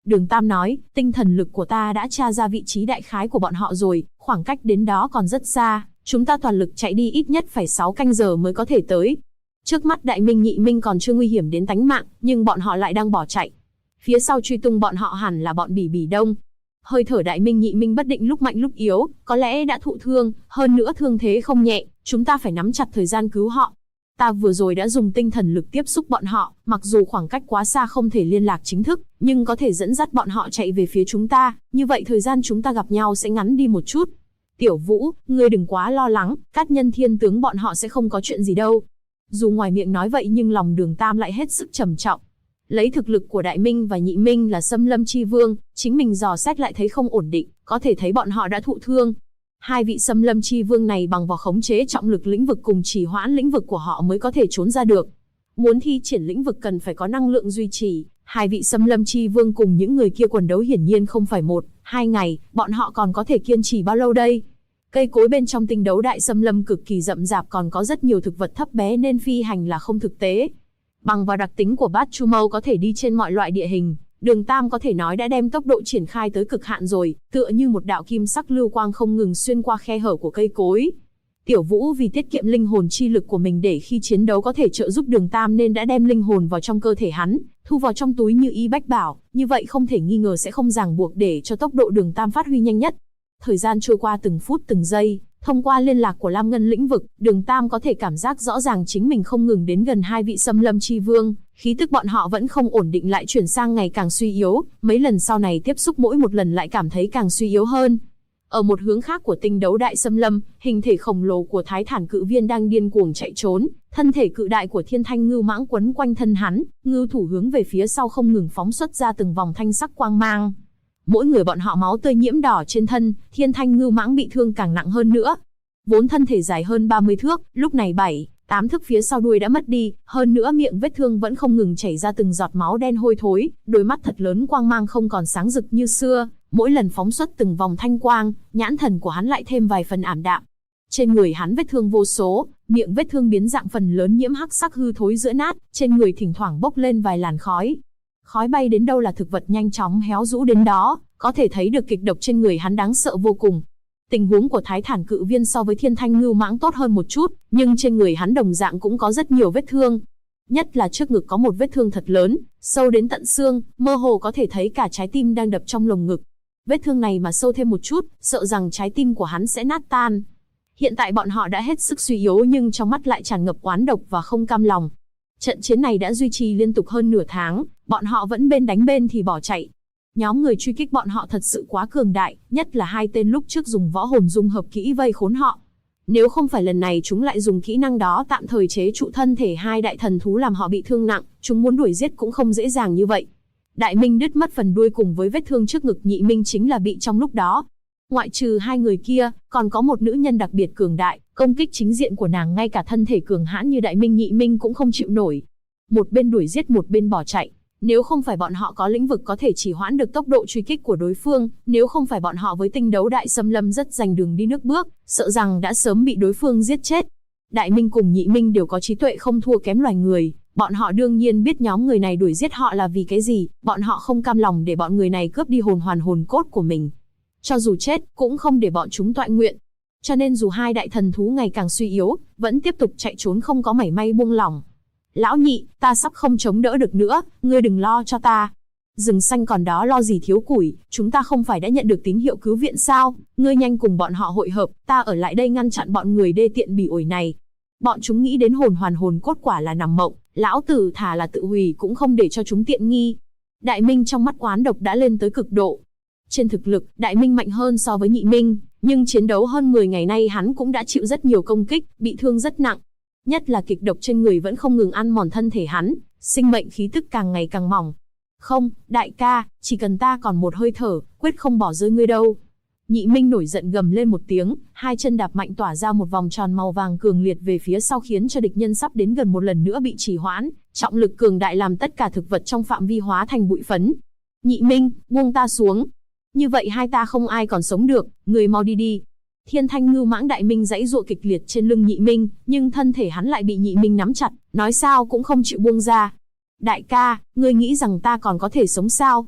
Đường Tam nói, tinh thần lực của ta đã tra ra vị trí đại khái của bọn họ rồi, khoảng cách đến đó còn rất xa, chúng ta toàn lực chạy đi ít nhất phải 6 canh giờ mới có thể tới. Trước mắt Đại Minh Nhị Minh còn chưa nguy hiểm đến tánh mạng, nhưng bọn họ lại đang bỏ chạy. Phía sau truy tung bọn họ hẳn là bọn Bỉ Bỉ Đông. Hơi thở Đại Minh Nhị Minh bất định lúc mạnh lúc yếu, có lẽ đã thụ thương, hơn nữa thương thế không nhẹ, chúng ta phải nắm chặt thời gian cứu họ. Ta vừa rồi đã dùng tinh thần lực tiếp xúc bọn họ, mặc dù khoảng cách quá xa không thể liên lạc chính thức, nhưng có thể dẫn dắt bọn họ chạy về phía chúng ta, như vậy thời gian chúng ta gặp nhau sẽ ngắn đi một chút. Tiểu Vũ, ngươi đừng quá lo lắng, Cát Nhân Thiên tướng bọn họ sẽ không có chuyện gì đâu. Dù ngoài miệng nói vậy nhưng lòng Đường Tam lại hết sức trầm trọng. Lấy thực lực của Đại Minh và Nhị Minh là Xâm Lâm Chi Vương, chính mình dò xét lại thấy không ổn định, có thể thấy bọn họ đã thụ thương. Hai vị Xâm Lâm Chi Vương này bằng vào khống chế trọng lực lĩnh vực cùng trì hoãn lĩnh vực của họ mới có thể trốn ra được. Muốn thi triển lĩnh vực cần phải có năng lượng duy trì, hai vị Xâm Lâm Chi Vương cùng những người kia quần đấu hiển nhiên không phải 1-2 ngày, bọn họ còn có thể kiên trì bao lâu đây? Cây cối bên trong tinh đấu đại xâm lâm cực kỳ rậm rạp, còn có rất nhiều thực vật thấp bé nên phi hành là không thực tế. Bằng vào đặc tính của Bát Chu Mâu có thể đi trên mọi loại địa hình, Đường Tam có thể nói đã đem tốc độ triển khai tới cực hạn rồi, tựa như một đạo kim sắc lưu quang không ngừng xuyên qua khe hở của cây cối. Tiểu Vũ vì tiết kiệm linh hồn chi lực của mình để khi chiến đấu có thể trợ giúp Đường Tam nên đã đem linh hồn vào trong cơ thể hắn, thu vào trong túi như y bách bảo, như vậy không thể nghi ngờ sẽ không ràng buộc để cho tốc độ Đường Tam phát huy nhanh nhất. Thời gian trôi qua từng phút từng giây, thông qua liên lạc của Lam Ngân lĩnh vực, Đường Tam có thể cảm giác rõ ràng chính mình không ngừng đến gần hai vị Xâm Lâm Chi Vương, khí tức bọn họ vẫn không ổn định lại chuyển sang ngày càng suy yếu, mấy lần sau này tiếp xúc mỗi một lần lại cảm thấy càng suy yếu hơn. Ở một hướng khác của tinh đấu đại xâm lâm, hình thể khổng lồ của Thái Thản Cự Viên đang điên cuồng chạy trốn, thân thể cự đại của Thiên Thanh Ngưu Mãng quấn quanh thân hắn, ngưu thủ hướng về phía sau không ngừng phóng xuất ra từng vòng thanh sắc quang mang. Mỗi người bọn họ máu tươi nhiễm đỏ trên thân, Thiên Thanh Ngưu Mãng bị thương càng nặng hơn nữa. Vốn thân thể dài hơn 30 thước, lúc này 7-8 thước phía sau đuôi đã mất đi, hơn nữa miệng vết thương vẫn không ngừng chảy ra từng giọt máu đen hôi thối, đôi mắt thật lớn quang mang không còn sáng rực như xưa, mỗi lần phóng xuất từng vòng thanh quang, nhãn thần của hắn lại thêm vài phần ảm đạm. Trên người hắn vết thương vô số, miệng vết thương biến dạng phần lớn nhiễm hắc sắc hư thối giữa nát, trên người thỉnh thoảng bốc lên vài làn khói. Khói bay đến đâu là thực vật nhanh chóng héo rũ đến đó, có thể thấy được kịch độc trên người hắn đáng sợ vô cùng. Tình huống của Thái Thản Cự Viên so với Thiên Thanh Ngưu Mãng tốt hơn một chút, nhưng trên người hắn đồng dạng cũng có rất nhiều vết thương. Nhất là trước ngực có một vết thương thật lớn, sâu đến tận xương, mơ hồ có thể thấy cả trái tim đang đập trong lồng ngực. Vết thương này mà sâu thêm một chút, sợ rằng trái tim của hắn sẽ nát tan. Hiện tại bọn họ đã hết sức suy yếu nhưng trong mắt lại tràn ngập oán độc và không cam lòng. Trận chiến này đã duy trì liên tục hơn nửa tháng, bọn họ vẫn bên đánh bên thì bỏ chạy. Nhóm người truy kích bọn họ thật sự quá cường đại, nhất là hai tên lúc trước dùng võ hồn dung hợp kỹ vây khốn họ. Nếu không phải lần này chúng lại dùng kỹ năng đó tạm thời chế trụ thân thể hai đại thần thú làm họ bị thương nặng, chúng muốn đuổi giết cũng không dễ dàng như vậy. Đại Minh đứt mất phần đuôi cùng với vết thương trước ngực, Nhị Minh chính là bị trong lúc đó. Ngoại trừ hai người kia, còn có một nữ nhân đặc biệt cường đại, công kích chính diện của nàng ngay cả thân thể cường hãn như Đại Minh Nhị Minh cũng không chịu nổi. Một bên đuổi giết một bên bỏ chạy. Nếu không phải bọn họ có lĩnh vực có thể chỉ hoãn được tốc độ truy kích của đối phương, nếu không phải bọn họ với tinh đấu đại xâm lâm rất dành đường đi nước bước, sợ rằng đã sớm bị đối phương giết chết. Đại Minh cùng Nhị Minh đều có trí tuệ không thua kém loài người, bọn họ đương nhiên biết nhóm người này đuổi giết họ là vì cái gì, bọn họ không cam lòng để bọn người này cướp đi hồn hoàn hồn cốt của mình. Cho dù chết, cũng không để bọn chúng toại nguyện. Cho nên dù hai đại thần thú ngày càng suy yếu, vẫn tiếp tục chạy trốn không có mảy may buông lỏng. Lão Nhị, ta sắp không chống đỡ được nữa, ngươi đừng lo cho ta. Rừng xanh còn đó lo gì thiếu củi, chúng ta không phải đã nhận được tín hiệu cứu viện sao, ngươi nhanh cùng bọn họ hội hợp, ta ở lại đây ngăn chặn bọn người đê tiện bỉ ổi này. Bọn chúng nghĩ đến hồn hoàn hồn cốt quả là nằm mộng, lão tử thà là tự hủy cũng không để cho chúng tiện nghi. Đại Minh trong mắt oán độc đã lên tới cực độ. Trên thực lực, Đại Minh mạnh hơn so với Nhị Minh, nhưng chiến đấu hơn 10 ngày nay hắn cũng đã chịu rất nhiều công kích, bị thương rất nặng. Nhất là kịch độc trên người vẫn không ngừng ăn mòn thân thể hắn, sinh mệnh khí tức càng ngày càng mỏng. Không, đại ca, chỉ cần ta còn một hơi thở, quyết không bỏ rơi ngươi đâu. Nhị Minh nổi giận gầm lên một tiếng, hai chân đạp mạnh tỏa ra một vòng tròn màu vàng cường liệt về phía sau khiến cho địch nhân sắp đến gần một lần nữa bị trì hoãn, trọng lực cường đại làm tất cả thực vật trong phạm vi hóa thành bụi phấn. Nhị Minh, buông ta xuống. Như vậy hai ta không ai còn sống được, người mau đi đi. Thiên Thanh Ngưu Mãng Đại Minh giãy giụa kịch liệt trên lưng Nhị Minh, nhưng thân thể hắn lại bị Nhị Minh nắm chặt, nói sao cũng không chịu buông ra. Đại ca, ngươi nghĩ rằng ta còn có thể sống sao?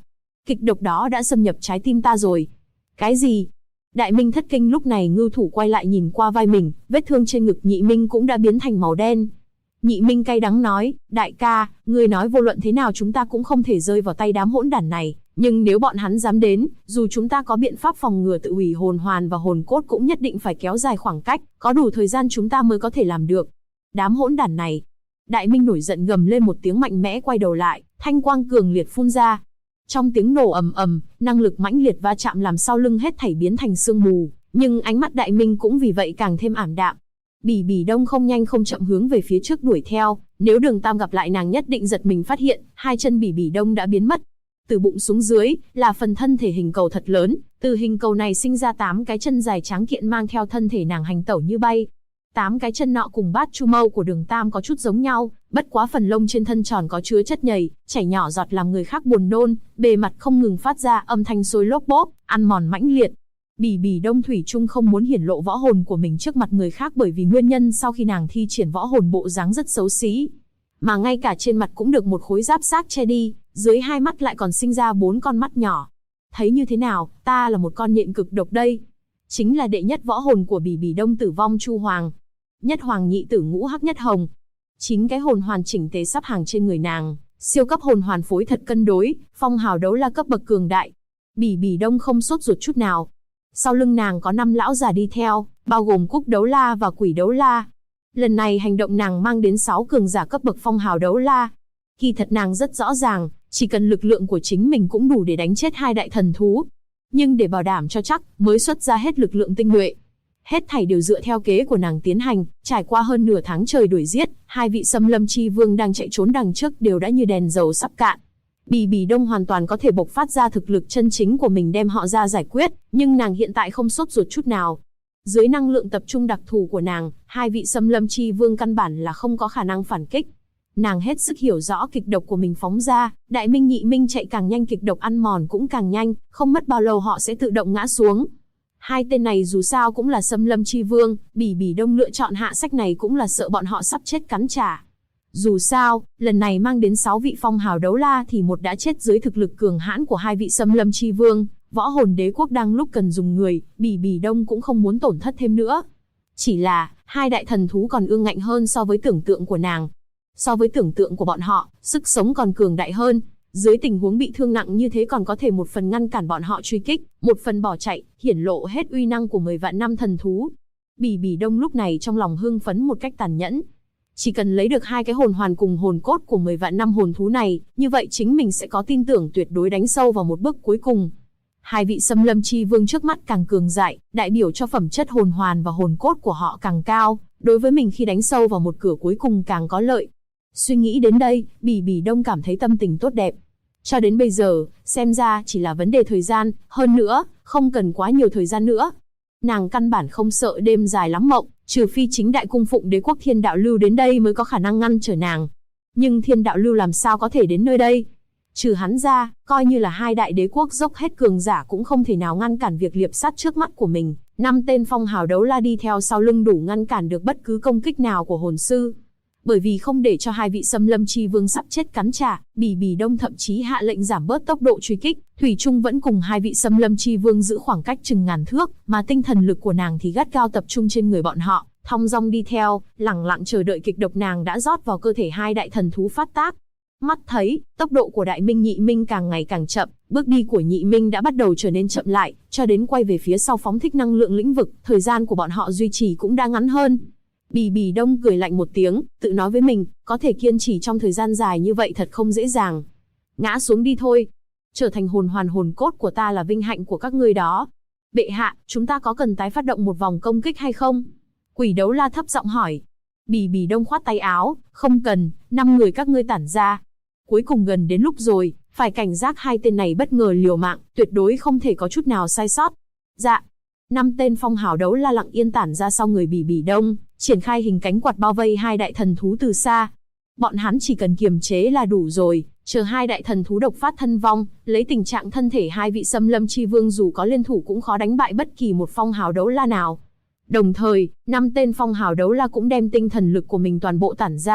Kịch độc đó đã xâm nhập trái tim ta rồi. Cái gì? Đại Minh thất kinh, lúc này ngưu thủ quay lại nhìn qua vai mình, vết thương trên ngực Nhị Minh cũng đã biến thành màu đen. Nhị Minh cay đắng nói, đại ca, ngươi nói vô luận thế nào chúng ta cũng không thể rơi vào tay đám hỗn đản này, nhưng nếu bọn hắn dám đến, dù chúng ta có biện pháp phòng ngừa tự hủy hồn hoàn và hồn cốt cũng nhất định phải kéo dài khoảng cách, có đủ thời gian chúng ta mới có thể làm được. Đám hỗn đản này. Đại Minh nổi giận gầm lên một tiếng, mạnh mẽ quay đầu lại, thanh quang cường liệt phun ra. Trong tiếng nổ ầm ầm, năng lực mãnh liệt va chạm làm sau lưng hết thảy biến thành sương mù, nhưng ánh mắt Đại Minh cũng vì vậy càng thêm ảm đạm. Bỉ Bỉ Đông không nhanh không chậm hướng về phía trước đuổi theo, nếu Đường Tam gặp lại nàng nhất định giật mình phát hiện, hai chân Bỉ Bỉ Đông đã biến mất. Từ bụng xuống dưới, là phần thân thể hình cầu thật lớn, từ hình cầu này sinh ra 8 cái chân dài tráng kiện mang theo thân thể nàng hành tẩu như bay. 8 cái chân nọ cùng bát chu mâu của Đường Tam có chút giống nhau, bất quá phần lông trên thân tròn có chứa chất nhầy, chảy nhỏ giọt làm người khác buồn nôn, bề mặt không ngừng phát ra âm thanh sôi lốp bốp, ăn mòn mãnh liệt. Bỉ Bỉ Đông thủy chung không muốn hiển lộ võ hồn của mình trước mặt người khác, bởi vì nguyên nhân sau khi nàng thi triển võ hồn bộ dáng rất xấu xí, mà ngay cả trên mặt cũng được một khối giáp xác che đi, dưới hai mắt lại còn sinh ra 4 con mắt nhỏ. Thấy như thế nào, ta là một con nhện cực độc đây. Chính là đệ nhất võ hồn của Bỉ Bỉ Đông Tử Vong Chu Hoàng. Nhất Hoàng Nhị Tử Ngũ Hắc Nhất Hồng. 9 cái hồn hoàn chỉnh tề sắp hàng trên người nàng, siêu cấp hồn hoàn phối thật cân đối, phong hào đấu la cấp bậc cường đại. Bỉ Bỉ Đông không sốt ruột chút nào. Sau lưng nàng có 5 lão già đi theo, bao gồm Cúc Đấu La và Quỷ Đấu La. Lần này hành động nàng mang đến 6 cường giả cấp bậc phong hào đấu la. Kỳ thật nàng rất rõ ràng, chỉ cần lực lượng của chính mình cũng đủ để đánh chết 2 đại thần thú. Nhưng để bảo đảm cho chắc, mới xuất ra hết lực lượng tinh nhuệ. Hết thảy đều dựa theo kế của nàng tiến hành, trải qua hơn nửa tháng trời đuổi giết, 2 vị Xâm Lâm Chi Vương đang chạy trốn đằng trước đều đã như đèn dầu sắp cạn. Bỉ Bỉ Đông hoàn toàn có thể bộc phát ra thực lực chân chính của mình đem họ ra giải quyết, nhưng nàng hiện tại không sốt ruột chút nào. Dưới năng lượng tập trung đặc thù của nàng, 2 vị Xâm Lâm Chi Vương căn bản là không có khả năng phản kích. Nàng hết sức hiểu rõ kịch độc của mình phóng ra, Đại Minh Nhị Minh chạy càng nhanh kịch độc ăn mòn cũng càng nhanh, không mất bao lâu họ sẽ tự động ngã xuống. 2 tên này dù sao cũng là Xâm Lâm Chi Vương, Bỉ Bỉ Đông lựa chọn hạ sách này cũng là sợ bọn họ sắp chết cắn trả. Dù sao, lần này mang đến 6 vị phong hào đấu la thì một đã chết dưới thực lực cường hãn của 2 vị Xâm Lâm Chi Vương, võ hồn đế quốc đang lúc cần dùng người, Bỉ Bỉ Đông cũng không muốn tổn thất thêm nữa. Chỉ là, 2 đại thần thú còn ương ngạnh hơn so với tưởng tượng của nàng. So với tưởng tượng của bọn họ, sức sống còn cường đại hơn. Dưới tình huống bị thương nặng như thế còn có thể một phần ngăn cản bọn họ truy kích, một phần bỏ chạy, hiển lộ hết uy năng của 10 vạn năm thần thú. Bỉ Bỉ Đông lúc này trong lòng hưng phấn một cách tàn nhẫn. Chỉ cần lấy được 2 cái hồn hoàn cùng hồn cốt của 10 vạn năm hồn thú này, như vậy chính mình sẽ có tin tưởng tuyệt đối đánh sâu vào một bước cuối cùng. 2 vị Xâm Lâm Chi Vương trước mắt càng cường đại, đại biểu cho phẩm chất hồn hoàn và hồn cốt của họ càng cao, đối với mình khi đánh sâu vào một cửa cuối cùng càng có lợi. Suy nghĩ đến đây, Bỉ Bỉ Đông cảm thấy tâm tình tốt đẹp. Cho đến bây giờ, xem ra chỉ là vấn đề thời gian, hơn nữa, không cần quá nhiều thời gian nữa. Nàng căn bản không sợ đêm dài lắm mộng, trừ phi chính đại cung phụng đế quốc Thiên Đạo Lưu đến đây mới có khả năng ngăn trở nàng. Nhưng Thiên Đạo Lưu làm sao có thể đến nơi đây? Trừ hắn ra, coi như là 2 đại đế quốc dốc hết cường giả cũng không thể nào ngăn cản việc liệp sát trước mắt của mình. 5 tên phong hào đấu la đi theo sau lưng đủ ngăn cản được bất cứ công kích nào của hồn sư. Bởi vì không để cho 2 vị Xâm Lâm Chi Vương sắp chết cắn trả, Bỉ Bỉ Đông thậm chí hạ lệnh giảm bớt tốc độ truy kích, thủy chung vẫn cùng 2 vị Xâm Lâm Chi Vương giữ khoảng cách chừng ngàn thước, mà tinh thần lực của nàng thì gắt gao tập trung trên người bọn họ, thong dong đi theo, lẳng lặng chờ đợi kịch độc nàng đã rót vào cơ thể 2 đại thần thú phát tác. Mắt thấy, tốc độ của Đại Minh Nhị Minh càng ngày càng chậm, bước đi của Nhị Minh đã bắt đầu trở nên chậm lại, cho đến quay về phía sau phóng thích năng lượng lĩnh vực, thời gian của bọn họ duy trì cũng đã ngắn hơn. Bỉ Bỉ Đông cười lạnh một tiếng, tự nói với mình, có thể kiên trì trong thời gian dài như vậy thật không dễ dàng. Ngã xuống đi thôi. Trở thành hồn hoàn hồn cốt của ta là vinh hạnh của các ngươi đó. Bệ hạ, chúng ta có cần tái phát động một vòng công kích hay không? Quỷ Đấu La thấp giọng hỏi. Bỉ Bỉ Đông khoát tay áo, không cần, 5 người các ngươi tản ra. Cuối cùng gần đến lúc rồi, phải cảnh giác 2 tên này bất ngờ liều mạng, tuyệt đối không thể có chút nào sai sót. Dạ. 5 tên phong hào đấu la lặng yên tản ra sau người Bỉ Bỉ Đông, triển khai hình cánh quạt bao vây 2 đại thần thú từ xa. Bọn hắn chỉ cần kiềm chế là đủ rồi, chờ 2 đại thần thú độc phát thân vong, lấy tình trạng thân thể 2 vị Xâm Lâm Chi Vương dù có liên thủ cũng khó đánh bại bất kỳ một phong hào đấu la nào. Đồng thời, 5 tên phong hào đấu la cũng đem tinh thần lực của mình toàn bộ tản ra,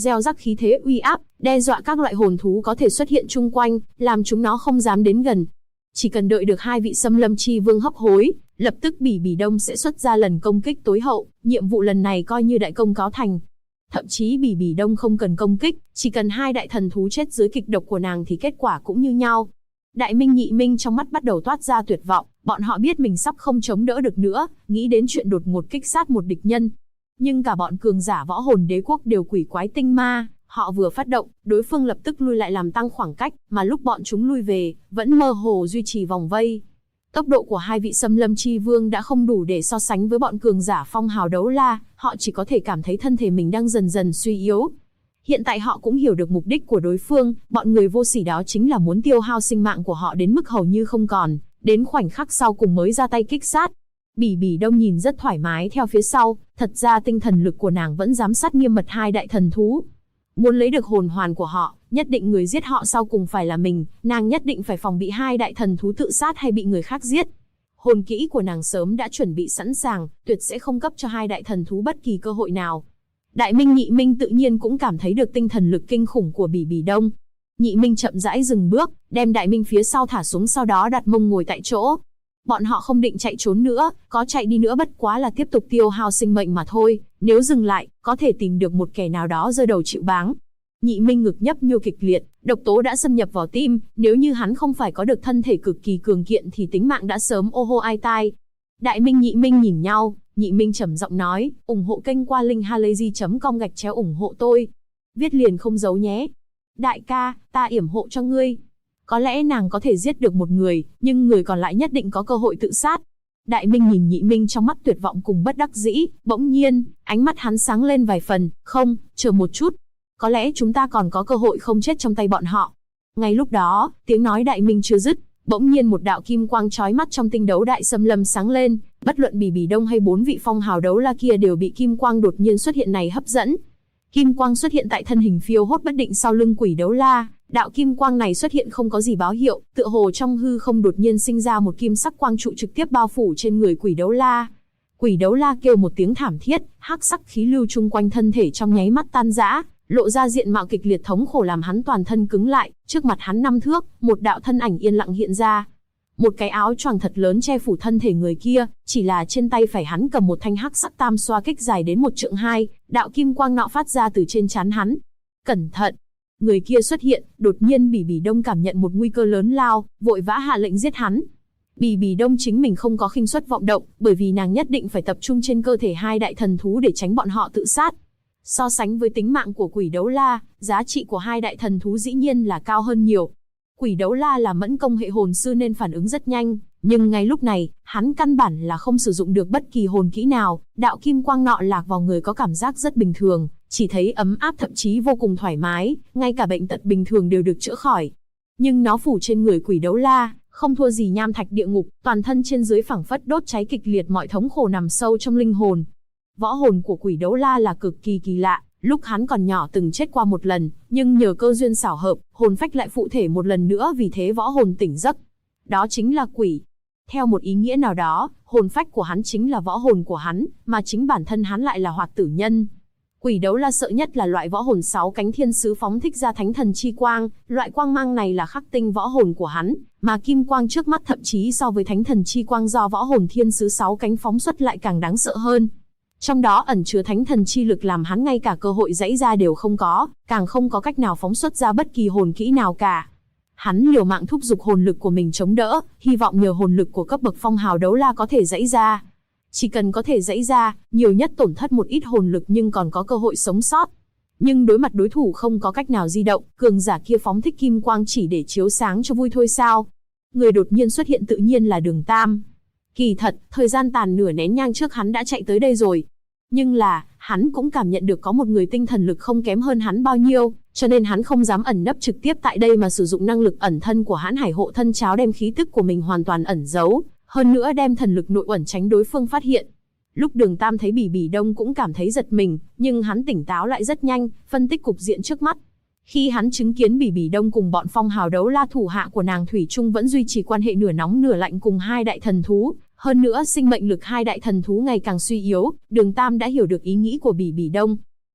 gieo rắc khí thế uy áp, đe dọa các loại hồn thú có thể xuất hiện chung quanh, làm chúng nó không dám đến gần. Chỉ cần đợi được hai vị xâm lâm chi vương hấp hối, lập tức Bỉ Bỉ Đông sẽ xuất ra lần công kích tối hậu, nhiệm vụ lần này coi như đại công cáo thành. Thậm chí Bỉ Bỉ Đông không cần công kích, chỉ cần hai đại thần thú chết dưới kịch độc của nàng thì kết quả cũng như nhau. Đại Minh Nhị Minh trong mắt bắt đầu toát ra tuyệt vọng, bọn họ biết mình sắp không chống đỡ được nữa, nghĩ đến chuyện đột ngột kích sát một địch nhân. Nhưng cả bọn cường giả võ hồn đế quốc đều quỷ quái tinh ma, họ vừa phát động, đối phương lập tức lui lại làm tăng khoảng cách, mà lúc bọn chúng lui về, vẫn mơ hồ duy trì vòng vây. Tốc độ của hai vị xâm lâm chi vương đã không đủ để so sánh với bọn cường giả phong hào đấu la, họ chỉ có thể cảm thấy thân thể mình đang dần dần suy yếu. Hiện tại họ cũng hiểu được mục đích của đối phương, bọn người vô sỉ đó chính là muốn tiêu hao sinh mạng của họ đến mức hầu như không còn, đến khoảnh khắc sau cùng mới ra tay kích sát. Bỉ Bỉ Đông nhìn rất thoải mái theo phía sau, thật ra tinh thần lực của nàng vẫn giám sát nghiêm mật hai đại thần thú. Muốn lấy được hồn hoàn của họ, nhất định người giết họ sau cùng phải là mình, nàng nhất định phải phòng bị hai đại thần thú tự sát hay bị người khác giết. Hồn kỹ của nàng sớm đã chuẩn bị sẵn sàng, tuyệt sẽ không cấp cho hai đại thần thú bất kỳ cơ hội nào. Đại Minh Nhị Minh tự nhiên cũng cảm thấy được tinh thần lực kinh khủng của Bỉ Bỉ Đông. Nhị Minh chậm rãi dừng bước, đem Đại Minh phía sau thả xuống, sau đó đặt mông ngồi tại chỗ. Bọn họ không định chạy trốn nữa, có chạy đi nữa bất quá là tiếp tục tiêu hao sinh mệnh mà thôi, nếu dừng lại, có thể tìm được một kẻ nào đó giơ đầu chịu báng. Nhị Minh ngực nhấp nhô kịch liệt, độc tố đã xâm nhập vào tim, nếu như hắn không phải có được thân thể cực kỳ cường kiện thì tính mạng đã sớm ô hô ai tai. Đại Minh Nhị Minh nhìn nhau, Nhị Minh trầm giọng nói, ủng hộ kênh qua link halayzi.com ủng hộ tôi. Viết liền không giấu nhé. Đại ca, ta yểm hộ cho ngươi. Có lẽ nàng có thể giết được một người, nhưng người còn lại nhất định có cơ hội tự sát. Đại Minh nhìn Nhị Minh trong mắt tuyệt vọng cùng bất đắc dĩ, bỗng nhiên, ánh mắt hắn sáng lên vài phần, không, chờ một chút. Có lẽ chúng ta còn có cơ hội không chết trong tay bọn họ. Ngay lúc đó, tiếng nói Đại Minh chưa dứt, bỗng nhiên một đạo kim quang chói mắt trong tinh đấu đại xâm lâm sáng lên, bất luận Bỉ Bỉ Đông hay bốn vị phong hào đấu la kia đều bị kim quang đột nhiên xuất hiện này hấp dẫn. Kim quang xuất hiện tại thân hình phiêu hốt bất định sau lưng quỷ đấu la, đạo kim quang này xuất hiện không có gì báo hiệu, tựa hồ trong hư không đột nhiên sinh ra một kim sắc quang trụ trực tiếp bao phủ trên người quỷ đấu la. Quỷ đấu la kêu một tiếng thảm thiết, hắc sắc khí lưu chung quanh thân thể trong nháy mắt tan rã, lộ ra diện mạo kịch liệt thống khổ làm hắn toàn thân cứng lại, trước mặt hắn 5 thước, một đạo thân ảnh yên lặng hiện ra. Một cái áo choàng thật lớn che phủ thân thể người kia, chỉ là trên tay phải hắn cầm một thanh hắc sắc tam xoa kích dài đến 1 trượng 2, đạo kim quang nọ phát ra từ trên trán hắn. Cẩn thận! Người kia xuất hiện, đột nhiên Bỉ Bỉ Đông cảm nhận một nguy cơ lớn lao, vội vã hạ lệnh giết hắn. Bỉ Bỉ Đông chính mình không có khinh suất vọng động, bởi vì nàng nhất định phải tập trung trên cơ thể hai đại thần thú để tránh bọn họ tự sát. So sánh với tính mạng của quỷ đấu la, giá trị của hai đại thần thú dĩ nhiên là cao hơn nhiều. Quỷ đấu la là mẫn công hệ hồn sư nên phản ứng rất nhanh, nhưng ngay lúc này, hắn căn bản là không sử dụng được bất kỳ hồn kỹ nào, đạo kim quang nọ lạc vào người có cảm giác rất bình thường, chỉ thấy ấm áp thậm chí vô cùng thoải mái, ngay cả bệnh tật bình thường đều được chữa khỏi. Nhưng nó phủ trên người quỷ đấu la, không thua gì nham thạch địa ngục, toàn thân trên dưới phảng phất đốt cháy kịch liệt mọi thống khổ nằm sâu trong linh hồn. Võ hồn của quỷ đấu la là cực kỳ kỳ lạ, lúc hắn còn nhỏ từng chết qua một lần, nhưng nhờ cơ duyên xảo hợp, hồn phách lại phụ thể một lần nữa, vì thế võ hồn tỉnh giấc. Đó chính là quỷ. Theo một ý nghĩa nào đó, hồn phách của hắn chính là võ hồn của hắn, mà chính bản thân hắn lại là hoạt tử nhân. Quỷ đấu la sợ nhất là loại võ hồn 6 cánh thiên sứ phóng thích ra thánh thần chi quang, loại quang mang này là khắc tinh võ hồn của hắn, mà kim quang trước mắt thậm chí so với thánh thần chi quang do võ hồn thiên sứ 6 cánh phóng xuất lại càng đáng sợ hơn. Trong đó ẩn chứa thánh thần chi lực làm hắn ngay cả cơ hội giãy ra đều không có, càng không có cách nào phóng xuất ra bất kỳ hồn kỹ nào cả. Hắn liều mạng thúc giục hồn lực của mình chống đỡ, hy vọng nhờ hồn lực của cấp bậc phong hào đấu la có thể giãy ra. Chỉ cần có thể giãy ra, nhiều nhất tổn thất một ít hồn lực nhưng còn có cơ hội sống sót. Nhưng đối mặt đối thủ không có cách nào di động, cường giả kia phóng thích kim quang chỉ để chiếu sáng cho vui thôi sao? Người đột nhiên xuất hiện tự nhiên là Đường Tam. Kỳ thật, thời gian tàn nửa nén nhang trước hắn đã chạy tới đây rồi. Nhưng là, hắn cũng cảm nhận được có một người tinh thần lực không kém hơn hắn bao nhiêu, cho nên hắn không dám ẩn nấp trực tiếp tại đây mà sử dụng năng lực ẩn thân của Hãn Hải Hộ Thân Cháo đem khí tức của mình hoàn toàn ẩn giấu, hơn nữa đem thần lực nội ẩn tránh đối phương phát hiện. Lúc Đường Tam thấy Bỉ Bỉ Đông cũng cảm thấy giật mình, nhưng hắn tỉnh táo lại rất nhanh, phân tích cục diện trước mắt. Khi hắn chứng kiến Bỉ Bỉ Đông cùng bọn phong hào đấu la thủ hạ của nàng thủy chung vẫn duy trì quan hệ nửa nóng nửa lạnh cùng hai đại thần thú, hơn nữa sinh mệnh lực hai đại thần thú ngày càng suy yếu, Đường Tam đã hiểu được ý nghĩ của Bỉ Bỉ Đông.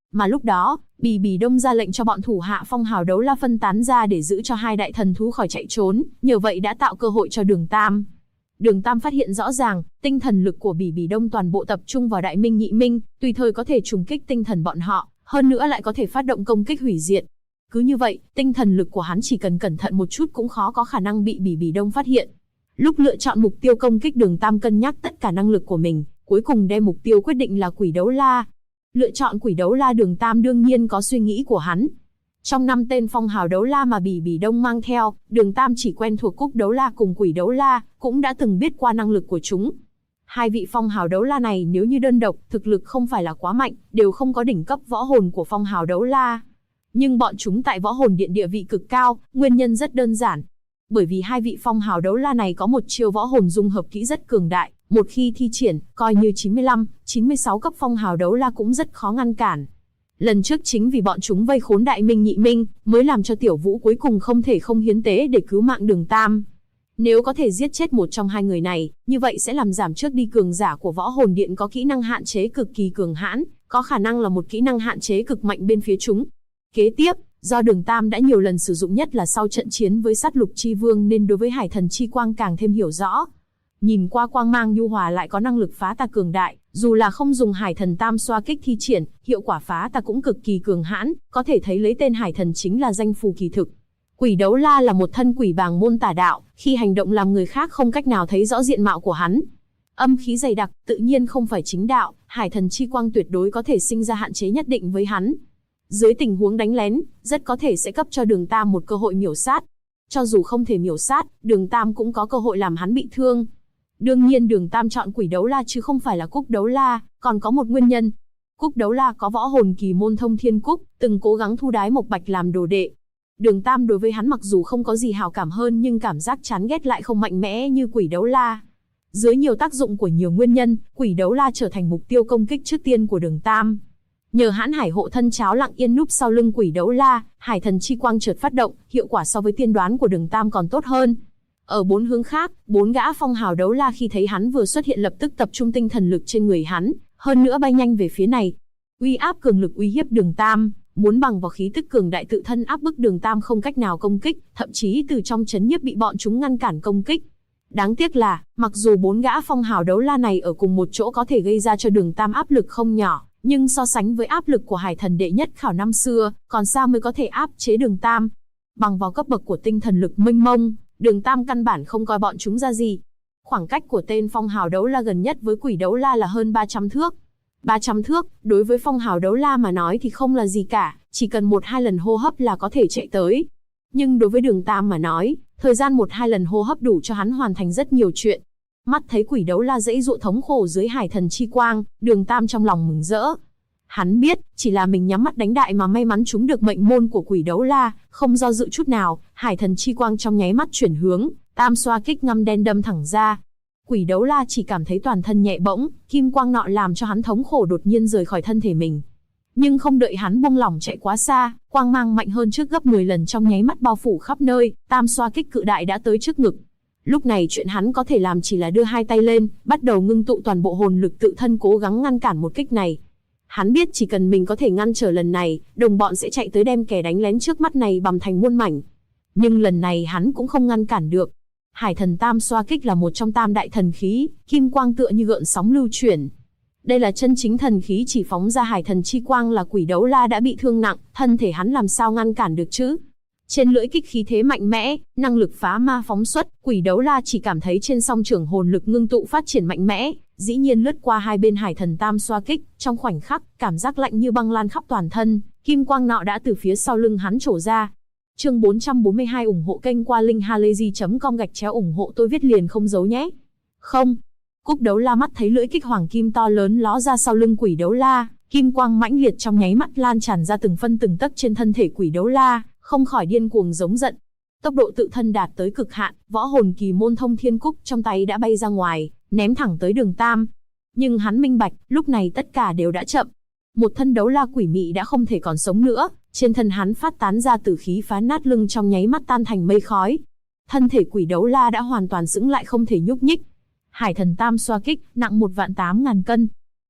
Mà lúc đó, Bì Bì Đông ra lệnh cho bọn thủ hạ phong hào đấu la phân tán ra để giữ cho hai đại thần thú khỏi chạy trốn, nhờ vậy đã tạo cơ hội cho Đường Tam. Đường Tam phát hiện rõ ràng, tinh thần lực của Bì Bì Đông toàn bộ tập trung vào Đại Minh Nhị Minh, tùy thời có thể trùng kích tinh thần bọn họ, hơn nữa lại có thể phát động công kích hủy diệt. Cứ như vậy, tinh thần lực của hắn chỉ cần cẩn thận một chút cũng khó có khả năng bị Bì Bì Đông phát hiện. Lúc lựa chọn mục tiêu công kích, Đường Tam cân nhắc tất cả năng lực của mình, cuối cùng đem mục tiêu quyết định là Quỷ Đấu La. Lựa chọn Quỷ Đấu La, Đường Tam đương nhiên có suy nghĩ của hắn. Trong 5 tên phong hào đấu la mà Bì Bì Đông mang theo, Đường Tam chỉ quen thuộc Cúc Đấu La cùng Quỷ Đấu La, cũng đã từng biết qua năng lực của chúng. Hai vị phong hào đấu la này nếu như đơn độc, thực lực không phải là quá mạnh, đều không có đỉnh cấp võ hồn của phong hào đấu la. Nhưng bọn chúng tại võ hồn điện địa vị cực cao, nguyên nhân rất đơn giản. Bởi vì hai vị phong hào đấu la này có một chiêu võ hồn dung hợp kỹ rất cường đại, một khi thi triển, coi như 95, 96 cấp phong hào đấu la cũng rất khó ngăn cản. Lần trước chính vì bọn chúng vây khốn Đại Minh Nhị Minh, mới làm cho Tiểu Vũ cuối cùng không thể không hiến tế để cứu mạng Đường Tam. Nếu có thể giết chết một trong hai người này, như vậy sẽ làm giảm trước đi cường giả của võ hồn điện có kỹ năng hạn chế cực kỳ cường hãn, có khả năng là một kỹ năng hạn chế cực mạnh bên phía chúng. Kế tiếp, do Đường Tam đã nhiều lần sử dụng, nhất là sau trận chiến với Sát Lục Chi Vương, nên đối với Hải Thần Chi Quang càng thêm hiểu rõ. Nhìn qua quang mang nhu hòa lại có năng lực phá tà cường đại, dù là không dùng Hải Thần Tam xoa kích thi triển, hiệu quả phá tà cũng cực kỳ cường hãn, có thể thấy lấy tên Hải Thần chính là danh phù kỳ thực. Quỷ Đấu La là một thân quỷ bàng môn tà đạo, khi hành động làm người khác không cách nào thấy rõ diện mạo của hắn. Âm khí dày đặc, tự nhiên không phải chính đạo, Hải Thần Chi Quang tuyệt đối có thể sinh ra hạn chế nhất định với hắn. Dưới tình huống đánh lén, rất có thể sẽ cấp cho Đường Tam một cơ hội miểu sát. Cho dù không thể miểu sát, Đường Tam cũng có cơ hội làm hắn bị thương. Đương nhiên Đường Tam chọn Quỷ Đấu La chứ không phải là Cúc Đấu La, còn có một nguyên nhân. Cúc Đấu La có võ hồn kỳ môn Thông Thiên Cúc, từng cố gắng thu đái Mộc Bạch làm đồ đệ. Đường Tam đối với hắn mặc dù không có gì hảo cảm hơn, nhưng cảm giác chán ghét lại không mạnh mẽ như Quỷ Đấu La. Dưới nhiều tác dụng của nhiều nguyên nhân, Quỷ Đấu La trở thành mục tiêu công kích trước tiên của Đường Tam. Nhờ Hãn Hải hộ thân cháo lặng yên núp sau lưng Quỷ Đấu La, Hải Thần Chi Quang chợt phát động, hiệu quả so với tiên đoán của Đường Tam còn tốt hơn. Ở 4 hướng khác, 4 gã phong hào đấu la khi thấy hắn vừa xuất hiện lập tức tập trung tinh thần lực trên người hắn, hơn nữa bay nhanh về phía này. Uy áp cường lực uy hiếp Đường Tam, muốn bằng vào khí tức cường đại tự thân áp bức Đường Tam không cách nào công kích, thậm chí từ trong chấn nhiếp bị bọn chúng ngăn cản công kích. Đáng tiếc là, mặc dù 4 gã phong hào đấu la này ở cùng một chỗ có thể gây ra cho Đường Tam áp lực không nhỏ, nhưng so sánh với áp lực của Hải Thần đệ nhất khảo năm xưa, còn xa mới có thể áp chế Đường Tam. Bằng vào cấp bậc của tinh thần lực mênh mông, Đường Tam căn bản không coi bọn chúng ra gì. Khoảng cách của tên phong hào đấu la gần nhất với Quỷ Đấu La là hơn 300 thước. 300 thước, đối với phong hào đấu la mà nói thì không là gì cả, chỉ cần 1-2 lần hô hấp là có thể chạy tới. Nhưng đối với Đường Tam mà nói, thời gian 1-2 lần hô hấp đủ cho hắn hoàn thành rất nhiều chuyện. Mắt thấy Quỷ Đấu La dãy dụa thống khổ dưới Hải Thần Chi Quang, Đường Tam trong lòng mừng rỡ. Hắn biết, chỉ là mình nhắm mắt đánh đại mà may mắn trúng được mệnh môn của Quỷ Đấu La, không do dự chút nào, Hải Thần Chi Quang trong nháy mắt chuyển hướng, tam xoa kích ngăm đen đâm thẳng ra. Quỷ Đấu La chỉ cảm thấy toàn thân nhẹ bỗng, kim quang nọ làm cho hắn thống khổ đột nhiên rời khỏi thân thể mình. Nhưng không đợi hắn buông lỏng chạy quá xa, quang mang mạnh hơn trước gấp 10 lần trong nháy mắt bao phủ khắp nơi, tam xoa kích cự đại đã tới trước ngực. Lúc này chuyện hắn có thể làm chỉ là đưa hai tay lên, bắt đầu ngưng tụ toàn bộ hồn lực tự thân cố gắng ngăn cản một kích này. Hắn biết chỉ cần mình có thể ngăn trở lần này, đồng bọn sẽ chạy tới đem kẻ đánh lén trước mắt này bằm thành muôn mảnh. Nhưng lần này hắn cũng không ngăn cản được. Hải Thần Tam xoa kích là một trong tam đại thần khí, kim quang tựa như gợn sóng lưu chuyển. Đây là chân chính thần khí, chỉ phóng ra Hải Thần Chi Quang là Quỷ Đấu La đã bị thương nặng, thân thể hắn làm sao ngăn cản được chứ? Trên lưỡi kích khí thế mạnh mẽ, năng lực phá ma phóng xuất, Quỷ Đấu La chỉ cảm thấy trên song trưởng hồn lực ngưng tụ phát triển mạnh mẽ, dĩ nhiên lướt qua hai bên Hải Thần Tam xoa kích, trong khoảnh khắc, cảm giác lạnh như băng lan khắp toàn thân, kim quang nọ đã từ phía sau lưng hắn trổ ra. Chương 442 ủng hộ kênh qua linkhalazy.com/ủng hộ tôi viết liền không giấu nhé. Không. Cúc Đấu La mắt thấy lưỡi kích hoàng kim to lớn ló ra sau lưng Quỷ Đấu La, kim quang mãnh liệt trong nháy mắt lan tràn ra từng phân từng tấc trên thân thể Quỷ Đấu La, không khỏi điên cuồng giống giận. Tốc độ tự thân đạt tới cực hạn, võ hồn kỳ môn Thông Thiên Cúc trong tay đã bay ra ngoài, ném thẳng tới Đường Tam. Nhưng hắn minh bạch, lúc này tất cả đều đã chậm. Một thân đấu la quỷ mị đã không thể còn sống nữa, trên thân hắn phát tán ra tử khí phá nát lưng trong nháy mắt tan thành mây khói. Thân thể Quỷ Đấu La đã hoàn toàn sững lại không thể nhúc nhích. Hải Thần Tam xoa kích, nặng 1.800.000 cân.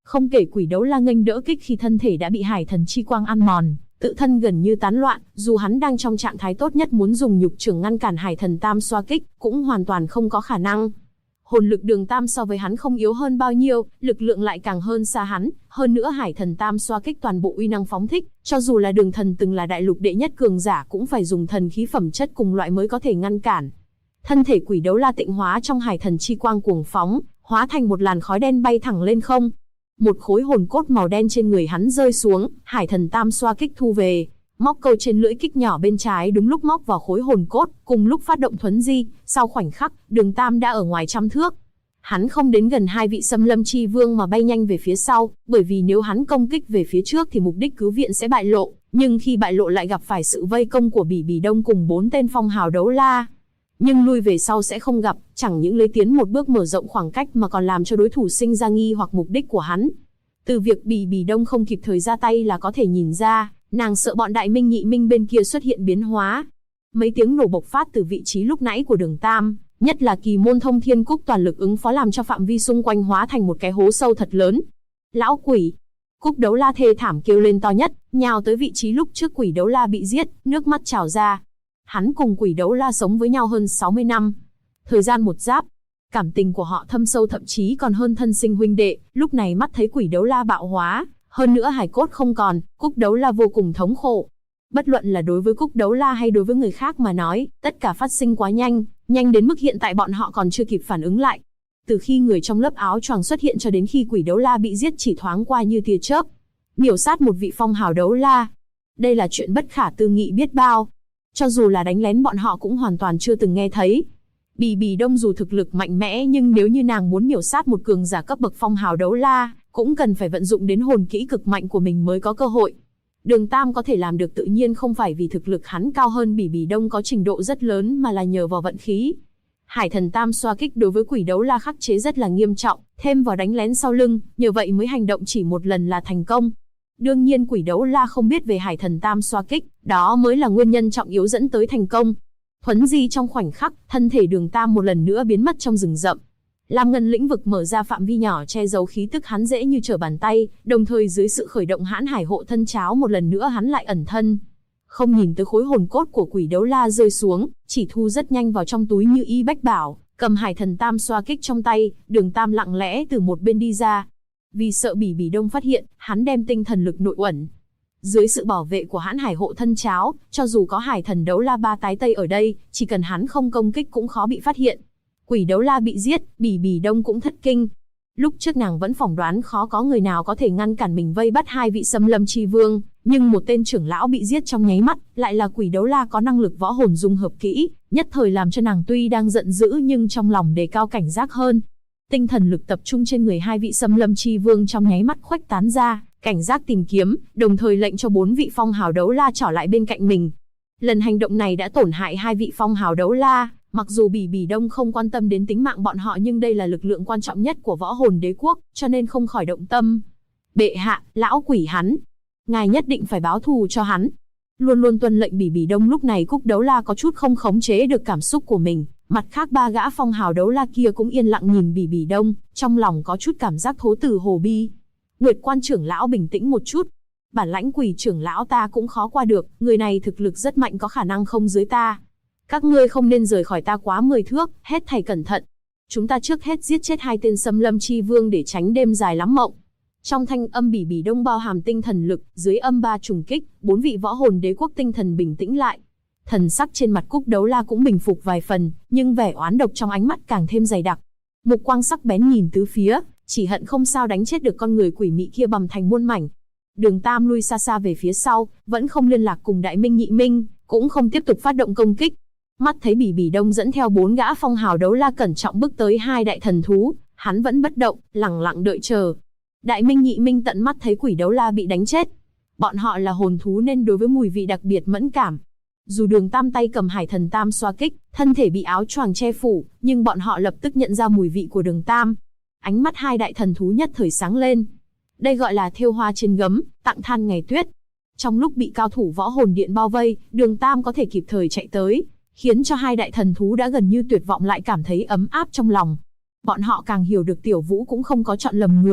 Không kể quỷ đấu la nghênh đỡ kích khi thân thể đã bị hải thần chi quang ăn mòn, tự thân gần như tán loạn, dù hắn đang trong trạng thái tốt nhất muốn dùng nhục trưởng ngăn cản hải thần tam xoa kích, cũng hoàn toàn không có khả năng. Hồn lực Đường Tam so với hắn không yếu hơn bao nhiêu, lực lượng lại càng hơn xa hắn, hơn nữa hải thần tam xoa kích toàn bộ uy năng phóng thích, cho dù là Đường Thần từng là đại lục đệ nhất cường giả cũng phải dùng thần khí phẩm chất cùng loại mới có thể ngăn cản. Thân thể quỷ đấu la tịnh hóa trong hải thần chi quang cuồng phóng, hóa thành một làn khói đen bay thẳng lên không. Một khối hồn cốt màu đen trên người hắn rơi xuống, hải thần tam xoa kích thu về, móc câu trên lưỡi kích nhỏ bên trái đúng lúc móc vào khối hồn cốt, cùng lúc phát động thuấn di, sau khoảnh khắc, Đường Tam đã ở ngoài trăm thước. Hắn không đến gần hai vị xâm lâm chi vương mà bay nhanh về phía sau, bởi vì nếu hắn công kích về phía trước thì mục đích cứu viện sẽ bại lộ, nhưng khi bại lộ lại gặp phải sự vây công của Bỉ Bỉ Đông cùng 4 tên phong hào đấu la. Nhưng lui về sau sẽ không gặp, chẳng những lấy tiến một bước mở rộng khoảng cách mà còn làm cho đối thủ sinh ra nghi hoặc mục đích của hắn. Từ việc Bỉ Bỉ Đông không kịp thời ra tay là có thể nhìn ra, nàng sợ bọn Đại Minh Nhị Minh bên kia xuất hiện biến hóa. Mấy tiếng nổ bộc phát từ vị trí lúc nãy của Đường Tam, nhất là kỳ môn thông thiên cúc toàn lực ứng phó làm cho phạm vi xung quanh hóa thành một cái hố sâu thật lớn. Lão quỷ! Cúc đấu la thê thảm kêu lên to nhất, nhào tới vị trí lúc trước quỷ đấu la bị giết, nước mắt trào ra. Hắn cùng quỷ đấu la sống với nhau hơn 60 năm. Thời gian một giáp, cảm tình của họ thâm sâu thậm chí còn hơn thân sinh huynh đệ, lúc này mắt thấy quỷ đấu la bạo hóa, hơn nữa hải cốt không còn, Cúc đấu la vô cùng thống khổ. Bất luận là đối với Cúc đấu la hay đối với người khác mà nói, tất cả phát sinh quá nhanh, nhanh đến mức hiện tại bọn họ còn chưa kịp phản ứng lại. Từ khi người trong lớp áo choàng xuất hiện cho đến khi quỷ đấu la bị giết chỉ thoáng qua như tia chớp. Miểu sát một vị phong hào đấu la. Đây là chuyện bất khả tư nghị biết bao. Cho dù là đánh lén bọn họ cũng hoàn toàn chưa từng nghe thấy. Bỉ Bỉ Đông dù thực lực mạnh mẽ nhưng nếu như nàng muốn miểu sát một cường giả cấp bậc phong hào đấu la, cũng cần phải vận dụng đến hồn kỹ cực mạnh của mình mới có cơ hội. Đường Tam có thể làm được tự nhiên không phải vì thực lực hắn cao hơn Bỉ Bỉ Đông có trình độ rất lớn mà là nhờ vào vận khí. Hải thần tam xoa kích đối với quỷ đấu la khắc chế rất là nghiêm trọng, thêm vào đánh lén sau lưng, nhờ vậy mới hành động chỉ một lần là thành công. Đương nhiên quỷ đấu la không biết về hải thần tam xoa kích, đó mới là nguyên nhân trọng yếu dẫn tới thành công. Thuấn di trong khoảnh khắc, thân thể Đường Tam một lần nữa biến mất trong rừng rậm. Lam ngân lĩnh vực mở ra phạm vi nhỏ che giấu khí tức hắn dễ như trở bàn tay, đồng thời dưới sự khởi động hãn hải hộ thân cháo một lần nữa hắn lại ẩn thân. Không nhìn tới khối hồn cốt của quỷ đấu la rơi xuống, chỉ thu rất nhanh vào trong túi như y bách bảo, cầm hải thần tam xoa kích trong tay, Đường Tam lặng lẽ từ một bên đi ra. Vì sợ Bỉ Bỉ Đông phát hiện, hắn đem tinh thần lực nội uẩn. Dưới sự bảo vệ của hãn hải hộ thân cháo, cho dù có hải thần đấu la ba tái tây ở đây, chỉ cần hắn không công kích cũng khó bị phát hiện. Quỷ đấu la bị giết, Bỉ Bỉ Đông cũng thất kinh. Lúc trước nàng vẫn phỏng đoán khó có người nào có thể ngăn cản mình vây bắt hai vị xâm lâm chi vương, nhưng một tên trưởng lão bị giết trong nháy mắt, lại là quỷ đấu la có năng lực võ hồn dung hợp kỹ, nhất thời làm cho nàng tuy đang giận dữ nhưng trong lòng đề cao cảnh giác hơn. Tinh thần lực tập trung trên người hai vị xâm lâm chi vương trong nháy mắt khuếch tán ra, cảnh giác tìm kiếm, đồng thời lệnh cho 4 vị phong hào đấu la trở lại bên cạnh mình. Lần hành động này đã tổn hại hai vị phong hào đấu la, mặc dù Bỉ Bỉ Đông không quan tâm đến tính mạng bọn họ nhưng đây là lực lượng quan trọng nhất của võ hồn đế quốc, cho nên không khỏi động tâm. Bệ hạ, lão quỷ hắn, ngài nhất định phải báo thù cho hắn. Luôn luôn tuân lệnh Bỉ Bỉ Đông lúc này Cúc đấu la có chút không khống chế được cảm xúc của mình. Mặt khác 3 gã phong hào đấu la kia cũng yên lặng nhìn Bỉ Bỉ Đông, trong lòng có chút cảm giác thố tử hồ bi. Nguyệt Quan trưởng lão bình tĩnh một chút. Bản lãnh quỷ trưởng lão ta cũng khó qua được, người này thực lực rất mạnh có khả năng không dưới ta. Các ngươi không nên rời khỏi ta quá 10 thước, hết thảy cẩn thận. Chúng ta trước hết giết chết 2 tên xâm lâm chi vương để tránh đêm dài lắm mộng. Trong thanh âm Bỉ Bỉ Đông bao hàm tinh thần lực, dưới âm 3 trùng kích, 4 vị võ hồn đế quốc tinh thần bình tĩnh lại. Thần sắc trên mặt Cúc đấu la cũng bình phục vài phần, nhưng vẻ oán độc trong ánh mắt càng thêm dày đặc. Mục quang sắc bén nhìn tứ phía, chỉ hận không sao đánh chết được con người quỷ mị kia bầm thành muôn mảnh. Đường Tam lui xa xa về phía sau, vẫn không liên lạc cùng Đại Minh Nhị Minh, cũng không tiếp tục phát động công kích. Mắt thấy Bỉ Bỉ Đông dẫn theo 4 gã phong hào đấu la cẩn trọng bước tới 2 đại thần thú, hắn vẫn bất động, lẳng lặng đợi chờ. Đại Minh Nhị Minh tận mắt thấy quỷ đấu la bị đánh chết. Bọn họ là hồn thú nên đối với mùi vị đặc biệt mẫn cảm. Dù Đường Tam tay cầm hải thần tam xoa kích, thân thể bị áo choàng che phủ, nhưng bọn họ lập tức nhận ra mùi vị của Đường Tam. Ánh mắt 2 đại thần thú nhất thời sáng lên. Đây gọi là thêu hoa trên gấm, tặng than ngày tuyết. Trong lúc bị cao thủ võ hồn điện bao vây, Đường Tam có thể kịp thời chạy tới, khiến cho 2 đại thần thú đã gần như tuyệt vọng lại cảm thấy ấm áp trong lòng. Bọn họ càng hiểu được Tiểu Vũ cũng không có chọn lầm người,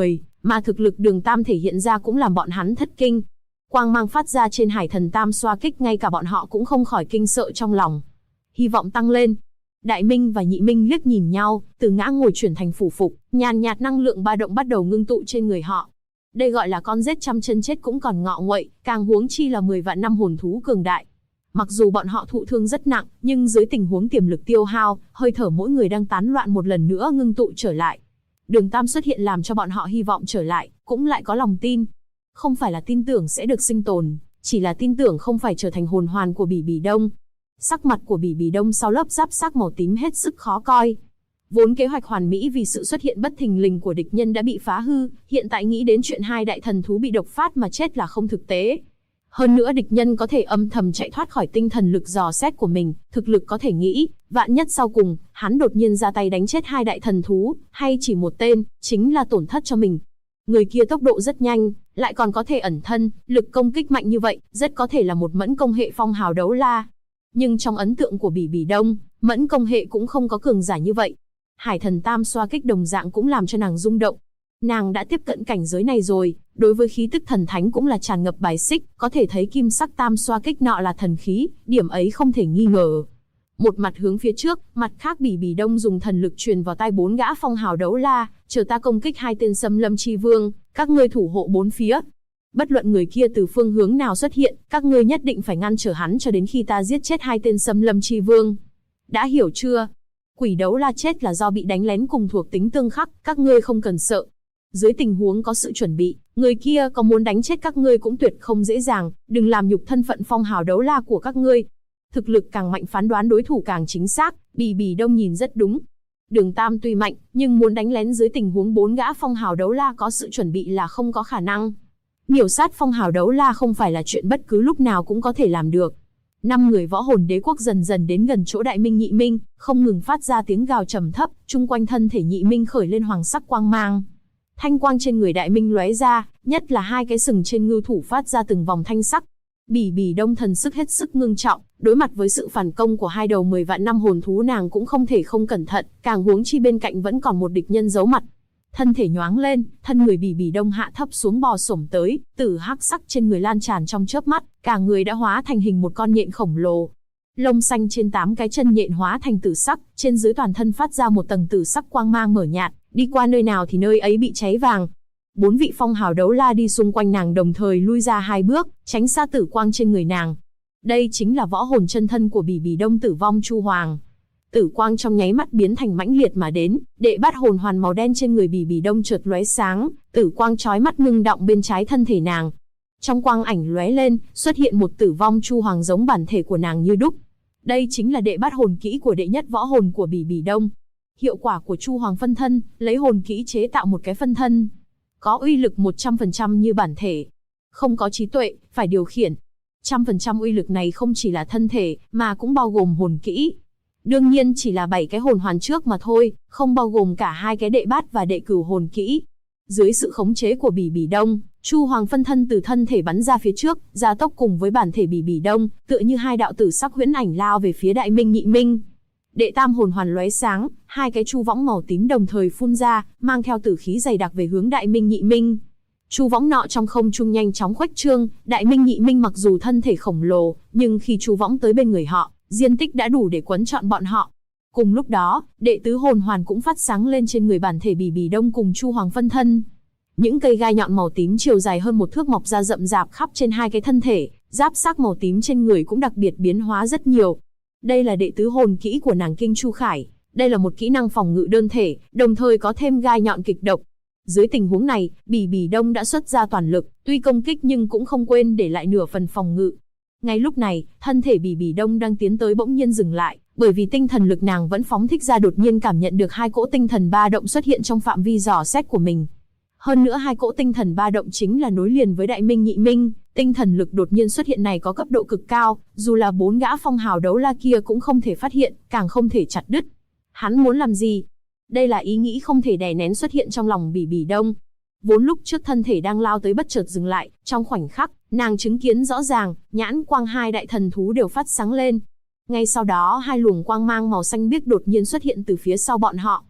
Mà thực lực Đường Tam thể hiện ra cũng làm bọn hắn thất kinh. Quang mang phát ra trên Hải Thần Tam xoa kích ngay cả bọn họ cũng không khỏi kinh sợ trong lòng. Hy vọng tăng lên. Đại Minh và Nhị Minh liếc nhìn nhau, từ ngã ngồi chuyển thành phủ phục, nhàn nhạt năng lượng ba động bắt đầu ngưng tụ trên người họ. Đây gọi là con rết trăm chân chết cũng còn ngọ nguậy, càng huống chi là 10 vạn năm hồn thú cường đại. Mặc dù bọn họ thụ thương rất nặng, nhưng dưới tình huống tiềm lực tiêu hao, hơi thở mỗi người đang tán loạn một lần nữa ngưng tụ trở lại. Đường Tam xuất hiện làm cho bọn họ hy vọng trở lại, cũng lại có lòng tin. Không phải là tin tưởng sẽ được sinh tồn, chỉ là tin tưởng không phải trở thành hồn hoàn của Bỉ Bỉ Đông. Sắc mặt của Bỉ Bỉ Đông sau lớp giáp xác màu tím hết sức khó coi. Vốn kế hoạch hoàn mỹ vì sự xuất hiện bất thình lình của địch nhân đã bị phá hư, hiện tại nghĩ đến chuyện hai đại thần thú bị độc phát mà chết là không thực tế. Hơn nữa địch nhân có thể âm thầm chạy thoát khỏi tinh thần lực dò xét của mình, thực lực có thể nghĩ, vạn nhất sau cùng, hắn đột nhiên ra tay đánh chết hai đại thần thú, hay chỉ một tên, chính là tổn thất cho mình. Người kia tốc độ rất nhanh, lại còn có thể ẩn thân, lực công kích mạnh như vậy, rất có thể là một mẫn công hệ phong hào đấu la. Nhưng trong ấn tượng của Bỉ Bỉ Đông, mẫn công hệ cũng không có cường giả như vậy. Hải Thần Tam xoa kích đồng dạng cũng làm cho nàng rung động. Nàng đã tiếp cận cảnh giới này rồi, đối với khí tức thần thánh cũng là tràn ngập bài xích, có thể thấy kim sắc tam xoa kích nọ là thần khí, điểm ấy không thể nghi ngờ. Một mặt hướng phía trước, mặt khác Bỉ Bỉ Đông dùng thần lực truyền vào tai 4 gã phong hào đấu la, chờ ta công kích hai tên Xâm Lâm Chi Vương, các ngươi thủ hộ 4 phía. Bất luận người kia từ phương hướng nào xuất hiện, các ngươi nhất định phải ngăn trở hắn cho đến khi ta giết chết hai tên Xâm Lâm Chi Vương. Đã hiểu chưa? Quỷ đấu la chết là do bị đánh lén cùng thuộc tính tương khắc, các ngươi không cần sợ. Dưới tình huống có sự chuẩn bị, người kia có muốn đánh chết các ngươi cũng tuyệt không dễ dàng, đừng làm nhục thân phận phong hào đấu la của các ngươi. Thực lực càng mạnh phán đoán đối thủ càng chính xác, Bỉ Bỉ Đông nhìn rất đúng. Đường Tam tuy mạnh, nhưng muốn đánh lén dưới tình huống 4 gã phong hào đấu la có sự chuẩn bị là không có khả năng. Miểu sát phong hào đấu la không phải là chuyện bất cứ lúc nào cũng có thể làm được. 5 người võ hồn đế quốc dần dần đến gần chỗ Đại Minh Nhị Minh, không ngừng phát ra tiếng gào trầm thấp, chung quanh thân thể Nhị Minh khởi lên hoàng sắc quang mang. Thanh quang trên người Đại Minh lóe ra, nhất là hai cái sừng trên ngưu thủ phát ra từng vòng thanh sắc. Bỉ Bỉ Đông thần sức hết sức ngưng trọng, đối mặt với sự phản công của hai đầu 10 vạn năm hồn thú nàng cũng không thể không cẩn thận, càng huống chi bên cạnh vẫn còn một địch nhân giấu mặt. Thân thể nhoáng lên, thân người Bỉ Bỉ Đông hạ thấp xuống bò xổm tới, tử hắc sắc trên người lan tràn trong chớp mắt, cả người đã hóa thành hình một con nhện khổng lồ. Lông xanh trên 8 cái chân nhện hóa thành tử sắc, trên dưới toàn thân phát ra một tầng tử sắc quang mang mở nhạt, đi qua nơi nào thì nơi ấy bị cháy vàng. 4 vị phong hào đấu la đi xung quanh nàng đồng thời lui ra 2 bước, tránh xa tử quang trên người nàng. Đây chính là võ hồn chân thân của Bỉ Bỉ Đông Tử Vong Chu Hoàng. Tử quang trong nháy mắt biến thành mãnh liệt mà đến, đệ bát hồn hoàn màu đen trên người Bỉ Bỉ Đông chợt lóe sáng, tử quang chói mắt ngưng đọng bên trái thân thể nàng. Trong quang ảnh lóe lên, xuất hiện một Tử Vong Chu Hoàng giống bản thể của nàng như đúc. Đây chính là đệ bát hồn kỹ của đệ nhất võ hồn của Bỉ Bỉ Đông. Hiệu quả của Chu Hoàng phân thân, lấy hồn kỹ chế tạo một cái phân thân. Có uy lực 100% như bản thể. Không có trí tuệ, phải điều khiển. 100% uy lực này không chỉ là thân thể, mà cũng bao gồm hồn kỹ. Đương nhiên chỉ là 7 cái hồn hoàn trước mà thôi, không bao gồm cả 2 cái đệ bát và đệ cửu hồn kỹ. Dưới sự khống chế của Bỉ Bỉ Đông, Chu Hoàng phân thân từ thân thể bắn ra phía trước, gia tốc cùng với bản thể Bỉ Bỉ Đông, tựa như hai đạo tử sắc huyễn ảnh lao về phía Đại Minh Nhị Minh. Đệ tam hồn hoàn lóe sáng, 2 cái chu võng màu tím đồng thời phun ra, mang theo tử khí dày đặc về hướng Đại Minh Nhị Minh. Chu võng nọ trong không trung nhanh chóng khuếch trương, Đại Minh Nhị Minh mặc dù thân thể khổng lồ, nhưng khi chu võng tới bên người họ, diên tích đã đủ để quấn trọn bọn họ. Cùng lúc đó, đệ tứ hồn hoàn cũng phát sáng lên trên người bản thể Bỉ Bỉ Đông cùng Chu Hoàng phân thân. Những cây gai nhọn màu tím chiều dài hơn 1 thước mọc ra rậm rạp khắp trên 2 cái thân thể, giáp xác màu tím trên người cũng đặc biệt biến hóa rất nhiều. Đây là đệ tứ hồn kỹ của nàng Kinh Chu Khải, đây là một kỹ năng phòng ngự đơn thể, đồng thời có thêm gai nhọn kịch độc. Dưới tình huống này, Bỉ Bỉ Đông đã xuất ra toàn lực, tuy công kích nhưng cũng không quên để lại nửa phần phòng ngự. Ngay lúc này, thân thể Bỉ Bỉ Đông đang tiến tới bỗng nhiên dừng lại, bởi vì tinh thần lực nàng vẫn phóng thích ra đột nhiên cảm nhận được 2 cỗ tinh thần ba động xuất hiện trong phạm vi dò xét của mình. Hơn nữa 2 cỗ tinh thần ba động chính là nối liền với Đại Minh Nhị Minh, tinh thần lực đột nhiên xuất hiện này có cấp độ cực cao, dù là 4 gã phong hào đấu la kia cũng không thể phát hiện, càng không thể chặt đứt. Hắn muốn làm gì? Đây là ý nghĩ không thể đè nén xuất hiện trong lòng Bỉ Bỉ Đông. Vốn lúc trước thân thể đang lao tới bất chợt dừng lại, trong khoảnh khắc, nàng chứng kiến rõ ràng, nhãn quang 2 đại thần thú đều phát sáng lên. Ngay sau đó 2 luồng quang mang màu xanh biếc đột nhiên xuất hiện từ phía sau bọn họ.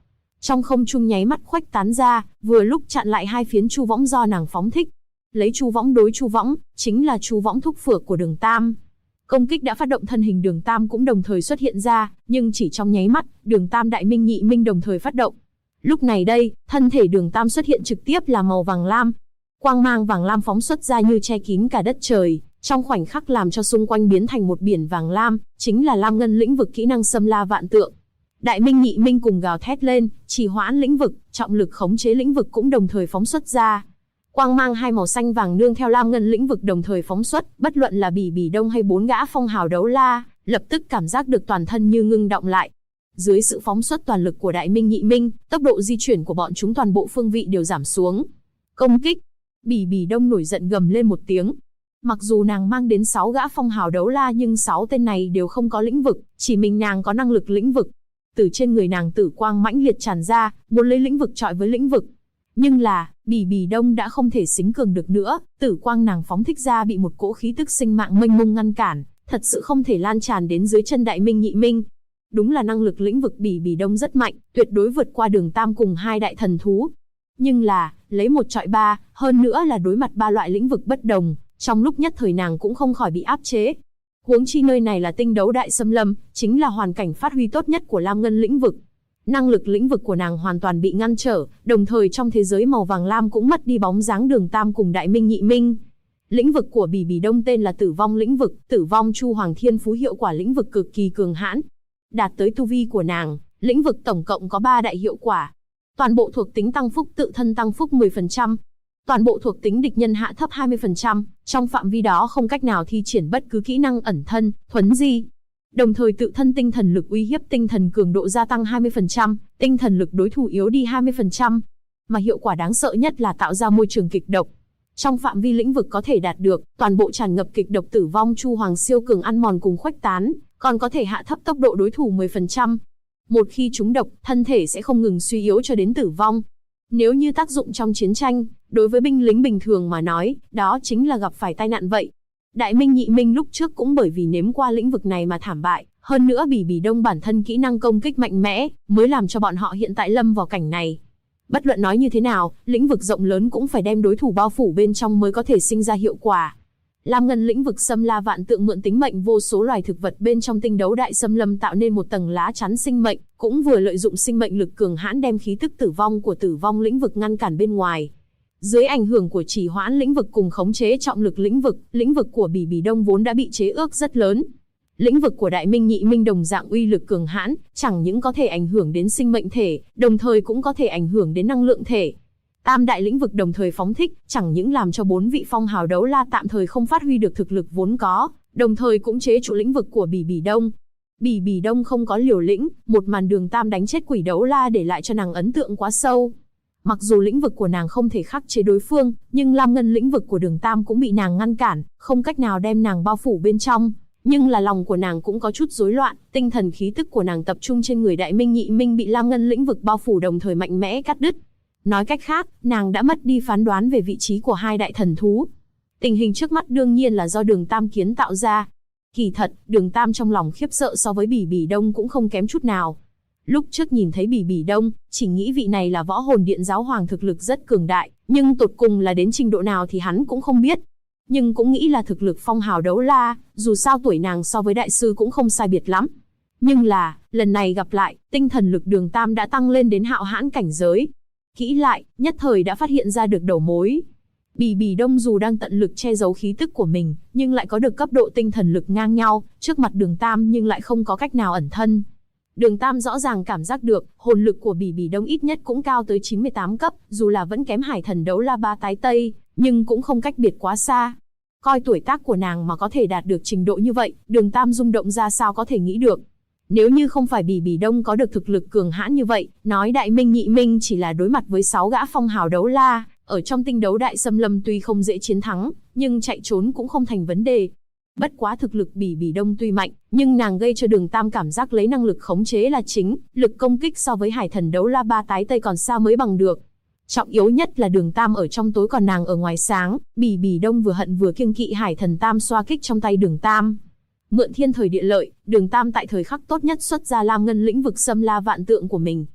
Trong không trung nháy mắt khuếch tán ra, vừa lúc chặn lại hai phiến chu võng do nàng phóng thích. Lấy chu võng đối chu võng, chính là chu võng thúc phược của Đường Tam. Công kích đã phát động, thân hình Đường Tam cũng đồng thời xuất hiện ra, nhưng chỉ trong nháy mắt, Đường Tam Đại Minh Nhị Minh đồng thời phát động. Lúc này đây, thân thể Đường Tam xuất hiện trực tiếp là màu vàng lam. Quang mang vàng lam phóng xuất ra như che kín cả đất trời, trong khoảnh khắc làm cho xung quanh biến thành một biển vàng lam, chính là Lam Ngân lĩnh vực kỹ năng xâm la vạn tượng. Đại Minh Nhị Minh cùng gào thét lên, trì hoãn lĩnh vực, trọng lực khống chế lĩnh vực cũng đồng thời phóng xuất ra. Quang mang hai màu xanh vàng nương theo Lam Ngân lĩnh vực đồng thời phóng xuất, bất luận là Bỉ Bỉ Đông hay bốn gã phong hào đấu la, lập tức cảm giác được toàn thân như ngưng động lại. Dưới sự phóng xuất toàn lực của Đại Minh Nhị Minh, tốc độ di chuyển của bọn chúng toàn bộ phương vị đều giảm xuống. Công kích! Bỉ Bỉ Đông nổi giận gầm lên một tiếng. Mặc dù nàng mang đến 6 gã phong hào đấu la nhưng 6 tên này đều không có lĩnh vực, chỉ mình nàng có năng lực lĩnh vực. Từ trên người nàng tử quang mãnh liệt tràn ra, muốn lấy lĩnh vực chọi với lĩnh vực. Nhưng là, Bỉ Bỉ Đông đã không thể xính cường được nữa, tử quang nàng phóng thích ra bị một cỗ khí tức sinh mạng mênh mông ngăn cản, thật sự không thể lan tràn đến dưới chân Đại Minh Nhị Minh. Đúng là năng lực lĩnh vực Bỉ Bỉ Đông rất mạnh, tuyệt đối vượt qua Đường Tam cùng hai đại thần thú. Nhưng là, lấy một chọi ba, hơn nữa là đối mặt ba loại lĩnh vực bất đồng, trong lúc nhất thời nàng cũng không khỏi bị áp chế. Huống chi nơi này là tinh đấu đại xâm lâm, chính là hoàn cảnh phát huy tốt nhất của Lam Ngân lĩnh vực. Năng lực lĩnh vực của nàng hoàn toàn bị ngăn trở, đồng thời trong thế giới màu vàng lam cũng mất đi bóng dáng Đường Tam cùng Đại Minh Nhị Minh. Lĩnh vực của Bỉ Bỉ Đông tên là Tử Vong lĩnh vực, Tử Vong Chu Hoàng Thiên Phú hiệu quả lĩnh vực cực kỳ cường hãn. Đạt tới tu vi của nàng, lĩnh vực tổng cộng có 3 đại hiệu quả. Toàn bộ thuộc tính tăng phúc tự thân tăng phúc 10%. Toàn bộ thuộc tính địch nhân hạ thấp 20%, trong phạm vi đó không cách nào thi triển bất cứ kỹ năng ẩn thân, thuấn di. Đồng thời tự thân tinh thần lực uy hiếp tinh thần cường độ gia tăng 20%, tinh thần lực đối thủ yếu đi 20%. Mà hiệu quả đáng sợ nhất là tạo ra môi trường kịch độc. Trong phạm vi lĩnh vực có thể đạt được, toàn bộ tràn ngập kịch độc Tử Vong Chu Hoàng siêu cường ăn mòn cùng khuếch tán, còn có thể hạ thấp tốc độ đối thủ 10%. Một khi trúng độc, thân thể sẽ không ngừng suy yếu cho đến tử vong. Nếu như tác dụng trong chiến tranh, đối với binh lính bình thường mà nói, đó chính là gặp phải tai nạn vậy. Đại Minh Nhị Minh lúc trước cũng bởi vì nếm qua lĩnh vực này mà thảm bại, hơn nữa Bỉ Bỉ Đông bản thân kỹ năng công kích mạnh mẽ, mới làm cho bọn họ hiện tại lâm vào cảnh này. Bất luận nói như thế nào, lĩnh vực rộng lớn cũng phải đem đối thủ bao phủ bên trong mới có thể sinh ra hiệu quả. Lam Ngân lĩnh vực xâm la vạn tượng mượn tính mệnh vô số loài thực vật bên trong tinh đấu đại xâm lâm tạo nên một tầng lá chắn sinh mệnh, cũng vừa lợi dụng sinh mệnh lực cường hãn đem khí tức tử vong của Tử Vong lĩnh vực ngăn cản bên ngoài. Dưới ảnh hưởng của trì hoãn lĩnh vực cùng khống chế trọng lực lĩnh vực của Bỉ Bỉ Đông vốn đã bị chế ước rất lớn. Lĩnh vực của Đại Minh Nhị Minh đồng dạng uy lực cường hãn, chẳng những có thể ảnh hưởng đến sinh mệnh thể, đồng thời cũng có thể ảnh hưởng đến năng lượng thể. Tam đại lĩnh vực đồng thời phóng thích, chẳng những làm cho 4 vị phong hào đấu la tạm thời không phát huy được thực lực vốn có, đồng thời cũng chế trụ lĩnh vực của Bỉ Bỉ Đông. Bỉ Bỉ Đông không có liều lĩnh, một màn Đường Tam đánh chết quỷ đấu la để lại cho nàng ấn tượng quá sâu. Mặc dù lĩnh vực của nàng không thể khắc chế đối phương, nhưng Lam Ngân lĩnh vực của Đường Tam cũng bị nàng ngăn cản, không cách nào đem nàng bao phủ bên trong. Nhưng là lòng của nàng cũng có chút rối loạn, tinh thần khí tức của nàng tập trung trên người Đại Minh Nhị Minh bị Lam Ngân lĩnh vực bao phủ đồng thời mạnh mẽ cắt đứt. Nói cách khác, nàng đã mất đi phán đoán về vị trí của hai đại thần thú. Tình hình trước mắt đương nhiên là do Đường Tam kiến tạo ra. Kỳ thật, Đường Tam trong lòng khiếp sợ so với Bỉ Bỉ Đông cũng không kém chút nào. Lúc trước nhìn thấy Bỉ Bỉ Đông, chỉ nghĩ vị này là võ hồn điện giáo hoàng thực lực rất cường đại, nhưng tột cùng là đến trình độ nào thì hắn cũng không biết. Nhưng cũng nghĩ là thực lực phong hào đấu la, dù sao tuổi nàng so với đại sư cũng không sai biệt lắm. Nhưng là, lần này gặp lại, tinh thần lực Đường Tam đã tăng lên đến hạo hãn cảnh giới. Kỹ lại, nhất thời đã phát hiện ra được đầu mối. Bỉ Bỉ Đông dù đang tận lực che giấu khí tức của mình, nhưng lại có được cấp độ tinh thần lực ngang nhau, trước mặt Đường Tam nhưng lại không có cách nào ẩn thân. Đường Tam rõ ràng cảm giác được, hồn lực của Bỉ Bỉ Đông ít nhất cũng cao tới 98 cấp, dù là vẫn kém hải thần đấu la ba tái Tây, nhưng cũng không cách biệt quá xa. Coi tuổi tác của nàng mà có thể đạt được trình độ như vậy, Đường Tam rung động ra sao có thể nghĩ được. Nếu như không phải Bỉ Bỉ Đông có được thực lực cường hãn như vậy, nói Đại Minh Nhị Minh chỉ là đối mặt với 6 gã phong hào đấu la, ở trong tinh đấu đại xâm lâm tuy không dễ chiến thắng, nhưng chạy trốn cũng không thành vấn đề. Bất quá thực lực Bỉ Bỉ Đông tuy mạnh, nhưng nàng gây cho Đường Tam cảm giác lấy năng lực khống chế là chính, lực công kích so với hải thần đấu la ba tái Tây còn xa mới bằng được. Trọng yếu nhất là Đường Tam ở trong tối còn nàng ở ngoài sáng, Bỉ Bỉ Đông vừa hận vừa kiêng kỵ hải thần tam xoa kích trong tay Đường Tam. Mượn thiên thời địa lợi, Đường Tam tại thời khắc tốt nhất xuất ra Lam Ngân lĩnh vực xâm la vạn tượng của mình,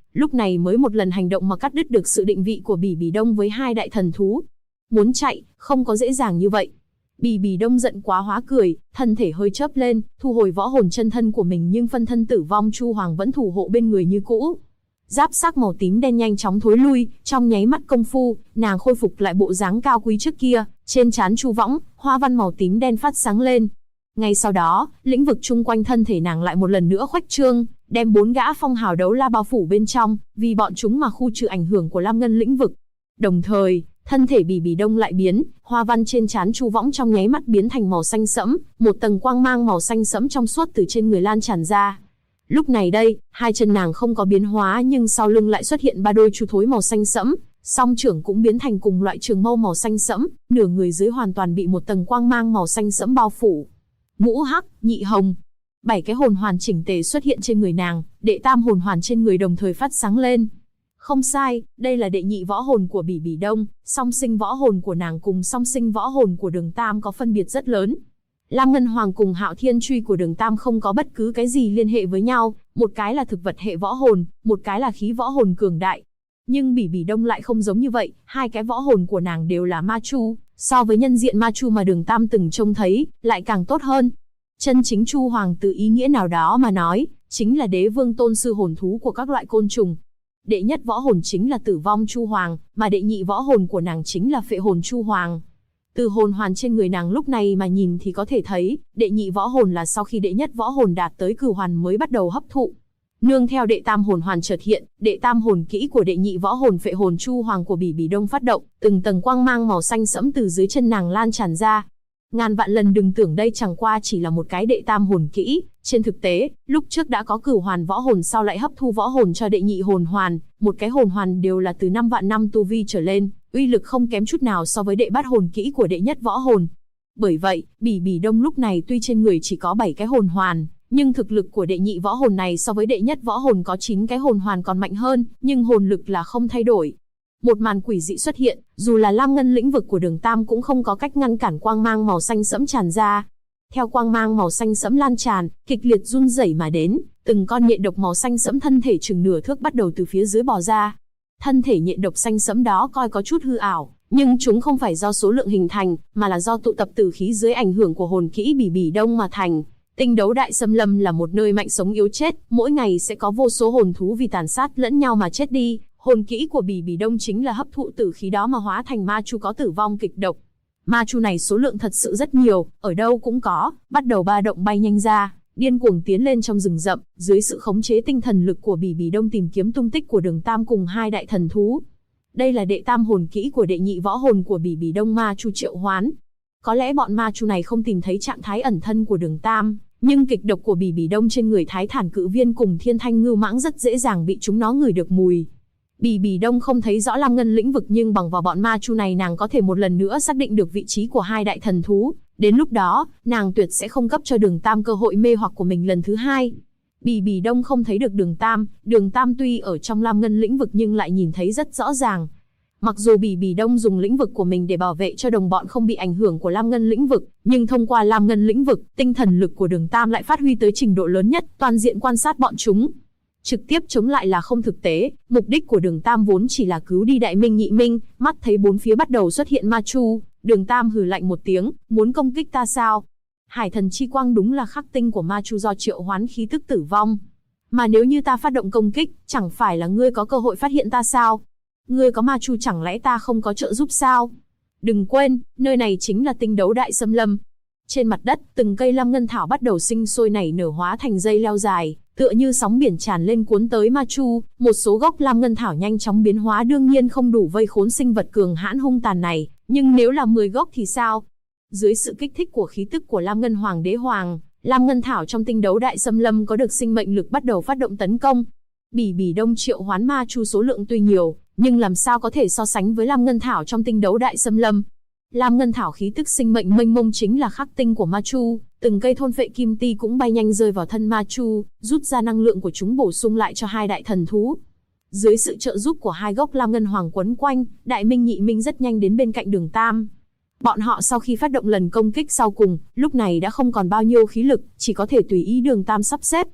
Lúc này mới một lần hành động mà cắt đứt được sự định vị của Bỉ Bỉ Đông với hai đại thần thú. Muốn chạy, không có dễ dàng như vậy. Bỉ Bỉ Đông giận quá hóa cười, thân thể hơi chớp lên, thu hồi võ hồn chân thân của mình, nhưng phân thân tử vong Chu Hoàng vẫn thủ hộ bên người như cũ. Giáp sắc màu tím đen nhanh chóng thối lui, trong nháy mắt công phu, nàng khôi phục lại bộ dáng cao quý trước kia, trên trán Chu Võng, hoa văn màu tím đen phát sáng lên. Ngay sau đó, lĩnh vực chung quanh thân thể nàng lại một lần nữa khuếch trương, đem 4 gã phong hào đấu la bao phủ bên trong, vì bọn chúng mà khu trừ ảnh hưởng của Lam Ngân lĩnh vực. Đồng thời, thân thể Bỉ Bỉ Đông lại biến, hoa văn trên trán Chu Võng trong nháy mắt biến thành màu xanh sẫm, một tầng quang mang màu xanh sẫm trong suốt từ trên người lan tràn ra. Lúc này đây, hai chân nàng không có biến hóa, nhưng sau lưng lại xuất hiện 3 đôi chu thối màu xanh sẫm, song trưởng cũng biến thành cùng loại trường mâu màu xanh sẫm, nửa người dưới hoàn toàn bị một tầng quang mang màu xanh sẫm bao phủ. Ngũ hắc, nhị hồng, 7 cái hồn hoàn chỉnh tề xuất hiện trên người nàng, đệ tam hồn hoàn trên người đồng thời phát sáng lên. Không sai, đây là đệ nhị võ hồn của Bỉ Bỉ Đông, song sinh võ hồn của nàng cùng song sinh võ hồn của Đường Tam có phân biệt rất lớn. Lam Ngân Hoàng cùng Hạo Thiên Truy của Đường Tam không có bất cứ cái gì liên hệ với nhau, một cái là thực vật hệ võ hồn, một cái là khí võ hồn cường đại. Nhưng Bỉ Bỉ Đông lại không giống như vậy, hai cái võ hồn của nàng đều là ma chu, so với nhân diện ma chu mà Đường Tam từng trông thấy, lại càng tốt hơn. Chân chính Chu Hoàng từ ý nghĩa nào đó mà nói, chính là đế vương tôn sư hồn thú của các loại côn trùng. Đệ nhất võ hồn chính là Tử Vong Chu Hoàng, mà đệ nhị võ hồn của nàng chính là Phệ Hồn Chu Hoàng. Từ hồn hoàn trên người nàng lúc này mà nhìn thì có thể thấy, đệ nhị võ hồn là sau khi đệ nhất võ hồn đạt tới cửu hoàn mới bắt đầu hấp thụ. Nương theo đệ tam hồn hoàn chợt hiện, đệ tam hồn kỹ của đệ nhị võ hồn Phệ Hồn Chu Hoàng của Bỉ Bỉ Đông phát động, từng tầng quang mang màu xanh sẫm từ dưới chân nàng lan tràn ra. Ngàn vạn lần đừng tưởng đây chẳng qua chỉ là một cái đệ tam hồn kỹ, trên thực tế, lúc trước đã có cửu hoàn võ hồn sau lại hấp thu võ hồn cho đệ nhị hồn hoàn, một cái hồn hoàn đều là từ 5 vạn năm tu vi trở lên, uy lực không kém chút nào so với đệ bát hồn kỹ của đệ nhất võ hồn. Bởi vậy, Bỉ Bỉ Đông lúc này tuy trên người chỉ có 7 cái hồn hoàn, nhưng thực lực của đệ nhị võ hồn này so với đệ nhất võ hồn có 9 cái hồn hoàn còn mạnh hơn, nhưng hồn lực là không thay đổi. Một màn quỷ dị xuất hiện, dù là Lam Ngân lĩnh vực của Đường Tam cũng không có cách ngăn cản quang mang màu xanh sẫm tràn ra. Theo quang mang màu xanh sẫm lan tràn, kịch liệt run rẩy mà đến, từng con nhện độc màu xanh sẫm thân thể chừng nửa thước bắt đầu từ phía dưới bò ra. Thân thể nhện độc xanh sẫm đó coi có chút hư ảo, nhưng chúng không phải do số lượng hình thành, mà là do tụ tập tử khí dưới ảnh hưởng của hồn kỹ Bỉ Bỉ Đông mà thành. Tinh đấu đại xâm lâm là một nơi mạnh sống yếu chết, mỗi ngày sẽ có vô số hồn thú vì tàn sát lẫn nhau mà chết đi. Hồn kỹ của Bỉ Bỉ Đông chính là hấp thụ tử khí đó mà hóa thành ma chu có tử vong kịch độc. Ma chu này số lượng thật sự rất nhiều, ở đâu cũng có, bắt đầu ba động bay nhanh ra, điên cuồng tiến lên trong rừng rậm, dưới sự khống chế tinh thần lực của Bỉ Bỉ Đông tìm kiếm tung tích của Đường Tam cùng hai đại thần thú. Đây là đệ tam hồn kỹ của đệ nhị võ hồn của Bỉ Bỉ Đông, ma chu triệu hoán. Có lẽ bọn ma chu này không tìm thấy trạng thái ẩn thân của Đường Tam, nhưng kịch độc của Bỉ Bỉ Đông trên người Thái Thản Cự Viên cùng Thiên Thanh Ngưu Mãng rất dễ dàng bị chúng nó ngửi được mùi. Bỉ Bỉ Đông không thấy rõ Lam Ngân lĩnh vực, nhưng bằng vào bọn ma chu này nàng có thể một lần nữa xác định được vị trí của hai đại thần thú. Đến lúc đó, nàng tuyệt sẽ không cấp cho Đường Tam cơ hội mê hoặc của mình lần thứ hai. Bỉ Bỉ Đông không thấy được Đường Tam tuy ở trong Lam Ngân lĩnh vực nhưng lại nhìn thấy rất rõ ràng. Mặc dù Bỉ Bỉ Đông dùng lĩnh vực của mình để bảo vệ cho đồng bọn không bị ảnh hưởng của Lam Ngân lĩnh vực, nhưng thông qua Lam Ngân lĩnh vực, tinh thần lực của Đường Tam lại phát huy tới trình độ lớn nhất, toàn diện quan sát bọn chúng. Trực tiếp chống lại là không thực tế, mục đích của Đường Tam vốn chỉ là cứu đi Đại Minh Nhị Minh, mắt thấy bốn phía bắt đầu xuất hiện ma chu, Đường Tam hừ lạnh một tiếng, muốn công kích ta sao? Hải thần chi quang đúng là khắc tinh của ma chu do triệu hoán khí tức tử vong. Mà nếu như ta phát động công kích, chẳng phải là ngươi có cơ hội phát hiện ta sao? Ngươi có ma chu chẳng lẽ ta không có trợ giúp sao? Đừng quên, nơi này chính là tinh đấu đại xâm lâm. Trên mặt đất, từng cây lam ngân thảo bắt đầu sinh sôi nảy nở hóa thành dây leo dài, tựa như sóng biển tràn lên cuốn tới ma chu. Một số gốc lam ngân thảo nhanh chóng biến hóa đương nhiên không đủ vây khốn sinh vật cường hãn hung tàn này, nhưng nếu là 10 gốc thì sao? Dưới sự kích thích của khí tức của Lam Ngân Hoàng Đế Hoàng, lam ngân thảo trong tinh đấu đại xâm lâm có được sinh mệnh lực bắt đầu phát động tấn công. Bỉ Bỉ Đông triệu hoán ma chu số lượng tuy nhiều, nhưng làm sao có thể so sánh với lam ngân thảo trong tinh đấu đại xâm lâm. Lam ngân thảo khí tức sinh mệnh mênh mông chính là khắc tinh của ma chu, từng cây thôn phệ kim ti cũng bay nhanh rơi vào thân ma chu, rút ra năng lượng của chúng bổ sung lại cho hai đại thần thú. Dưới sự trợ giúp của hai gốc lam ngân hoàng quấn quanh, Đại Minh Nhị Minh rất nhanh đến bên cạnh Đường Tam. Bọn họ sau khi phát động lần công kích sau cùng, lúc này đã không còn bao nhiêu khí lực, chỉ có thể tùy ý Đường Tam sắp xếp.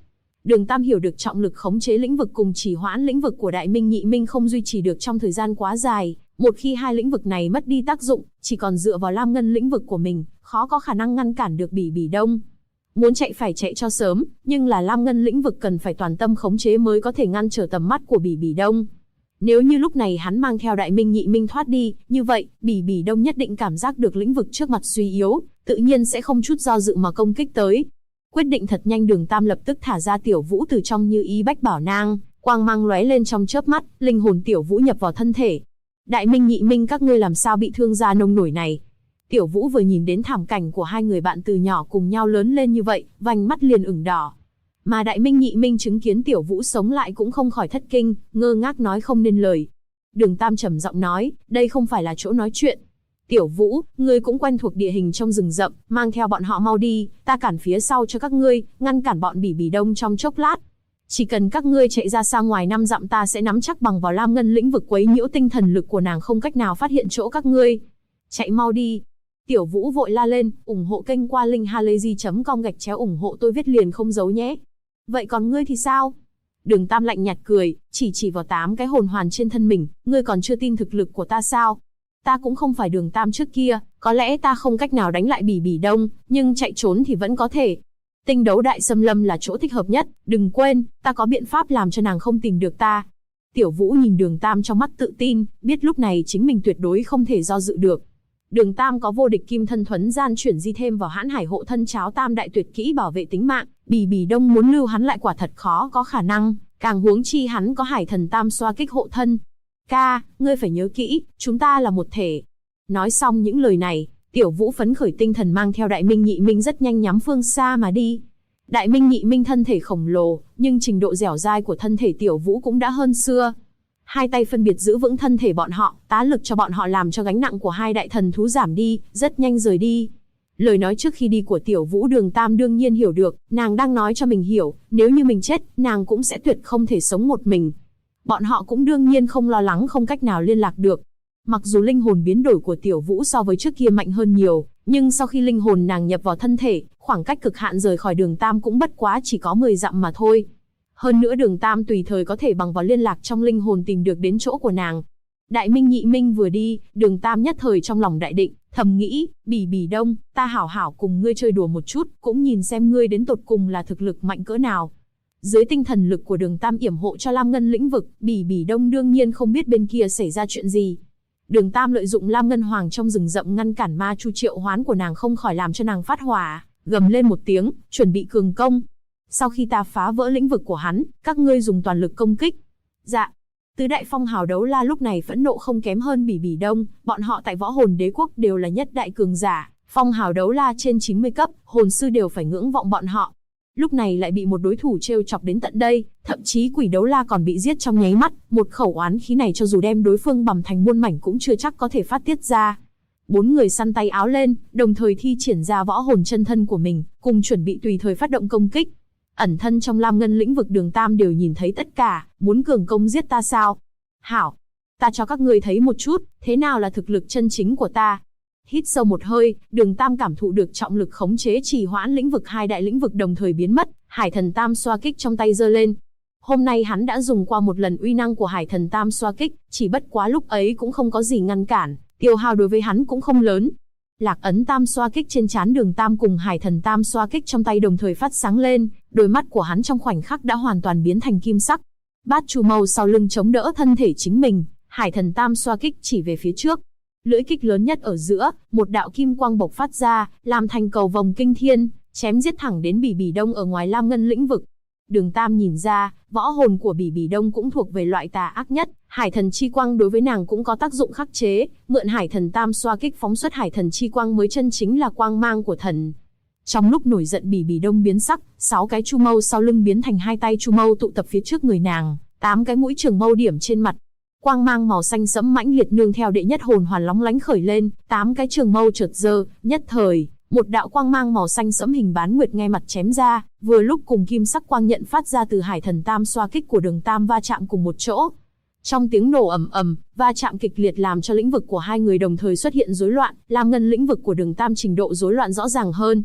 Đường Tam hiểu được trọng lực khống chế lĩnh vực cùng trì hoãn lĩnh vực của Đại Minh Nhị Minh không duy trì được trong thời gian quá dài. Một khi hai lĩnh vực này mất đi tác dụng, chỉ còn dựa vào Lam Ngân lĩnh vực của mình, khó có khả năng ngăn cản được Bỉ Bỉ Đông. Muốn chạy phải chạy cho sớm, nhưng là Lam Ngân lĩnh vực cần phải toàn tâm khống chế mới có thể ngăn trở tầm mắt của Bỉ Bỉ Đông. Nếu như lúc này hắn mang theo Đại Minh Nhị Minh thoát đi, như vậy, Bỉ Bỉ Đông nhất định cảm giác được lĩnh vực trước mặt suy yếu, tự nhiên sẽ không chút do dự mà công kích tới. Quyết định thật nhanh, Đường Tam lập tức thả ra Tiểu Vũ từ trong Như Ý Bách Bảo Nang, quang mang lóe lên trong chớp mắt, linh hồn Tiểu Vũ nhập vào thân thể. Đại Minh Nhị Minh, các ngươi làm sao bị thương ra nông nổi này? Tiểu Vũ vừa nhìn đến thảm cảnh của hai người bạn từ nhỏ cùng nhau lớn lên như vậy, vành mắt liền ửng đỏ. Mà Đại Minh Nhị Minh chứng kiến Tiểu Vũ sống lại cũng không khỏi thất kinh, ngơ ngác nói không nên lời. Đường Tam trầm giọng nói, đây không phải là chỗ nói chuyện. Tiểu Vũ, ngươi cũng quen thuộc địa hình trong rừng rậm, mang theo bọn họ mau đi, ta cản phía sau cho các ngươi, ngăn cản bọn Bỉ Bỉ Đông trong chốc lát. Chỉ cần các ngươi chạy ra xa ngoài 5 dặm, ta sẽ nắm chắc bằng vào Lam Ngân lĩnh vực quấy nhiễu tinh thần lực của nàng, không cách nào phát hiện chỗ các ngươi. Chạy mau đi. Tiểu Vũ vội la lên, ủng hộ kênh qua link halayzi.com/ ủng hộ tôi viết liền không giấu nhé. Vậy còn ngươi thì sao? Đường Tam lạnh nhạt cười, chỉ vào 8 cái hồn hoàn trên thân mình, ngươi còn chưa tin thực lực của ta sao? Ta cũng không phải Đường Tam trước kia, có lẽ ta không cách nào đánh lại Bỉ Bỉ Đông, nhưng chạy trốn thì vẫn có thể. Tinh đấu đại xâm lâm là chỗ thích hợp nhất, đừng quên, ta có biện pháp làm cho nàng không tìm được ta. Tiểu Vũ nhìn Đường Tam trong mắt tự tin, biết lúc này chính mình tuyệt đối không thể do dự được. Đường Tam có vô địch kim thân thuấn gian chuyển di thêm vào Hãn Hải hộ thân cháo tam đại tuyệt kỹ bảo vệ tính mạng, Bỉ Bỉ Đông muốn lưu hắn lại quả thật khó có khả năng, càng huống chi hắn có Hải Thần Tam xoa kích hộ thân. Ca, ngươi phải nhớ kỹ, chúng ta là một thể. Nói xong những lời này, Tiểu Vũ phấn khởi tinh thần mang theo Đại Minh Nhị Minh rất nhanh nhắm phương xa mà đi. Đại Minh Nhị Minh thân thể khổng lồ, nhưng trình độ dẻo dai của thân thể Tiểu Vũ cũng đã hơn xưa. Hai tay phân biệt giữ vững thân thể bọn họ, tá lực cho bọn họ làm cho gánh nặng của hai đại thần thú giảm đi, rất nhanh rời đi. Lời nói trước khi đi của Tiểu Vũ Đường Tam đương nhiên hiểu được, nàng đang nói cho mình hiểu, nếu như mình chết, nàng cũng sẽ tuyệt không thể sống một mình. Bọn họ cũng đương nhiên không lo lắng không cách nào liên lạc được. Mặc dù linh hồn biến đổi của Tiểu Vũ so với trước kia mạnh hơn nhiều, nhưng sau khi linh hồn nàng nhập vào thân thể, khoảng cách cực hạn rời khỏi Đường Tam cũng bất quá chỉ có 10 dặm mà thôi. Hơn nữa Đường Tam tùy thời có thể bằng vào liên lạc trong linh hồn tìm được đến chỗ của nàng. Đại Minh Nhị Minh vừa đi, Đường Tam nhất thời trong lòng đại định, thầm nghĩ, Bỉ Bỉ Đông, ta hảo hảo cùng ngươi chơi đùa một chút, cũng nhìn xem ngươi đến tột cùng là thực lực mạnh cỡ nào. Dưới tinh thần lực của Đường Tam yểm hộ cho Lam Ngân lĩnh vực, Bỉ Bỉ Đông đương nhiên không biết bên kia xảy ra chuyện gì. Đường Tam lợi dụng Lam Ngân Hoàng trong rừng rậm ngăn cản ma chu triệu hoán của nàng không khỏi làm cho nàng phát hỏa, gầm lên một tiếng, chuẩn bị cường công. Sau khi ta phá vỡ lĩnh vực của hắn, các ngươi dùng toàn lực công kích. Dạ. Tứ đại phong hào đấu la lúc này phẫn nộ không kém hơn Bỉ Bỉ Đông, bọn họ tại Võ Hồn Đế Quốc đều là nhất đại cường giả, phong hào đấu la trên 90 cấp, hồn sư đều phải ngưỡng vọng bọn họ. Lúc này lại bị một đối thủ trêu chọc đến tận đây, thậm chí quỷ đấu la còn bị giết trong nháy mắt, một khẩu oán khí này cho dù đem đối phương bằm thành muôn mảnh cũng chưa chắc có thể phát tiết ra. 4 người săn tay áo lên, đồng thời thi triển ra võ hồn chân thân của mình, cùng chuẩn bị tùy thời phát động công kích. Ẩn thân trong Lam Ngân lĩnh vực Đường Tam đều nhìn thấy tất cả, muốn cường công giết ta sao? Hảo, ta cho các ngươi thấy một chút, thế nào là thực lực chân chính của ta. Hít sâu một hơi, Đường Tam cảm thụ được trọng lực khống chế trì hoãn lĩnh vực, hai đại lĩnh vực đồng thời biến mất, Hải Thần Tam xoa kích trong tay giơ lên. Hôm nay hắn đã dùng qua một lần uy năng của Hải Thần Tam xoa kích, chỉ bất quá lúc ấy cũng không có gì ngăn cản, tiêu hao đối với hắn cũng không lớn. Lạc ấn tam xoa kích trên trán Đường Tam cùng Hải Thần Tam xoa kích trong tay đồng thời phát sáng lên, đôi mắt của hắn trong khoảnh khắc đã hoàn toàn biến thành kim sắc. Bát chu mâu sau lưng chống đỡ thân thể chính mình, Hải Thần Tam xoa kích chỉ về phía trước. Lưỡi kích lớn nhất ở giữa, một đạo kim quang bộc phát ra, làm thành cầu vòng kinh thiên, chém giết thẳng đến Bỉ Bỉ Đông ở ngoài Lam Ngân lĩnh vực. Đường Tam nhìn ra, võ hồn của Bỉ Bỉ Đông cũng thuộc về loại tà ác nhất, Hải Thần chi quang đối với nàng cũng có tác dụng khắc chế, mượn Hải Thần Tam xoa kích phóng xuất Hải Thần chi quang mới chân chính là quang mang của thần. Trong lúc nổi giận Bỉ Bỉ Đông biến sắc, 6 cái chu mâu sau lưng biến thành 2 tay chu mâu tụ tập phía trước người nàng, 8 cái mũi trường mâu điểm trên mặt. Quang mang màu xanh sẫm mãnh liệt nương theo đệ nhất hồn hoàn lóng lánh khởi lên, 8 cái trường mâu chợt giơ, nhất thời, một đạo quang mang màu xanh sẫm hình bán nguyệt ngay mặt chém ra, vừa lúc cùng kim sắc quang nhận phát ra từ Hải Thần Tam xoa kích của Đường Tam va chạm cùng một chỗ. Trong tiếng nổ ầm ầm, va chạm kịch liệt làm cho lĩnh vực của hai người đồng thời xuất hiện rối loạn, Lam Ngân lĩnh vực của Đường Tam trình độ rối loạn rõ ràng hơn.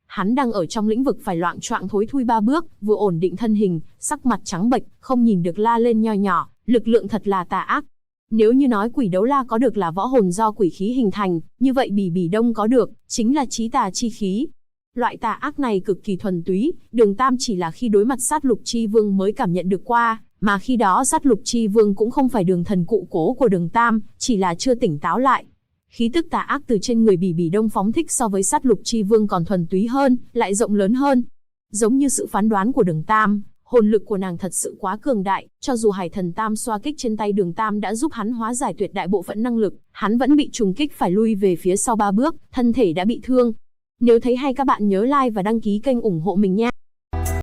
Hắn đang ở trong lĩnh vực phải loạng choạng thối thui 3 bước, vừa ổn định thân hình, sắc mặt trắng bệch, không nhìn được la lên nho nhỏ, lực lượng thật là tà ác. Nếu như nói quỷ đấu la có được là võ hồn do quỷ khí hình thành, như vậy Bỉ Bỉ Đông có được, chính là chí tà chi khí. Loại tà ác này cực kỳ thuần túy, Đường Tam chỉ là khi đối mặt sát lục chi vương mới cảm nhận được qua, mà khi đó sát lục chi vương cũng không phải đường thần cụ cố của Đường Tam, chỉ là chưa tỉnh táo lại. Khí tức tà ác từ trên người Bỉ Bỉ Đông phóng thích so với sát lục chi vương còn thuần túy hơn, lại rộng lớn hơn. Giống như sự phán đoán của Đường Tam, hồn lực của nàng thật sự quá cường đại, cho dù Hải Thần Tam xoa kích trên tay Đường Tam đã giúp hắn hóa giải tuyệt đại bộ phận năng lực, hắn vẫn bị trùng kích phải lui về phía sau 3 bước, thân thể đã bị thương. Nếu thấy hay các bạn nhớ like và đăng ký kênh ủng hộ mình nha.